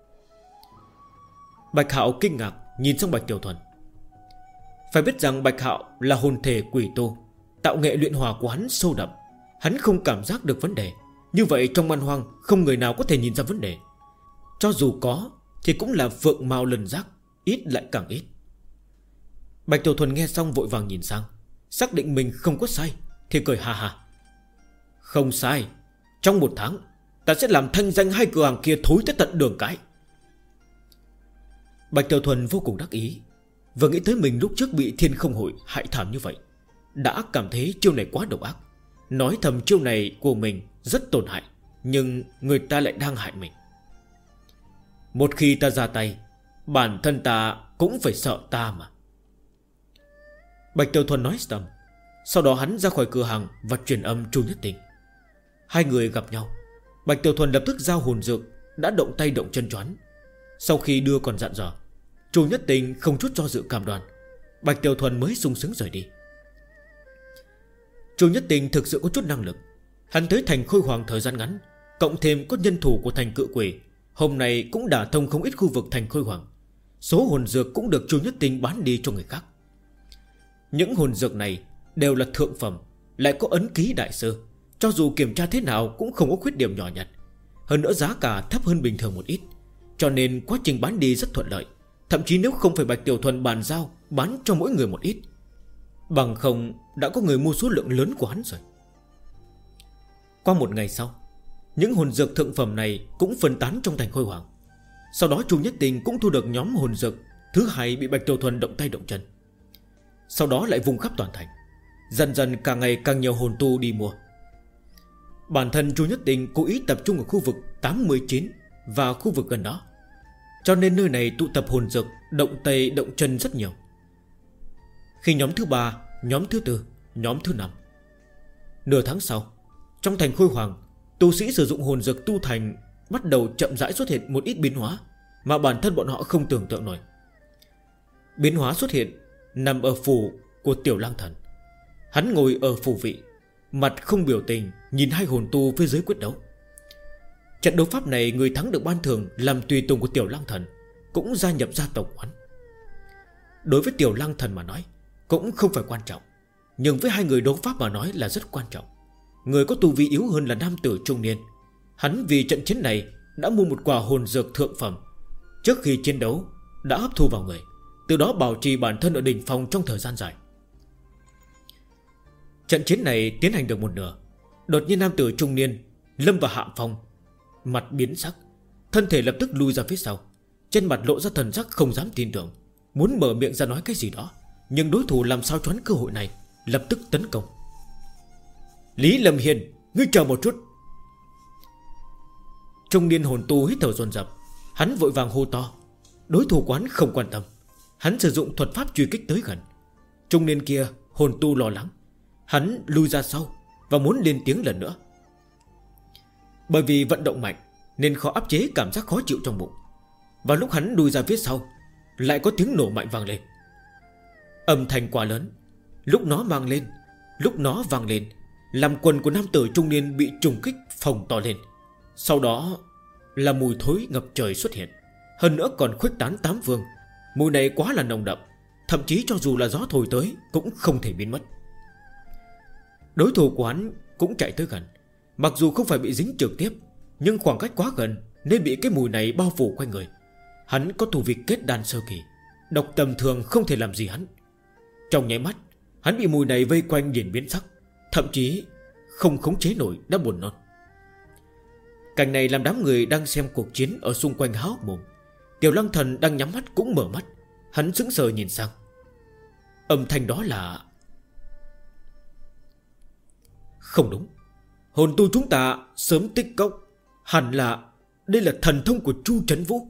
Bạch Hạo kinh ngạc nhìn sang Bạch Tiểu Thuần. Phải biết rằng Bạch Hạo là hồn thể quỷ tu, tạo nghệ luyện hỏa của hắn sâu đậm. Hắn không cảm giác được vấn đề. Như vậy trong man hoang không người nào có thể nhìn ra vấn đề. Cho dù có thì cũng là phượng mao lần giác, ít lại càng ít. Bạch Tiểu Thuần nghe xong vội vàng nhìn sang, xác định mình không có sai thì cười ha ha: Không sai, trong 1 tháng ta sẽ làm thanh danh hai cửa hàng kia thối tới tận đường cái. Bạch Tiểu Thuần vô cùng đắc ý. Vừa nghĩ tới mình lúc trước bị Thiên Không Hội hại thảm như vậy, đã cảm thấy chiêu này quá độc ác. Nói thầm chiêu này của mình rất tổn hại, nhưng người ta lại đang hại mình. Một khi ta ra tay, bản thân ta cũng phải sợ ta mà. Bạch Tiểu Thuần nói tầm. Sau đó hắn ra khỏi cửa hàng và truyền âm Chu Nhất Tình. Hai người gặp nhau. Bạch Tiểu Thuần lập tức giao hồn dược, đã động tay động chân choán. Sau khi đưa còn dặn dò, Chu Nhất Tình không chút do dự cam đoan. Bạch Tiểu Thuần mới sung sướng rời đi. Chu Nhất Tình thực sự có chút năng lực. Hắn tới thành Khôi Hoàng thời gian ngắn, cộng thêm có nhân thủ của thành Cự Quỷ, hôm nay cũng đả thông không ít khu vực thành Khôi Hoàng. Số hồn dược cũng được Chu Nhất Tình bán đi cho người khác. Những hồn dược này đều là thượng phẩm, lại có ấn ký đại sư, cho dù kiểm tra thế nào cũng không có khuyết điểm nhỏ nhặt. Hơn nữa giá cả thấp hơn bình thường một ít, cho nên quá trình bán đi rất thuận lợi. Thậm chí nếu không phải Bạch Tiểu Thuần bàn giao bán cho mỗi người một ít, bằng không đã có người mua số lượng lớn của hắn rồi. Qua một ngày sau, những hồn dược thượng phẩm này cũng phân tán trong thành Khôi Hoàng. Sau đó Chu Nhất Tình cũng thu được nhóm hồn dược thứ hai bị Bạch Tiểu Thuần động tay động chân. Sau đó lại vùng khắp toàn thành. Dần dần càng ngày càng nhiều hồn tu đi mua. Bản thân Chu Nhất Tình cố ý tập trung ở khu vực 89 và khu vực gần đó, cho nên nơi này tụ tập hồn dược động tay động chân rất nhiều. Khi nhóm thứ 3, nhóm thứ 4, nhóm thứ 5, nửa tháng sau, trong thành Khôi Hoàng, tu sĩ sử dụng hồn dược tu thành bắt đầu chậm rãi xuất hiện một ít biến hóa mà bản thân bọn họ không tưởng tượng nổi. Biến hóa xuất hiện nằm ở phủ của Tiểu Lang Thần. Hắn ngồi ở phủ vị, mặt không biểu tình, nhìn hai hồn tu phía dưới quyết đấu. Trận đấu pháp này người thắng được ban thưởng làm tùy tùng của Tiểu Lang Thần, cũng gia nhập gia tộc hắn. Đối với Tiểu Lang Thần mà nói cũng không phải quan trọng, nhưng với hai người đấu pháp mà nói là rất quan trọng. Người có tu vi yếu hơn là nam tử trung niên, Hắn vì trận chiến này đã mua một quả hồn dược thượng phẩm, trước khi chiến đấu đã hấp thu vào người, từ đó bảo trì bản thân ở đỉnh phong trong thời gian dài. Trận chiến này tiến hành được một nửa, đột nhiên nam tử trung niên lâm vào hạ phong, mặt biến sắc, thân thể lập tức lui ra phía sau, trên mặt lộ ra thần sắc không dám tin tưởng, muốn mở miệng ra nói cái gì đó, nhưng đối thủ làm sao choán cơ hội này, lập tức tấn công. Lý Lâm Hiền, ngươi chờ một chút. Trung niên hồn tu hít thở dồn dập, hắn vội vàng hô to. Đối thủ quán không quan tâm, hắn sử dụng thuật pháp truy kích tới gần. Trung niên kia hồn tu lo lắng, hắn lui ra sau và muốn lên tiếng lần nữa. Bởi vì vận động mạnh nên khó áp chế cảm giác khó chịu trong bụng. Và lúc hắn lui ra phía sau, lại có tiếng nổ mạnh vang lên. Âm thanh quá lớn, lúc nó vang lên, làm quần của nam tử trung niên bị trùng kích phồng to lên. Sau đó là mùi thối ngập trời xuất hiện, hơn nữa còn khuếch tán tám phương. Mùi này quá là nồng đậm, thậm chí cho dù là gió thổi tới cũng không thể biến mất. Đối thủ của hắn cũng chạy tới gần, mặc dù không phải bị dính trực tiếp, nhưng khoảng cách quá gần nên bị cái mùi này bao phủ quanh người. Hắn có tu vi kết đan sơ kỳ, độc tầm thường không thể làm gì hắn. Trong nháy mắt, hắn bị mùi này vây quanh liền biến sắc, thậm chí không khống chế nổi đã buồn nôn. Cảnh này làm đám người đang xem cuộc chiến ở xung quanh há hốc mồm. Tiểu Lăng Thần đang nhắm mắt cũng mở mắt, hắn sững sờ nhìn sang. Âm thanh đó là... Không đúng, hồn tu chúng ta sớm tích cốc, hẳn là đây là thần thông của Chu Trấn Vũ.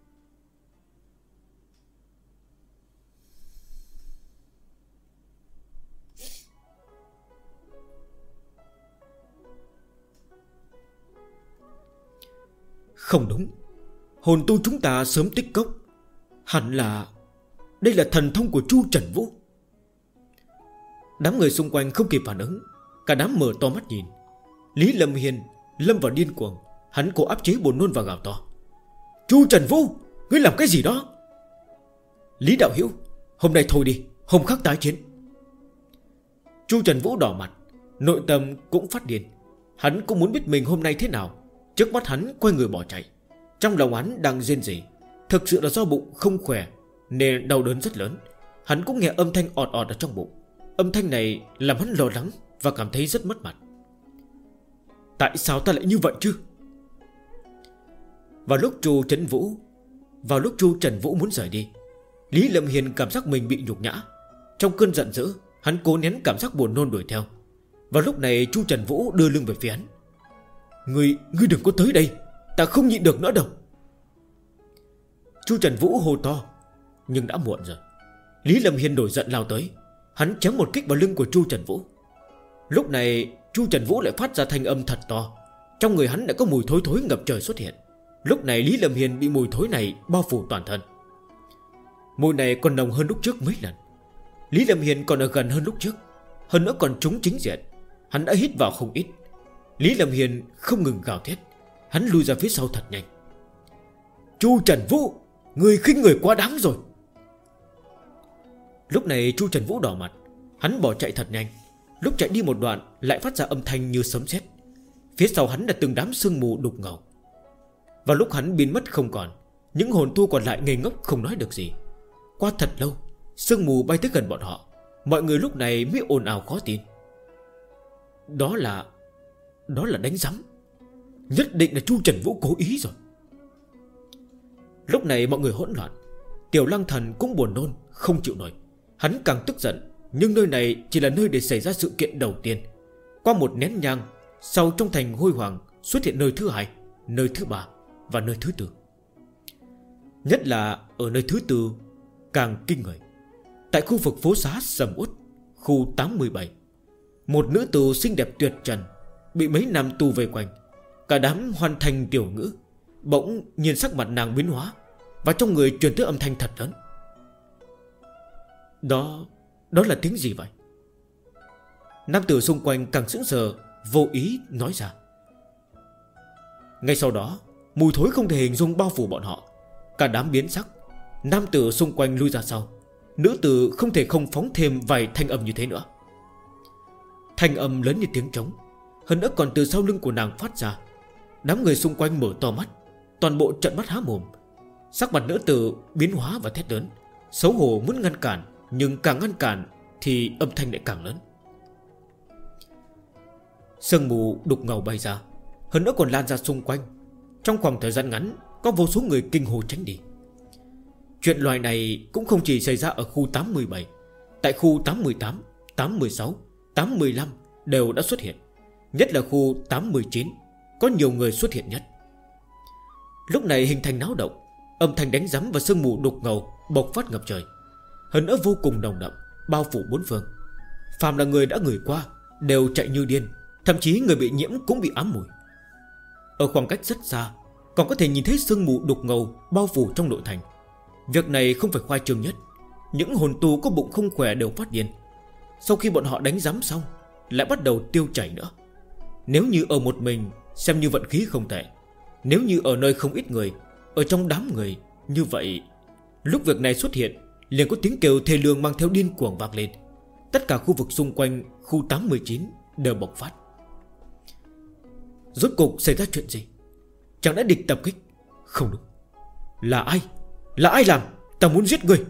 Không đúng, hồn tu chúng ta sớm tích cốc, hẳn là đây là thần thông của Chu Trần Vũ. Đám người xung quanh không kịp phản ứng, cả đám mở to mắt nhìn. Lý Lâm Hiền lâm vào điên cuồng, hắn cố áp chế buồn nôn và gào to. Chu Trần Vũ, ngươi làm cái gì đó? Lý đạo hữu, hôm nay thôi đi, hôm khác tái chiến. Chu Trần Vũ đỏ mặt, nội tâm cũng phát điên. Hắn cũng muốn biết mình hôm nay thế nào. Trước mắt hắn quay người bỏ chạy, trong lòng hắn đang rên rỉ. Thực sự là do bụng không khỏe nên đau đớn rất lớn. Hắn cũng nghe âm thanh ọt ọt ở trong bụng. Âm thanh này làm hắn lo lắng và cảm thấy rất mất mặt. Tại sao ta lại như vậy chứ? Vào lúc Chu Trần Vũ muốn rời đi, Lý Lâm Hiền cảm giác mình bị nhục nhã. Trong cơn giận dữ, hắn cố nén cảm giác buồn nôn đuổi theo. Vào lúc này Chu Trần Vũ đưa lưng về phía hắn. Ngươi đừng có tới đây, ta không nhịn được nữa đâu. Chu Trần Vũ hô to, nhưng đã muộn rồi. Lý Lâm Hiền nổi giận lao tới, hắn chém một kích vào lưng của Chu Trần Vũ. Lúc này Chu Trần Vũ lại phát ra thanh âm thật to, trong người hắn đã có mùi thối thối ngập trời xuất hiện. Lúc này Lý Lâm Hiền bị mùi thối này bao phủ toàn thân. Mùi này còn nồng hơn lúc trước mấy lần. Lý Lâm Hiền còn ở gần hơn lúc trước, hơn nữa còn trúng chính diện. Hắn đã hít vào không ít. Lý Lâm Hiền không ngừng gào thét, hắn lui ra phía sau thật nhanh. Chu Trần Vũ, người khinh người quá đáng rồi. Lúc này Chu Trần Vũ đỏ mặt, hắn bỏ chạy thật nhanh. Lúc chạy đi một đoạn lại phát ra âm thanh như sấm sét. Phía sau hắn là từng đám sương mù đục ngầu. Vào lúc hắn biến mất không còn, những hồn tu còn lại ngây ngốc không nói được gì. Qua thật lâu, sương mù bay tới gần bọn họ. Mọi người lúc này mới ồn ào khó tin. Đó là đánh rắm. Nhất định là Chu Trần Vũ cố ý rồi. Lúc này mọi người hỗn loạn. Tiểu Lăng Thần cũng buồn nôn không chịu nổi. Hắn càng tức giận, nhưng nơi này chỉ là nơi để xảy ra sự kiện đầu tiên. Qua một nén nhang, sau trong thành hôi hoàng xuất hiện nơi thứ hai, nơi thứ ba và nơi thứ tư. Nhất là ở nơi thứ tư càng kinh người. Tại khu vực phố xá sầm uất, khu 87, một nữ tử xinh đẹp tuyệt trần bị mấy nam tù vây quanh. Cả đám hoàn thành tiểu ngữ. Bỗng nhiên sắc mặt nàng biến hóa, và trong người truyền tới âm thanh thật lớn. Đó là tiếng gì vậy? Nam tử xung quanh càng sững sờ, vô ý nói ra. Ngay sau đó, mùi thối không thể hình dung bao phủ bọn họ. Cả đám biến sắc. Nam tử xung quanh lui ra sau. Nữ tử không thể không phóng thêm vài thanh âm như thế nữa. Thanh âm lớn như tiếng trống, hơn nữa còn từ sau lưng của nàng phát ra. Đám người xung quanh mở to mắt, toàn bộ trợn mắt há mồm. Sắc mặt nữ tử biến hóa và thét lớn, xấu hổ muốn ngăn cản, nhưng càng ngăn cản thì âm thanh lại càng lớn. Sương mù đục ngầu bay ra, hơn nữa còn lan ra xung quanh. Trong khoảng thời gian ngắn, có vô số người kinh hô tránh đi. Chuyện loài này cũng không chỉ xảy ra ở khu 87. Tại khu 88, 86, 85 đều đã xuất hiện. Nhất là khu 89 có nhiều người xuất hiện nhất. Lúc này hình thành náo động, âm thanh đánh rắm và sương mù đục ngầu bộc phát ngập trời, hơn nữa vô cùng nồng đậm, bao phủ bốn phương. Phàm là người đã ngửi qua đều chạy như điên, thậm chí người bị nhiễm cũng bị ám mùi. Ở khoảng cách rất xa còn có thể nhìn thấy sương mù đục ngầu bao phủ trong nội thành. Việc này không phải khoa trương nhất. Những hồn tu có bụng không khỏe đều phát điên. Sau khi bọn họ đánh giám xong lại bắt đầu tiêu chảy nữa. Nếu như ở một mình xem như vận khí không tệ. Nếu như ở nơi không ít người, ở trong đám người, như vậy lúc việc này xuất hiện liền có tiếng kêu thê lương mang theo điên cuồng vang lên. Tất cả khu vực xung quanh khu 89 đều bộc phát. Rốt cục xảy ra chuyện gì? Chẳng lẽ địch tập kích? Không đúng. Là ai? Là ai làm? Ta muốn giết người.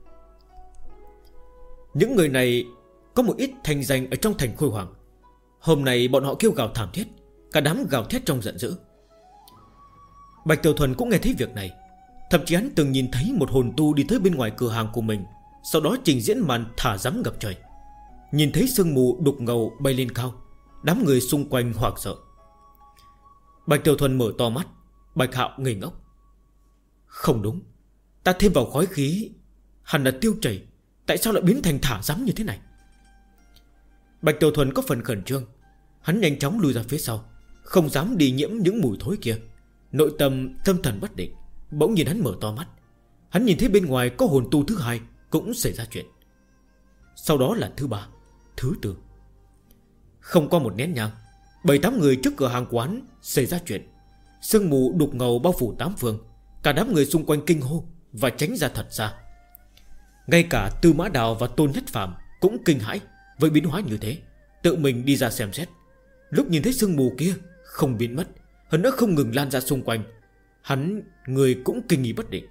Những người này có một ít thành danh ở trong thành Khôi Hoàng. Hôm nay bọn họ kêu gào thảm thiết, cả đám gào thét trong giận dữ. Bạch Tiểu Thuần cũng nghe thấy việc này. Thậm chí hắn từng nhìn thấy một hồn tu đi tới bên ngoài cửa hàng của mình, sau đó trình diễn màn thả rắm ngập trời. Nhìn thấy sương mù đục ngầu bay lên cao, đám người xung quanh hoảng sợ. Bạch Tiểu Thuần mở to mắt. Bạch Hạo ngây ngốc. Không đúng, ta thêm vào khói khí hẳn là tiêu chảy, tại sao lại biến thành thả rắm như thế này? Bạch Tiểu Thuần có phần khẩn trương. Hắn nhanh chóng lùi ra phía sau, không dám đi nhiễm những mùi thối kia. Nội tâm tâm thần bất định. Bỗng nhìn hắn mở to mắt. Hắn nhìn thấy bên ngoài có hồn tu thứ hai cũng xảy ra chuyện. Sau đó là thứ ba, thứ tư. Không qua một nén nhang, 7-8 người trước cửa hàng quán xảy ra chuyện. Sương mù đục ngầu bao phủ tám phương. Cả đám người xung quanh kinh hô và tránh ra thật xa. Ngay cả Tư Mã Đào và Tôn Nhất Phàm cũng kinh hãi với biến hóa như thế, tự mình đi ra xem xét. Lúc nhìn thấy sương mù kia không biến mất, hơn nữa không ngừng lan ra xung quanh, hắn người cũng kinh nghi bất định.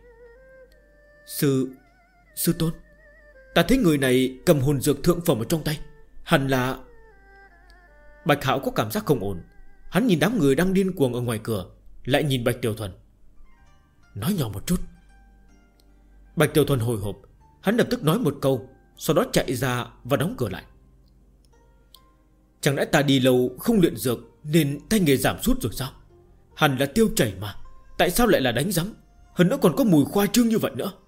Sư Tôn, ta thấy người này cầm hồn dược thượng phẩm ở trong tay, hẳn là... Bạch Hạo có cảm giác không ổn. Hắn nhìn đám người đang điên cuồng ở ngoài cửa, lại nhìn Bạch Tiểu Thuần. Nói nhỏ một chút. Bạch Tiểu Thuần hồi hộp. Hắn lập tức nói một câu, sau đó chạy ra và đóng cửa lại. Chẳng lẽ ta đi lâu không luyện dược nên tay nghề giảm sút rồi sao? Hẳn là tiêu chảy mà, tại sao lại là đánh rắm? Hơn nữa còn có mùi khoa trương như vậy nữa.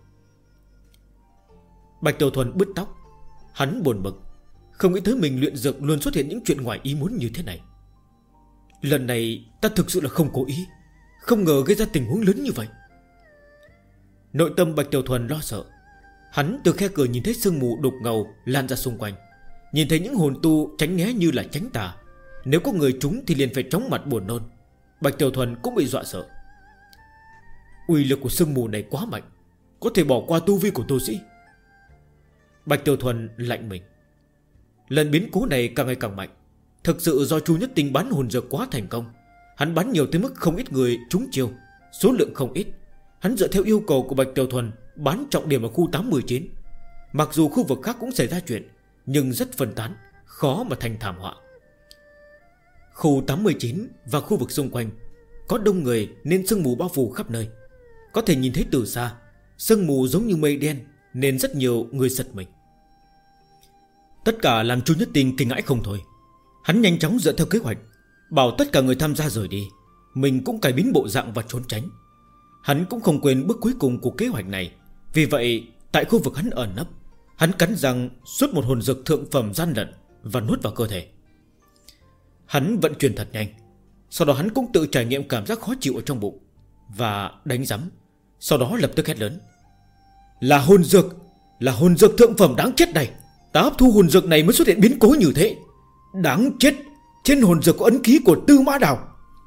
Bạch Tiểu Thuần bứt tóc. Hắn buồn bực, không nghĩ tới mình luyện dược luôn xuất hiện những chuyện ngoài ý muốn như thế này. Lần này ta thực sự là không cố ý, không ngờ gây ra tình huống lớn như vậy. Nội tâm Bạch Tiểu Thuần lo sợ. Hắn từ khe cửa nhìn thấy sương mù đục ngầu lan ra xung quanh, nhìn thấy những hồn tu tránh né như là tránh tà. Nếu có người trúng thì liền phải chóng mặt buồn nôn. Bạch Tiểu Thuần cũng bị dọa sợ. Uy lực của sương mù này quá mạnh, có thể bỏ qua tu vi của tu sĩ. Bạch Tiểu Thuần lạnh mình. Lần biến cố này càng ngày càng mạnh. Thực sự do Chu Nhất Tinh bán hồn dược quá thành công. Hắn bán nhiều tới mức không ít người trúng chiêu, số lượng không ít. Hắn dựa theo yêu cầu của Bạch Tiểu Thuần bán trọng điểm ở khu 89. Mặc dù khu vực khác cũng xảy ra chuyện, nhưng rất phân tán, khó mà thành thảm họa. Khu 89 và khu vực xung quanh có đông người nên sương mù bao phủ khắp nơi. Có thể nhìn thấy từ xa, sương mù giống như mây đen nên rất nhiều người giật mình. Tất cả làm Chu Nhất Tinh kinh ngãi không thôi. Hắn nhanh chóng dựa theo kế hoạch, bảo tất cả người tham gia rời đi. Mình cũng cải biến bộ dạng và trốn tránh. Hắn cũng không quên bước cuối cùng của kế hoạch này. Vì vậy tại khu vực hắn ẩn nấp, hắn cắn răng xuất một hồn dược thượng phẩm gian lận và nuốt vào cơ thể. Hắn vận chuyển thật nhanh. Sau đó hắn cũng tự trải nghiệm cảm giác khó chịu ở trong bụng và đánh rắm. Sau đó lập tức hét lớn. Là hồn dược thượng phẩm đáng chết này. Ta hấp thu hồn dược này mới xuất hiện biến cố như thế. Đáng chết, trên hồn dược có ấn ký của Tư Mã Đào.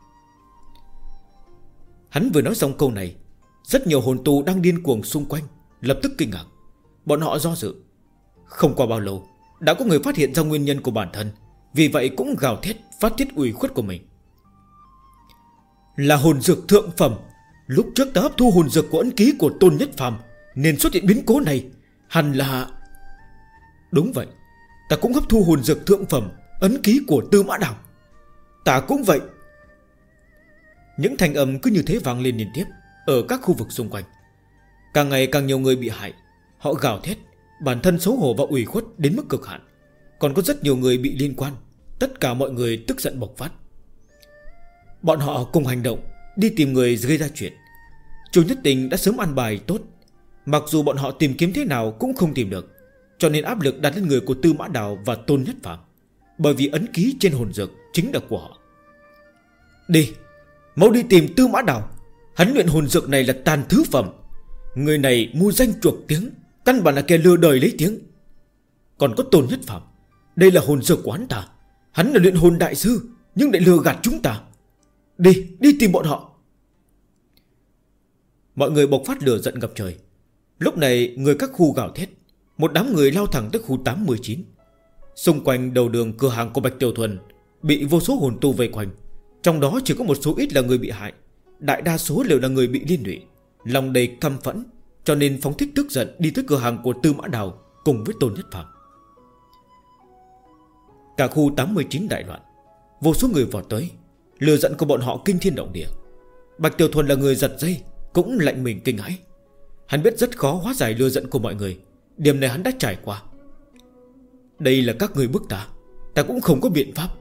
Hắn vừa nói xong câu này, rất nhiều hồn tu đang điên cuồng xung quanh lập tức kinh ngạc. Bọn họ do dự. Không qua bao lâu đã có người phát hiện ra nguyên nhân của bản thân, vì vậy cũng gào thét phát tiết ủy khuất của mình. Là hồn dược thượng phẩm. Lúc trước ta hấp thu hồn dược của ấn ký của Tôn Nhất Phàm nên xuất hiện biến cố này. Hẳn là... Đúng vậy, ta cũng hấp thu hồn dược thượng phẩm, ấn ký của Tư Mã Đào. Ta cũng vậy. Những thanh âm cứ như thế vang lên liên tiếp ở các khu vực xung quanh. Càng ngày càng nhiều người bị hại. Họ gào thét, bản thân xấu hổ và ủy khuất đến mức cực hạn. Còn có rất nhiều người bị liên quan. Tất cả mọi người tức giận bộc phát. Bọn họ cùng hành động, đi tìm người gây ra chuyện. Chu Nhất Tình đã sớm ăn bài tốt. Mặc dù bọn họ tìm kiếm thế nào cũng không tìm được, cho nên áp lực đặt lên người của Tư Mã Đào và Tôn Nhất Phàm. Bởi vì ấn ký trên hồn dược chính là của họ. Đi, mau đi tìm Tư Mã Đào. Hắn luyện hồn dược này là tàn thứ phẩm. Người này mua danh chuộc tiếng, căn bản là kẻ lừa đời lấy tiếng. Còn có Tôn Nhất Phàm, đây là hồn dược của hắn ta. Hắn là luyện hồn đại sư, nhưng lại lừa gạt chúng ta. Đi, đi tìm bọn họ. Mọi người bộc phát lửa giận ngập trời. Lúc này người các khu gào thét. Một đám người lao thẳng tới khu 8-19. Xung quanh đầu đường cửa hàng của Bạch Tiểu Thuần bị vô số hồn tu vây quanh. Trong đó chỉ có một số ít là người bị hại. Đại đa số đều là người bị liên lụy, lòng đầy căm phẫn, cho nên phóng thích tức giận đi tới cửa hàng của Tư Mã Đào cùng với Tôn Nhất Phàm. Cả khu 8-19 đại loạn. Vô số người vọt tới. Lửa giận của bọn họ kinh thiên động địa. Bạch Tiểu Thuần là người giật dây, cũng lạnh mình kinh hãi. Hắn biết rất khó hóa giải lửa giận của mọi người. Điểm này hắn đã trải qua. Đây là các người bức ta, ta cũng không có biện pháp.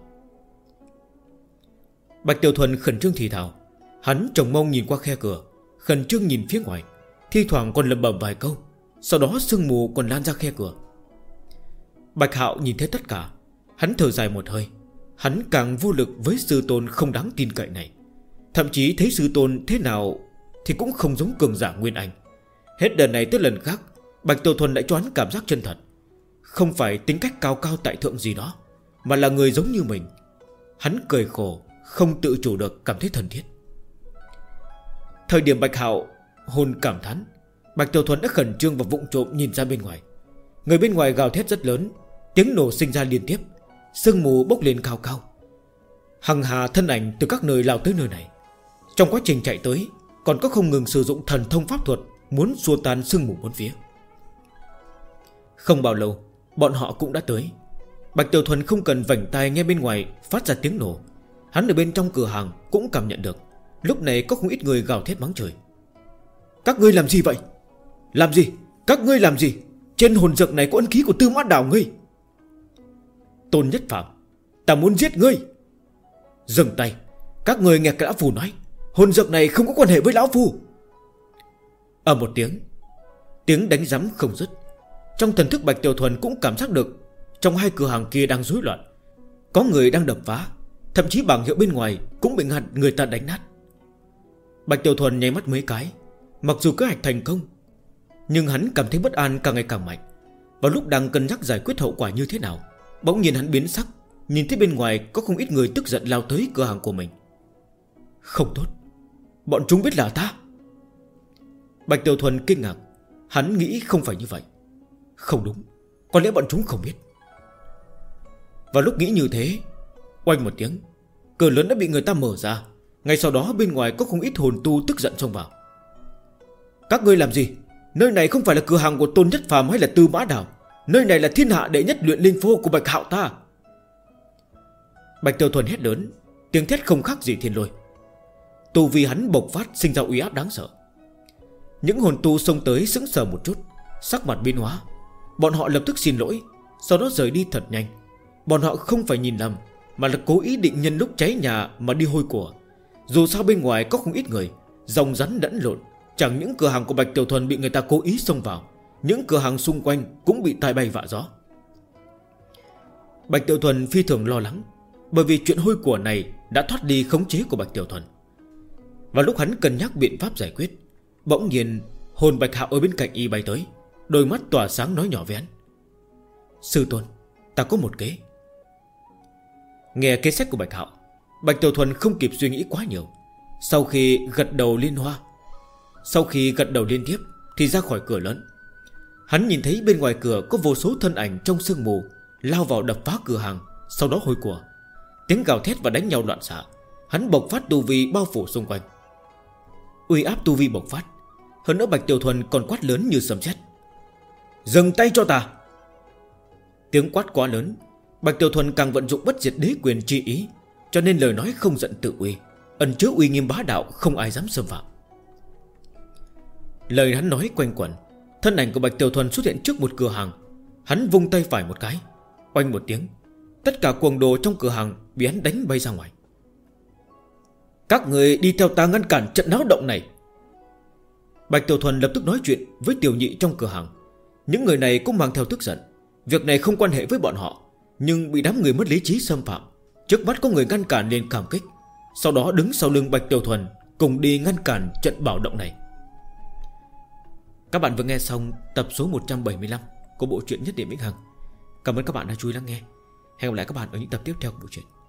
Bạch Tiểu Thuần khẩn trương thì thào. Hắn trông mong nhìn qua khe cửa, khẩn trương nhìn phía ngoài, thi thoảng còn lẩm bẩm vài câu. Sau đó sương mù còn lan ra khe cửa. Bạch Hạo nhìn thấy tất cả, hắn thở dài một hơi. Hắn càng vô lực với sư tôn không đáng tin cậy này. Thậm chí thấy sư tôn thế nào thì cũng không giống cường giả Nguyên Anh. Hết lần này tới lần khác, Bạch Tiểu Thuần lại cho hắn cảm giác chân thật. Không phải tính cách cao cao tại thượng gì đó, mà là người giống như mình. Hắn cười khổ, không tự chủ được cảm thấy thân thiết. Thời điểm Bạch Hạo hồn cảm thán, Bạch Tiểu Thuần đã khẩn trương và vụng trộm nhìn ra bên ngoài. Người bên ngoài gào thét rất lớn, tiếng nổ sinh ra liên tiếp, sương mù bốc lên cao cao. Hằng hà thân ảnh từ các nơi lao tới nơi này. Trong quá trình chạy tới, còn có không ngừng sử dụng thần thông pháp thuật, muốn xua tan sương mù bốn phía. Không bao lâu, bọn họ cũng đã tới. Bạch Tiểu Thuần không cần vảnh tai nghe bên ngoài phát ra tiếng nổ. Hắn ở bên trong cửa hàng cũng cảm nhận được. Lúc này có không ít người gào thét mắng trời. Các ngươi làm gì vậy? Làm gì? Các ngươi làm gì? Trên hồn dược này có ấn ký của Tư Mã Đào ngươi. Tôn Nhất Phàm, ta muốn giết ngươi. Dừng tay. Các người nghe cái lão phù nói, hồn dược này không có quan hệ với lão phù. Ở một tiếng đánh giấm không dứt. Trong thần thức Bạch Tiểu Thuần cũng cảm giác được trong hai cửa hàng kia đang rối loạn. Có người đang đập phá, thậm chí bảng hiệu bên ngoài cũng bị người ta đánh nát. Bạch Tiểu Thuần nháy mắt mấy cái. Mặc dù kế hoạch thành công, nhưng hắn cảm thấy bất an càng ngày càng mạnh. Vào lúc đang cân nhắc giải quyết hậu quả như thế nào, bỗng nhiên hắn biến sắc, nhìn thấy bên ngoài có không ít người tức giận lao tới cửa hàng của mình. Không tốt, bọn chúng biết là ta. Bạch Tiểu Thuần kinh ngạc. Hắn nghĩ không phải như vậy. Không đúng, có lẽ bọn chúng không biết. Vào lúc nghĩ như thế, oanh một tiếng, cửa lớn đã bị người ta mở ra. Ngay sau đó bên ngoài có không ít hồn tu tức giận xông vào. Các ngươi làm gì? Nơi này không phải là cửa hàng của Tôn Nhất Phàm hay là Tư Mã Đào. Nơi này là thiên hạ đệ nhất luyện linh phô của Bạch Hạo ta. Bạch Tiểu Thuần hét lớn, tiếng thét không khác gì thiên lôi. Tu vi hắn bộc phát sinh ra uy áp đáng sợ. Những hồn tu xông tới sững sờ một chút, sắc mặt biến hóa. Bọn họ lập tức xin lỗi, sau đó rời đi thật nhanh. Bọn họ không phải nhìn lầm, mà là cố ý định nhân lúc cháy nhà mà đi hôi của. Dù sao bên ngoài có không ít người, rồng rắn lẫn lộn. Chẳng những cửa hàng của Bạch Tiểu Thuần bị người ta cố ý xông vào, những cửa hàng xung quanh cũng bị tai bay vạ gió. Bạch Tiểu Thuần phi thường lo lắng, bởi vì chuyện hôi của này đã thoát đi khống chế của Bạch Tiểu Thuần. Và lúc hắn cân nhắc biện pháp giải quyết, bỗng nhiên hồn Bạch Hạo ở bên cạnh y bay tới, đôi mắt tỏa sáng nói nhỏ với hắn. Sư tôn, ta có một kế. Nghe kế sách của Bạch Hạo, Bạch Tiểu Thuần không kịp suy nghĩ quá nhiều. Sau khi gật đầu liên tiếp thì ra khỏi cửa lớn. Hắn nhìn thấy bên ngoài cửa có vô số thân ảnh trong sương mù lao vào đập phá cửa hàng, sau đó hôi của. Tiếng gào thét và đánh nhau loạn xạ. Hắn bộc phát tu vi bao phủ xung quanh. Uy áp tu vi bộc phát. Hơn nữa Bạch Tiểu Thuần còn quát lớn như sấm sét: dừng tay cho ta. Tiếng quát quá lớn, Bạch Tiểu Thuần càng vận dụng bất diệt đế quyền chi ý, cho nên lời nói không giận tự uy, ẩn chứa uy nghiêm bá đạo, không ai dám xâm phạm. Lời hắn nói quanh quẩn, thân ảnh của Bạch Tiểu Thuần xuất hiện trước một cửa hàng. Hắn vung tay phải một cái, oanh một tiếng, tất cả cuồng đồ trong cửa hàng bị hắn đánh bay ra ngoài. Các người đi theo ta ngăn cản trận náo động này. Bạch Tiểu Thuần lập tức nói chuyện với tiểu nhị trong cửa hàng. Những người này cũng mang theo tức giận. Việc này không quan hệ với bọn họ, nhưng bị đám người mất lý trí xâm phạm. Trước mắt có người ngăn cản liền cảm kích, sau đó đứng sau lưng Bạch Tiểu Thuần cùng đi ngăn cản trận bạo động này. Các bạn vừa nghe xong tập số 175 của bộ truyện Nhất Điểm Vĩnh Hằng. Cảm ơn các bạn đã chú ý lắng nghe. Hẹn gặp lại các bạn ở những tập tiếp theo của bộ truyện.